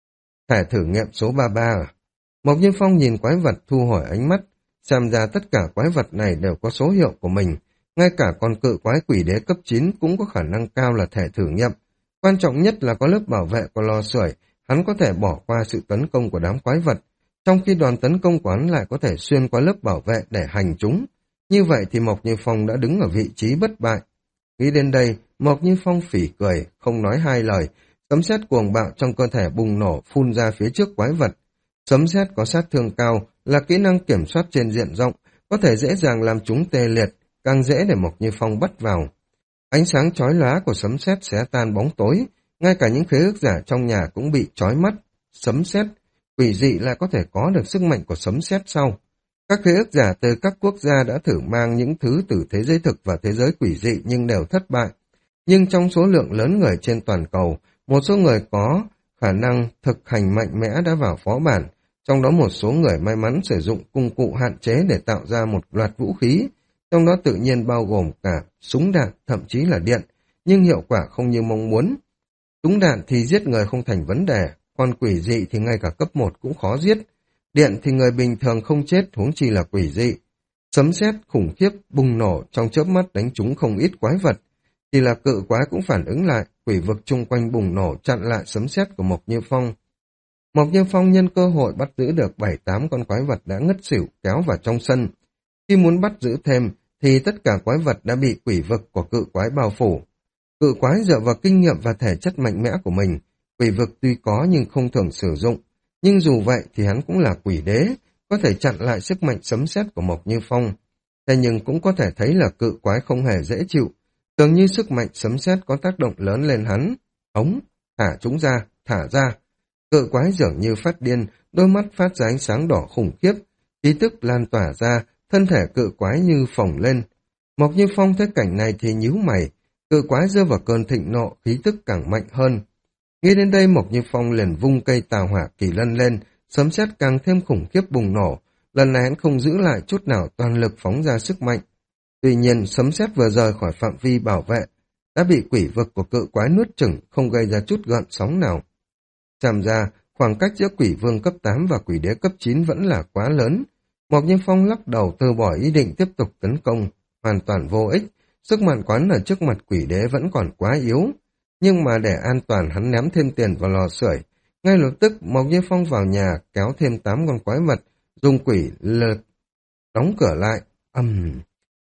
Thẻ thử nghiệm số ba mươi ba à? Mộc Như Phong nhìn quái vật thu hồi ánh mắt, xem ra tất cả quái vật này đều có số hiệu của mình, ngay cả con cự quái quỷ đế cấp chín cũng có khả năng cao là thẻ thử nghiệm. Quan trọng nhất là có lớp bảo vệ của lò sưởi, hắn có thể bỏ qua sự tấn công của đám quái vật, trong khi đoàn tấn công của hắn lại có thể xuyên qua lớp bảo vệ để hành chúng. Như vậy thì Mộc Như Phong đã đứng ở vị trí bất bại. Nghĩ đến đây, Mộc Như Phong phỉ cười, không nói hai lời, sấm sét cuồng bạo trong cơ thể bùng nổ phun ra phía trước quái vật. Sấm sét có sát thương cao, là kỹ năng kiểm soát trên diện rộng, có thể dễ dàng làm chúng tê liệt, càng dễ để Mộc Như Phong bắt vào. Ánh sáng chói lóa của sấm sét xé tan bóng tối, ngay cả những khế ước giả trong nhà cũng bị chói mắt. Sấm sét, quỷ dị lại có thể có được sức mạnh của sấm sét sau. Các khế ước giả từ các quốc gia đã thử mang những thứ từ thế giới thực và thế giới quỷ dị nhưng đều thất bại. Nhưng trong số lượng lớn người trên toàn cầu, một số người có khả năng thực hành mạnh mẽ đã vào phó bản, trong đó một số người may mắn sử dụng công cụ hạn chế để tạo ra một loạt vũ khí, trong đó tự nhiên bao gồm cả súng đạn, thậm chí là điện, nhưng hiệu quả không như mong muốn. Súng đạn thì giết người không thành vấn đề, còn quỷ dị thì ngay cả cấp một cũng khó giết. Điện thì người bình thường không chết, huống chi là quỷ dị. Sấm sét khủng khiếp bùng nổ trong chớp mắt đánh trúng không ít quái vật. Chỉ là cự quái cũng phản ứng lại, quỷ vực chung quanh bùng nổ chặn lại sấm sét của Mộc Như Phong. Mộc Như Phong nhân cơ hội bắt giữ được bảy tám con quái vật đã ngất xỉu kéo vào trong sân. Khi muốn bắt giữ thêm, thì tất cả quái vật đã bị quỷ vực của cự quái bao phủ. Cự quái dựa vào kinh nghiệm và thể chất mạnh mẽ của mình, quỷ vực tuy có nhưng không thường sử dụng. Nhưng dù vậy thì hắn cũng là quỷ đế, có thể chặn lại sức mạnh sấm sét của Mộc Như Phong. Thế nhưng cũng có thể thấy là cự quái không hề dễ chịu, tưởng như sức mạnh sấm sét có tác động lớn lên hắn. Ống, thả chúng ra, thả ra. Cự quái dường như phát điên, đôi mắt phát ra ánh sáng đỏ khủng khiếp, khí tức lan tỏa ra, thân thể cự quái như phồng lên. Mộc Như Phong thấy cảnh này thì nhíu mày, cự quái rơi vào cơn thịnh nộ, khí tức càng mạnh hơn. Nghĩ đến đây Mộc Như Phong liền vung cây tào hỏa kỳ lân lên, sấm sét càng thêm khủng khiếp bùng nổ, lần này hắn không giữ lại chút nào, toàn lực phóng ra sức mạnh. Tuy nhiên sấm sét vừa rời khỏi phạm vi bảo vệ, đã bị quỷ vực của cự quái nuốt chửng, không gây ra chút gợn sóng nào. Xem ra, khoảng cách giữa quỷ vương cấp tám và quỷ đế cấp chín vẫn là quá lớn. Mộc Như Phong lắc đầu từ bỏ ý định tiếp tục tấn công, hoàn toàn vô ích, sức mạnh quán ở trước mặt quỷ đế vẫn còn quá yếu. Nhưng mà để an toàn hắn ném thêm tiền vào lò sưởi. Ngay lập tức Mộc Như Phong vào nhà kéo thêm tám con quái vật, dùng quỷ lực đóng cửa lại. Ầm.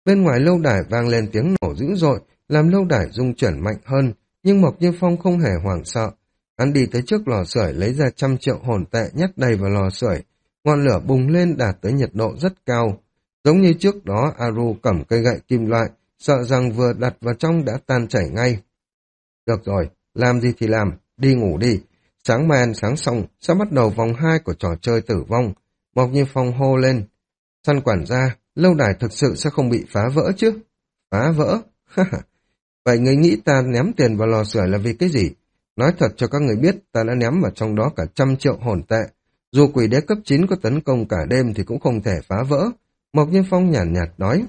Bên ngoài lâu đài vang lên tiếng nổ dữ dội, làm lâu đài rung chuyển mạnh hơn, nhưng Mộc Như Phong không hề hoảng sợ. Hắn đi tới trước lò sưởi lấy ra trăm triệu hồn tệ nhét đầy vào lò sưởi, ngọn lửa bùng lên đạt tới nhiệt độ rất cao. Giống như trước đó Aru cầm cây gậy kim loại, sợ rằng vừa đặt vào trong đã tan chảy ngay. Được rồi, làm gì thì làm, đi ngủ đi. Sáng mai ăn sáng xong, sẽ bắt đầu vòng hai của trò chơi tử vong. Mộc Như Phong hô lên. Săn quản gia, lâu đài thực sự sẽ không bị phá vỡ chứ? Phá vỡ? Vậy người nghĩ ta ném tiền vào lò sưởi là vì cái gì? Nói thật cho các người biết, ta đã ném vào trong đó cả trăm triệu hồn tệ. Dù quỷ đế cấp chín có tấn công cả đêm thì cũng không thể phá vỡ. Mộc Như Phong nhàn nhạt, nhạt nói.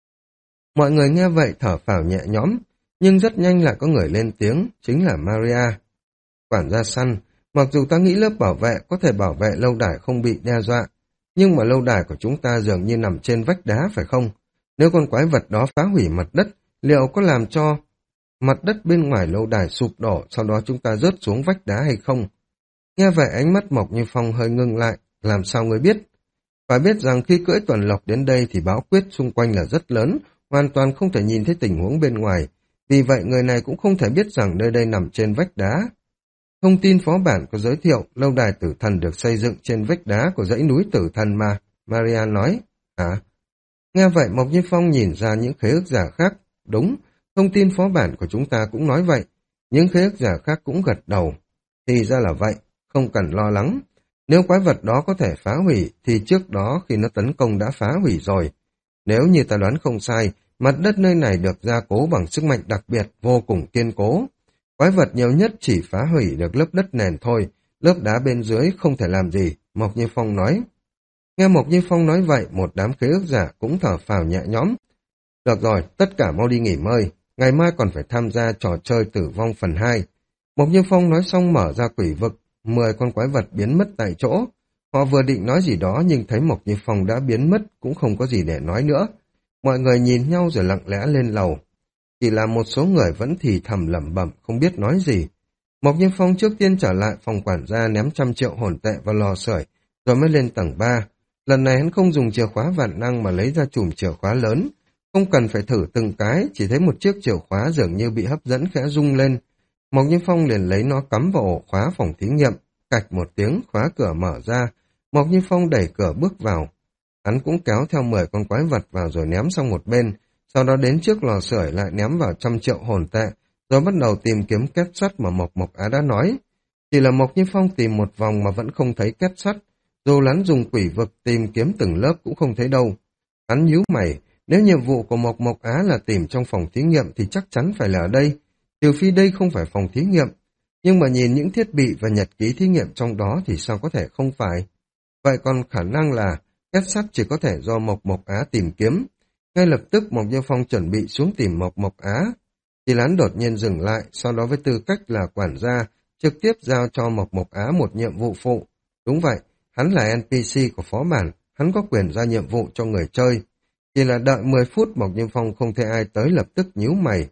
Mọi người nghe vậy thở phào nhẹ nhõm, nhưng rất nhanh lại có người lên tiếng, chính là Maria. Quản gia săn, mặc dù ta nghĩ lớp bảo vệ có thể bảo vệ lâu đài không bị đe dọa, nhưng mà lâu đài của chúng ta dường như nằm trên vách đá phải không? Nếu con quái vật đó phá hủy mặt đất, liệu có làm cho mặt đất bên ngoài lâu đài sụp đổ, sau đó chúng ta rớt xuống vách đá hay không? Nghe vậy ánh mắt Mộc Như Phong hơi ngưng lại, làm sao người biết? Phải biết rằng khi cưỡi tuần lộc đến đây thì báo quyết xung quanh là rất lớn, hoàn toàn không thể nhìn thấy tình huống bên ngoài, vì vậy người này cũng không thể biết rằng nơi đây nằm trên vách đá. Thông tin phó bản có giới thiệu, lâu đài tử thần được xây dựng trên vách đá của dãy núi tử thần mà, Maria nói. À? Nghe vậy Mộc Như Phong nhìn ra những khế ước giả khác. Đúng, thông tin phó bản của chúng ta cũng nói vậy. Những khế ước giả khác cũng gật đầu. Thì ra là vậy, không cần lo lắng. Nếu quái vật đó có thể phá hủy, thì trước đó khi nó tấn công đã phá hủy rồi. Nếu như ta đoán không sai, mặt đất nơi này được gia cố bằng sức mạnh đặc biệt, vô cùng kiên cố. Quái vật nhiều nhất chỉ phá hủy được lớp đất nền thôi, lớp đá bên dưới không thể làm gì, Mộc Như Phong nói. Nghe Mộc Như Phong nói vậy, một đám khế ước giả cũng thở phào nhẹ nhõm. Được rồi, tất cả mau đi nghỉ ngơi, ngày mai còn phải tham gia trò chơi tử vong phần hai. Mộc Như Phong nói xong mở ra quỷ vực, mười con quái vật biến mất tại chỗ. Họ vừa định nói gì đó nhưng thấy Mộc Như Phong đã biến mất, cũng không có gì để nói nữa. Mọi người nhìn nhau rồi lặng lẽ lên lầu. Chỉ là một số người vẫn thì thầm lẩm bẩm không biết nói gì. Mộc Như Phong trước tiên trở lại phòng quản gia ném trăm triệu hồn tệ vào lò sưởi, rồi mới lên tầng ba. Lần này hắn không dùng chìa khóa vạn năng mà lấy ra chùm chìa khóa lớn. Không cần phải thử từng cái, chỉ thấy một chiếc chìa khóa dường như bị hấp dẫn khẽ rung lên. Mộc Như Phong liền lấy nó cắm vào ổ khóa phòng thí nghiệm, cạch một tiếng khóa cửa mở ra. Mộc Như Phong đẩy cửa bước vào. Hắn cũng kéo theo mười con quái vật vào rồi ném sang một bên, sau đó đến trước lò sưởi lại ném vào trăm triệu hồn tệ, rồi bắt đầu tìm kiếm két sắt mà Mộc Mộc Á đã nói. Chỉ là Mộc Như Phong tìm một vòng mà vẫn không thấy két sắt, dù hắn dùng quỷ vực tìm kiếm từng lớp cũng không thấy đâu. Hắn nhíu mày, nếu nhiệm vụ của Mộc Mộc Á là tìm trong phòng thí nghiệm thì chắc chắn phải là ở đây, trừ phi đây không phải phòng thí nghiệm. Nhưng mà nhìn những thiết bị và nhật ký thí nghiệm trong đó thì sao có thể không phải. Vậy còn khả năng là két sắt chỉ có thể do Mộc Mộc Á tìm kiếm. Ngay lập tức Mộc Như Phong chuẩn bị xuống tìm Mộc Mộc Á. Thì hắn đột nhiên dừng lại, sau đó với tư cách là quản gia, trực tiếp giao cho Mộc Mộc Á một nhiệm vụ phụ. Đúng vậy, hắn là en pê xê của phó bản, hắn có quyền ra nhiệm vụ cho người chơi. Chỉ là đợi mười phút Mộc Như Phong không thấy ai tới, lập tức nhíu mày.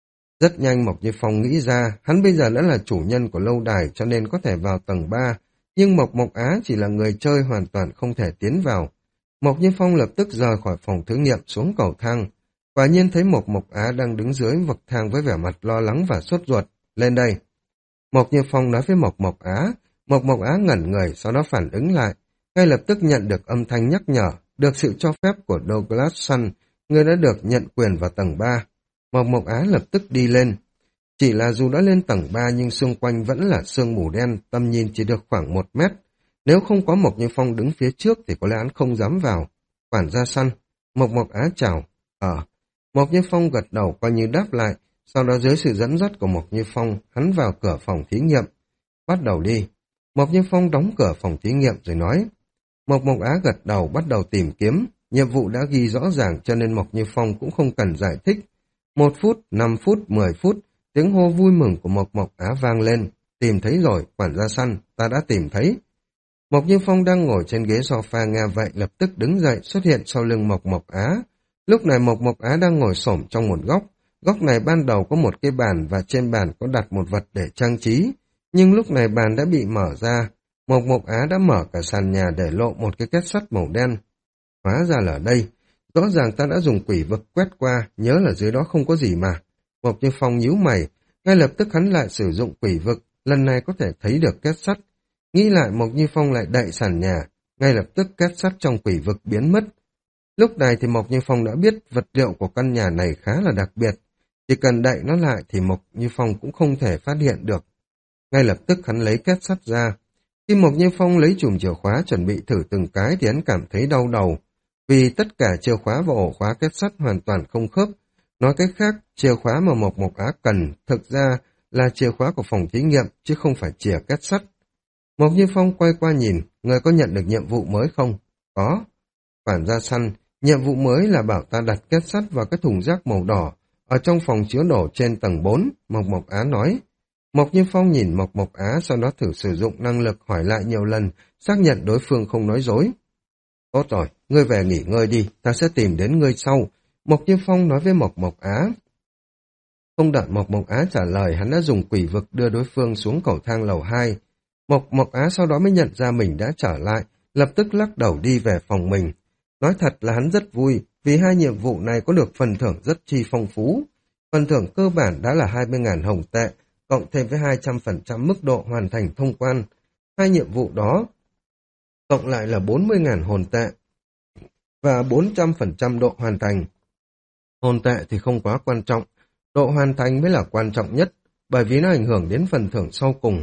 Rất nhanh Mộc Như Phong nghĩ ra, hắn bây giờ đã là chủ nhân của lâu đài cho nên có thể vào tầng ba, nhưng Mộc Mộc Á chỉ là người chơi hoàn toàn không thể tiến vào. Mộc Như Phong lập tức rời khỏi phòng thí nghiệm xuống cầu thang. Quả nhiên thấy Mộc Mộc Á đang đứng dưới vực thang với vẻ mặt lo lắng và sốt ruột. Lên đây. Mộc Như Phong nói với Mộc Mộc Á. Mộc Mộc Á ngẩn người, sau đó phản ứng lại. Ngay lập tức nhận được âm thanh nhắc nhở, được sự cho phép của Douglas Sun, người đã được nhận quyền vào tầng ba. Mộc Mộc Á lập tức đi lên. Chỉ là dù đã lên tầng ba nhưng xung quanh vẫn là sương mù đen, tầm nhìn chỉ được khoảng một mét. Nếu không có Mộc Như Phong đứng phía trước thì có lẽ hắn không dám vào. Quản gia Săn, Mộc Mộc Á chào. Ờ. Mộc Như Phong gật đầu coi như đáp lại, sau đó dưới sự dẫn dắt của Mộc Như Phong, hắn vào cửa phòng thí nghiệm. Bắt đầu đi. Mộc Như Phong đóng cửa phòng thí nghiệm rồi nói. Mộc Mộc Á gật đầu bắt đầu tìm kiếm, nhiệm vụ đã ghi rõ ràng cho nên Mộc Như Phong cũng không cần giải thích. Một phút, năm phút, mười phút, tiếng hô vui mừng của Mộc Mộc Á vang lên. Tìm thấy rồi, quản gia Săn, ta đã tìm thấy. Mộc Như Phong đang ngồi trên ghế sofa nghe vậy lập tức đứng dậy xuất hiện sau lưng Mộc Mộc Á. Lúc này Mộc Mộc Á đang ngồi xổm trong một góc. Góc này ban đầu có một cái bàn và trên bàn có đặt một vật để trang trí. Nhưng lúc này bàn đã bị mở ra. Mộc Mộc Á đã mở cả sàn nhà để lộ một cái két sắt màu đen. Hóa ra là ở đây. Rõ ràng ta đã dùng quỷ vực quét qua, nhớ là dưới đó không có gì mà. Mộc Như Phong nhíu mày, ngay lập tức hắn lại sử dụng quỷ vực, lần này có thể thấy được két sắt. Nghĩ lại Mộc Như Phong lại đậy sàn nhà, ngay lập tức két sắt trong quỷ vực biến mất. Lúc này thì Mộc Như Phong đã biết vật liệu của căn nhà này khá là đặc biệt. Chỉ cần đậy nó lại thì Mộc Như Phong cũng không thể phát hiện được. Ngay lập tức hắn lấy két sắt ra. Khi Mộc Như Phong lấy chùm chìa khóa chuẩn bị thử từng cái thì hắn cảm thấy đau đầu. Vì tất cả chìa khóa và ổ khóa két sắt hoàn toàn không khớp. Nói cách khác, chìa khóa mà Mộc Mộc Á cần thực ra là chìa khóa của phòng thí nghiệm chứ không phải chìa két sắt. Mộc Như Phong quay qua nhìn, người có nhận được nhiệm vụ mới không? Có. Quản gia săn, nhiệm vụ mới là bảo ta đặt két sắt vào cái thùng rác màu đỏ ở trong phòng chứa đồ trên tầng bốn, Mộc Mộc Á nói. Mộc Như Phong nhìn Mộc Mộc Á, sau đó thử sử dụng năng lực hỏi lại nhiều lần, xác nhận đối phương không nói dối. Tốt rồi, ngươi về nghỉ ngơi đi, ta sẽ tìm đến ngươi sau. Mộc Như Phong nói với Mộc Mộc Á. Không đợi Mộc Mộc Á trả lời, hắn đã dùng quỷ vực đưa đối phương xuống cầu thang lầu hai. Mộc Mộc Á sau đó mới nhận ra mình đã trở lại, lập tức lắc đầu đi về phòng mình. Nói thật là hắn rất vui, vì hai nhiệm vụ này có được phần thưởng rất chi phong phú. Phần thưởng cơ bản đã là hai mươi nghìn hồng tệ, cộng thêm với hai trăm phần trăm mức độ hoàn thành thông quan. Hai nhiệm vụ đó cộng lại là bốn mươi nghìn hồn tệ và bốn trăm phần trăm độ hoàn thành. Hồn tệ thì không quá quan trọng, độ hoàn thành mới là quan trọng nhất, bởi vì nó ảnh hưởng đến phần thưởng sau cùng.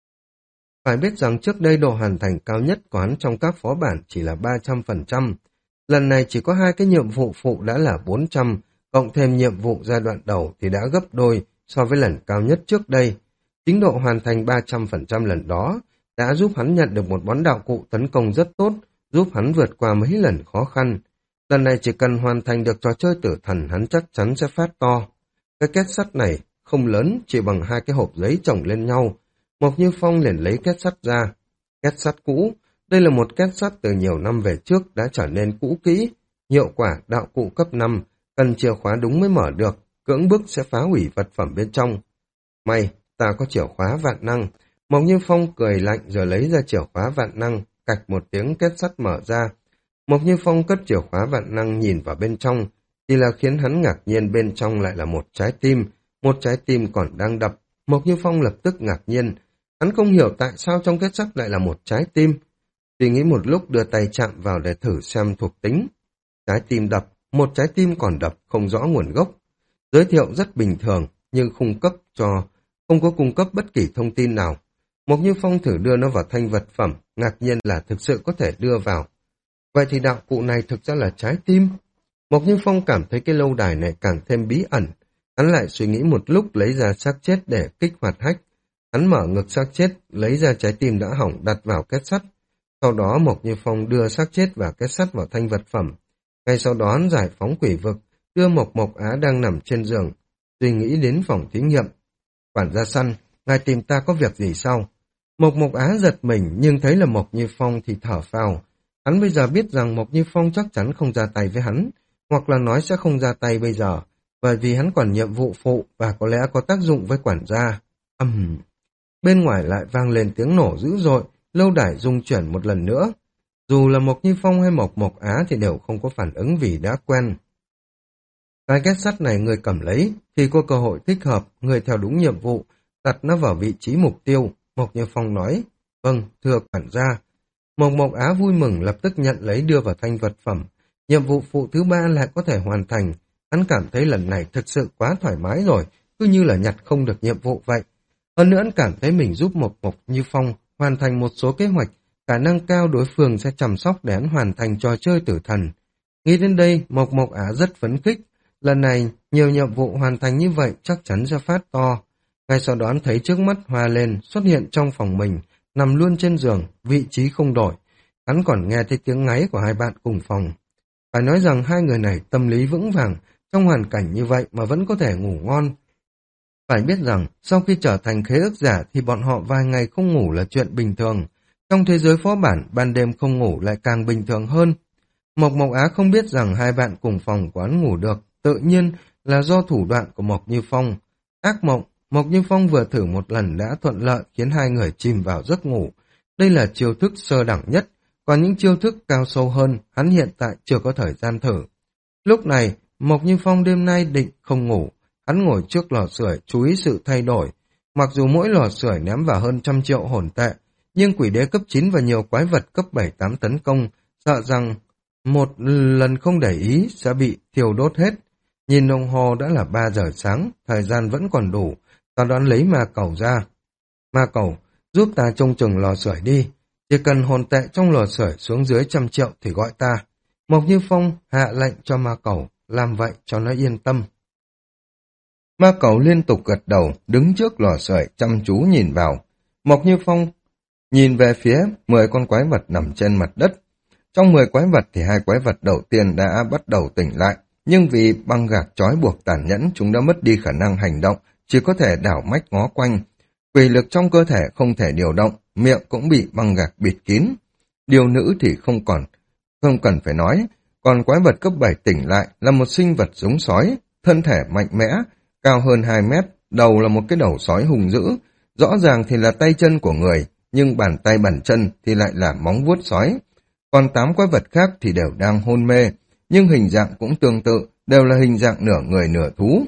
Phải biết rằng trước đây độ hoàn thành cao nhất của hắn trong các phó bản chỉ là ba trăm phần trăm. Lần này chỉ có hai cái nhiệm vụ phụ đã là bốn trăm, cộng thêm nhiệm vụ giai đoạn đầu thì đã gấp đôi so với lần cao nhất trước đây. Chính độ hoàn thành ba trăm phần trăm lần đó đã giúp hắn nhận được một món đạo cụ tấn công rất tốt, giúp hắn vượt qua mấy lần khó khăn. Lần này chỉ cần hoàn thành được trò chơi tử thần hắn chắc chắn sẽ phát to. Cái két sắt này không lớn, chỉ bằng hai cái hộp giấy chồng lên nhau. Mộc Như Phong liền lấy két sắt ra. Két sắt cũ, đây là một két sắt từ nhiều năm về trước đã trở nên cũ kỹ. Hiệu quả đạo cụ cấp năm, cần chìa khóa đúng mới mở được, cưỡng bức sẽ phá hủy vật phẩm bên trong. May, ta có chìa khóa vạn năng. Mộc Như Phong cười lạnh rồi lấy ra chìa khóa vạn năng, cạch một tiếng két sắt mở ra. Mộc Như Phong cất chìa khóa vạn năng nhìn vào bên trong, chỉ là khiến hắn ngạc nhiên bên trong lại là một trái tim, một trái tim còn đang đập. Mộc Như Phong lập tức ngạc nhiên, hắn không hiểu tại sao trong két sắt lại là một trái tim. Suy nghĩ một lúc đưa tay chạm vào để thử xem thuộc tính. Trái tim đập, một trái tim còn đập không rõ nguồn gốc. Giới thiệu rất bình thường, nhưng không cấp cho, không có cung cấp bất kỳ thông tin nào. Mộc Như Phong thử đưa nó vào thanh vật phẩm, ngạc nhiên là thực sự có thể đưa vào. Vậy thì đạo cụ này thực ra là trái tim. Mộc Như Phong cảm thấy cái lâu đài này càng thêm bí ẩn. Hắn lại suy nghĩ một lúc lấy ra xác chết để kích hoạt hack. Hắn mở ngực xác chết, lấy ra trái tim đã hỏng đặt vào két sắt. Sau đó Mộc Như Phong đưa xác chết và két sắt vào thanh vật phẩm. Ngay sau đó hắn giải phóng quỷ vực, đưa Mộc Mộc Á đang nằm trên giường, suy nghĩ đến phòng thí nghiệm. Quản gia săn, ngài tìm ta có việc gì sao? Mộc Mộc Á giật mình nhưng thấy là Mộc Như Phong thì thở phào. Hắn bây giờ biết rằng Mộc Như Phong chắc chắn không ra tay với hắn, hoặc là nói sẽ không ra tay bây giờ, bởi vì hắn còn nhiệm vụ phụ và có lẽ có tác dụng với quản gia. Âm uhm. Bên ngoài lại vang lên tiếng nổ dữ dội, lâu đài rung chuyển một lần nữa. Dù là Mộc Như Phong hay Mộc Mộc Á thì đều không có phản ứng vì đã quen. Cái két sắt này người cầm lấy, khi có cơ hội thích hợp, người theo đúng nhiệm vụ, đặt nó vào vị trí mục tiêu, Mộc Như Phong nói. Vâng, thưa quản gia. Mộc Mộc Á vui mừng lập tức nhận lấy đưa vào thanh vật phẩm. Nhiệm vụ phụ thứ ba lại có thể hoàn thành. Hắn cảm thấy lần này thực sự quá thoải mái rồi, cứ như là nhặt không được nhiệm vụ vậy. Hơn nữa hắn cảm thấy mình giúp Mộc Mộc Như Phong hoàn thành một số kế hoạch, khả năng cao đối phương sẽ chăm sóc để hắn hoàn thành trò chơi tử thần. Nghĩ đến đây, Mộc Mộc Á rất phấn khích. Lần này, nhiều nhiệm vụ hoàn thành như vậy chắc chắn sẽ phát to. Ngay sau đó hắn thấy trước mắt hoa lên, xuất hiện trong phòng mình, nằm luôn trên giường, vị trí không đổi. Hắn còn nghe thấy tiếng ngáy của hai bạn cùng phòng. Phải nói rằng hai người này tâm lý vững vàng, trong hoàn cảnh như vậy mà vẫn có thể ngủ ngon. Phải biết rằng, sau khi trở thành khế ước giả thì bọn họ vài ngày không ngủ là chuyện bình thường. Trong thế giới phó bản, ban đêm không ngủ lại càng bình thường hơn. Mộc Mộc Á không biết rằng hai bạn cùng phòng của hắn ngủ được, tự nhiên là do thủ đoạn của Mộc Như Phong. Ác mộng, Mộc Như Phong vừa thử một lần đã thuận lợi khiến hai người chìm vào giấc ngủ. Đây là chiêu thức sơ đẳng nhất, còn những chiêu thức cao sâu hơn, hắn hiện tại chưa có thời gian thử. Lúc này, Mộc Như Phong đêm nay định không ngủ, hắn ngồi trước lò sưởi chú ý sự thay đổi. Mặc dù mỗi lò sưởi ném vào hơn trăm triệu hồn tệ, nhưng quỷ đế cấp chín và nhiều quái vật cấp bảy tám tấn công, sợ rằng một lần không để ý sẽ bị thiêu đốt hết. Nhìn đồng hồ đã là ba giờ sáng, thời gian vẫn còn đủ, ta đoán lấy ma cầu ra. Ma cầu, giúp ta trông chừng lò sưởi đi, chỉ cần hồn tệ trong lò sưởi xuống dưới trăm triệu thì gọi ta. Mộc Như Phong hạ lệnh cho ma cầu, làm vậy cho nó yên tâm. Ma cầu liên tục gật đầu, đứng trước lò sưởi chăm chú nhìn vào. Mộc Như Phong nhìn về phía mười con quái vật nằm trên mặt đất. Trong mười quái vật thì hai quái vật đầu tiên đã bắt đầu tỉnh lại, nhưng vì băng gạc trói buộc tàn nhẫn, chúng đã mất đi khả năng hành động, chỉ có thể đảo mách ngó quanh. Quỷ lực trong cơ thể không thể điều động, miệng cũng bị băng gạc bịt kín. Điều nữ thì không còn, không cần phải nói, còn quái vật cấp bảy tỉnh lại là một sinh vật giống sói, thân thể mạnh mẽ, cao hơn hai mét, đầu là một cái đầu sói hung dữ, rõ ràng thì là tay chân của người, nhưng bàn tay bàn chân thì lại là móng vuốt sói. Còn tám quái vật khác thì đều đang hôn mê, nhưng hình dạng cũng tương tự, đều là hình dạng nửa người nửa thú.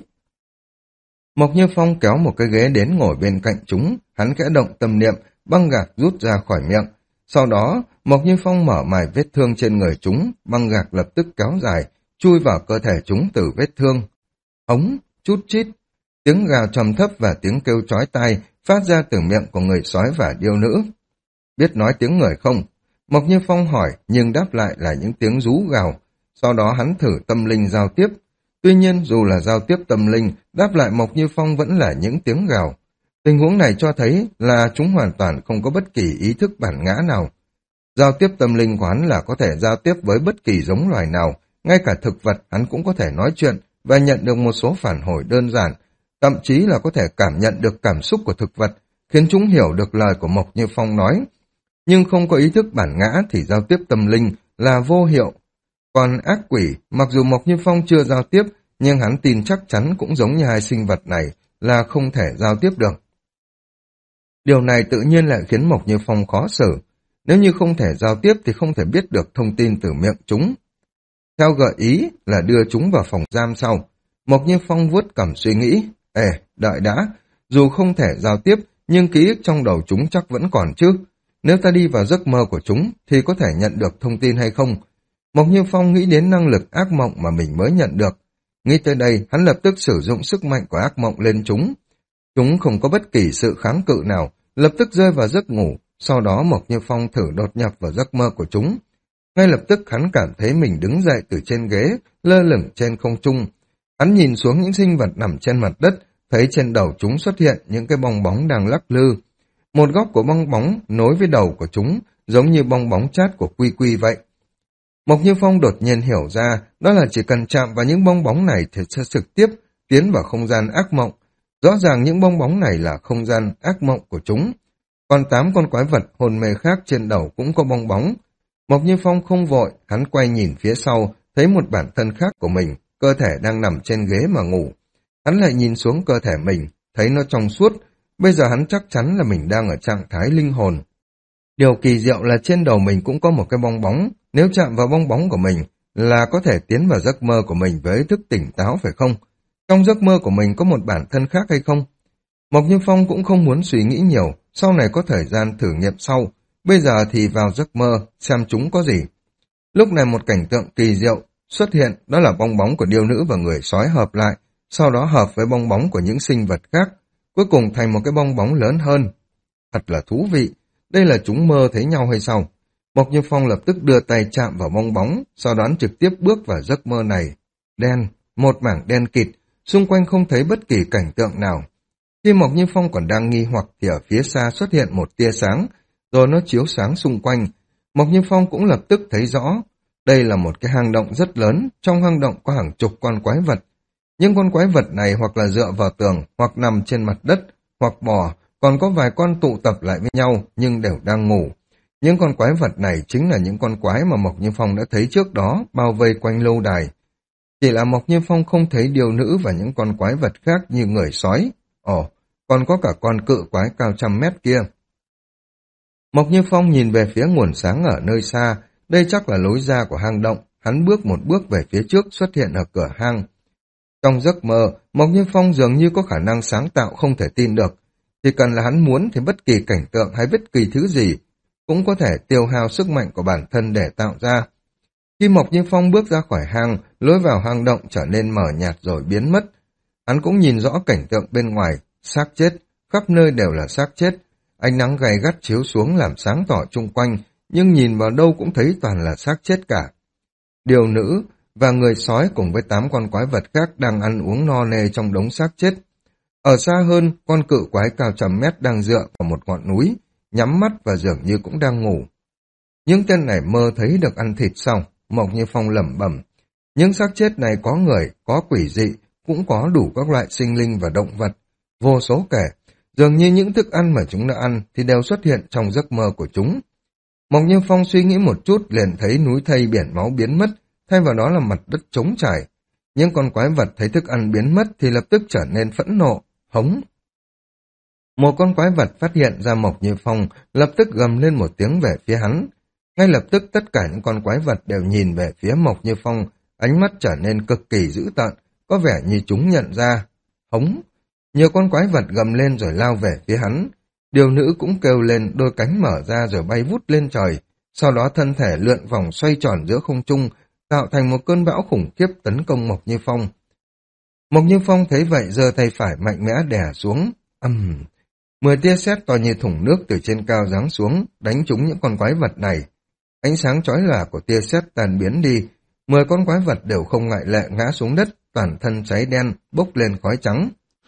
Mộc Như Phong kéo một cái ghế đến ngồi bên cạnh chúng, hắn khẽ động tâm niệm, băng gạc rút ra khỏi miệng. Sau đó, Mộc Như Phong mở mài vết thương trên người chúng, băng gạc lập tức kéo dài, chui vào cơ thể chúng từ vết thương. Ống, chút chít, tiếng gào trầm thấp và tiếng kêu chói tai phát ra từ miệng của người sói và điêu nữ. Biết nói tiếng người không? Mộc Như Phong hỏi, nhưng đáp lại là những tiếng rú gào. Sau đó hắn thử tâm linh giao tiếp. Tuy nhiên, dù là giao tiếp tâm linh, đáp lại Mộc Như Phong vẫn là những tiếng gào. Tình huống này cho thấy là chúng hoàn toàn không có bất kỳ ý thức bản ngã nào. Giao tiếp tâm linh của hắn là có thể giao tiếp với bất kỳ giống loài nào, ngay cả thực vật hắn cũng có thể nói chuyện và nhận được một số phản hồi đơn giản, thậm chí là có thể cảm nhận được cảm xúc của thực vật, khiến chúng hiểu được lời của Mộc Như Phong nói. Nhưng không có ý thức bản ngã thì giao tiếp tâm linh là vô hiệu. Còn ác quỷ, mặc dù Mộc Như Phong chưa giao tiếp, nhưng hắn tin chắc chắn cũng giống như hai sinh vật này là không thể giao tiếp được. Điều này tự nhiên lại khiến Mộc Như Phong khó xử. Nếu như không thể giao tiếp thì không thể biết được thông tin từ miệng chúng. Theo gợi ý là đưa chúng vào phòng giam sau. Mộc Như Phong vuốt cằm suy nghĩ. Ê, đợi đã, dù không thể giao tiếp, nhưng ký ức trong đầu chúng chắc vẫn còn chứ. Nếu ta đi vào giấc mơ của chúng thì có thể nhận được thông tin hay không? Mộc Như Phong nghĩ đến năng lực ác mộng mà mình mới nhận được. Nghĩ tới đây, hắn lập tức sử dụng sức mạnh của ác mộng lên chúng. Chúng không có bất kỳ sự kháng cự nào, lập tức rơi vào giấc ngủ. Sau đó Mộc Như Phong thử đột nhập vào giấc mơ của chúng. Ngay lập tức hắn cảm thấy mình đứng dậy từ trên ghế, lơ lửng trên không trung. Hắn nhìn xuống những sinh vật nằm trên mặt đất, thấy trên đầu chúng xuất hiện những cái bong bóng đang lắc lư. Một góc của bong bóng nối với đầu của chúng, giống như bong bóng chát của Quy Quy vậy. Mộc Như Phong đột nhiên hiểu ra, đó là chỉ cần chạm vào những bong bóng này thì sẽ trực tiếp tiến vào không gian ác mộng. Rõ ràng những bong bóng này là không gian ác mộng của chúng. Còn tám con quái vật hồn mê khác trên đầu cũng có bong bóng. Mộc Như Phong không vội, hắn quay nhìn phía sau, thấy một bản thân khác của mình, cơ thể đang nằm trên ghế mà ngủ. Hắn lại nhìn xuống cơ thể mình, thấy nó trong suốt. Bây giờ hắn chắc chắn là mình đang ở trạng thái linh hồn. Điều kỳ diệu là trên đầu mình cũng có một cái bong bóng. Nếu chạm vào bong bóng của mình là có thể tiến vào giấc mơ của mình với ý thức tỉnh táo phải không? Trong giấc mơ của mình có một bản thân khác hay không? Mộc Như Phong cũng không muốn suy nghĩ nhiều, sau này có thời gian thử nghiệm sau. Bây giờ thì vào giấc mơ, xem chúng có gì. Lúc này một cảnh tượng kỳ diệu xuất hiện, đó là bong bóng của điêu nữ và người sói hợp lại, sau đó hợp với bong bóng của những sinh vật khác, cuối cùng thành một cái bong bóng lớn hơn. Thật là thú vị, đây là chúng mơ thấy nhau hay sao? Mộc Như Phong lập tức đưa tay chạm vào bong bóng, sau đó trực tiếp bước vào giấc mơ này. Đen, một mảng đen kịt, xung quanh không thấy bất kỳ cảnh tượng nào. Khi Mộc Như Phong còn đang nghi hoặc thì ở phía xa xuất hiện một tia sáng, rồi nó chiếu sáng xung quanh. Mộc Như Phong cũng lập tức thấy rõ, đây là một cái hang động rất lớn, trong hang động có hàng chục con quái vật. Những con quái vật này hoặc là dựa vào tường, hoặc nằm trên mặt đất, hoặc bò, còn có vài con tụ tập lại với nhau nhưng đều đang ngủ. Những con quái vật này chính là những con quái mà Mộc Như Phong đã thấy trước đó, bao vây quanh lâu đài. Chỉ là Mộc Như Phong không thấy điêu nữ và những con quái vật khác như người sói. Ồ, còn có cả con cự quái cao trăm mét kia. Mộc Như Phong nhìn về phía nguồn sáng ở nơi xa, đây chắc là lối ra của hang động, hắn bước một bước về phía trước xuất hiện ở cửa hang. Trong giấc mơ, Mộc Như Phong dường như có khả năng sáng tạo không thể tin được. Chỉ cần là hắn muốn thì bất kỳ cảnh tượng hay bất kỳ thứ gì cũng có thể tiêu hao sức mạnh của bản thân để tạo ra. Khi Mộc Như Phong bước ra khỏi hang, lối vào hang động trở nên mờ nhạt rồi biến mất. Hắn cũng nhìn rõ cảnh tượng bên ngoài, xác chết, khắp nơi đều là xác chết. Ánh nắng gay gắt chiếu xuống làm sáng tỏ chung quanh, nhưng nhìn vào đâu cũng thấy toàn là xác chết cả. Điều nữ và người sói cùng với tám con quái vật khác đang ăn uống no nê trong đống xác chết. Ở xa hơn, con cự quái cao trăm mét đang dựa vào một ngọn núi, nhắm mắt và dường như cũng đang ngủ. Những tên này mơ thấy được ăn thịt xong, Mộc Như Phong lẩm bẩm. Những xác chết này có người, có quỷ dị, cũng có đủ các loại sinh linh và động vật, vô số kể. Dường như những thức ăn mà chúng đã ăn thì đều xuất hiện trong giấc mơ của chúng. Mộc Như Phong suy nghĩ một chút liền thấy núi thây biển máu biến mất, thay vào đó là mặt đất trống trải. Những con quái vật thấy thức ăn biến mất thì lập tức trở nên phẫn nộ, hống. Một con quái vật phát hiện ra Mộc Như Phong, lập tức gầm lên một tiếng về phía hắn. Ngay lập tức tất cả những con quái vật đều nhìn về phía Mộc Như Phong, ánh mắt trở nên cực kỳ dữ tợn, có vẻ như chúng nhận ra. Hống! Nhiều con quái vật gầm lên rồi lao về phía hắn. Điều nữ cũng kêu lên, đôi cánh mở ra rồi bay vút lên trời. Sau đó thân thể lượn vòng xoay tròn giữa không trung, tạo thành một cơn bão khủng khiếp tấn công Mộc Như Phong. Mộc Như Phong thấy vậy giơ tay phải mạnh mẽ đè xuống. Ầm! Uhm. Mười tia sét to như thùng nước từ trên cao giáng xuống, đánh trúng những con quái vật này. Ánh sáng chói lòa của tia sét tan biến đi, mười con quái vật đều không ngại lệ ngã xuống đất, toàn thân cháy đen, bốc lên khói trắng.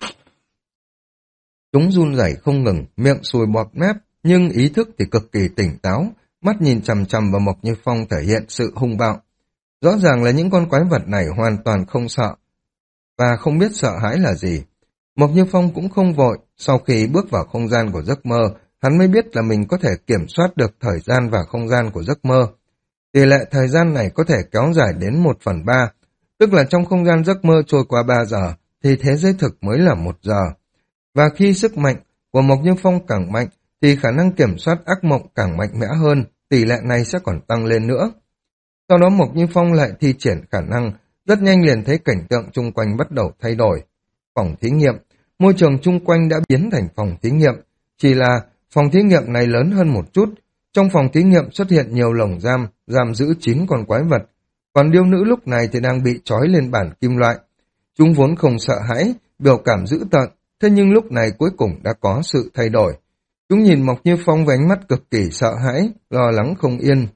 Chúng run rẩy không ngừng, miệng sùi bọt mép, nhưng ý thức thì cực kỳ tỉnh táo, mắt nhìn chằm chằm vào Mộc Như Phong thể hiện sự hung bạo. Rõ ràng là những con quái vật này hoàn toàn không sợ, và không biết sợ hãi là gì. Mộc Như Phong cũng không vội, sau khi bước vào không gian của giấc mơ, hắn mới biết là mình có thể kiểm soát được thời gian và không gian của giấc mơ. Tỷ lệ thời gian này có thể kéo dài đến một phần ba, tức là trong không gian giấc mơ trôi qua ba giờ, thì thế giới thực mới là một giờ. Và khi sức mạnh của Mộc Như Phong càng mạnh, thì khả năng kiểm soát ác mộng càng mạnh mẽ hơn, tỷ lệ này sẽ còn tăng lên nữa. Sau đó Mộc Như Phong lại thi triển khả năng, rất nhanh liền thấy cảnh tượng chung quanh bắt đầu thay đổi. Phòng thí nghiệm, môi trường chung quanh đã biến thành phòng thí nghiệm, chỉ là phòng thí nghiệm này lớn hơn một chút. Trong phòng thí nghiệm xuất hiện nhiều lồng giam, giam giữ chín con quái vật, còn điêu nữ lúc này thì đang bị trói lên bản kim loại. Chúng vốn không sợ hãi, biểu cảm dữ tợn, thế nhưng lúc này cuối cùng đã có sự thay đổi. Chúng nhìn Mộc Như Phong với ánh mắt cực kỳ sợ hãi, lo lắng không yên.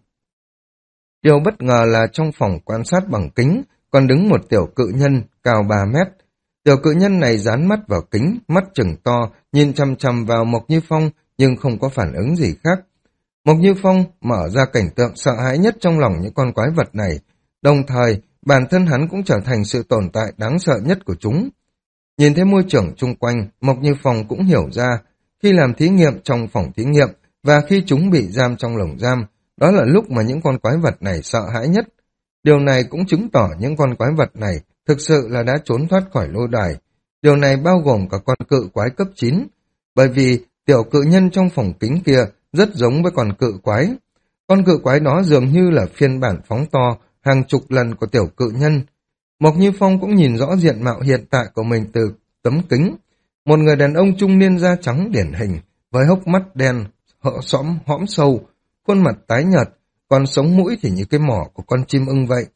Điều bất ngờ là trong phòng quan sát bằng kính, còn đứng một tiểu cự nhân cao ba mét. Tiểu cự nhân này dán mắt vào kính, mắt trừng to, nhìn chăm chăm vào Mộc Như Phong nhưng không có phản ứng gì khác. Mộc Như Phong mở ra cảnh tượng sợ hãi nhất trong lòng những con quái vật này, đồng thời bản thân hắn cũng trở thành sự tồn tại đáng sợ nhất của chúng. Nhìn thấy môi trường chung quanh, Mộc Như Phong cũng hiểu ra, khi làm thí nghiệm trong phòng thí nghiệm và khi chúng bị giam trong lồng giam, đó là lúc mà những con quái vật này sợ hãi nhất. Điều này cũng chứng tỏ những con quái vật này thực sự là đã trốn thoát khỏi lôi đài. Điều này bao gồm cả con cự quái cấp chín, bởi vì tiểu cự nhân trong phòng kính kia rất giống với con cự quái. Con cự quái đó dường như là phiên bản phóng to hàng chục lần của tiểu cự nhân. Mộc Như Phong cũng nhìn rõ diện mạo hiện tại của mình từ tấm kính. Một người đàn ông trung niên da trắng điển hình, với hốc mắt đen, hở xõm hõm sâu, khuôn mặt tái nhợt, còn sống mũi thì như cái mỏ của con chim ưng vậy.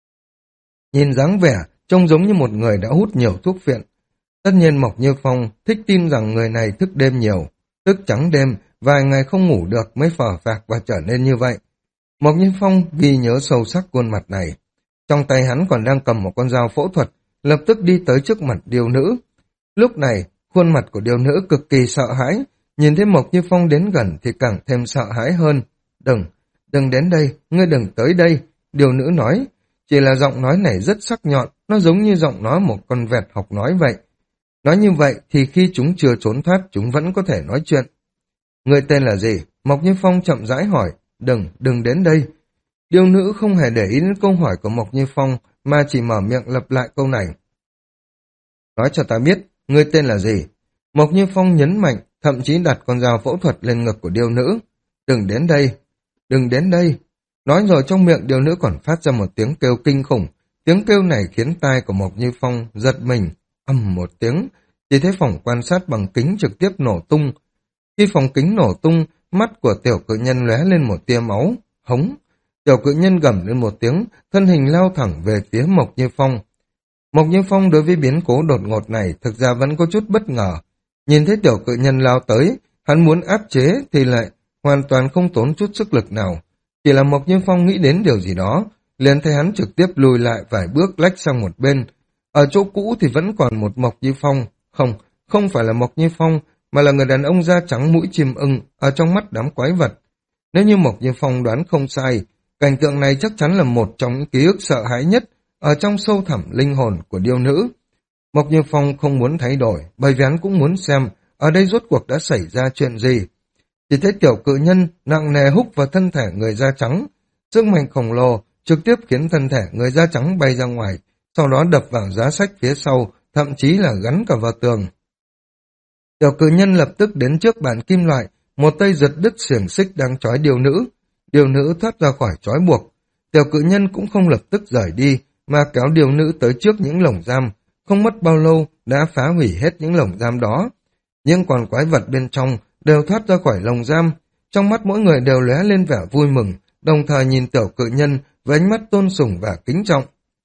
Nhìn dáng vẻ, trông giống như một người đã hút nhiều thuốc phiện. Tất nhiên Mộc Như Phong thích tin rằng người này thức đêm nhiều, thức trắng đêm, vài ngày không ngủ được mới phờ phạc và trở nên như vậy. Mộc Như Phong ghi nhớ sâu sắc khuôn mặt này. Trong tay hắn còn đang cầm một con dao phẫu thuật, lập tức đi tới trước mặt điêu nữ. Lúc này, khuôn mặt của điêu nữ cực kỳ sợ hãi, nhìn thấy Mộc Như Phong đến gần thì càng thêm sợ hãi hơn. Đừng, đừng đến đây, ngươi đừng tới đây, điêu nữ nói. Chỉ là giọng nói này rất sắc nhọn, nó giống như giọng nói một con vẹt học nói vậy. Nói như vậy thì khi chúng chưa trốn thoát, chúng vẫn có thể nói chuyện. Ngươi tên là gì? Mộc Như Phong chậm rãi hỏi. Đừng, đừng đến đây. Điêu nữ không hề để ý đến câu hỏi của Mộc Như Phong, mà chỉ mở miệng lặp lại câu này. Nói cho ta biết, ngươi tên là gì? Mộc Như Phong nhấn mạnh, thậm chí đặt con dao phẫu thuật lên ngực của điêu nữ. Đừng đến đây, đừng đến đây. Nói rồi trong miệng điều nữ còn phát ra một tiếng kêu kinh khủng. Tiếng kêu này khiến tai của Mộc Như Phong giật mình, ầm một tiếng, chỉ thấy phòng quan sát bằng kính trực tiếp nổ tung. Khi phòng kính nổ tung, mắt của tiểu cự nhân lóe lên một tia máu, hống. Tiểu cự nhân gầm lên một tiếng, thân hình lao thẳng về phía Mộc Như Phong. Mộc Như Phong đối với biến cố đột ngột này thực ra vẫn có chút bất ngờ. Nhìn thấy tiểu cự nhân lao tới, hắn muốn áp chế thì lại hoàn toàn không tốn chút sức lực nào. Chỉ là Mộc Như Phong nghĩ đến điều gì đó, liền thấy hắn trực tiếp lùi lại vài bước lách sang một bên. Ở chỗ cũ thì vẫn còn một Mộc Như Phong, không, không phải là Mộc Như Phong, mà là người đàn ông da trắng mũi chim ưng ở trong mắt đám quái vật. Nếu như Mộc Như Phong đoán không sai, cảnh tượng này chắc chắn là một trong những ký ức sợ hãi nhất ở trong sâu thẳm linh hồn của điêu nữ. Mộc Như Phong không muốn thay đổi, bởi vì hắn cũng muốn xem ở đây rốt cuộc đã xảy ra chuyện gì. Chỉ thấy tiểu cự nhân nặng nề húc vào thân thể người da trắng, sức mạnh khổng lồ trực tiếp khiến thân thể người da trắng bay ra ngoài, sau đó đập vào giá sách phía sau, thậm chí là gắn cả vào tường. Tiểu cự nhân lập tức đến trước bàn kim loại, một tay giật đứt xiềng xích đang trói điều nữ. Điều nữ thoát ra khỏi trói buộc. Tiểu cự nhân cũng không lập tức rời đi, mà kéo điều nữ tới trước những lồng giam. Không mất bao lâu đã phá hủy hết những lồng giam đó. Nhưng còn quái vật bên trong đều thoát ra khỏi lồng giam. Trong mắt mỗi người đều lóe lên vẻ vui mừng, đồng thời nhìn tiểu cự nhân với ánh mắt tôn sùng và kính trọng.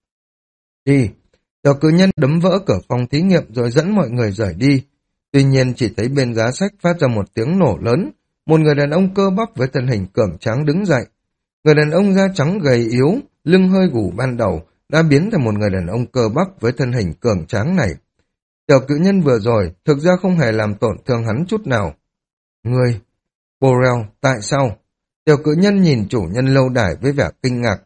Đi! Tiểu cự nhân đấm vỡ cửa phòng thí nghiệm rồi dẫn mọi người rời đi. Tuy nhiên chỉ thấy bên giá sách phát ra một tiếng nổ lớn, một người đàn ông cơ bắp với thân hình cường tráng đứng dậy. Người đàn ông da trắng gầy yếu, lưng hơi gù ban đầu, đã biến thành một người đàn ông cơ bắp với thân hình cường tráng này. Tiểu cự nhân vừa rồi thực ra không hề làm tổn thương hắn chút nào. Ngươi, Borel, tại sao? Tiểu cự nhân nhìn chủ nhân lâu đài với vẻ kinh ngạc.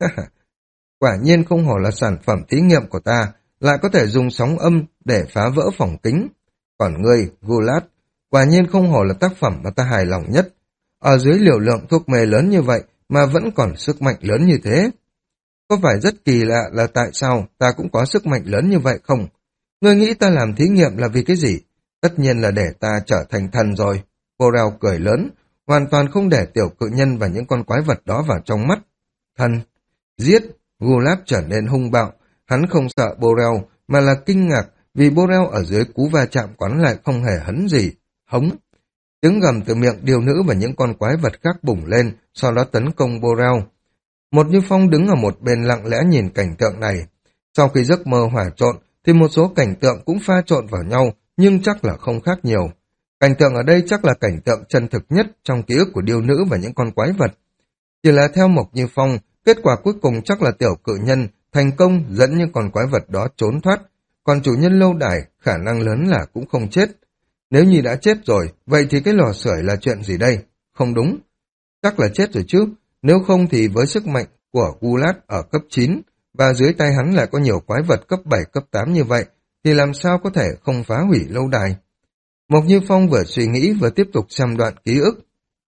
Quả nhiên không hổ là sản phẩm thí nghiệm của ta, lại có thể dùng sóng âm để phá vỡ phòng kính. Còn ngươi, Gulat, quả nhiên không hổ là tác phẩm mà ta hài lòng nhất. Ở dưới liều lượng thuốc mê lớn như vậy mà vẫn còn sức mạnh lớn như thế. Có phải rất kỳ lạ là tại sao ta cũng có sức mạnh lớn như vậy không? Ngươi nghĩ ta làm thí nghiệm là vì cái gì? Tất nhiên là để ta trở thành thần rồi. Borel cười lớn, hoàn toàn không để tiểu cự nhân và những con quái vật đó vào trong mắt. Thần! Giết! Gulat trở nên hung bạo. Hắn không sợ Borel, mà là kinh ngạc vì Borel ở dưới cú va chạm quán lại không hề hấn gì. Hống! Tiếng gầm từ miệng điều nữ và những con quái vật khác bùng lên, sau đó tấn công Borel. Một Như Phong đứng ở một bên lặng lẽ nhìn cảnh tượng này. Sau khi giấc mơ hòa trộn, thì một số cảnh tượng cũng pha trộn vào nhau, nhưng chắc là không khác nhiều. Cảnh tượng ở đây chắc là cảnh tượng chân thực nhất trong ký ức của điêu nữ và những con quái vật. Chỉ là theo Mộc Như Phong, kết quả cuối cùng chắc là tiểu cự nhân thành công dẫn những con quái vật đó trốn thoát, còn chủ nhân lâu đài khả năng lớn là cũng không chết. Nếu như đã chết rồi, vậy thì cái lò sưởi là chuyện gì đây? Không đúng. Chắc là chết rồi chứ. Nếu không thì với sức mạnh của Gulat ở cấp chín và dưới tay hắn lại có nhiều quái vật cấp bảy, cấp tám như vậy, thì làm sao có thể không phá hủy lâu đài? Mộc Như Phong vừa suy nghĩ vừa tiếp tục xem đoạn ký ức.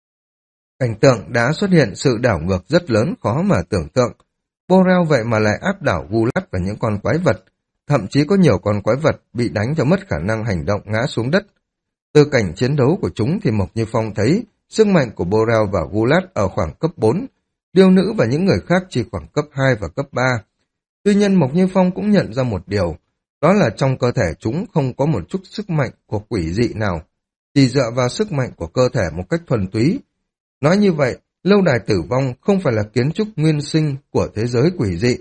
Cảnh tượng đã xuất hiện sự đảo ngược rất lớn khó mà tưởng tượng. Borel vậy mà lại áp đảo Gulat và những con quái vật. Thậm chí có nhiều con quái vật bị đánh cho mất khả năng hành động ngã xuống đất. Từ cảnh chiến đấu của chúng thì Mộc Như Phong thấy sức mạnh của Borel và Gulat ở khoảng cấp bốn, điêu nữ và những người khác chỉ khoảng cấp hai và cấp ba. Tuy nhiên Mộc Như Phong cũng nhận ra một điều, đó là trong cơ thể chúng không có một chút sức mạnh của quỷ dị nào, chỉ dựa vào sức mạnh của cơ thể một cách thuần túy. Nói như vậy, lâu đài tử vong không phải là kiến trúc nguyên sinh của thế giới quỷ dị.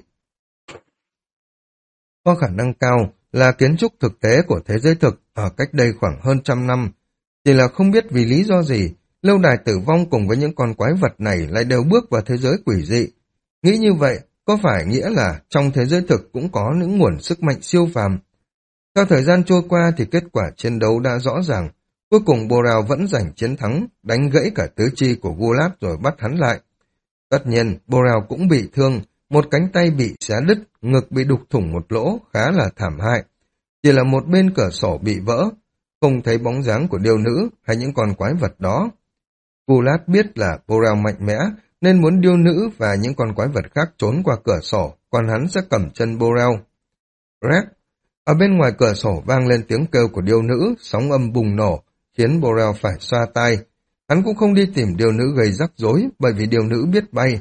Có khả năng cao là kiến trúc thực tế của thế giới thực ở cách đây khoảng hơn trăm năm. Chỉ là không biết vì lý do gì, lâu đài tử vong cùng với những con quái vật này lại đều bước vào thế giới quỷ dị. Nghĩ như vậy, có phải nghĩa là trong thế giới thực cũng có những nguồn sức mạnh siêu phàm? Theo thời gian trôi qua thì kết quả chiến đấu đã rõ ràng. Cuối cùng Borel vẫn giành chiến thắng, đánh gãy cả tứ chi của Gulat rồi bắt hắn lại. Tất nhiên, Borel cũng bị thương, một cánh tay bị xé đứt, ngực bị đục thủng một lỗ khá là thảm hại. Chỉ là một bên cửa sổ bị vỡ, không thấy bóng dáng của điêu nữ hay những con quái vật đó. Gulat biết là Borel mạnh mẽ, nên muốn điêu nữ và những con quái vật khác trốn qua cửa sổ, còn hắn sẽ cầm chân Borel. Rét! Ở bên ngoài cửa sổ vang lên tiếng kêu của điêu nữ, sóng âm bùng nổ, khiến Borel phải xoa tai. Hắn cũng không đi tìm điêu nữ gây rắc rối, bởi vì điêu nữ biết bay.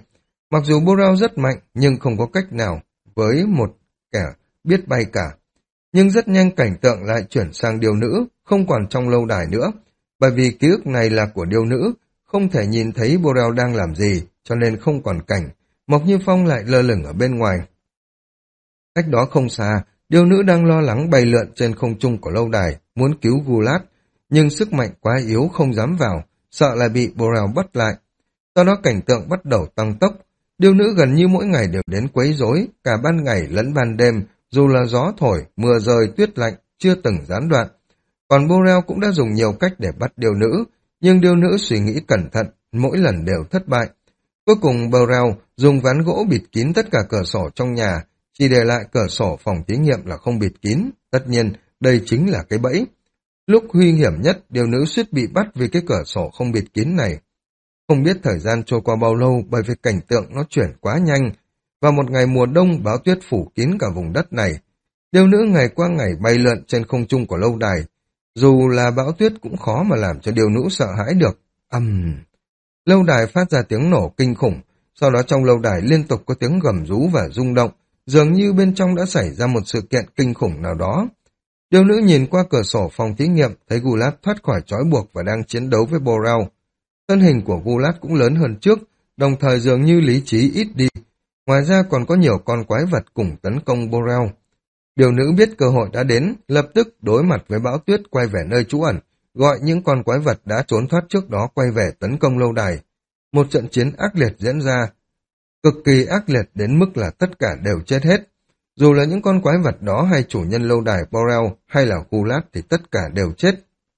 Mặc dù Borel rất mạnh, nhưng không có cách nào với một kẻ biết bay cả. Nhưng rất nhanh cảnh tượng lại chuyển sang điêu nữ, không còn trong lâu đài nữa. Bởi vì ký ức này là của điêu nữ, không thể nhìn thấy Borel đang làm gì, cho nên không còn cảnh. Mộc Như Phong lại lơ lửng ở bên ngoài. Cách đó không xa, điêu nữ đang lo lắng bay lượn trên không trung của lâu đài, muốn cứu Gulat, nhưng sức mạnh quá yếu không dám vào, sợ lại bị Borel bắt lại. Sau đó cảnh tượng bắt đầu tăng tốc. Điêu nữ gần như mỗi ngày đều đến quấy rối, cả ban ngày lẫn ban đêm, dù là gió thổi, mưa rơi, tuyết lạnh, chưa từng gián đoạn. Còn Borel cũng đã dùng nhiều cách để bắt điêu nữ, nhưng điêu nữ suy nghĩ cẩn thận, mỗi lần đều thất bại. Cuối cùng Borel dùng ván gỗ bịt kín tất cả cửa sổ trong nhà, chỉ để lại cửa sổ phòng thí nghiệm là không bịt kín. Tất nhiên, đây chính là cái bẫy. Lúc nguy hiểm nhất, điêu nữ suýt bị bắt vì cái cửa sổ không bịt kín này. Không biết thời gian trôi qua bao lâu bởi vì cảnh tượng nó chuyển quá nhanh. Vào một ngày mùa đông, bão tuyết phủ kín cả vùng đất này. Điêu nữ ngày qua ngày bay lượn trên không trung của lâu đài. Dù là bão tuyết cũng khó mà làm cho điêu nữ sợ hãi được. Ầm! Uhm. Lâu đài phát ra tiếng nổ kinh khủng. Sau đó trong lâu đài liên tục có tiếng gầm rú và rung động. Dường như bên trong đã xảy ra một sự kiện kinh khủng nào đó. Điêu nữ nhìn qua cửa sổ phòng thí nghiệm, thấy Gulat thoát khỏi trói buộc và đang chiến đấu với Borel. Thân hình của Gulat cũng lớn hơn trước, đồng thời dường như lý trí ít đi. Ngoài ra còn có nhiều con quái vật cùng tấn công Borel. Điêu nữ biết cơ hội đã đến, lập tức đối mặt với bão tuyết quay về nơi trú ẩn, gọi những con quái vật đã trốn thoát trước đó quay về tấn công lâu đài. Một trận chiến ác liệt diễn ra, cực kỳ ác liệt đến mức là tất cả đều chết hết. Dù là những con quái vật đó hay chủ nhân lâu đài Borel hay là Gulat thì tất cả đều chết.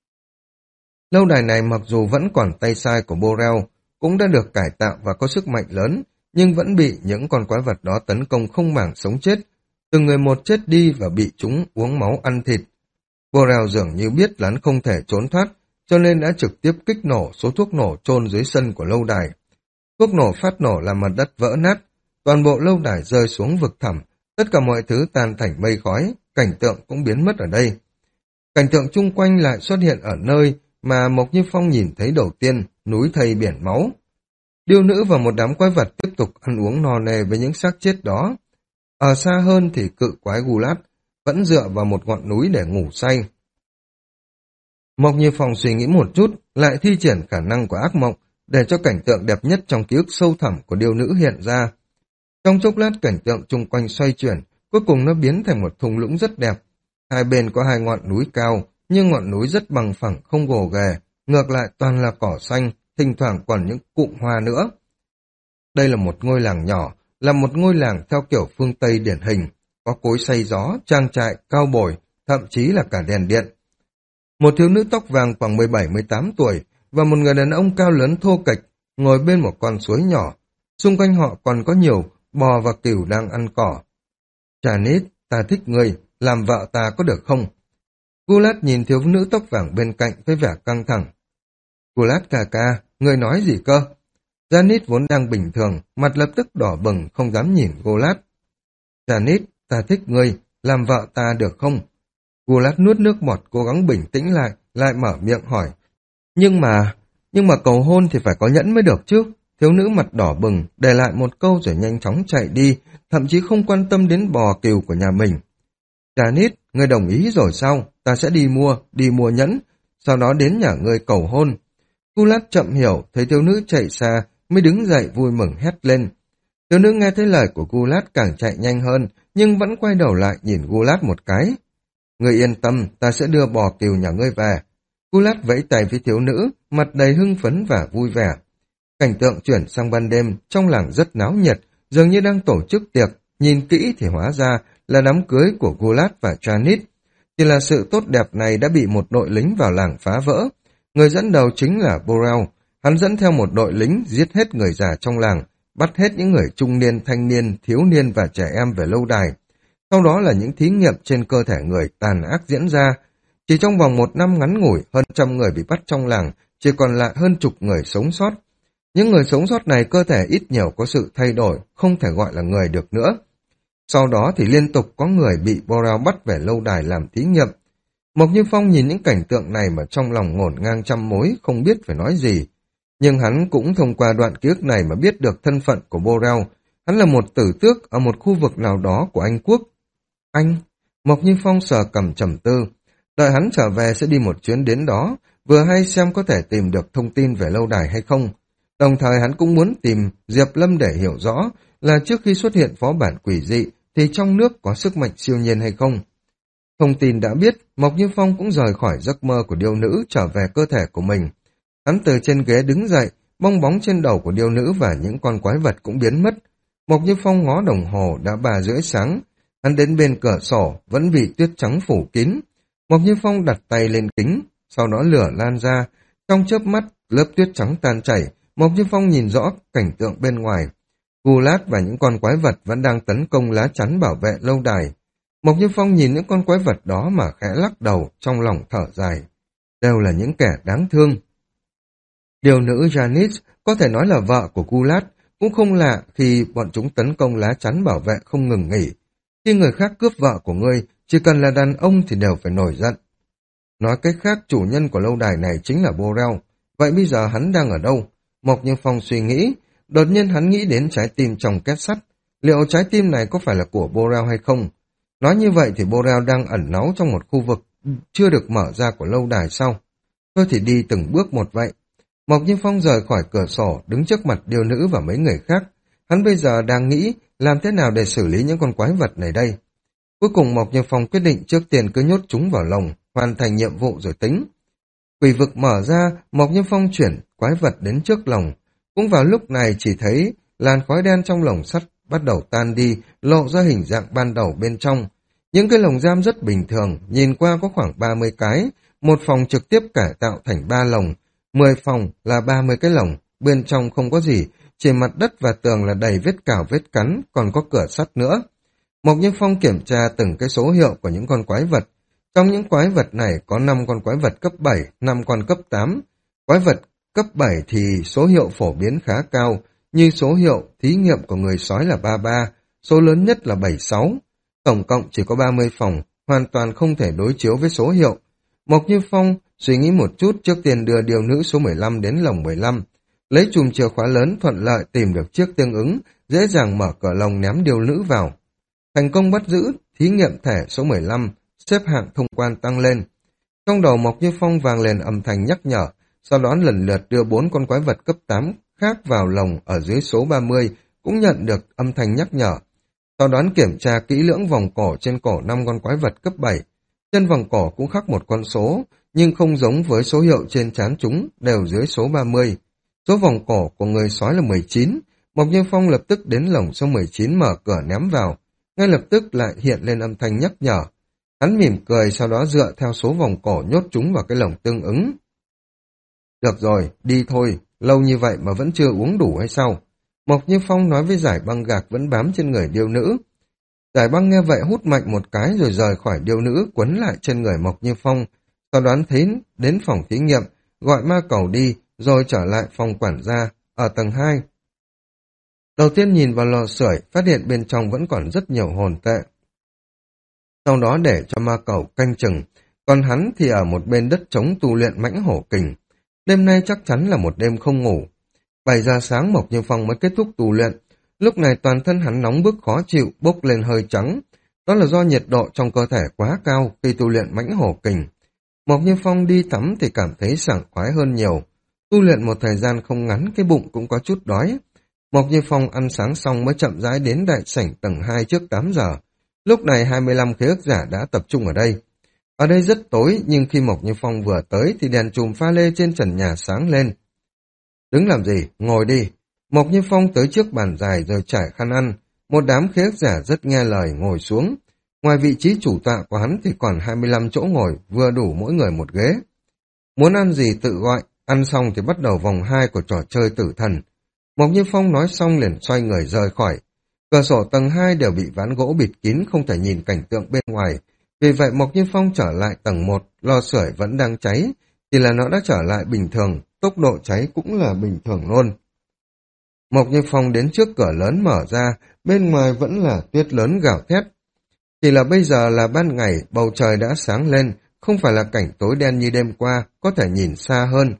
Lâu đài này mặc dù vẫn còn tay sai của Borel, cũng đã được cải tạo và có sức mạnh lớn, nhưng vẫn bị những con quái vật đó tấn công không màng sống chết. Từng người một chết đi và bị chúng uống máu ăn thịt. Borel dường như biết là không thể trốn thoát, cho nên đã trực tiếp kích nổ số thuốc nổ chôn dưới sân của lâu đài. Thuốc nổ phát nổ làm mặt đất vỡ nát, toàn bộ lâu đài rơi xuống vực thẳm, tất cả mọi thứ tan thành mây khói, cảnh tượng cũng biến mất ở đây. Cảnh tượng chung quanh lại xuất hiện ở nơi mà Mộc Như Phong nhìn thấy đầu tiên, núi thây biển máu. Điêu nữ và một đám quái vật tiếp tục ăn uống no nê với những xác chết đó. Ở xa hơn thì cự quái Gulat vẫn dựa vào một ngọn núi để ngủ say. Mộc Như Phong suy nghĩ một chút, lại thi triển khả năng của ác mộng để cho cảnh tượng đẹp nhất trong ký ức sâu thẳm của điêu nữ hiện ra. Trong chốc lát cảnh tượng chung quanh xoay chuyển, cuối cùng nó biến thành một thung lũng rất đẹp. Hai bên có hai ngọn núi cao, nhưng ngọn núi rất bằng phẳng, không gồ ghề, ngược lại toàn là cỏ xanh, thỉnh thoảng còn những cụm hoa nữa. Đây là một ngôi làng nhỏ, là một ngôi làng theo kiểu phương Tây điển hình, có cối xay gió, trang trại, cao bồi, thậm chí là cả đèn điện. Một thiếu nữ tóc vàng khoảng mười bảy mười tám tuổi và một người đàn ông cao lớn thô kệch ngồi bên một con suối nhỏ. Xung quanh họ còn có nhiều bò và cừu đang ăn cỏ. Janet, ta thích ngươi, làm vợ ta có được không? Gulat nhìn thiếu nữ tóc vàng bên cạnh với vẻ căng thẳng. Gulat ca ca, ngươi nói gì cơ? Janet vốn đang bình thường, mặt lập tức đỏ bừng, không dám nhìn Gulat. Janet, ta thích ngươi, làm vợ ta được không? Gulat nuốt nước bọt cố gắng bình tĩnh lại, lại mở miệng hỏi. Nhưng mà, nhưng mà cầu hôn thì phải có nhẫn mới được chứ. Thiếu nữ mặt đỏ bừng, để lại một câu rồi nhanh chóng chạy đi, thậm chí không quan tâm đến bò cừu của nhà mình. Janet, ngươi đồng ý rồi sao? Ta sẽ đi mua, đi mua nhẫn, sau đó đến nhà ngươi cầu hôn. Gulat chậm hiểu, thấy thiếu nữ chạy xa, mới đứng dậy vui mừng hét lên. Thiếu nữ nghe thấy lời của Gulat càng chạy nhanh hơn, nhưng vẫn quay đầu lại nhìn Gulat một cái. Ngươi yên tâm, ta sẽ đưa bò cừu nhà ngươi về. Gulat vẫy tay với thiếu nữ, mặt đầy hưng phấn và vui vẻ. Cảnh tượng chuyển sang ban đêm, trong làng rất náo nhiệt, dường như đang tổ chức tiệc, nhìn kỹ thì hóa ra là đám cưới của Gulat và Janet. Chỉ là sự tốt đẹp này đã bị một đội lính vào làng phá vỡ. Người dẫn đầu chính là Borel, hắn dẫn theo một đội lính giết hết người già trong làng, bắt hết những người trung niên, thanh niên, thiếu niên và trẻ em về lâu đài. Sau đó là những thí nghiệm trên cơ thể người tàn ác diễn ra. Chỉ trong vòng một năm ngắn ngủi, hơn trăm người bị bắt trong làng, chỉ còn lại hơn chục người sống sót. Những người sống sót này cơ thể ít nhiều có sự thay đổi, không thể gọi là người được nữa. Sau đó thì liên tục có người bị Borel bắt về lâu đài làm thí nghiệm. Mộc Như Phong nhìn những cảnh tượng này mà trong lòng ngổn ngang trăm mối, không biết phải nói gì. Nhưng hắn cũng thông qua đoạn ký ức này mà biết được thân phận của Borel. Hắn là một tử tước ở một khu vực nào đó của Anh quốc. Anh? Mộc Như Phong sờ cầm trầm tư. Đợi hắn trở về sẽ đi một chuyến đến đó, vừa hay xem có thể tìm được thông tin về lâu đài hay không. Đồng thời hắn cũng muốn tìm Diệp Lâm để hiểu rõ là trước khi xuất hiện phó bản quỷ dị thì trong nước có sức mạnh siêu nhiên hay không. Thông tin đã biết, Mộc Như Phong cũng rời khỏi giấc mơ của điêu nữ trở về cơ thể của mình. Hắn từ trên ghế đứng dậy, bong bóng trên đầu của điêu nữ và những con quái vật cũng biến mất. Mộc Như Phong ngó đồng hồ đã ba rưỡi sáng. Hắn đến bên cửa sổ, vẫn bị tuyết trắng phủ kín. Mộc Như Phong đặt tay lên kính, sau đó lửa lan ra. Trong chớp mắt, lớp tuyết trắng tan chảy, Mộc Như Phong nhìn rõ cảnh tượng bên ngoài. Gulat và những con quái vật vẫn đang tấn công lá chắn bảo vệ lâu đài. Mộc Như Phong nhìn những con quái vật đó mà khẽ lắc đầu, trong lòng thở dài. Đều là những kẻ đáng thương. Điều nữ Janice có thể nói là vợ của Gulat, cũng không lạ khi bọn chúng tấn công lá chắn bảo vệ không ngừng nghỉ. Khi người khác cướp vợ của ngươi, chỉ cần là đàn ông thì đều phải nổi giận. Nói cách khác, chủ nhân của lâu đài này chính là Borel. Vậy bây giờ hắn đang ở đâu? Mộc Như Phong suy nghĩ, đột nhiên hắn nghĩ đến trái tim trong két sắt. Liệu trái tim này có phải là của Borel hay không? Nói như vậy thì Borel đang ẩn náu trong một khu vực chưa được mở ra của lâu đài sau. Thôi thì đi từng bước một vậy. Mộc Như Phong rời khỏi cửa sổ, đứng trước mặt điêu nữ và mấy người khác. Hắn bây giờ đang nghĩ làm thế nào để xử lý những con quái vật này đây. Cuối cùng Mộc Như Phong quyết định trước tiên cứ nhốt chúng vào lồng, hoàn thành nhiệm vụ rồi tính. Quỷ vực mở ra, Mộc Như Phong chuyển quái vật đến trước lồng. Cũng vào lúc này chỉ thấy làn khói đen trong lồng sắt bắt đầu tan đi, lộ ra hình dạng ban đầu bên trong. Những cái lồng giam rất bình thường, nhìn qua có khoảng ba mươi cái, một phòng trực tiếp cải tạo thành ba lồng, mười phòng là ba mươi cái lồng, bên trong không có gì, chỉ mặt đất và tường là đầy vết cào vết cắn, còn có cửa sắt nữa. Mộc Như Phong kiểm tra từng cái số hiệu của những con quái vật. Trong những quái vật này có năm con quái vật cấp bảy, năm con cấp tám. Quái vật cấp bảy thì số hiệu phổ biến khá cao, như số hiệu thí nghiệm của người sói là ba mươi ba, số lớn nhất là bảy mươi sáu. Tổng cộng chỉ có ba mươi phòng, hoàn toàn không thể đối chiếu với số hiệu. Mộc Như Phong suy nghĩ một chút, trước tiên đưa điều nữ số mười lăm đến lồng mười lăm. Lấy chùm chìa khóa lớn thuận lợi tìm được chiếc tương ứng, dễ dàng mở cửa lồng ném điều nữ vào. Thành công bắt giữ, thí nghiệm thẻ số mười lăm, xếp hạng thông quan tăng lên. Trong đầu Mộc Như Phong vang lên âm thanh nhắc nhở, sau đó lần lượt đưa bốn con quái vật cấp tám khác vào lồng ở dưới số ba mươi, cũng nhận được âm thanh nhắc nhở. Sau đó kiểm tra kỹ lưỡng vòng cổ trên cổ năm con quái vật cấp bảy. Trên vòng cổ cũng khắc một con số, nhưng không giống với số hiệu trên trán chúng, đều dưới số ba mươi. Số vòng cổ của người sói là mười chín. Mộc Như Phong lập tức đến lồng số mười chín mở cửa ném vào. Ngay lập tức lại hiện lên âm thanh nhắc nhở. Hắn mỉm cười, sau đó dựa theo số vòng cổ nhốt chúng vào cái lồng tương ứng. Được rồi, đi thôi, lâu như vậy mà vẫn chưa uống đủ hay sao? Mộc Như Phong nói với giải băng gạc vẫn bám trên người điêu nữ. Giải băng nghe vậy hút mạnh một cái rồi rời khỏi điêu nữ, quấn lại trên người Mộc Như Phong. Sau đó thấy đến phòng thí nghiệm, gọi ma cầu đi, rồi trở lại phòng quản gia, ở tầng hai. Đầu tiên nhìn vào lò sưởi, phát hiện bên trong vẫn còn rất nhiều hồn tệ. Sau đó để cho ma cầu canh chừng, còn hắn thì ở một bên đất trống tu luyện mãnh hổ kình. Đêm nay chắc chắn là một đêm không ngủ. bảy giờ sáng Mộc Như Phong mới kết thúc tu luyện. Lúc này toàn thân hắn nóng bức khó chịu, bốc lên hơi trắng. Đó là do nhiệt độ trong cơ thể quá cao khi tu luyện mãnh hổ kình. Mộc Như Phong đi tắm thì cảm thấy sảng khoái hơn nhiều. Tu luyện một thời gian không ngắn, cái bụng cũng có chút đói. Mộc Như Phong ăn sáng xong mới chậm rãi đến đại sảnh tầng hai trước tám giờ. Lúc này hai mươi lăm khế ước giả đã tập trung ở đây. Ở đây rất tối, nhưng khi Mộc Như Phong vừa tới thì đèn chùm pha lê trên trần nhà sáng lên. Đứng làm gì? Ngồi đi. Mộc Như Phong tới trước bàn dài rồi trải khăn ăn. Một đám khế ước giả rất nghe lời ngồi xuống. Ngoài vị trí chủ tọa của hắn thì còn hai mươi lăm chỗ ngồi, vừa đủ mỗi người một ghế. Muốn ăn gì tự gọi, ăn xong thì bắt đầu vòng hai của trò chơi tử thần. Mộc Như Phong nói xong liền xoay người rời khỏi. Cửa sổ tầng hai đều bị ván gỗ bịt kín, không thể nhìn cảnh tượng bên ngoài. Vì vậy Mộc Như Phong trở lại tầng một, lò sưởi vẫn đang cháy, chỉ là nó đã trở lại bình thường, tốc độ cháy cũng là bình thường luôn. Mộc Như Phong đến trước cửa lớn mở ra, bên ngoài vẫn là tuyết lớn gào thét. Chỉ là bây giờ là ban ngày, bầu trời đã sáng lên, không phải là cảnh tối đen như đêm qua, có thể nhìn xa hơn.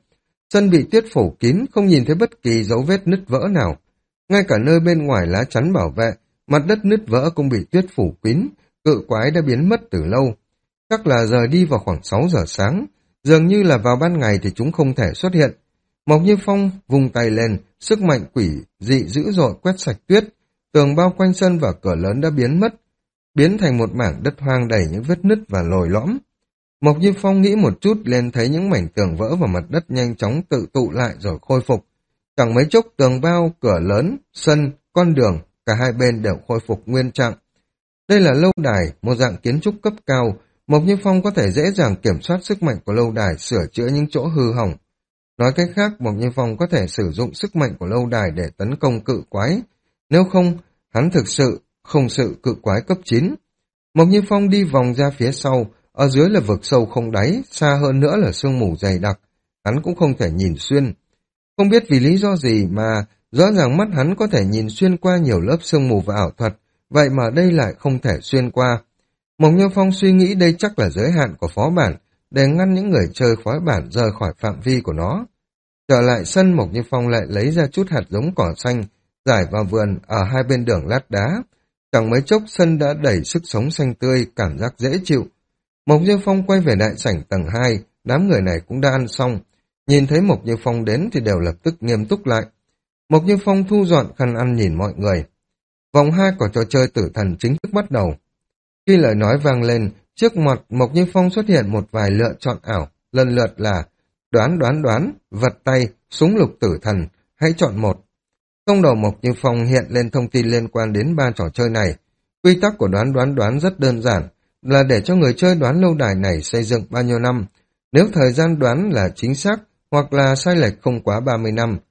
Sân bị tuyết phủ kín, không nhìn thấy bất kỳ dấu vết nứt vỡ nào. Ngay cả nơi bên ngoài lá chắn bảo vệ, mặt đất nứt vỡ cũng bị tuyết phủ kín, cự quái đã biến mất từ lâu. Chắc là rời đi vào khoảng sáu giờ sáng, dường như là vào ban ngày thì chúng không thể xuất hiện. Mộc Như Phong vung tay lên, sức mạnh quỷ dị dữ dội quét sạch tuyết, tường bao quanh sân và cửa lớn đã biến mất, biến thành một mảng đất hoang đầy những vết nứt và lồi lõm. Mộc Như Phong nghĩ một chút liền thấy những mảnh tường vỡ vào mặt đất nhanh chóng tự tụ lại rồi khôi phục. Chẳng mấy chốc tường bao, cửa lớn, sân, con đường, cả hai bên đều khôi phục nguyên trạng. Đây là lâu đài, một dạng kiến trúc cấp cao. Mộc Như Phong có thể dễ dàng kiểm soát sức mạnh của lâu đài, sửa chữa những chỗ hư hỏng. Nói cách khác, Mộc Như Phong có thể sử dụng sức mạnh của lâu đài để tấn công cự quái. Nếu không, hắn thực sự không sự cự quái cấp chín. Mộc Như Phong đi vòng ra phía sau, ở dưới là vực sâu không đáy, xa hơn nữa là sương mù dày đặc. Hắn cũng không thể nhìn xuyên. Không biết vì lý do gì mà rõ ràng mắt hắn có thể nhìn xuyên qua nhiều lớp sương mù và ảo thuật, vậy mà đây lại không thể xuyên qua. Mộc Như Phong suy nghĩ đây chắc là giới hạn của phó bản, để ngăn những người chơi phó bản rời khỏi phạm vi của nó. Trở lại sân, Mộc Như Phong lại lấy ra chút hạt giống cỏ xanh, rải vào vườn ở hai bên đường lát đá. Chẳng mấy chốc sân đã đầy sức sống xanh tươi, cảm giác dễ chịu. Mộc Như Phong quay về đại sảnh tầng hai, đám người này cũng đã ăn xong. Nhìn thấy Mộc Như Phong đến thì đều lập tức nghiêm túc lại. Mộc Như Phong thu dọn khăn ăn nhìn mọi người. Vòng hai của trò chơi tử thần chính thức bắt đầu. Khi lời nói vang lên, trước mặt Mộc Như Phong xuất hiện một vài lựa chọn ảo, lần lượt là đoán đoán đoán, vật tay, súng lục tử thần, hãy chọn một. Trong đầu Mộc Như Phong hiện lên thông tin liên quan đến ba trò chơi này. Quy tắc của đoán đoán đoán rất đơn giản, là để cho người chơi đoán lâu đài này xây dựng bao nhiêu năm. Nếu thời gian đoán là chính xác hoặc là sai lệch không quá ba mươi năm,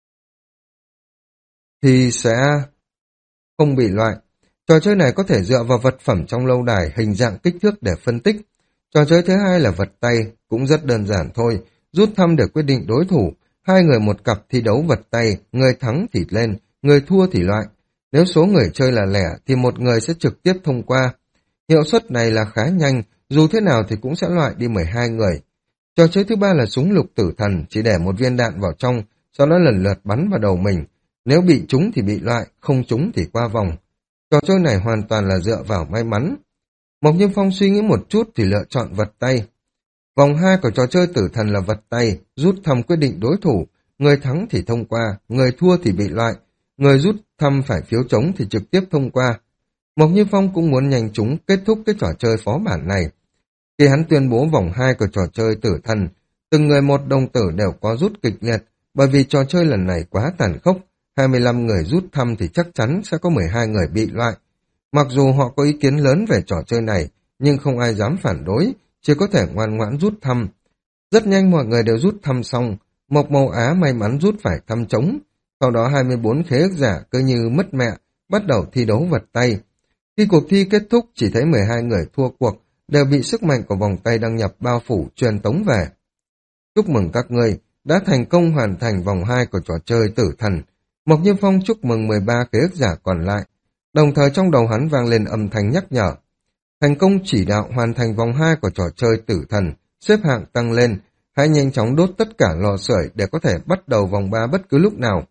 thì sẽ không bị loại. Trò chơi này có thể dựa vào vật phẩm trong lâu đài, hình dạng, kích thước để phân tích. Trò chơi thứ hai là vật tay, cũng rất đơn giản thôi, rút thăm để quyết định đối thủ. Hai người một cặp thi đấu vật tay, người thắng thì lên, người thua thì loại. Nếu số người chơi là lẻ thì một người sẽ trực tiếp thông qua. Hiệu suất này là khá nhanh, dù thế nào thì cũng sẽ loại đi mười hai người. Trò chơi thứ ba là súng lục tử thần, chỉ để một viên đạn vào trong, sau đó lần lượt bắn vào đầu mình. Nếu bị trúng thì bị loại, không trúng thì qua vòng. Trò chơi này hoàn toàn là dựa vào may mắn. Mộc Như Phong suy nghĩ một chút thì lựa chọn vật tay. Vòng hai của trò chơi tử thần là vật tay, rút thăm quyết định đối thủ, người thắng thì thông qua, người thua thì bị loại, người rút thăm phải phiếu trống thì trực tiếp thông qua. Mộc Như Phong cũng muốn nhanh chóng kết thúc cái trò chơi phó bản này. Khi hắn tuyên bố vòng hai của trò chơi tử thần, từng người một đồng tử đều có rút kịch liệt, bởi vì trò chơi lần này quá tàn khốc, hai mươi lăm người rút thăm thì chắc chắn sẽ có mười hai người bị loại. Mặc dù họ có ý kiến lớn về trò chơi này, nhưng không ai dám phản đối, chỉ có thể ngoan ngoãn rút thăm. Rất nhanh mọi người đều rút thăm xong, Mộc Mâu Á may mắn rút phải thăm trống, sau đó hai mươi bốn khế ước giả cứ như mất mẹ, bắt đầu thi đấu vật tay. Khi cuộc thi kết thúc chỉ thấy mười hai người thua cuộc, đều bị sức mạnh của vòng tay đăng nhập bao phủ truyền tống về. Chúc mừng các ngươi đã thành công hoàn thành vòng hai của trò chơi tử thần. Mộc Như Phong chúc mừng mười ba khế ước giả còn lại, đồng thời trong đầu hắn vang lên âm thanh nhắc nhở. Thành công chỉ đạo hoàn thành vòng hai của trò chơi tử thần, xếp hạng tăng lên, hãy nhanh chóng đốt tất cả lò sưởi để có thể bắt đầu vòng ba bất cứ lúc nào.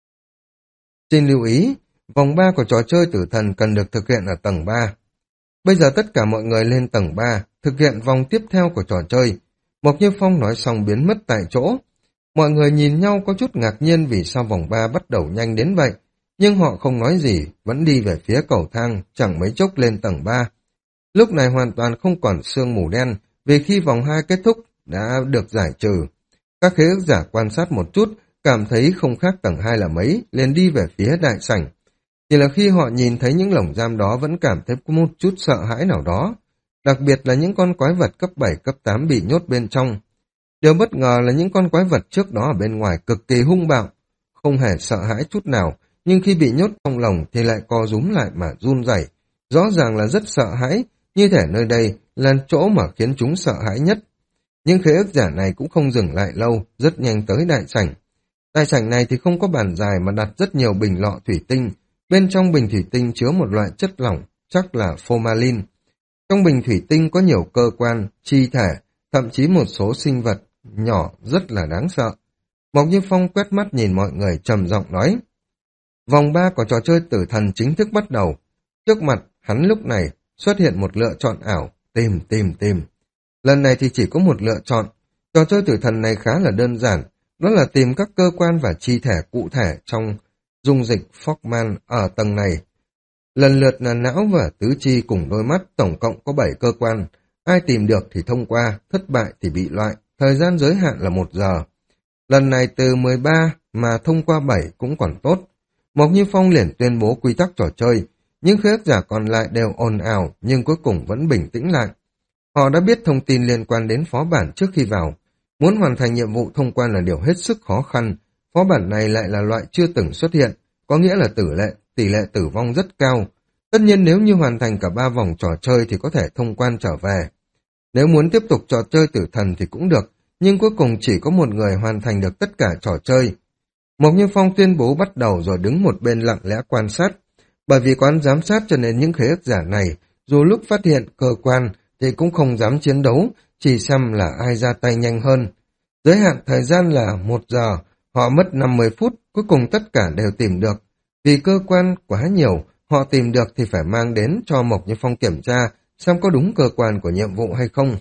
Xin lưu ý, vòng ba của trò chơi tử thần cần được thực hiện ở tầng ba. Bây giờ tất cả mọi người lên tầng ba, thực hiện vòng tiếp theo của trò chơi. Mộc Như Phong nói xong biến mất tại chỗ. Mọi người nhìn nhau có chút ngạc nhiên vì sao vòng ba bắt đầu nhanh đến vậy, nhưng họ không nói gì, vẫn đi về phía cầu thang, chẳng mấy chốc lên tầng ba. Lúc này hoàn toàn không còn sương mù đen, vì khi vòng hai kết thúc đã được giải trừ. Các khế ước giả quan sát một chút, cảm thấy không khác tầng hai là mấy, liền đi về phía đại sảnh. Chỉ là khi họ nhìn thấy những lồng giam đó vẫn cảm thấy có một chút sợ hãi nào đó, đặc biệt là những con quái vật cấp bảy, cấp tám bị nhốt bên trong. Điều bất ngờ là những con quái vật trước đó ở bên ngoài cực kỳ hung bạo, không hề sợ hãi chút nào, nhưng khi bị nhốt trong lồng thì lại co rúm lại mà run rẩy, rõ ràng là rất sợ hãi, như thể nơi đây là chỗ mà khiến chúng sợ hãi nhất. Nhưng khế ước giả này cũng không dừng lại lâu, rất nhanh tới đại sảnh. Đại sảnh này thì không có bàn dài mà đặt rất nhiều bình lọ thủy tinh, bên trong bình thủy tinh chứa một loại chất lỏng, chắc là formalin. Trong bình thủy tinh có nhiều cơ quan, chi thể, thậm chí một số sinh vật nhỏ rất là đáng sợ. Mộc Như Phong quét mắt nhìn mọi người trầm giọng nói. Vòng ba của trò chơi tử thần chính thức bắt đầu. Trước mặt hắn lúc này xuất hiện một lựa chọn ảo, tìm tìm tìm. Lần này thì chỉ có một lựa chọn. Trò chơi tử thần này khá là đơn giản, đó là tìm các cơ quan và chi thể cụ thể trong dung dịch Fogman ở tầng này. Lần lượt là não và tứ chi cùng đôi mắt, tổng cộng có bảy cơ quan. Ai tìm được thì thông qua, thất bại thì bị loại. Thời gian giới hạn là một giờ. Lần này từ mười ba mà thông qua bảy cũng còn tốt. Mộc Như Phong liền tuyên bố quy tắc trò chơi. Những khế ước giả còn lại đều ồn ào nhưng cuối cùng vẫn bình tĩnh lại. Họ đã biết thông tin liên quan đến phó bản trước khi vào. Muốn hoàn thành nhiệm vụ thông quan là điều hết sức khó khăn. Phó bản này lại là loại chưa từng xuất hiện, có nghĩa là tử lệ, tỷ lệ tử vong rất cao. Tất nhiên nếu như hoàn thành cả ba vòng trò chơi thì có thể thông quan trở về. Nếu muốn tiếp tục trò chơi tử thần thì cũng được, nhưng cuối cùng chỉ có một người hoàn thành được tất cả trò chơi. Mộc Như Phong tuyên bố bắt đầu rồi đứng một bên lặng lẽ quan sát. Bởi vì quán giám sát cho nên những khế ước giả này, dù lúc phát hiện cơ quan thì cũng không dám chiến đấu, chỉ xem là ai ra tay nhanh hơn. Giới hạn thời gian là một giờ, họ mất năm mươi phút, cuối cùng tất cả đều tìm được. Vì cơ quan quá nhiều, họ tìm được thì phải mang đến cho Mộc Như Phong kiểm tra xem có đúng cơ quan của nhiệm vụ hay không.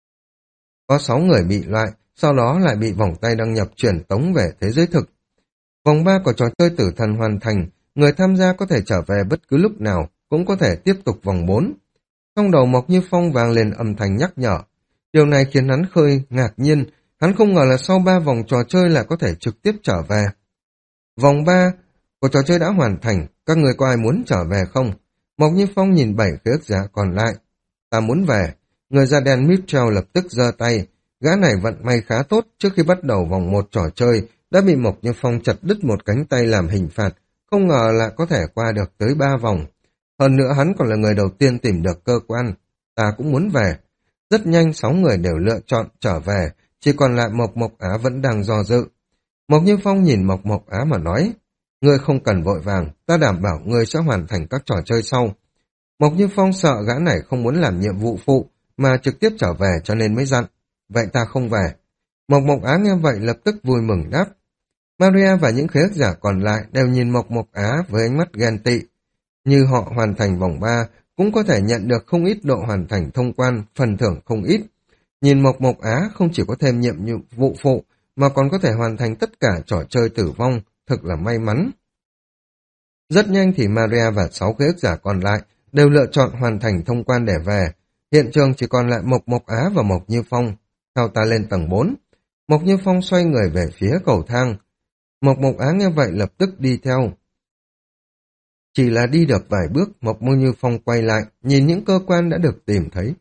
Có sáu người bị loại, sau đó lại bị vòng tay đăng nhập chuyển tống về thế giới thực. Vòng ba của trò chơi tử thần hoàn thành, người tham gia có thể trở về bất cứ lúc nào, cũng có thể tiếp tục vòng bốn. Trong đầu Mộc Như Phong vang lên âm thanh nhắc nhở. Điều này khiến hắn khơi ngạc nhiên, hắn không ngờ là sau ba vòng trò chơi lại có thể trực tiếp trở về. Vòng ba của trò chơi đã hoàn thành, các người có ai muốn trở về không? Mộc Như Phong nhìn bảy khế ước giả còn lại. Ta muốn về. Người da đen Mitchell lập tức giơ tay. Gã này vận may khá tốt, trước khi bắt đầu vòng một trò chơi đã bị Mộc Như Phong chặt đứt một cánh tay làm hình phạt, không ngờ là có thể qua được tới ba vòng. Hơn nữa hắn còn là người đầu tiên tìm được cơ quan. Ta cũng muốn về. Rất nhanh sáu người đều lựa chọn trở về, chỉ còn lại Mộc Mộc Á vẫn đang do dự. Mộc Như Phong nhìn Mộc Mộc Á mà nói, ngươi không cần vội vàng, ta đảm bảo ngươi sẽ hoàn thành các trò chơi sau. Mộc Như Phong sợ gã này không muốn làm nhiệm vụ phụ, mà trực tiếp trở về cho nên mới dặn. Vậy ta không về. Mộc Mộc Á nghe vậy lập tức vui mừng đáp. Maria và những khế ước giả còn lại đều nhìn Mộc Mộc Á với ánh mắt ghen tị. Như họ hoàn thành vòng ba, cũng có thể nhận được không ít độ hoàn thành thông quan, phần thưởng không ít. Nhìn Mộc Mộc Á không chỉ có thêm nhiệm vụ phụ, mà còn có thể hoàn thành tất cả trò chơi tử vong, thực là may mắn. Rất nhanh thì Maria và sáu khế ước giả còn lại đều lựa chọn hoàn thành thông quan để về. Hiện trường chỉ còn lại Mộc Mộc Á và Mộc Như Phong. Theo ta lên tầng bốn. Mộc Như Phong xoay người về phía cầu thang. Mộc Mộc Á nghe vậy lập tức đi theo. Chỉ là đi được vài bước, Mộc Như Phong quay lại, nhìn những cơ quan đã được tìm thấy.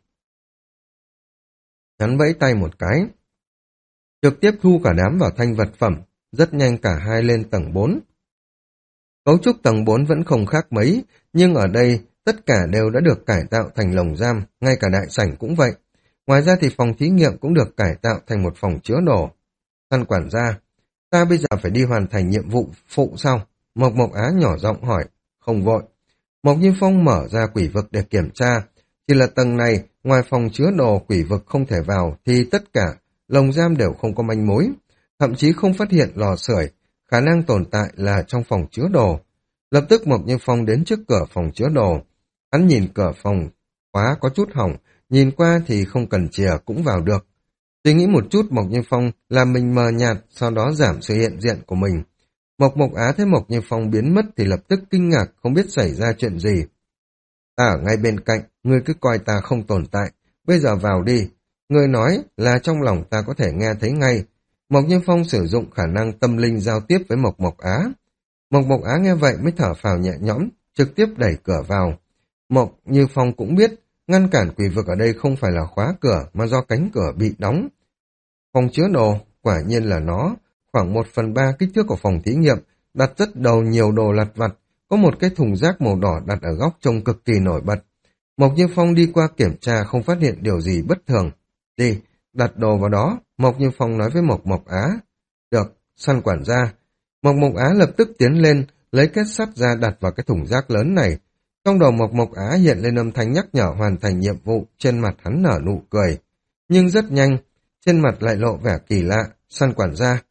Hắn vẫy tay một cái. Trực tiếp thu cả đám vào thanh vật phẩm, rất nhanh cả hai lên tầng bốn. Cấu trúc tầng bốn vẫn không khác mấy, nhưng ở đây tất cả đều đã được cải tạo thành lồng giam, ngay cả đại sảnh cũng vậy. Ngoài ra thì phòng thí nghiệm cũng được cải tạo thành một phòng chứa đồ. Săn quản gia, ta bây giờ phải đi hoàn thành nhiệm vụ phụ sao? Mộc Mộc Á nhỏ giọng hỏi, không vội. Mộc Như Phong mở ra quỷ vực để kiểm tra. Chỉ là tầng này, ngoài phòng chứa đồ quỷ vực không thể vào, thì tất cả lồng giam đều không có manh mối. Thậm chí không phát hiện lò sưởi, khả năng tồn tại là trong phòng chứa đồ. Lập tức Mộc Như Phong đến trước cửa phòng chứa đồ. Hắn nhìn cửa phòng khóa có chút hỏng, nhìn qua thì không cần chìa cũng vào được. Suy nghĩ một chút Mộc Như Phong làm mình mờ nhạt, sau đó giảm sự hiện diện của mình. Mộc Mộc Á thấy Mộc Như Phong biến mất thì lập tức kinh ngạc không biết xảy ra chuyện gì. Ta ở ngay bên cạnh, ngươi cứ coi ta không tồn tại, bây giờ vào đi. Ngươi nói là trong lòng ta có thể nghe thấy ngay. Mộc Như Phong sử dụng khả năng tâm linh giao tiếp với Mộc Mộc Á. Mộc Mộc Á nghe vậy mới thở phào nhẹ nhõm, trực tiếp đẩy cửa vào. Mộc Như Phong cũng biết, ngăn cản quỷ vực ở đây không phải là khóa cửa mà do cánh cửa bị đóng. Phòng chứa đồ, quả nhiên là nó, khoảng một phần ba kích thước của phòng thí nghiệm, đặt rất đầu nhiều đồ lặt vặt, có một cái thùng rác màu đỏ đặt ở góc trông cực kỳ nổi bật. Mộc Như Phong đi qua kiểm tra không phát hiện điều gì bất thường. Đi, đặt đồ vào đó, Mộc Như Phong nói với Mộc Mộc Á. Được, săn quản gia. Mộc Mộc Á lập tức tiến lên, lấy kết sắt ra đặt vào cái thùng rác lớn này. Trong đầu Mộc Mộc Á hiện lên âm thanh nhắc nhở hoàn thành nhiệm vụ, trên mặt hắn nở nụ cười. Nhưng rất nhanh, trên mặt lại lộ vẻ kỳ lạ. Săn quản gia,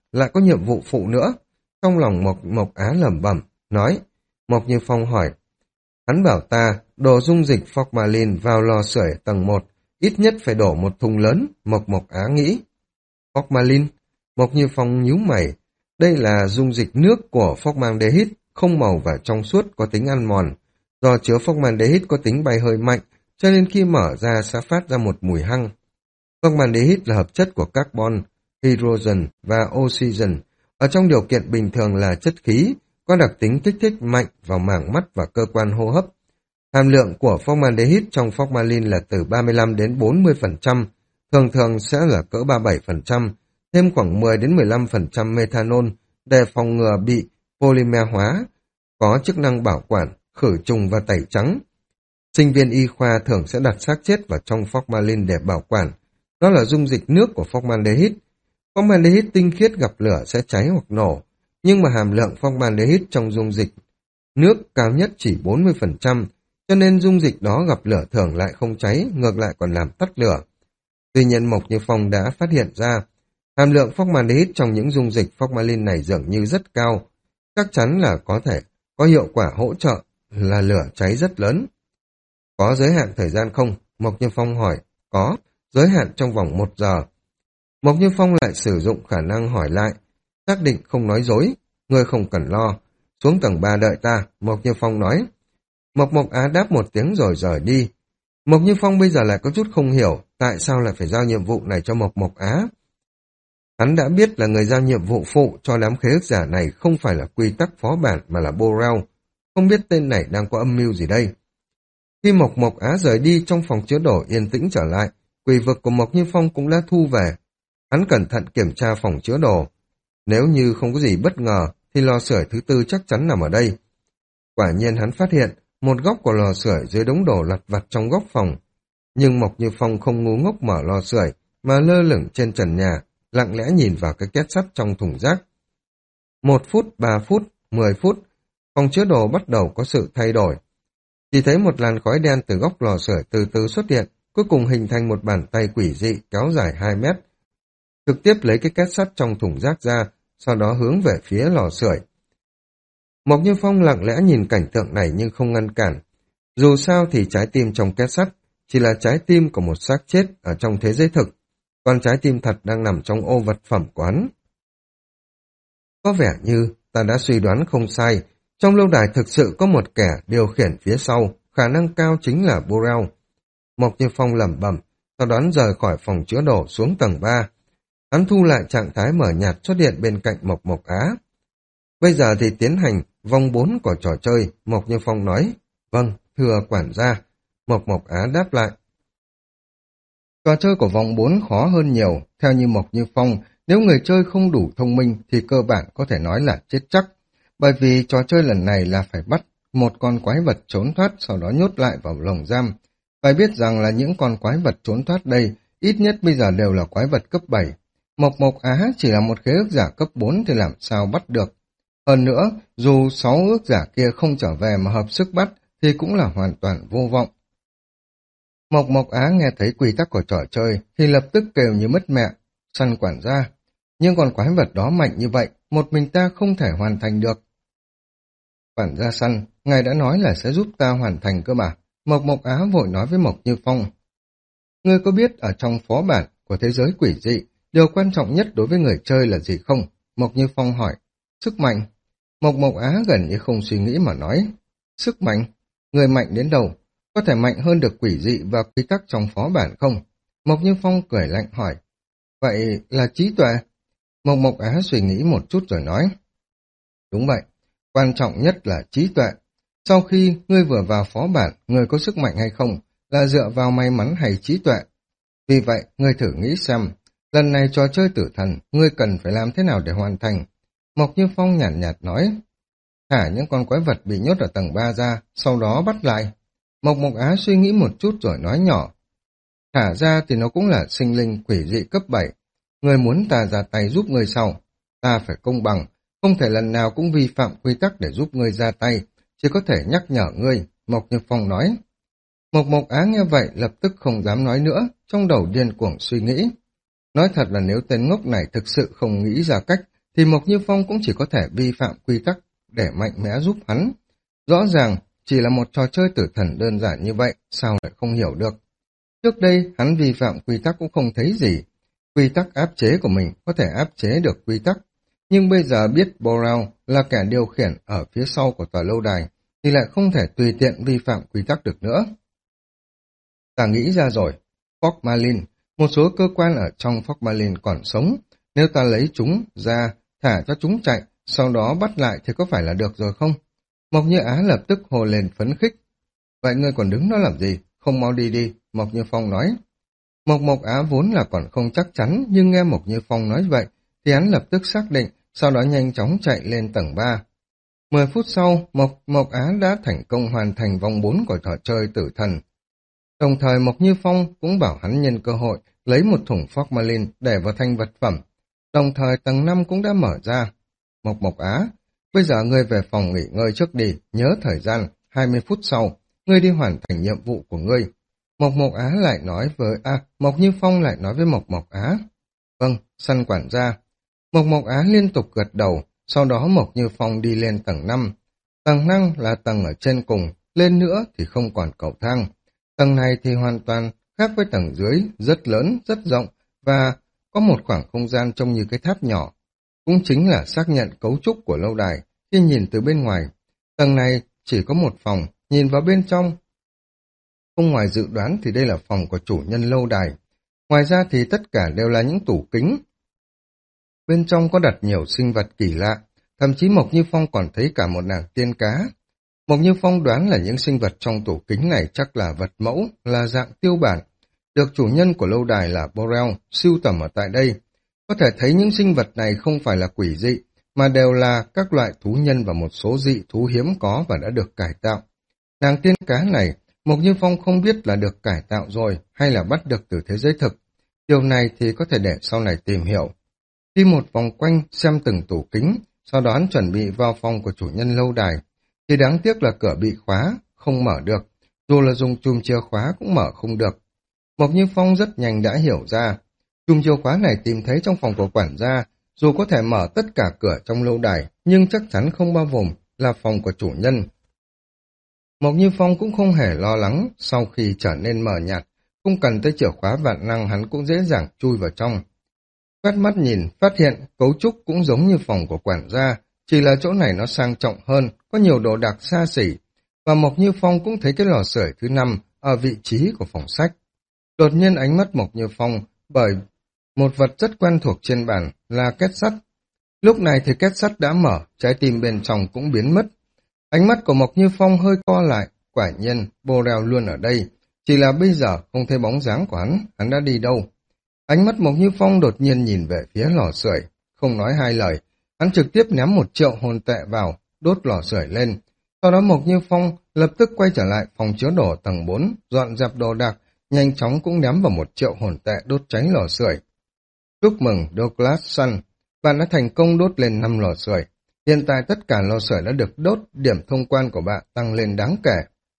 lại có nhiệm vụ phụ nữa. Trong lòng Mộc Mộc Á lẩm bẩm, nói. Mộc Như Phong hỏi, hắn bảo ta đổ dung dịch formalin vào lò sưởi tầng một, ít nhất phải đổ một thùng lớn. Mộc Mộc Á nghĩ. Formalin? Mộc Như Phong nhíu mày. Đây là dung dịch nước của formaldehyde, không màu và trong suốt, có tính ăn mòn. Do chứa formaldehyde có tính bay hơi mạnh, cho nên khi mở ra sẽ phát ra một mùi hăng. Formaldehyde là hợp chất của carbon, hydrogen và oxygen. Ở trong điều kiện bình thường là chất khí, có đặc tính kích thích mạnh vào màng mắt và cơ quan hô hấp. Hàm lượng của formaldehyde trong formalin là từ ba mươi lăm đến bốn mươi phần trăm, thường thường sẽ là cỡ ba mươi bảy phần trăm, thêm khoảng mười đến mười lăm phần trăm methanol để phòng ngừa bị polymer hóa, có chức năng bảo quản, khử trùng và tẩy trắng. Sinh viên y khoa thường sẽ đặt xác chết vào trong formalin để bảo quản. Đó là dung dịch nước của formaldehyde. Formaldehyde tinh khiết gặp lửa sẽ cháy hoặc nổ, nhưng mà hàm lượng formaldehyde trong dung dịch nước cao nhất chỉ bốn mươi phần trăm, cho nên dung dịch đó gặp lửa thường lại không cháy, ngược lại còn làm tắt lửa. Tuy nhiên Mộc Như Phong đã phát hiện ra, hàm lượng formaldehyde trong những dung dịch formalin này dường như rất cao, chắc chắn là có thể có hiệu quả hỗ trợ là lửa cháy rất lớn. Có giới hạn thời gian không? Mộc Như Phong hỏi. Có, giới hạn trong vòng một giờ. Mộc Như Phong lại sử dụng khả năng hỏi lại, xác định không nói dối, ngươi không cần lo, xuống tầng ba đợi ta, Mộc Như Phong nói. Mộc Mộc Á đáp một tiếng rồi rời đi. Mộc Như Phong bây giờ lại có chút không hiểu, tại sao lại phải giao nhiệm vụ này cho Mộc Mộc Á. Hắn đã biết là người giao nhiệm vụ phụ cho đám khế ước giả này không phải là quy tắc phó bản mà là Borel, không biết tên này đang có âm mưu gì đây. Khi Mộc Mộc Á rời đi, trong phòng chứa đồ yên tĩnh trở lại, quỷ vực của Mộc Như Phong cũng đã thu về. Hắn cẩn thận kiểm tra phòng chứa đồ. Nếu như không có gì bất ngờ, thì lò sưởi thứ tư chắc chắn nằm ở đây. Quả nhiên hắn phát hiện một góc của lò sưởi dưới đống đồ lặt vặt trong góc phòng. Nhưng Mộc Như Phong không ngu ngốc mở lò sưởi, mà lơ lửng trên trần nhà, lặng lẽ nhìn vào cái két sắt trong thùng rác. Một phút, ba phút, mười phút, phòng chứa đồ bắt đầu có sự thay đổi. Chỉ thấy một làn khói đen từ góc lò sưởi từ từ xuất hiện, cuối cùng hình thành một bàn tay quỷ dị kéo dài hai mét. Trực tiếp lấy cái két sắt trong thùng rác ra, sau đó hướng về phía lò sưởi. Mộc Như Phong lặng lẽ nhìn cảnh tượng này nhưng không ngăn cản. Dù sao thì trái tim trong két sắt chỉ là trái tim của một xác chết ở trong thế giới thực, còn trái tim thật đang nằm trong ô vật phẩm của hắn. Có vẻ như ta đã suy đoán không sai, trong lâu đài thực sự có một kẻ điều khiển phía sau, khả năng cao chính là Borel. Mộc Như Phong lẩm bẩm, sau đó rời khỏi phòng chứa đồ xuống tầng ba. Hắn thu lại trạng thái mở nhạt xuất hiện bên cạnh Mộc Mộc Á. Bây giờ thì tiến hành vòng bốn của trò chơi, Mộc Như Phong nói. Vâng, thưa quản gia. Mộc Mộc Á đáp lại. Trò chơi của vòng bốn khó hơn nhiều, theo như Mộc Như Phong, nếu người chơi không đủ thông minh thì cơ bản có thể nói là chết chắc, bởi vì trò chơi lần này là phải bắt một con quái vật trốn thoát sau đó nhốt lại vào lồng giam. Phải biết rằng là những con quái vật trốn thoát đây, ít nhất bây giờ đều là quái vật cấp bảy. Mộc Mộc Á chỉ là một khế ước giả cấp bốn thì làm sao bắt được. Hơn nữa, dù sáu ước giả kia không trở về mà hợp sức bắt thì cũng là hoàn toàn vô vọng. Mộc Mộc Á nghe thấy quy tắc của trò chơi thì lập tức kêu như mất mẹ, săn quản gia. Nhưng con quái vật đó mạnh như vậy, một mình ta không thể hoàn thành được. Quản gia săn, ngài đã nói là sẽ giúp ta hoàn thành cơ mà. Mộc Mộc Á vội nói với Mộc Như Phong. Ngươi có biết ở trong phó bản của thế giới quỷ dị, điều quan trọng nhất đối với người chơi là gì không? Mộc Như Phong hỏi. Sức mạnh. Mộc Mộc Á gần như không suy nghĩ mà nói. Sức mạnh? Người mạnh đến đâu? Có thể mạnh hơn được quỷ dị và quy tắc trong phó bản không? Mộc Như Phong cười lạnh hỏi. Vậy là trí tuệ? Mộc Mộc Á suy nghĩ một chút rồi nói. Đúng vậy, quan trọng nhất là trí tuệ. Sau khi ngươi vừa vào phó bản, ngươi có sức mạnh hay không, là dựa vào may mắn hay trí tuệ. Vì vậy, ngươi thử nghĩ xem, lần này trò chơi tử thần, ngươi cần phải làm thế nào để hoàn thành? Mộc Như Phong nhàn nhạt, nhạt nói. Thả những con quái vật bị nhốt ở tầng ba ra, sau đó bắt lại. Mộc Mộc Á suy nghĩ một chút rồi nói nhỏ. Thả ra thì nó cũng là sinh linh quỷ dị cấp bảy. Ngươi muốn ta ra tay giúp ngươi sau. Ta phải công bằng, không thể lần nào cũng vi phạm quy tắc để giúp ngươi ra tay, chỉ có thể nhắc nhở ngươi, Mộc Như Phong nói. Mộc Mộc Á nghe vậy lập tức không dám nói nữa, trong đầu điên cuồng suy nghĩ. Nói thật là nếu tên ngốc này thực sự không nghĩ ra cách thì Mộc Như Phong cũng chỉ có thể vi phạm quy tắc để mạnh mẽ giúp hắn. Rõ ràng, chỉ là một trò chơi tử thần đơn giản như vậy, sao lại không hiểu được. Trước đây, hắn vi phạm quy tắc cũng không thấy gì. Quy tắc áp chế của mình có thể áp chế được quy tắc. Nhưng bây giờ biết Borel là kẻ điều khiển ở phía sau của tòa lâu đài, thì lại không thể tùy tiện vi phạm quy tắc được nữa. Ta nghĩ ra rồi, Fort Malin, một số cơ quan ở trong Fort Malin còn sống. Nếu ta lấy chúng ra, thả cho chúng chạy, sau đó bắt lại thì có phải là được rồi không? Mộc Như Á lập tức hồ lên phấn khích. Vậy ngươi còn đứng đó làm gì? Không mau đi đi, Mộc Như Phong nói. Mộc Mộc Á vốn là còn không chắc chắn, nhưng nghe Mộc Như Phong nói vậy, thì hắn lập tức xác định, sau đó nhanh chóng chạy lên tầng ba. Mười phút sau, Mộc Mộc Á đã thành công hoàn thành vòng bốn của trò chơi tử thần. Đồng thời Mộc Như Phong cũng bảo hắn nhân cơ hội lấy một thùng formalin để vào thành vật phẩm. Đồng thời tầng năm cũng đã mở ra. Mộc Mộc Á, bây giờ ngươi về phòng nghỉ ngơi trước đi, nhớ thời gian, hai mươi phút sau, ngươi đi hoàn thành nhiệm vụ của ngươi. Mộc Mộc Á lại nói với, à, Mộc Như Phong lại nói với Mộc Mộc Á. Vâng, săn quản gia. Mộc Mộc Á liên tục gật đầu, sau đó Mộc Như Phong đi lên tầng năm. Tầng năm là tầng ở trên cùng, lên nữa thì không còn cầu thang. Tầng này thì hoàn toàn khác với tầng dưới, rất lớn, rất rộng và có một khoảng không gian trông như cái tháp nhỏ. Cũng chính là xác nhận cấu trúc của lâu đài khi nhìn từ bên ngoài. Tầng này chỉ có một phòng, nhìn vào bên trong. Không ngoài dự đoán thì đây là phòng của chủ nhân lâu đài. Ngoài ra thì tất cả đều là những tủ kính. Bên trong có đặt nhiều sinh vật kỳ lạ, thậm chí Mộc Như Phong còn thấy cả một nàng tiên cá. Mộc Như Phong đoán là những sinh vật trong tủ kính này chắc là vật mẫu, là dạng tiêu bản. Được chủ nhân của lâu đài là Borel sưu tầm ở tại đây. Có thể thấy những sinh vật này không phải là quỷ dị, mà đều là các loại thú nhân và một số dị thú hiếm có và đã được cải tạo. Nàng tiên cá này, Mộc Như Phong không biết là được cải tạo rồi hay là bắt được từ thế giới thực. Điều này thì có thể để sau này tìm hiểu. Đi một vòng quanh xem từng tủ kính, sau đó chuẩn bị vào phòng của chủ nhân lâu đài. Thì đáng tiếc là cửa bị khóa, không mở được. Dù là dùng chùm chìa khóa cũng mở không được. Mộc Như Phong rất nhanh đã hiểu ra. Chùm chìa khóa này tìm thấy trong phòng của quản gia, dù có thể mở tất cả cửa trong lâu đài, nhưng chắc chắn không bao gồm là phòng của chủ nhân. Mộc Như Phong cũng không hề lo lắng, sau khi trở nên mờ nhạt, không cần tới chìa khóa vạn năng hắn cũng dễ dàng chui vào trong. Quét mắt nhìn, phát hiện cấu trúc cũng giống như phòng của quản gia, chỉ là chỗ này nó sang trọng hơn, có nhiều đồ đạc xa xỉ, và Mộc Như Phong cũng thấy cái lò sưởi thứ năm ở vị trí của phòng sách. Đột nhiên ánh mắt Mộc Như Phong bởi một vật rất quen thuộc trên bàn là két sắt. Lúc này thì két sắt đã mở, trái tim bên trong cũng biến mất. Ánh mắt của Mộc Như Phong hơi co lại, quả nhiên Borel luôn ở đây, chỉ là bây giờ không thấy bóng dáng của hắn, hắn đã đi đâu. Ánh mắt Mộc Như Phong đột nhiên nhìn về phía lò sưởi, không nói hai lời, hắn trực tiếp ném một triệu hồn tệ vào, đốt lò sưởi lên. Sau đó Mộc Như Phong lập tức quay trở lại phòng chứa đồ tầng bốn, dọn dẹp đồ đạc, nhanh chóng cũng ném vào một triệu hồn tệ đốt cháy lò sưởi. Chúc mừng Douglas Sun, bạn đã thành công đốt lên năm lò sưởi. Hiện tại tất cả lò sưởi đã được đốt, điểm thông quan của bạn tăng lên đáng kể.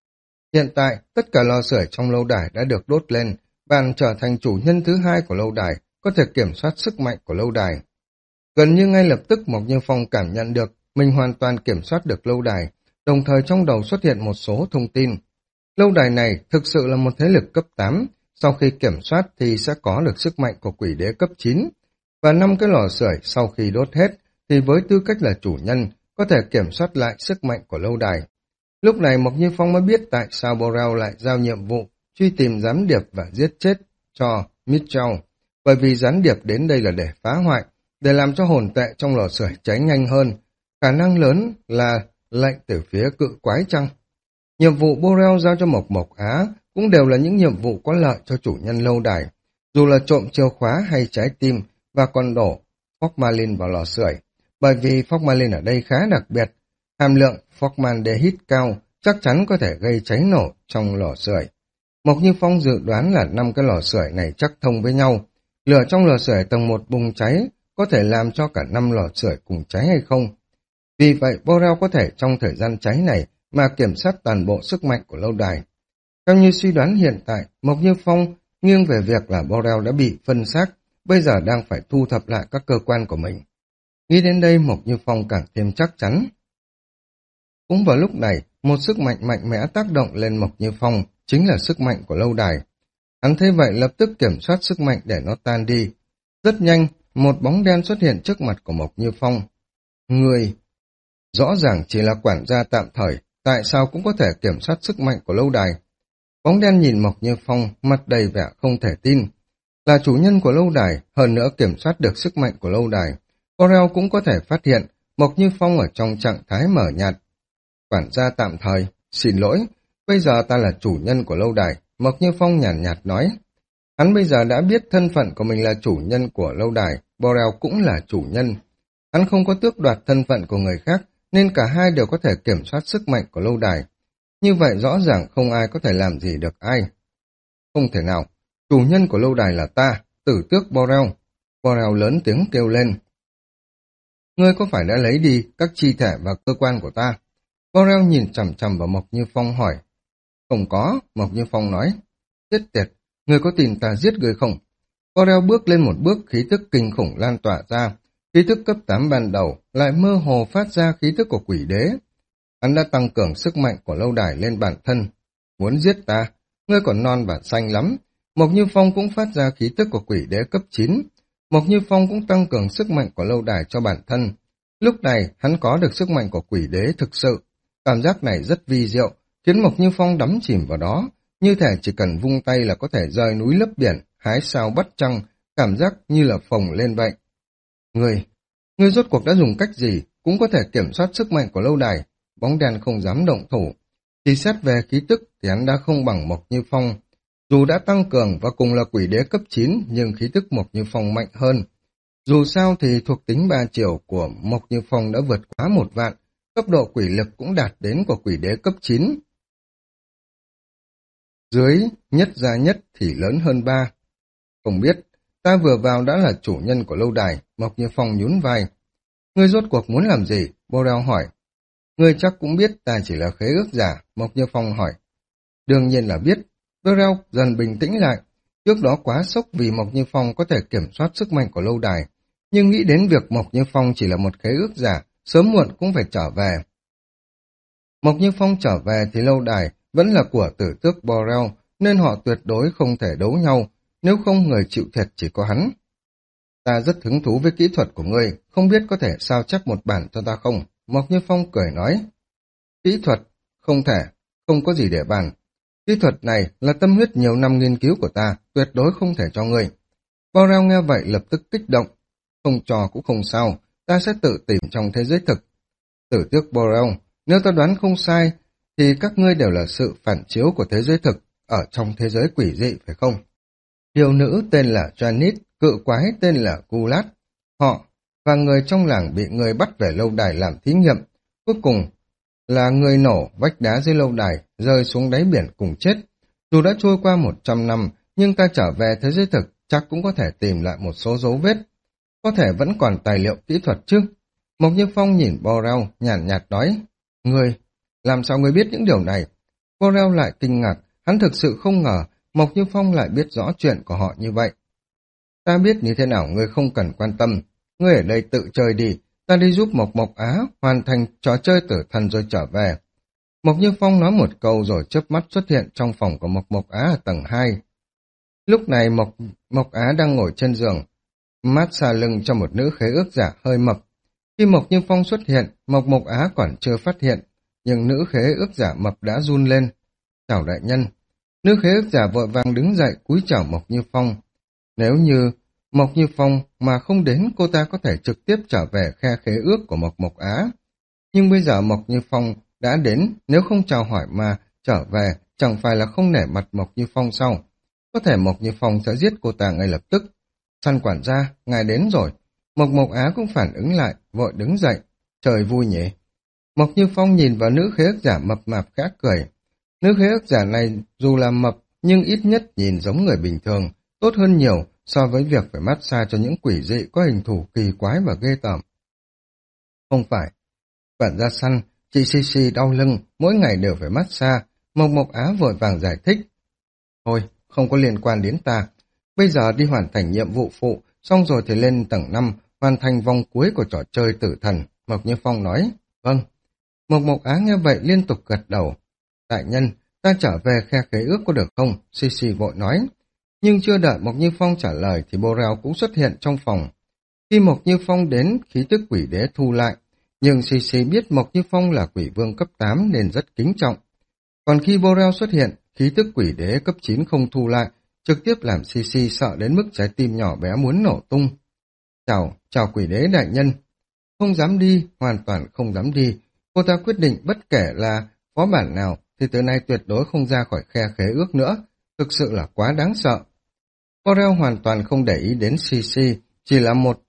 Hiện tại tất cả lò sưởi trong lâu đài đã được đốt lên, bạn trở thành chủ nhân thứ hai của lâu đài, có thể kiểm soát sức mạnh của lâu đài. Gần như ngay lập tức Mộc Như Phong cảm nhận được mình hoàn toàn kiểm soát được lâu đài, đồng thời trong đầu xuất hiện một số thông tin. Lâu đài này thực sự là một thế lực cấp tám, sau khi kiểm soát thì sẽ có được sức mạnh của quỷ đế cấp chín. Và năm cái lò sưởi sau khi đốt hết thì với tư cách là chủ nhân có thể kiểm soát lại sức mạnh của lâu đài. Lúc này Mộc Như Phong mới biết tại sao Borel lại giao nhiệm vụ truy tìm gián điệp và giết chết cho Mitchell, bởi vì gián điệp đến đây là để phá hoại, để làm cho hồn tệ trong lò sưởi cháy nhanh hơn. Khả năng lớn là lệnh từ phía cự quái chăng? Nhiệm vụ Borel giao cho Mộc Mộc Á cũng đều là những nhiệm vụ có lợi cho chủ nhân lâu đài, dù là trộm chìa khóa hay trái tim và còn đổ formalin vào lò sưởi, bởi vì formalin ở đây khá đặc biệt, hàm lượng formaldehyde cao chắc chắn có thể gây cháy nổ trong lò sưởi. Mộc Như Phong dự đoán là năm cái lò sưởi này chắc thông với nhau, lửa trong lò sưởi tầng một bùng cháy có thể làm cho cả năm lò sưởi cùng cháy hay không. Vì vậy Borel có thể trong thời gian cháy này mà kiểm soát toàn bộ sức mạnh của lâu đài. Theo như suy đoán hiện tại, Mộc Như Phong nghiêng về việc là Borel đã bị phân xác, bây giờ đang phải thu thập lại các cơ quan của mình. Nghĩ đến đây Mộc Như Phong càng thêm chắc chắn. Cũng vào lúc này, một sức mạnh mạnh mẽ tác động lên Mộc Như Phong, chính là sức mạnh của lâu đài. Hắn thấy vậy lập tức kiểm soát sức mạnh để nó tan đi. Rất nhanh, một bóng đen xuất hiện trước mặt của Mộc Như Phong. Người, rõ ràng chỉ là quản gia tạm thời, tại sao cũng có thể kiểm soát sức mạnh của lâu đài. Bóng đen nhìn Mộc Như Phong, mặt đầy vẻ không thể tin. Là chủ nhân của lâu đài, hơn nữa kiểm soát được sức mạnh của lâu đài. Corel cũng có thể phát hiện Mộc Như Phong ở trong trạng thái mở nhạt. Quản gia tạm thời, xin lỗi, bây giờ ta là chủ nhân của lâu đài, Mộc Như Phong nhàn nhạt, nhạt nói. Hắn bây giờ đã biết thân phận của mình là chủ nhân của lâu đài, Borel cũng là chủ nhân. Hắn không có tước đoạt thân phận của người khác, nên cả hai đều có thể kiểm soát sức mạnh của lâu đài. Như vậy rõ ràng không ai có thể làm gì được ai. Không thể nào, chủ nhân của lâu đài là ta, tử tước Borel. Borel lớn tiếng kêu lên. Ngươi có phải đã lấy đi các chi thể và cơ quan của ta? Borel nhìn chằm chằm vào Mộc Như Phong hỏi. Không có, Mộc Như Phong nói. Chết tiệt, ngươi có tin ta giết ngươi không? Borel bước lên một bước, khí tức kinh khủng lan tỏa ra. Khí tức cấp tám ban đầu lại mơ hồ phát ra khí tức của quỷ đế. Hắn đã tăng cường sức mạnh của lâu đài lên bản thân. Muốn giết ta, ngươi còn non và xanh lắm. Mộc Như Phong cũng phát ra khí tức của quỷ đế cấp chín. Mộc Như Phong cũng tăng cường sức mạnh của lâu đài cho bản thân. Lúc này, hắn có được sức mạnh của quỷ đế thực sự. Cảm giác này rất vi diệu, khiến Mộc Như Phong đắm chìm vào đó. Như thể chỉ cần vung tay là có thể rời núi lấp biển, hái sao bắt trăng, cảm giác như là phồng lên vậy. Ngươi, ngươi rốt cuộc đã dùng cách gì, cũng có thể kiểm soát sức mạnh của lâu đài. Bóng đen không dám động thủ. Chỉ xét về khí tức thì hắn đã không bằng Mộc Như Phong. Dù đã tăng cường và cùng là quỷ đế cấp chín, nhưng khí tức Mộc Như Phong mạnh hơn. Dù sao thì thuộc tính ba chiều của Mộc Như Phong đã vượt quá một vạn, cấp độ quỷ lực cũng đạt đến của quỷ đế cấp chín. Dưới, nhất ra nhất thì lớn hơn ba. Không biết, ta vừa vào đã là chủ nhân của lâu đài, Mộc Như Phong nhún vai. Ngươi rốt cuộc muốn làm gì? Borel hỏi. Ngươi chắc cũng biết ta chỉ là khế ước giả, Mộc Như Phong hỏi. Đương nhiên là biết. Borel dần bình tĩnh lại. Trước đó quá sốc vì Mộc Như Phong có thể kiểm soát sức mạnh của lâu đài. Nhưng nghĩ đến việc Mộc Như Phong chỉ là một khế ước giả, sớm muộn cũng phải trở về. Mộc Như Phong trở về thì lâu đài vẫn là của tử tước Borel, nên họ tuyệt đối không thể đấu nhau, nếu không người chịu thiệt chỉ có hắn. Ta rất hứng thú với kỹ thuật của ngươi, không biết có thể sao chắc một bản cho ta không? Mộc Như Phong cười nói. Kỹ thuật? Không thể, không có gì để bàn. Kỹ thuật này là tâm huyết nhiều năm nghiên cứu của ta, tuyệt đối không thể cho ngươi. Borel nghe vậy lập tức kích động. Không cho cũng không sao, ta sẽ tự tìm trong thế giới thực. Tử tước Borel, nếu ta đoán không sai, thì các ngươi đều là sự phản chiếu của thế giới thực, ở trong thế giới quỷ dị phải không? Thiếu nữ tên là Janet, cự quái tên là Gulat. Họ và người trong làng bị người bắt về lâu đài làm thí nghiệm. Cuối cùng là người nổ vách đá dưới lâu đài, rơi xuống đáy biển cùng chết. Dù đã trôi qua một trăm năm, nhưng ta trở về thế giới thực, chắc cũng có thể tìm lại một số dấu vết. Có thể vẫn còn tài liệu kỹ thuật chứ? Mộc Như Phong nhìn Borel, nhàn nhạt nói. Ngươi, làm sao ngươi biết những điều này? Borel lại kinh ngạc, hắn thực sự không ngờ Mộc Như Phong lại biết rõ chuyện của họ như vậy. Ta biết như thế nào ngươi không cần quan tâm. Ngươi ở đây tự chơi đi, ta đi giúp Mộc Mộc Á hoàn thành trò chơi tử thần rồi trở về. Mộc Như Phong nói một câu rồi chớp mắt xuất hiện trong phòng của Mộc Mộc Á ở tầng hai. Lúc này Mộc Mộc Á đang ngồi trên giường, mát xa lưng cho một nữ khế ước giả hơi mập. Khi Mộc Như Phong xuất hiện, Mộc Mộc Á còn chưa phát hiện, nhưng nữ khế ước giả mập đã run lên. Chào đại nhân. Nữ khế ước giả vội vàng đứng dậy cúi chào Mộc Như Phong. Nếu như Mộc Như Phong mà không đến, cô ta có thể trực tiếp trở về khe khế ước của Mộc Mộc Á. Nhưng bây giờ Mộc Như Phong đã đến, nếu không chào hỏi mà trở về, chẳng phải là không nể mặt Mộc Như Phong sao? Có thể Mộc Như Phong sẽ giết cô ta ngay lập tức. Săn quản gia, ngài đến rồi. Mộc Mộc Á cũng phản ứng lại, vội đứng dậy. Trời vui nhỉ. Mộc Như Phong nhìn vào nữ khế ước giả mập mạp khẽ cười. Nữ khế ước giả này dù là mập, nhưng ít nhất nhìn giống người bình thường, tốt hơn nhiều so với việc phải massage cho những quỷ dị có hình thù kỳ quái và ghê tởm. Không phải. Quản gia Săn, chị xi xi đau lưng, mỗi ngày đều phải massage. Mộc Mộc Á vội vàng giải thích. Thôi, không có liên quan đến ta. Bây giờ đi hoàn thành nhiệm vụ phụ, xong rồi thì lên tầng năm, hoàn thành vòng cuối của trò chơi tử thần, Mộc Như Phong nói. Vâng. Mộc Mộc Á nghe vậy liên tục gật đầu. Đại nhân, ta trở về khe khế ước có được không? Sisi vội nói. Nhưng chưa đợi Mộc Như Phong trả lời thì Borel cũng xuất hiện trong phòng. Khi Mộc Như Phong đến, khí tức quỷ đế thu lại, nhưng Sisi biết Mộc Như Phong là quỷ vương cấp tám nên rất kính trọng. Còn khi Borel xuất hiện, khí tức quỷ đế cấp chín không thu lại, trực tiếp làm Sisi sợ đến mức trái tim nhỏ bé muốn nổ tung. Chào, chào quỷ đế đại nhân. Không dám đi, hoàn toàn không dám đi. Cô ta quyết định bất kể là phó bản nào thì từ nay tuyệt đối không ra khỏi khe khế ước nữa. Thực sự là quá đáng sợ. Borel hoàn toàn không để ý đến Sisi, chỉ là một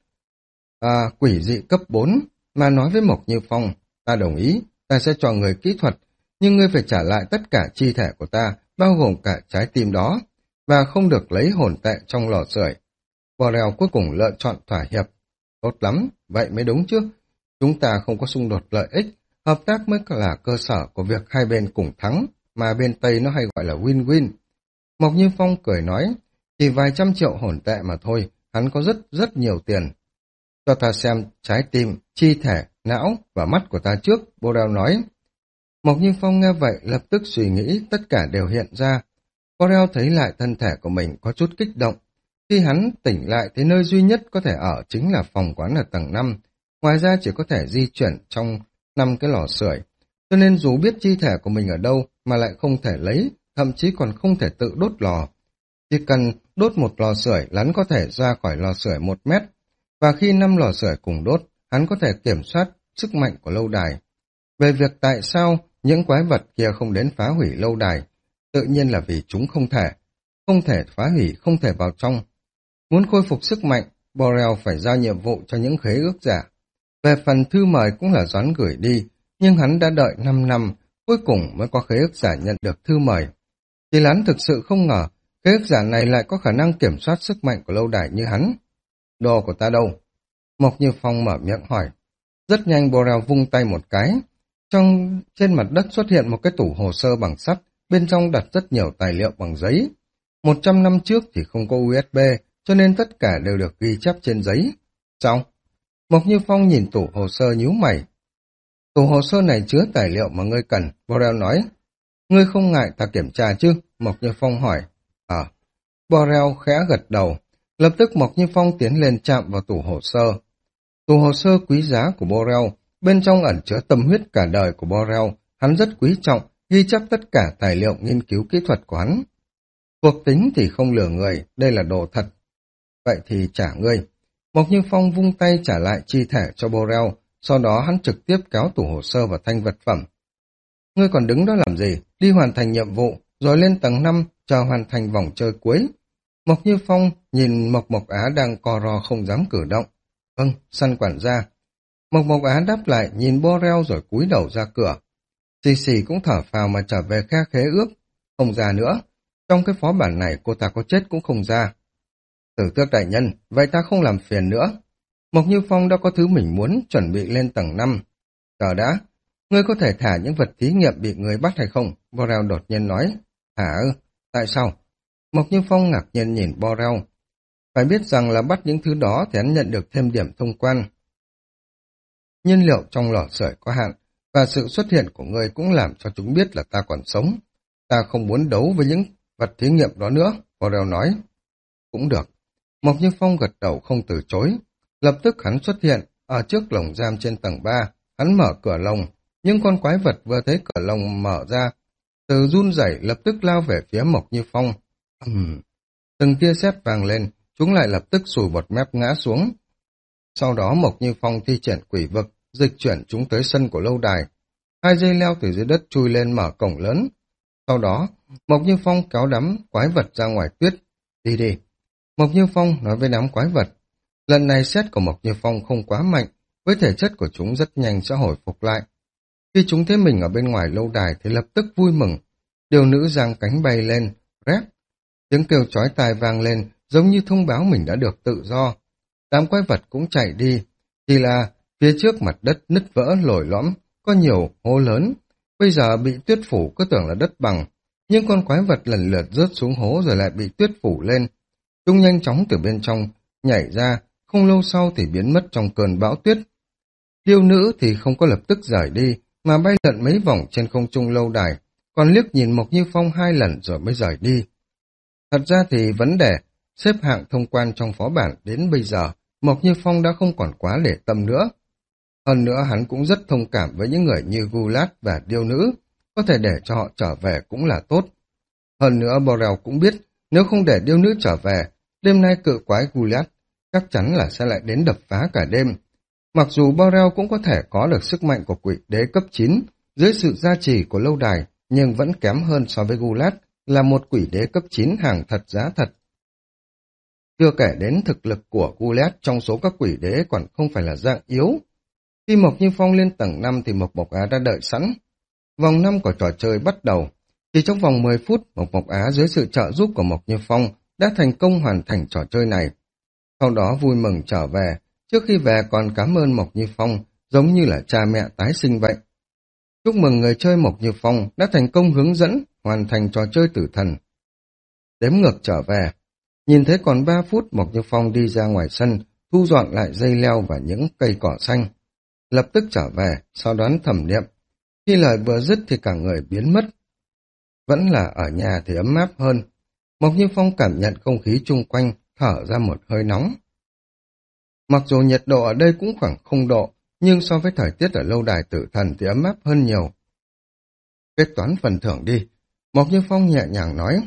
à, quỷ dị cấp bốn, mà nói với Mộc Như Phong, ta đồng ý, ta sẽ cho người kỹ thuật, nhưng ngươi phải trả lại tất cả chi thể của ta, bao gồm cả trái tim đó, và không được lấy hồn tệ trong lò sưởi. Borel cuối cùng lựa chọn thỏa hiệp. Tốt lắm, vậy mới đúng chứ. Chúng ta không có xung đột lợi ích, hợp tác mới là cơ sở của việc hai bên cùng thắng, mà bên Tây nó hay gọi là win-win. Mộc Như Phong cười nói, chỉ vài trăm triệu hồn tệ mà thôi, hắn có rất rất nhiều tiền. Cho ta xem trái tim, chi thể, não và mắt của ta trước, Borel nói. Mộc Như Phong nghe vậy lập tức suy nghĩ, tất cả đều hiện ra. Borel thấy lại thân thể của mình có chút kích động. Khi hắn tỉnh lại thì nơi duy nhất có thể ở chính là phòng quán ở tầng năm. Ngoài ra chỉ có thể di chuyển trong năm cái lò sưởi. Cho nên dù biết chi thể của mình ở đâu mà lại không thể lấy, thậm chí còn không thể tự đốt lò. Chỉ cần đốt một lò sưởi, hắn có thể ra khỏi lò sưởi một mét. Và khi năm lò sưởi cùng đốt, hắn có thể kiểm soát sức mạnh của lâu đài. Về việc tại sao những quái vật kia không đến phá hủy lâu đài, tự nhiên là vì chúng không thể. Không thể phá hủy, không thể vào trong. Muốn khôi phục sức mạnh, Borel phải giao nhiệm vụ cho những khế ước giả. Về phần thư mời cũng là Doãn gửi đi, nhưng hắn đã đợi năm năm, cuối cùng mới có khế ước giả nhận được thư mời. Thì hắn thực sự không ngờ, khế ước giả này lại có khả năng kiểm soát sức mạnh của lâu đài như hắn. Đồ của ta đâu? Mộc Như Phong mở miệng hỏi. Rất nhanh Borel vung tay một cái. Trong trên mặt đất xuất hiện một cái tủ hồ sơ bằng sắt, bên trong đặt rất nhiều tài liệu bằng giấy. Một trăm năm trước thì không có u ét bê, cho nên tất cả đều được ghi chép trên giấy. Sao? Mộc Như Phong nhìn tủ hồ sơ nhíu mày. Tủ hồ sơ này chứa tài liệu mà ngươi cần, Borel nói. Ngươi không ngại ta kiểm tra chứ? Mộc Như Phong hỏi. À, Borel khẽ gật đầu. Lập tức Mộc Như Phong tiến lên chạm vào tủ hồ sơ. Tủ hồ sơ quý giá của Borel, bên trong ẩn chứa tâm huyết cả đời của Borel, hắn rất quý trọng, ghi chép tất cả tài liệu nghiên cứu kỹ thuật của hắn. Cuộc tính thì không lừa người, đây là đồ thật. Vậy thì trả ngươi. Mộc Như Phong vung tay trả lại chi thể cho Borel, sau đó hắn trực tiếp kéo tủ hồ sơ và thanh vật phẩm. Ngươi còn đứng đó làm gì? Đi hoàn thành nhiệm vụ, rồi lên tầng năm, chờ hoàn thành vòng chơi cuối. Mộc Như Phong nhìn Mộc Mộc Á đang co ro không dám cử động. Vâng, săn quản gia. Mộc Mộc Á đáp lại, nhìn Borel rồi cúi đầu ra cửa. Xì xì cũng thở phào mà trở về khe khế ước. Không ra nữa. Trong cái phó bản này cô ta có chết cũng không ra. Tử Tước đại nhân, vậy ta không làm phiền nữa. Mộc Như Phong đã có thứ mình muốn, chuẩn bị lên tầng năm. Chờ đã, ngươi có thể thả những vật thí nghiệm bị người bắt hay không? Borel đột nhiên nói. Hả ư? Tại sao? Mộc Như Phong ngạc nhiên nhìn Borel. Phải biết rằng là bắt những thứ đó thì hắn nhận được thêm điểm thông quan. Nhiên liệu trong lò sưởi có hạn, và sự xuất hiện của ngươi cũng làm cho chúng biết là ta còn sống. Ta không muốn đấu với những vật thí nghiệm đó nữa, Borel nói. Cũng được. Mộc Như Phong gật đầu không từ chối. Lập tức hắn xuất hiện, ở trước lồng giam trên tầng ba. Hắn mở cửa lồng, nhưng con quái vật vừa thấy cửa lồng mở ra, từ run rẩy lập tức lao về phía Mộc Như Phong. Uhm. Từng tia sét vang lên, chúng lại lập tức sùi bọt mép ngã xuống. Sau đó Mộc Như Phong thi triển quỷ vực, dịch chuyển chúng tới sân của lâu đài. Hai dây leo từ dưới đất chui lên mở cổng lớn. Sau đó, Mộc Như Phong kéo đám quái vật ra ngoài tuyết. Đi đi. Mộc Như Phong nói với đám quái vật. Lần này sét của Mộc Như Phong không quá mạnh, với thể chất của chúng rất nhanh sẽ hồi phục lại. Khi chúng thấy mình ở bên ngoài lâu đài thì lập tức vui mừng. Điều nữ giang cánh bay lên, rép. Tiếng kêu chói tai vang lên, giống như thông báo mình đã được tự do. Đám quái vật cũng chạy đi, chỉ là phía trước mặt đất nứt vỡ lồi lõm, có nhiều hố lớn. Bây giờ bị tuyết phủ cứ tưởng là đất bằng, nhưng con quái vật lần lượt rớt xuống hố rồi lại bị tuyết phủ lên. Chúng nhanh chóng từ bên trong nhảy ra, không lâu sau thì biến mất trong cơn bão tuyết. Điêu nữ thì không có lập tức rời đi, mà bay lượn mấy vòng trên không trung lâu đài, còn liếc nhìn Mộc Như Phong hai lần rồi mới rời đi. Thật ra thì vấn đề xếp hạng thông quan trong phó bản đến bây giờ, Mộc Như Phong đã không còn quá để tâm nữa. Hơn nữa hắn cũng rất thông cảm với những người như Gulat và Điêu nữ, có thể để cho họ trở về cũng là tốt. Hơn nữa Borel cũng biết, nếu không để Điêu nữ trở về, đêm nay cự quái Gulat chắc chắn là sẽ lại đến đập phá cả đêm. Mặc dù Borel cũng có thể có được sức mạnh của quỷ đế cấp chín dưới sự gia trì của lâu đài, nhưng vẫn kém hơn so với Gulat là một quỷ đế cấp chín hàng thật giá thật. Chưa kể đến thực lực của Gulat trong số các quỷ đế còn không phải là dạng yếu. Khi Mộc Như Phong lên tầng năm thì Mộc Mộc Á đã đợi sẵn. Vòng năm của trò chơi bắt đầu. Chỉ trong vòng mười phút, Mộc Mộc Á dưới sự trợ giúp của Mộc Như Phong đã thành công hoàn thành trò chơi này. Sau đó vui mừng trở về, trước khi về còn cảm ơn Mộc Như Phong, giống như là cha mẹ tái sinh vậy. Chúc mừng người chơi Mộc Như Phong đã thành công hướng dẫn, hoàn thành trò chơi tử thần. Đếm ngược trở về, nhìn thấy còn ba phút Mộc Như Phong đi ra ngoài sân, thu dọn lại dây leo và những cây cỏ xanh. Lập tức trở về, sau đó thẩm niệm. Khi lời vừa dứt thì cả người biến mất. Vẫn là ở nhà thì ấm áp hơn. Mộc Như Phong cảm nhận không khí chung quanh, thở ra một hơi nóng. Mặc dù nhiệt độ ở đây cũng khoảng không độ, nhưng so với thời tiết ở lâu đài tử thần thì ấm áp hơn nhiều. Kết toán phần thưởng đi, Mộc Như Phong nhẹ nhàng nói.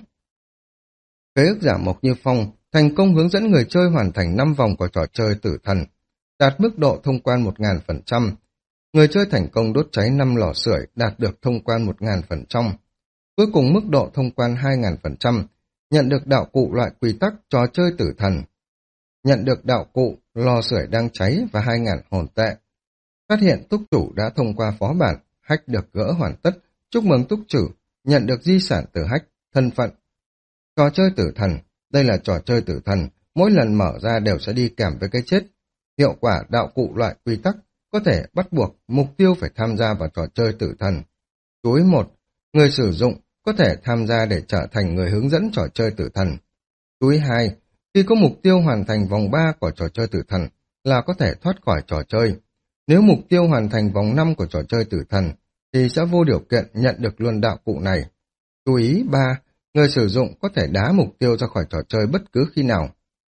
Kế ức giả Mộc Như Phong thành công hướng dẫn người chơi hoàn thành năm vòng của trò chơi tử thần, đạt mức độ thông quan một nghìn phần trăm. Người chơi thành công đốt cháy năm lò sưởi đạt được thông quan một nghìn phần trăm. Cuối cùng mức độ thông quan hai nghìn phần trăm, nhận được đạo cụ loại quy tắc trò chơi tử thần. Nhận được đạo cụ lò sưởi đang cháy và hai nghìn hồn tệ. Phát hiện túc chủ đã thông qua phó bản, hack được gỡ hoàn tất, chúc mừng túc chủ, nhận được di sản từ hack, thân phận. Trò chơi tử thần, đây là trò chơi tử thần, mỗi lần mở ra đều sẽ đi kèm với cái chết. Hiệu quả đạo cụ loại quy tắc có thể bắt buộc mục tiêu phải tham gia vào trò chơi tử thần. Chú ý một, người sử dụng có thể tham gia để trở thành người hướng dẫn trò chơi tử thần. Chú ý hai, khi có mục tiêu hoàn thành vòng ba của trò chơi tử thần là có thể thoát khỏi trò chơi. Nếu mục tiêu hoàn thành vòng năm của trò chơi tử thần thì sẽ vô điều kiện nhận được luôn đạo cụ này. Chú ý ba, người sử dụng có thể đá mục tiêu ra khỏi trò chơi bất cứ khi nào.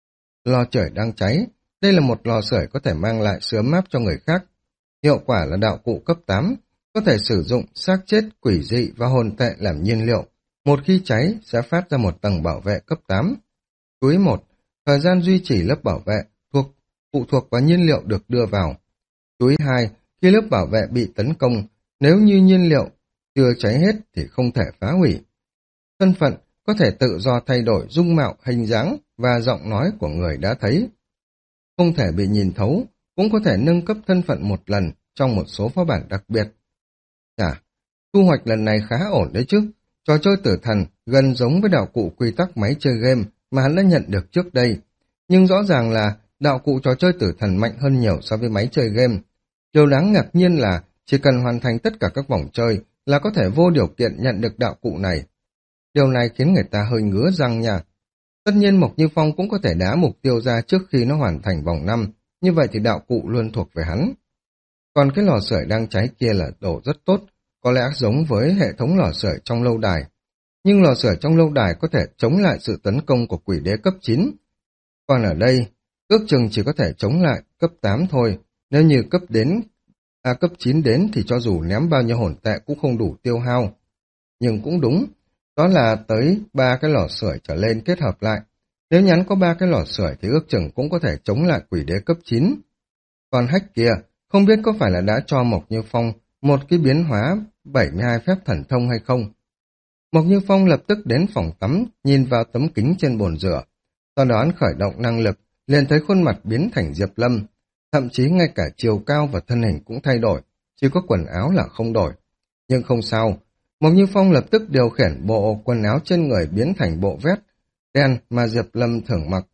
Lò sưởi đang cháy, đây là một lò sưởi có thể mang lại sự ấm áp cho người khác. Hiệu quả là đạo cụ cấp tám, có thể sử dụng xác chết, quỷ dị và hồn tệ làm nhiên liệu. Một khi cháy sẽ phát ra một tầng bảo vệ cấp tám. Chú ý một, thời gian duy trì lớp bảo vệ thuộc phụ thuộc vào nhiên liệu được đưa vào. Chú ý hai, khi lớp bảo vệ bị tấn công, nếu như nhiên liệu chưa cháy hết thì không thể phá hủy. Thân phận có thể tự do thay đổi dung mạo, hình dáng và giọng nói của người đã thấy. Không thể bị nhìn thấu, cũng có thể nâng cấp thân phận một lần trong một số phó bản đặc biệt. Chà, thu hoạch lần này khá ổn đấy chứ. Trò chơi tử thần gần giống với đạo cụ quy tắc máy chơi game mà hắn đã nhận được trước đây. Nhưng rõ ràng là đạo cụ trò chơi tử thần mạnh hơn nhiều so với máy chơi game. Điều đáng ngạc nhiên là chỉ cần hoàn thành tất cả các vòng chơi là có thể vô điều kiện nhận được đạo cụ này. Điều này khiến người ta hơi ngứa răng nha. Tất nhiên Mộc Như Phong cũng có thể đá mục tiêu ra trước khi nó hoàn thành vòng năm, như vậy thì đạo cụ luôn thuộc về hắn. Còn cái lò sưởi đang cháy kia là đồ rất tốt, có lẽ giống với hệ thống lò sưởi trong lâu đài. Nhưng lò sưởi trong lâu đài có thể chống lại sự tấn công của quỷ đế cấp chín. Còn ở đây, ước chừng chỉ có thể chống lại cấp tám thôi, nếu như cấp đến à, cấp chín đến thì cho dù ném bao nhiêu hồn tệ cũng không đủ tiêu hao. Nhưng cũng đúng, đó là tới ba cái lò sưởi trở lên kết hợp lại. Nếu nhắn có ba cái lò sưởi thì ước chừng cũng có thể chống lại quỷ đế cấp chín. Còn hack kia, không biết có phải là đã cho Mộc Như Phong một cái biến hóa bảy mươi hai phép thần thông hay không. Mộc Như Phong lập tức đến phòng tắm, nhìn vào tấm kính trên bồn rửa. Sau đó khởi động năng lực, liền thấy khuôn mặt biến thành Diệp Lâm. Thậm chí ngay cả chiều cao và thân hình cũng thay đổi, chỉ có quần áo là không đổi. Nhưng không sao, Mộc Như Phong lập tức điều khiển bộ quần áo trên người biến thành bộ vest đen mà Diệp Lâm thường mặc.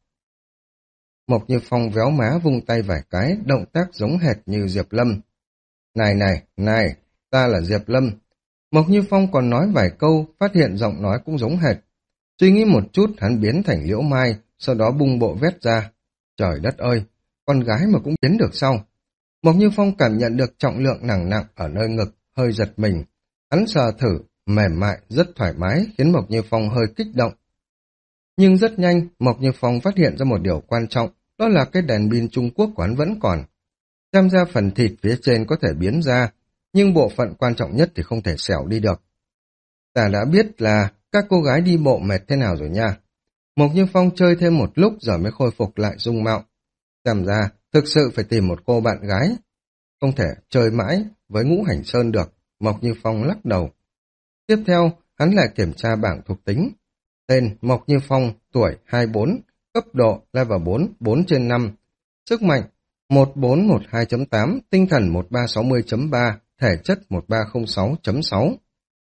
Mộc Như Phong véo má vung tay vài cái, động tác giống hệt như Diệp Lâm. Này này, này, ta là Diệp Lâm. Mộc Như Phong còn nói vài câu, phát hiện giọng nói cũng giống hệt. Suy nghĩ một chút, hắn biến thành Liễu Mai, sau đó bung bộ vest ra. Trời đất ơi, con gái mà cũng biến được sao? Mộc Như Phong cảm nhận được trọng lượng nặng nặng ở nơi ngực, hơi giật mình. Hắn sờ thử, mềm mại, rất thoải mái, khiến Mộc Như Phong hơi kích động. Nhưng rất nhanh, Mộc Như Phong phát hiện ra một điều quan trọng, đó là cái đèn pin Trung Quốc của hắn vẫn còn. Xem ra phần thịt phía trên có thể biến ra, nhưng bộ phận quan trọng nhất thì không thể xẻo đi được. Ta đã biết là các cô gái đi bộ mệt thế nào rồi nha. Mộc Như Phong chơi thêm một lúc rồi mới khôi phục lại dung mạo. Xem ra, thực sự phải tìm một cô bạn gái. Không thể chơi mãi với Ngũ Hành Sơn được, Mộc Như Phong lắc đầu. Tiếp theo, hắn lại kiểm tra bảng thuộc tính. Tên Mộc Như Phong, tuổi hai mươi bốn, cấp độ level bốn, bốn trên năm. Sức mạnh một bốn một hai chấm tám, tinh thần một ba sáu không chấm ba, thể chất một ba không sáu chấm sáu.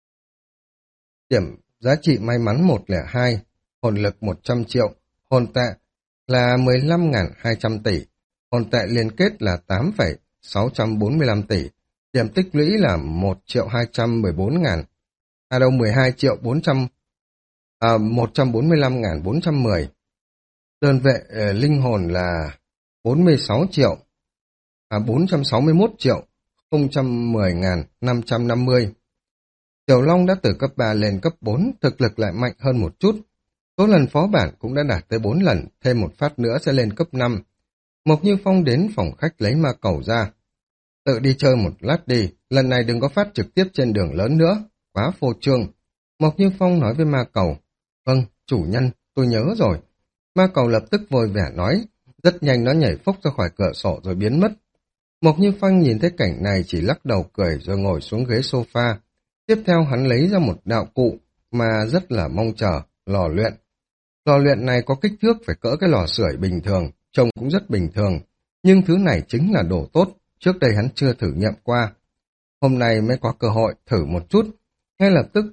Điểm giá trị may mắn một không hai, hồn lực một trăm triệu, hồn tệ là mười lăm nghìn hai trăm tỷ, hồn tệ liên kết là tám phẩy sáu bốn lăm tỷ, điểm tích lũy là một triệu hai trăm mười bốn nghìn, à đâu mười hai triệu bốn trăm, à, một trăm bốn mươi lăm nghìn bốn trăm mười. Đơn vệ uh, linh hồn là bốn mươi sáu triệu, à bốn trăm sáu mươi mốt triệu không trăm mười nghìn năm trăm năm mươi. Tiểu Long đã từ cấp ba lên cấp bốn, thực lực lại mạnh hơn một chút. Số lần phó bản cũng đã đạt tới bốn lần, thêm một phát nữa sẽ lên cấp năm. Mộc Như Phong đến phòng khách lấy ma cầu ra. Tự đi chơi một lát đi, lần này đừng có phát trực tiếp trên đường lớn nữa, quá phô trương. Mộc Như Phong nói với ma cầu. Vâng, chủ nhân, tôi nhớ rồi. Ma cầu lập tức vui vẻ nói, rất nhanh nó nhảy phốc ra khỏi cửa sổ rồi biến mất. Mộc Như Phong nhìn thấy cảnh này chỉ lắc đầu cười rồi ngồi xuống ghế sofa. Tiếp theo hắn lấy ra một đạo cụ mà rất là mong chờ, lò luyện. Lò luyện này có kích thước phải cỡ cái lò sưởi bình thường, trông cũng rất bình thường, nhưng thứ này chính là đồ tốt, trước đây hắn chưa thử nghiệm qua. Hôm nay mới có cơ hội thử một chút, ngay lập tức.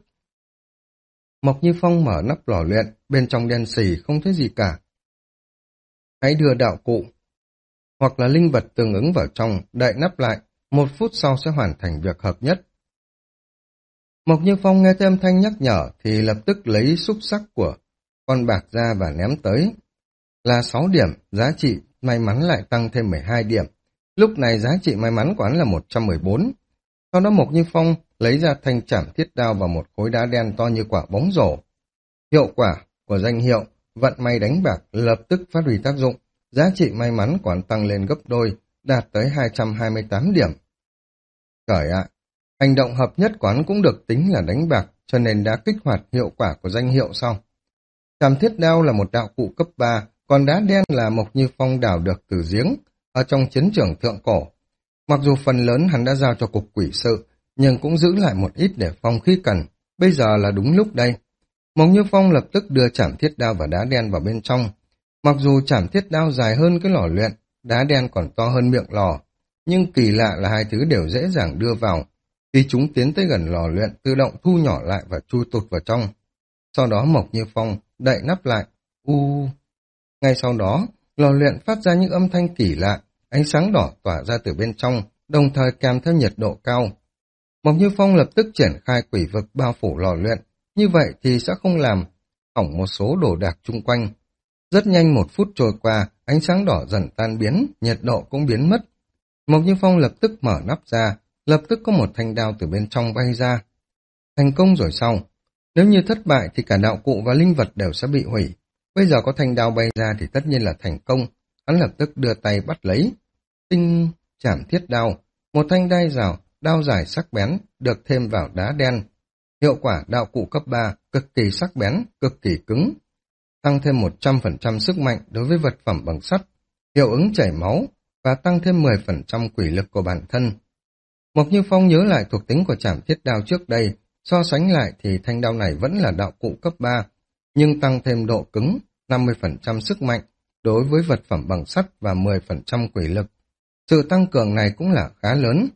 Mộc Như Phong mở nắp lò luyện, bên trong đen xì không thấy gì cả. Hãy đưa đạo cụ, hoặc là linh vật tương ứng vào trong, đậy nắp lại, một phút sau sẽ hoàn thành việc hợp nhất. Mộc Như Phong nghe thấy âm thanh nhắc nhở thì lập tức lấy xúc sắc của con bạc ra và ném tới. Là sáu điểm, giá trị may mắn lại tăng thêm mười hai điểm. Lúc này giá trị may mắn của hắn là một trăm mười bốn. Sau đó Mộc Như Phong lấy ra thanh trảm thiết đao và một khối đá đen to như quả bóng rổ. Hiệu quả của danh hiệu vận may đánh bạc lập tức phát huy tác dụng. Giá trị may mắn của hắn tăng lên gấp đôi, đạt tới hai trăm hai mươi tám điểm. Trời ạ! Hành động hợp nhất của hắn cũng được tính là đánh bạc, cho nên đã kích hoạt hiệu quả của danh hiệu sau. Trảm thiết đao là một đạo cụ cấp ba, còn đá đen là Mộc Như Phong đào được từ giếng, ở trong chiến trường thượng cổ. Mặc dù phần lớn hắn đã giao cho cục quỷ sự, nhưng cũng giữ lại một ít để phòng khi cần, bây giờ là đúng lúc đây. Mộc Như Phong lập tức đưa trảm thiết đao và đá đen vào bên trong. Mặc dù trảm thiết đao dài hơn cái lò luyện, đá đen còn to hơn miệng lò, nhưng kỳ lạ là hai thứ đều dễ dàng đưa vào. Khi chúng tiến tới gần lò luyện, tự động thu nhỏ lại và chui tụt vào trong. Sau đó Mộc Như Phong đậy nắp lại. U. Ngay sau đó, lò luyện phát ra những âm thanh kỳ lạ, ánh sáng đỏ tỏa ra từ bên trong, đồng thời kèm theo nhiệt độ cao. Mộc Như Phong lập tức triển khai quỷ vực bao phủ lò luyện, như vậy thì sẽ không làm hỏng một số đồ đạc chung quanh. Rất nhanh một phút trôi qua, ánh sáng đỏ dần tan biến, nhiệt độ cũng biến mất. Mộc Như Phong lập tức mở nắp ra, lập tức có một thanh đao từ bên trong bay ra. Thành công rồi sau. Nếu như thất bại thì cả đạo cụ và linh vật đều sẽ bị hủy. Bây giờ có thanh đao bay ra thì tất nhiên là thành công. Hắn lập tức đưa tay bắt lấy. Tinh trảm thiết đao. Một thanh đai rào, đao dài sắc bén, được thêm vào đá đen. Hiệu quả đạo cụ cấp ba, cực kỳ sắc bén, cực kỳ cứng. Tăng thêm một trăm phần trăm sức mạnh đối với vật phẩm bằng sắt. Hiệu ứng chảy máu và tăng thêm mười phần trăm quỷ lực của bản thân. Mộc Như Phong nhớ lại thuộc tính của trảm thiết đao trước đây, so sánh lại thì thanh đao này vẫn là đạo cụ cấp ba, nhưng tăng thêm độ cứng, năm mươi phần trăm sức mạnh đối với vật phẩm bằng sắt và mười phần trăm quỷ lực. Sự tăng cường này cũng là khá lớn.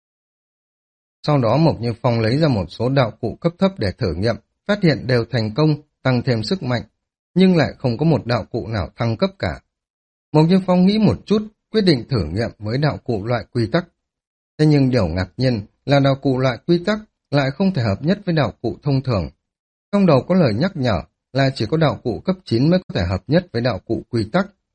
Sau đó Mộc Như Phong lấy ra một số đạo cụ cấp thấp để thử nghiệm, phát hiện đều thành công, tăng thêm sức mạnh, nhưng lại không có một đạo cụ nào thăng cấp cả. Mộc Như Phong nghĩ một chút, quyết định thử nghiệm với đạo cụ loại quy tắc. Thế nhưng điều ngạc nhiên là đạo cụ loại quy tắc lại không thể hợp nhất với đạo cụ thông thường. Trong đầu có lời nhắc nhở là chỉ có đạo cụ cấp chín mới có thể hợp nhất với đạo cụ quy tắc.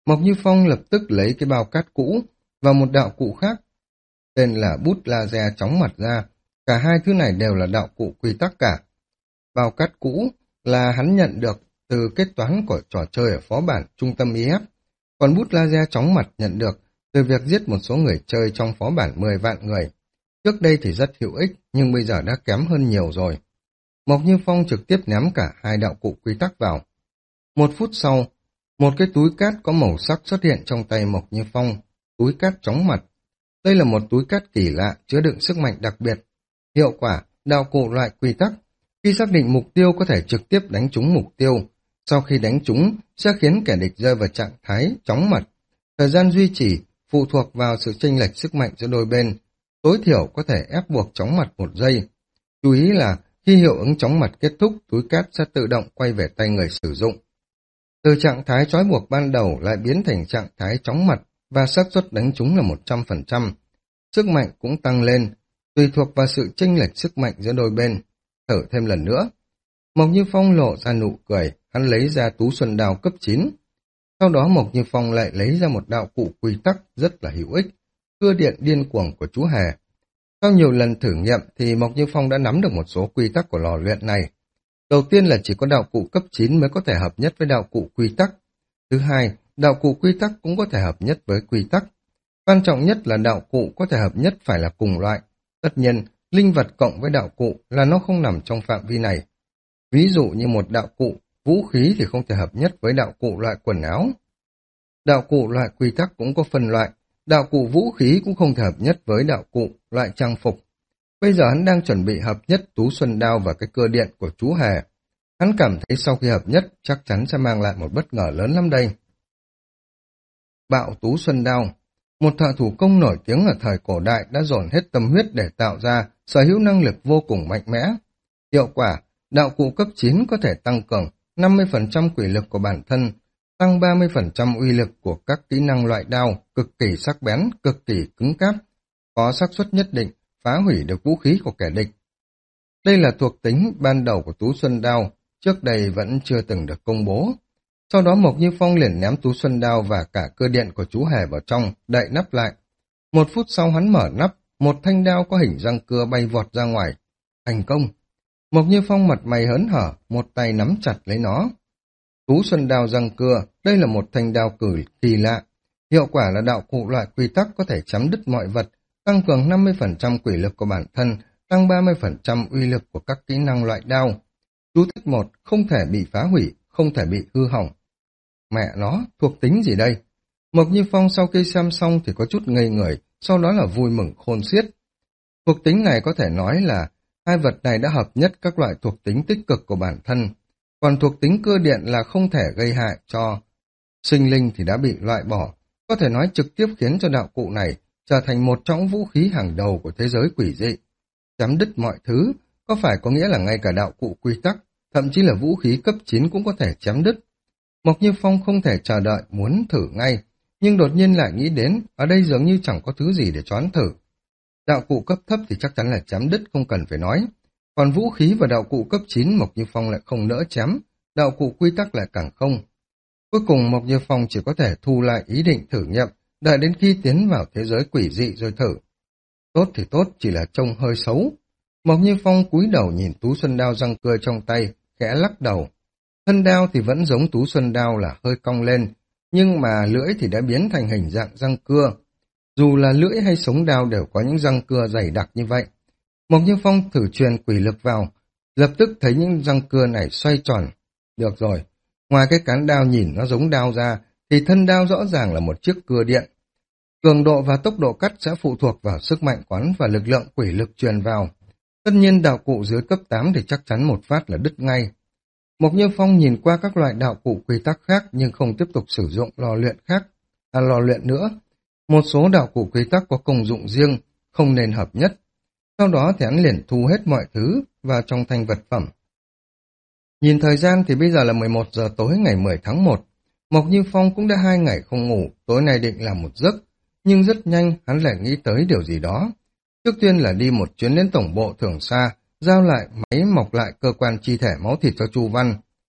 Mộc Như Phong lập tức lấy cái bao cát cũ và một đạo cụ khác, tên là bút laser chóng mặt ra. Cả hai thứ này đều là đạo cụ quy tắc cả. Bao cát cũ là hắn nhận được từ kết toán của trò chơi ở phó bản trung tâm i ép, còn bút laser chóng mặt nhận được từ việc giết một số người chơi trong phó bản mười vạn người. Trước đây thì rất hữu ích, nhưng bây giờ đã kém hơn nhiều rồi. Mộc Như Phong trực tiếp ném cả hai đạo cụ quy tắc vào. Một phút sau, một cái túi cát có màu sắc xuất hiện trong tay Mộc Như Phong, túi cát chóng mặt. Đây là một túi cát kỳ lạ, chứa đựng sức mạnh đặc biệt. Hiệu quả, đạo cụ loại quy tắc. Khi xác định mục tiêu có thể trực tiếp đánh trúng mục tiêu. Sau khi đánh trúng, sẽ khiến kẻ địch rơi vào trạng thái chóng mặt. Thời gian duy trì phụ thuộc vào sự chênh lệch sức mạnh giữa đôi bên. Tối thiểu có thể ép buộc chóng mặt một giây. Chú ý là khi hiệu ứng chóng mặt kết thúc, túi cát sẽ tự động quay về tay người sử dụng. Từ trạng thái trói buộc ban đầu lại biến thành trạng thái chóng mặt và xác suất đánh trúng là một trăm phần trăm. Sức mạnh cũng tăng lên, tùy thuộc vào sự chênh lệch sức mạnh giữa đôi bên. Thử thêm lần nữa. Mộc Như Phong lộ ra nụ cười, hắn lấy ra tú xuân đao cấp chín. Sau đó Mộc Như Phong lại lấy ra một đạo cụ quy tắc rất là hữu ích, cưa điện điên cuồng của chú hề. Sau nhiều lần thử nghiệm thì Mộc Như Phong đã nắm được một số quy tắc của lò luyện này. Đầu tiên là chỉ có đạo cụ cấp chín mới có thể hợp nhất với đạo cụ quy tắc. Thứ hai, đạo cụ quy tắc cũng có thể hợp nhất với quy tắc. Quan trọng nhất là đạo cụ có thể hợp nhất phải là cùng loại. Tất nhiên, linh vật cộng với đạo cụ là nó không nằm trong phạm vi này. Ví dụ như một đạo cụ, vũ khí thì không thể hợp nhất với đạo cụ loại quần áo. Đạo cụ loại quy tắc cũng có phân loại, đạo cụ vũ khí cũng không thể hợp nhất với đạo cụ loại trang phục. Bây giờ hắn đang chuẩn bị hợp nhất tú xuân đao và cái cưa điện của chú hề. Hắn cảm thấy sau khi hợp nhất chắc chắn sẽ mang lại một bất ngờ lớn lắm đây. Bạo tú xuân đao. Một thợ thủ công nổi tiếng ở thời cổ đại đã dồn hết tâm huyết để tạo ra, sở hữu năng lực vô cùng mạnh mẽ. Hiệu quả, đạo cụ cấp chín có thể tăng cường năm mươi phần trăm quỷ lực của bản thân, tăng ba mươi phần trăm uy lực của các kỹ năng loại đao, cực kỳ sắc bén, cực kỳ cứng cáp, có xác suất nhất định phá hủy được vũ khí của kẻ địch. Đây là thuộc tính ban đầu của tú xuân đao, trước đây vẫn chưa từng được công bố. Sau đó Mộc Như Phong liền ném tú xuân đao và cả cơ điện của chú hề vào trong, đậy nắp lại. Một phút sau hắn mở nắp, một thanh đao có hình răng cưa bay vọt ra ngoài. Thành công! Mộc Như Phong mặt mày hớn hở, một tay nắm chặt lấy nó. Tú xuân đao răng cưa, đây là một thanh đao cử kỳ lạ. Hiệu quả là đạo cụ loại quy tắc có thể chấm đứt mọi vật, tăng cường năm mươi phần trăm quỷ lực của bản thân, tăng ba mươi phần trăm uy lực của các kỹ năng loại đao. Chú thích một, không thể bị phá hủy, không thể bị hư hỏng. Mẹ nó, thuộc tính gì đây? Mộc Như Phong sau khi xem xong thì có chút ngây người, sau đó là vui mừng khôn xiết. Thuộc tính này có thể nói là hai vật này đã hợp nhất các loại thuộc tính tích cực của bản thân, còn thuộc tính cưa điện là không thể gây hại cho sinh linh thì đã bị loại bỏ, có thể nói trực tiếp khiến cho đạo cụ này trở thành một trong vũ khí hàng đầu của thế giới quỷ dị. Chấm đứt mọi thứ, có phải có nghĩa là ngay cả đạo cụ quy tắc, thậm chí là vũ khí cấp chín cũng có thể chấm đứt. Mộc Như Phong không thể chờ đợi muốn thử ngay, nhưng đột nhiên lại nghĩ đến, ở đây dường như chẳng có thứ gì để choán thử. Đạo cụ cấp thấp thì chắc chắn là chém đứt không cần phải nói, còn vũ khí và đạo cụ cấp chín Mộc Như Phong lại không nỡ chém, đạo cụ quy tắc lại càng không. Cuối cùng Mộc Như Phong chỉ có thể thu lại ý định thử nghiệm, đợi đến khi tiến vào thế giới quỷ dị rồi thử. Tốt thì tốt, chỉ là trông hơi xấu. Mộc Như Phong cúi đầu nhìn tú xuân đao răng cưa trong tay, khẽ lắc đầu. Thân đao thì vẫn giống tú xuân đao là hơi cong lên, nhưng mà lưỡi thì đã biến thành hình dạng răng cưa. Dù là lưỡi hay sống đao đều có những răng cưa dày đặc như vậy. Mộc Như Phong thử truyền quỷ lực vào, lập tức thấy những răng cưa này xoay tròn. Được rồi, ngoài cái cán đao nhìn nó giống đao ra, thì thân đao rõ ràng là một chiếc cưa điện. Cường độ và tốc độ cắt sẽ phụ thuộc vào sức mạnh quán và lực lượng quỷ lực truyền vào. Tất nhiên đạo cụ dưới cấp tám thì chắc chắn một phát là đứt ngay. Mộc Như Phong nhìn qua các loại đạo cụ quy tắc khác nhưng không tiếp tục sử dụng lò luyện khác, à lò luyện nữa. Một số đạo cụ quy tắc có công dụng riêng, không nên hợp nhất. Sau đó thì hắn liền thu hết mọi thứ vào trong thanh vật phẩm. Nhìn thời gian thì bây giờ là mười một giờ tối ngày mười tháng một. Mộc Như Phong cũng đã hai ngày không ngủ, tối nay định làm một giấc. Nhưng rất nhanh hắn lại nghĩ tới điều gì đó. Trước tiên là đi một chuyến đến tổng bộ Thường Sa, giao lại máy mọc lại cơ quan chi thể máu thịt cho Chu Văn.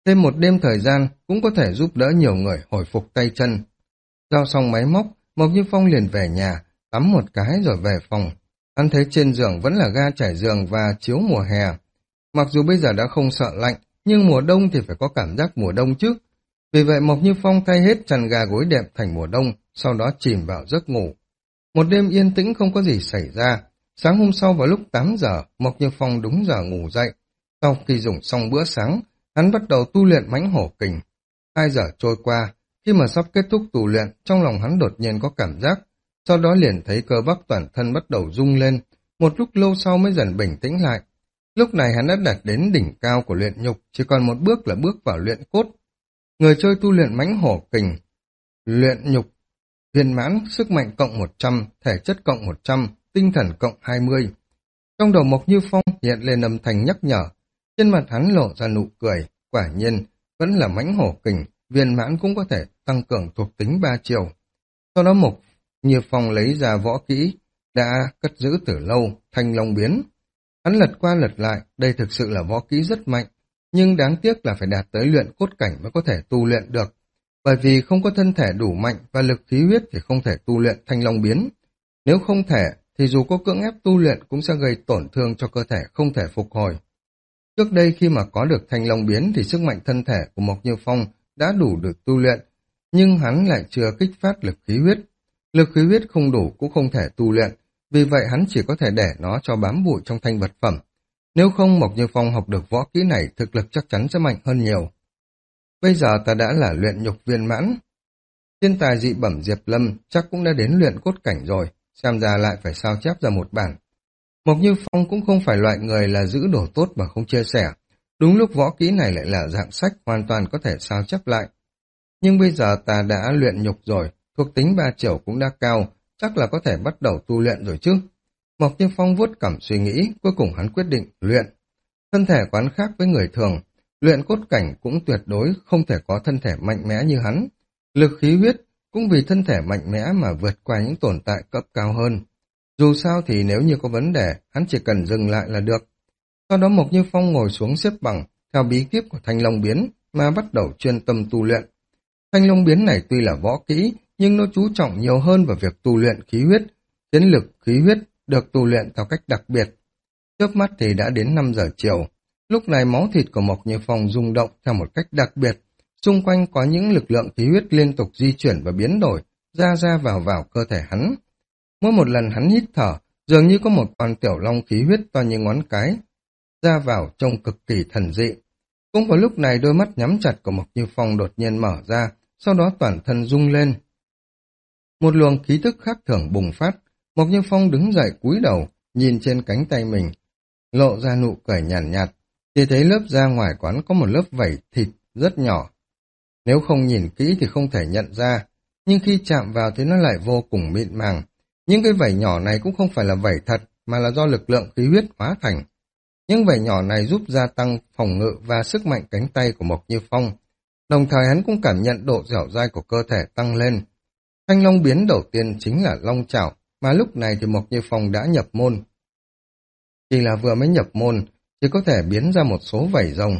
Thêm một đêm thời gian cũng có thể giúp đỡ nhiều người hồi phục tay chân. Giao xong máy móc, Mộc Như Phong liền về nhà, tắm một cái rồi về phòng. Hắn thấy trên giường vẫn là ga trải giường và chiếu mùa hè. Mặc dù bây giờ đã không sợ lạnh, nhưng mùa đông thì phải có cảm giác mùa đông chứ. Vì vậy Mộc Như Phong thay hết chăn ga gối đệm thành mùa đông, sau đó chìm vào giấc ngủ. Một đêm yên tĩnh không có gì xảy ra. Sáng hôm sau vào lúc tám giờ, Mộc Như Phong đúng giờ ngủ dậy. Sau khi dùng xong bữa sáng, hắn bắt đầu tu luyện mãnh hổ kình. Hai giờ trôi qua, khi mà sắp kết thúc tu luyện, trong lòng hắn đột nhiên có cảm giác, sau đó liền thấy cơ bắp toàn thân bắt đầu rung lên, một lúc lâu sau mới dần bình tĩnh lại. Lúc này hắn đã đạt đến đỉnh cao của luyện nhục, chỉ còn một bước là bước vào luyện cốt. Người chơi tu luyện mãnh hổ kình, luyện nhục, viên mãn, sức mạnh cộng một trăm, thể chất cộng một trăm, tinh thần cộng hai mươi. Trong đầu Mộc Như Phong hiện lên âm thanh nhắc nhở, trên mặt hắn lộ ra nụ cười, quả nhiên, vẫn là mãnh hổ kình, viên mãn cũng có thể tăng cường thuộc tính ba chiều. Sau đó Mộc Như Phong lấy ra võ kỹ, đã cất giữ từ lâu, thanh long biến. Hắn lật qua lật lại, đây thực sự là võ kỹ rất mạnh, nhưng đáng tiếc là phải đạt tới luyện cốt cảnh mới có thể tu luyện được. Bởi vì không có thân thể đủ mạnh và lực khí huyết thì không thể tu luyện thanh long biến. Nếu không thể, thì dù có cưỡng ép tu luyện cũng sẽ gây tổn thương cho cơ thể không thể phục hồi. Trước đây khi mà có được thanh long biến thì sức mạnh thân thể của Mộc Như Phong đã đủ được tu luyện, nhưng hắn lại chưa kích phát lực khí huyết. Lực khí huyết không đủ cũng không thể tu luyện, vì vậy hắn chỉ có thể để nó cho bám bụi trong thanh vật phẩm. Nếu không Mộc Như Phong học được võ kỹ này thực lực chắc chắn sẽ mạnh hơn nhiều. Bây giờ ta đã là luyện nhục viên mãn. Thiên tài dị bẩm Diệp Lâm chắc cũng đã đến luyện cốt cảnh rồi, xem ra lại phải sao chép ra một bản. Mộc Như Phong cũng không phải loại người là giữ đồ tốt mà không chia sẻ. Đúng lúc võ kỹ này lại là dạng sách hoàn toàn có thể sao chép lại. Nhưng bây giờ ta đã luyện nhục rồi, thuộc tính ba chiều cũng đã cao, chắc là có thể bắt đầu tu luyện rồi chứ. Mộc Như Phong vuốt cằm suy nghĩ, cuối cùng hắn quyết định luyện. Thân thể của hắn khác với người thường, luyện cốt cảnh cũng tuyệt đối không thể có thân thể mạnh mẽ như hắn. Lực khí huyết cũng vì thân thể mạnh mẽ mà vượt qua những tồn tại cấp cao hơn. Dù sao thì nếu như có vấn đề, hắn chỉ cần dừng lại là được. Sau đó Mộc Như Phong ngồi xuống xếp bằng, theo bí kíp của Thanh Long Biến mà bắt đầu chuyên tâm tu luyện. Thanh Long Biến này tuy là võ kỹ, nhưng nó chú trọng nhiều hơn vào việc tu luyện khí huyết. Chiến lực khí huyết được tu luyện theo cách đặc biệt. Chớp mắt thì đã đến năm giờ chiều. Lúc này máu thịt của Mộc Như Phong rung động theo một cách đặc biệt. Xung quanh có những lực lượng khí huyết liên tục di chuyển và biến đổi, ra ra vào vào cơ thể hắn. Mỗi một lần hắn hít thở, dường như có một con tiểu long khí huyết to như ngón cái, ra vào trông cực kỳ thần dị. Cũng vào lúc này đôi mắt nhắm chặt của Mộc Như Phong đột nhiên mở ra, sau đó toàn thân rung lên. Một luồng khí tức khác thường bùng phát, Mộc Như Phong đứng dậy cúi đầu, nhìn trên cánh tay mình, lộ ra nụ cười nhàn nhạt, nhạt, chỉ thấy lớp da ngoài quán có một lớp vảy thịt rất nhỏ. Nếu không nhìn kỹ thì không thể nhận ra, nhưng khi chạm vào thì nó lại vô cùng mịn màng. Những cái vảy nhỏ này cũng không phải là vảy thật, mà là do lực lượng khí huyết hóa thành. Những vảy nhỏ này giúp gia tăng phòng ngự và sức mạnh cánh tay của Mộc Như Phong. Đồng thời hắn cũng cảm nhận độ dẻo dai của cơ thể tăng lên. Thanh long biến đầu tiên chính là long chảo, mà lúc này thì Mộc Như Phong đã nhập môn. Chỉ là vừa mới nhập môn, thì có thể biến ra một số vảy rồng.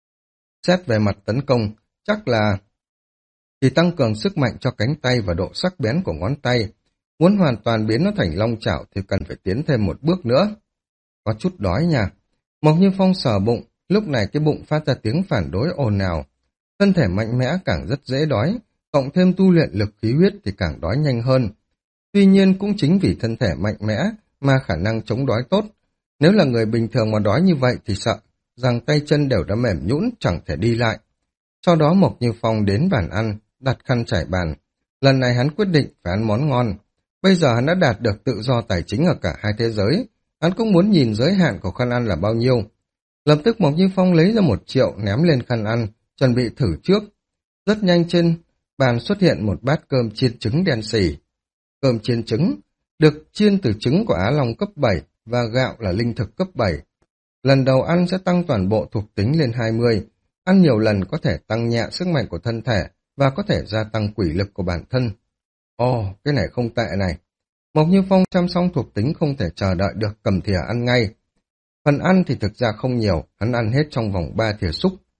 Xét về mặt tấn công, chắc là thì tăng cường sức mạnh cho cánh tay và độ sắc bén của ngón tay. Muốn hoàn toàn biến nó thành long chảo thì cần phải tiến thêm một bước nữa. Có chút đói nha. Mộc Như Phong sờ bụng, lúc này cái bụng phát ra tiếng phản đối ồn ào. Thân thể mạnh mẽ càng rất dễ đói, cộng thêm tu luyện lực khí huyết thì càng đói nhanh hơn. Tuy nhiên cũng chính vì thân thể mạnh mẽ mà khả năng chống đói tốt. Nếu là người bình thường mà đói như vậy thì sợ rằng tay chân đều đã mềm nhũn chẳng thể đi lại. Sau đó Mộc Như Phong đến bàn ăn, đặt khăn trải bàn. Lần này hắn quyết định phải ăn món ngon. Bây giờ hắn đã đạt được tự do tài chính ở cả hai thế giới. Hắn cũng muốn nhìn giới hạn của khăn ăn là bao nhiêu. Lập tức Mộc Như Phong lấy ra một triệu ném lên khăn ăn, chuẩn bị thử trước. Rất nhanh trên bàn xuất hiện một bát cơm chiên trứng đen xì. Cơm chiên trứng được chiên từ trứng của Á Long cấp bảy và gạo là linh thực cấp bảy. Lần đầu ăn sẽ tăng toàn bộ thuộc tính lên hai mươi. Ăn nhiều lần có thể tăng nhẹ sức mạnh của thân thể và có thể gia tăng quỷ lực của bản thân. Ồ, cái này không tệ này. Mộc Như Phong chăm xong thuộc tính không thể chờ đợi được cầm thìa ăn ngay. Phần ăn thì thực ra không nhiều, hắn ăn hết trong vòng ba thìa xúc.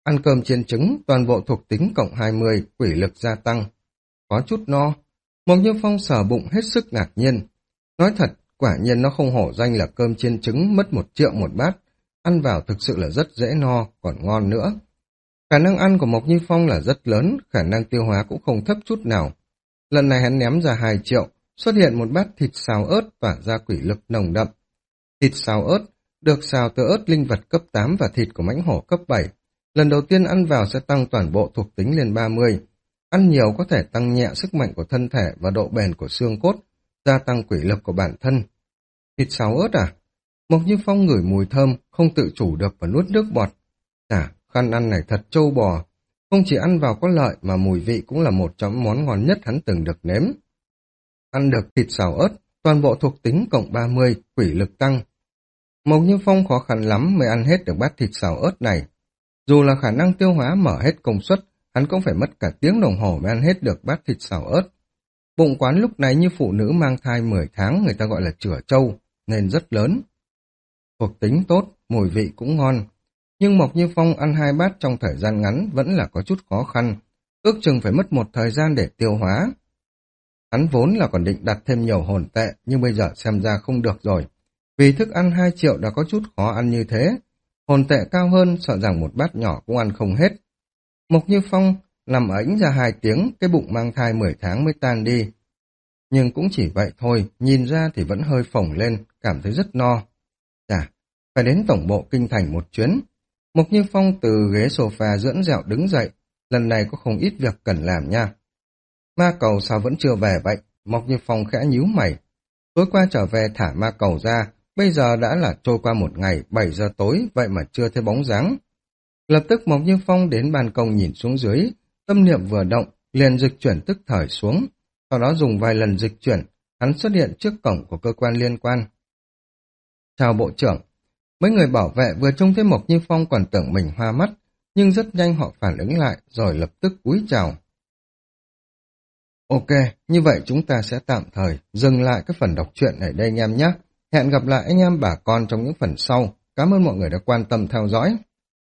Ăn cơm chiên trứng, toàn bộ thuộc tính cộng hai mươi, quỷ lực gia tăng. Có chút no. Mộc Như Phong sờ bụng hết sức ngạc nhiên. Nói thật, quả nhiên nó không hổ danh là cơm chiên trứng mất một triệu một bát. Ăn vào thực sự là rất dễ no, còn ngon nữa. Khả năng ăn của Mộc Như Phong là rất lớn, khả năng tiêu hóa cũng không thấp chút nào. Lần này hắn ném ra hai triệu, xuất hiện một bát thịt xào ớt tỏa ra quỷ lực nồng đậm. Thịt xào ớt, được xào từ ớt linh vật cấp tám và thịt của mãnh hổ cấp bảy. Lần đầu tiên ăn vào sẽ tăng toàn bộ thuộc tính lên ba mươi. Ăn nhiều có thể tăng nhẹ sức mạnh của thân thể và độ bền của xương cốt, gia tăng quỷ lực của bản thân. Thịt xào ớt à? Mộc Như Phong ngửi mùi thơm, không tự chủ được và nuốt nước bọt. À, khăn ăn này thật trâu bò. Không chỉ ăn vào có lợi mà mùi vị cũng là một trong món ngon nhất hắn từng được nếm. Ăn được thịt xào ớt, toàn bộ thuộc tính cộng ba mươi, quỷ lực tăng. Mộc Như Phong khó khăn lắm mới ăn hết được bát thịt xào ớt này. Dù là khả năng tiêu hóa mở hết công suất, hắn cũng phải mất cả tiếng đồng hồ mới ăn hết được bát thịt xào ớt. Bụng quán lúc này như phụ nữ mang thai mười tháng, người ta gọi là chửa trâu, nên rất lớn. Thuộc tính tốt, mùi vị cũng ngon. Nhưng Mộc Như Phong ăn hai bát trong thời gian ngắn vẫn là có chút khó khăn, ước chừng phải mất một thời gian để tiêu hóa. Hắn vốn là còn định đặt thêm nhiều hồn tệ, nhưng bây giờ xem ra không được rồi. Vì thức ăn hai triệu đã có chút khó ăn như thế, hồn tệ cao hơn sợ rằng một bát nhỏ cũng ăn không hết. Mộc Như Phong nằm ẵnh ra hai tiếng, cái bụng mang thai mười tháng mới tan đi. Nhưng cũng chỉ vậy thôi, nhìn ra thì vẫn hơi phồng lên, cảm thấy rất no. Chà, phải đến tổng bộ kinh thành một chuyến. Mộc Như Phong từ ghế sofa dưỡng dẹo đứng dậy, lần này có không ít việc cần làm nha. Ma cầu sao vẫn chưa về vậy? Mộc Như Phong khẽ nhíu mày. Tối qua trở về thả ma cầu ra, bây giờ đã là trôi qua một ngày, bảy giờ tối, vậy mà chưa thấy bóng dáng. Lập tức Mộc Như Phong đến ban công nhìn xuống dưới, tâm niệm vừa động, liền dịch chuyển tức thời xuống. Sau đó dùng vài lần dịch chuyển, hắn xuất hiện trước cổng của cơ quan liên quan. Chào bộ trưởng. Mấy người bảo vệ vừa trông thấy Mộc Như Phong còn tưởng mình hoa mắt, nhưng rất nhanh họ phản ứng lại rồi lập tức cúi chào. Ok, như vậy chúng ta sẽ tạm thời dừng lại cái phần đọc truyện ở đây anh em nhé. Hẹn gặp lại anh em bà con trong những phần sau. Cảm ơn mọi người đã quan tâm theo dõi.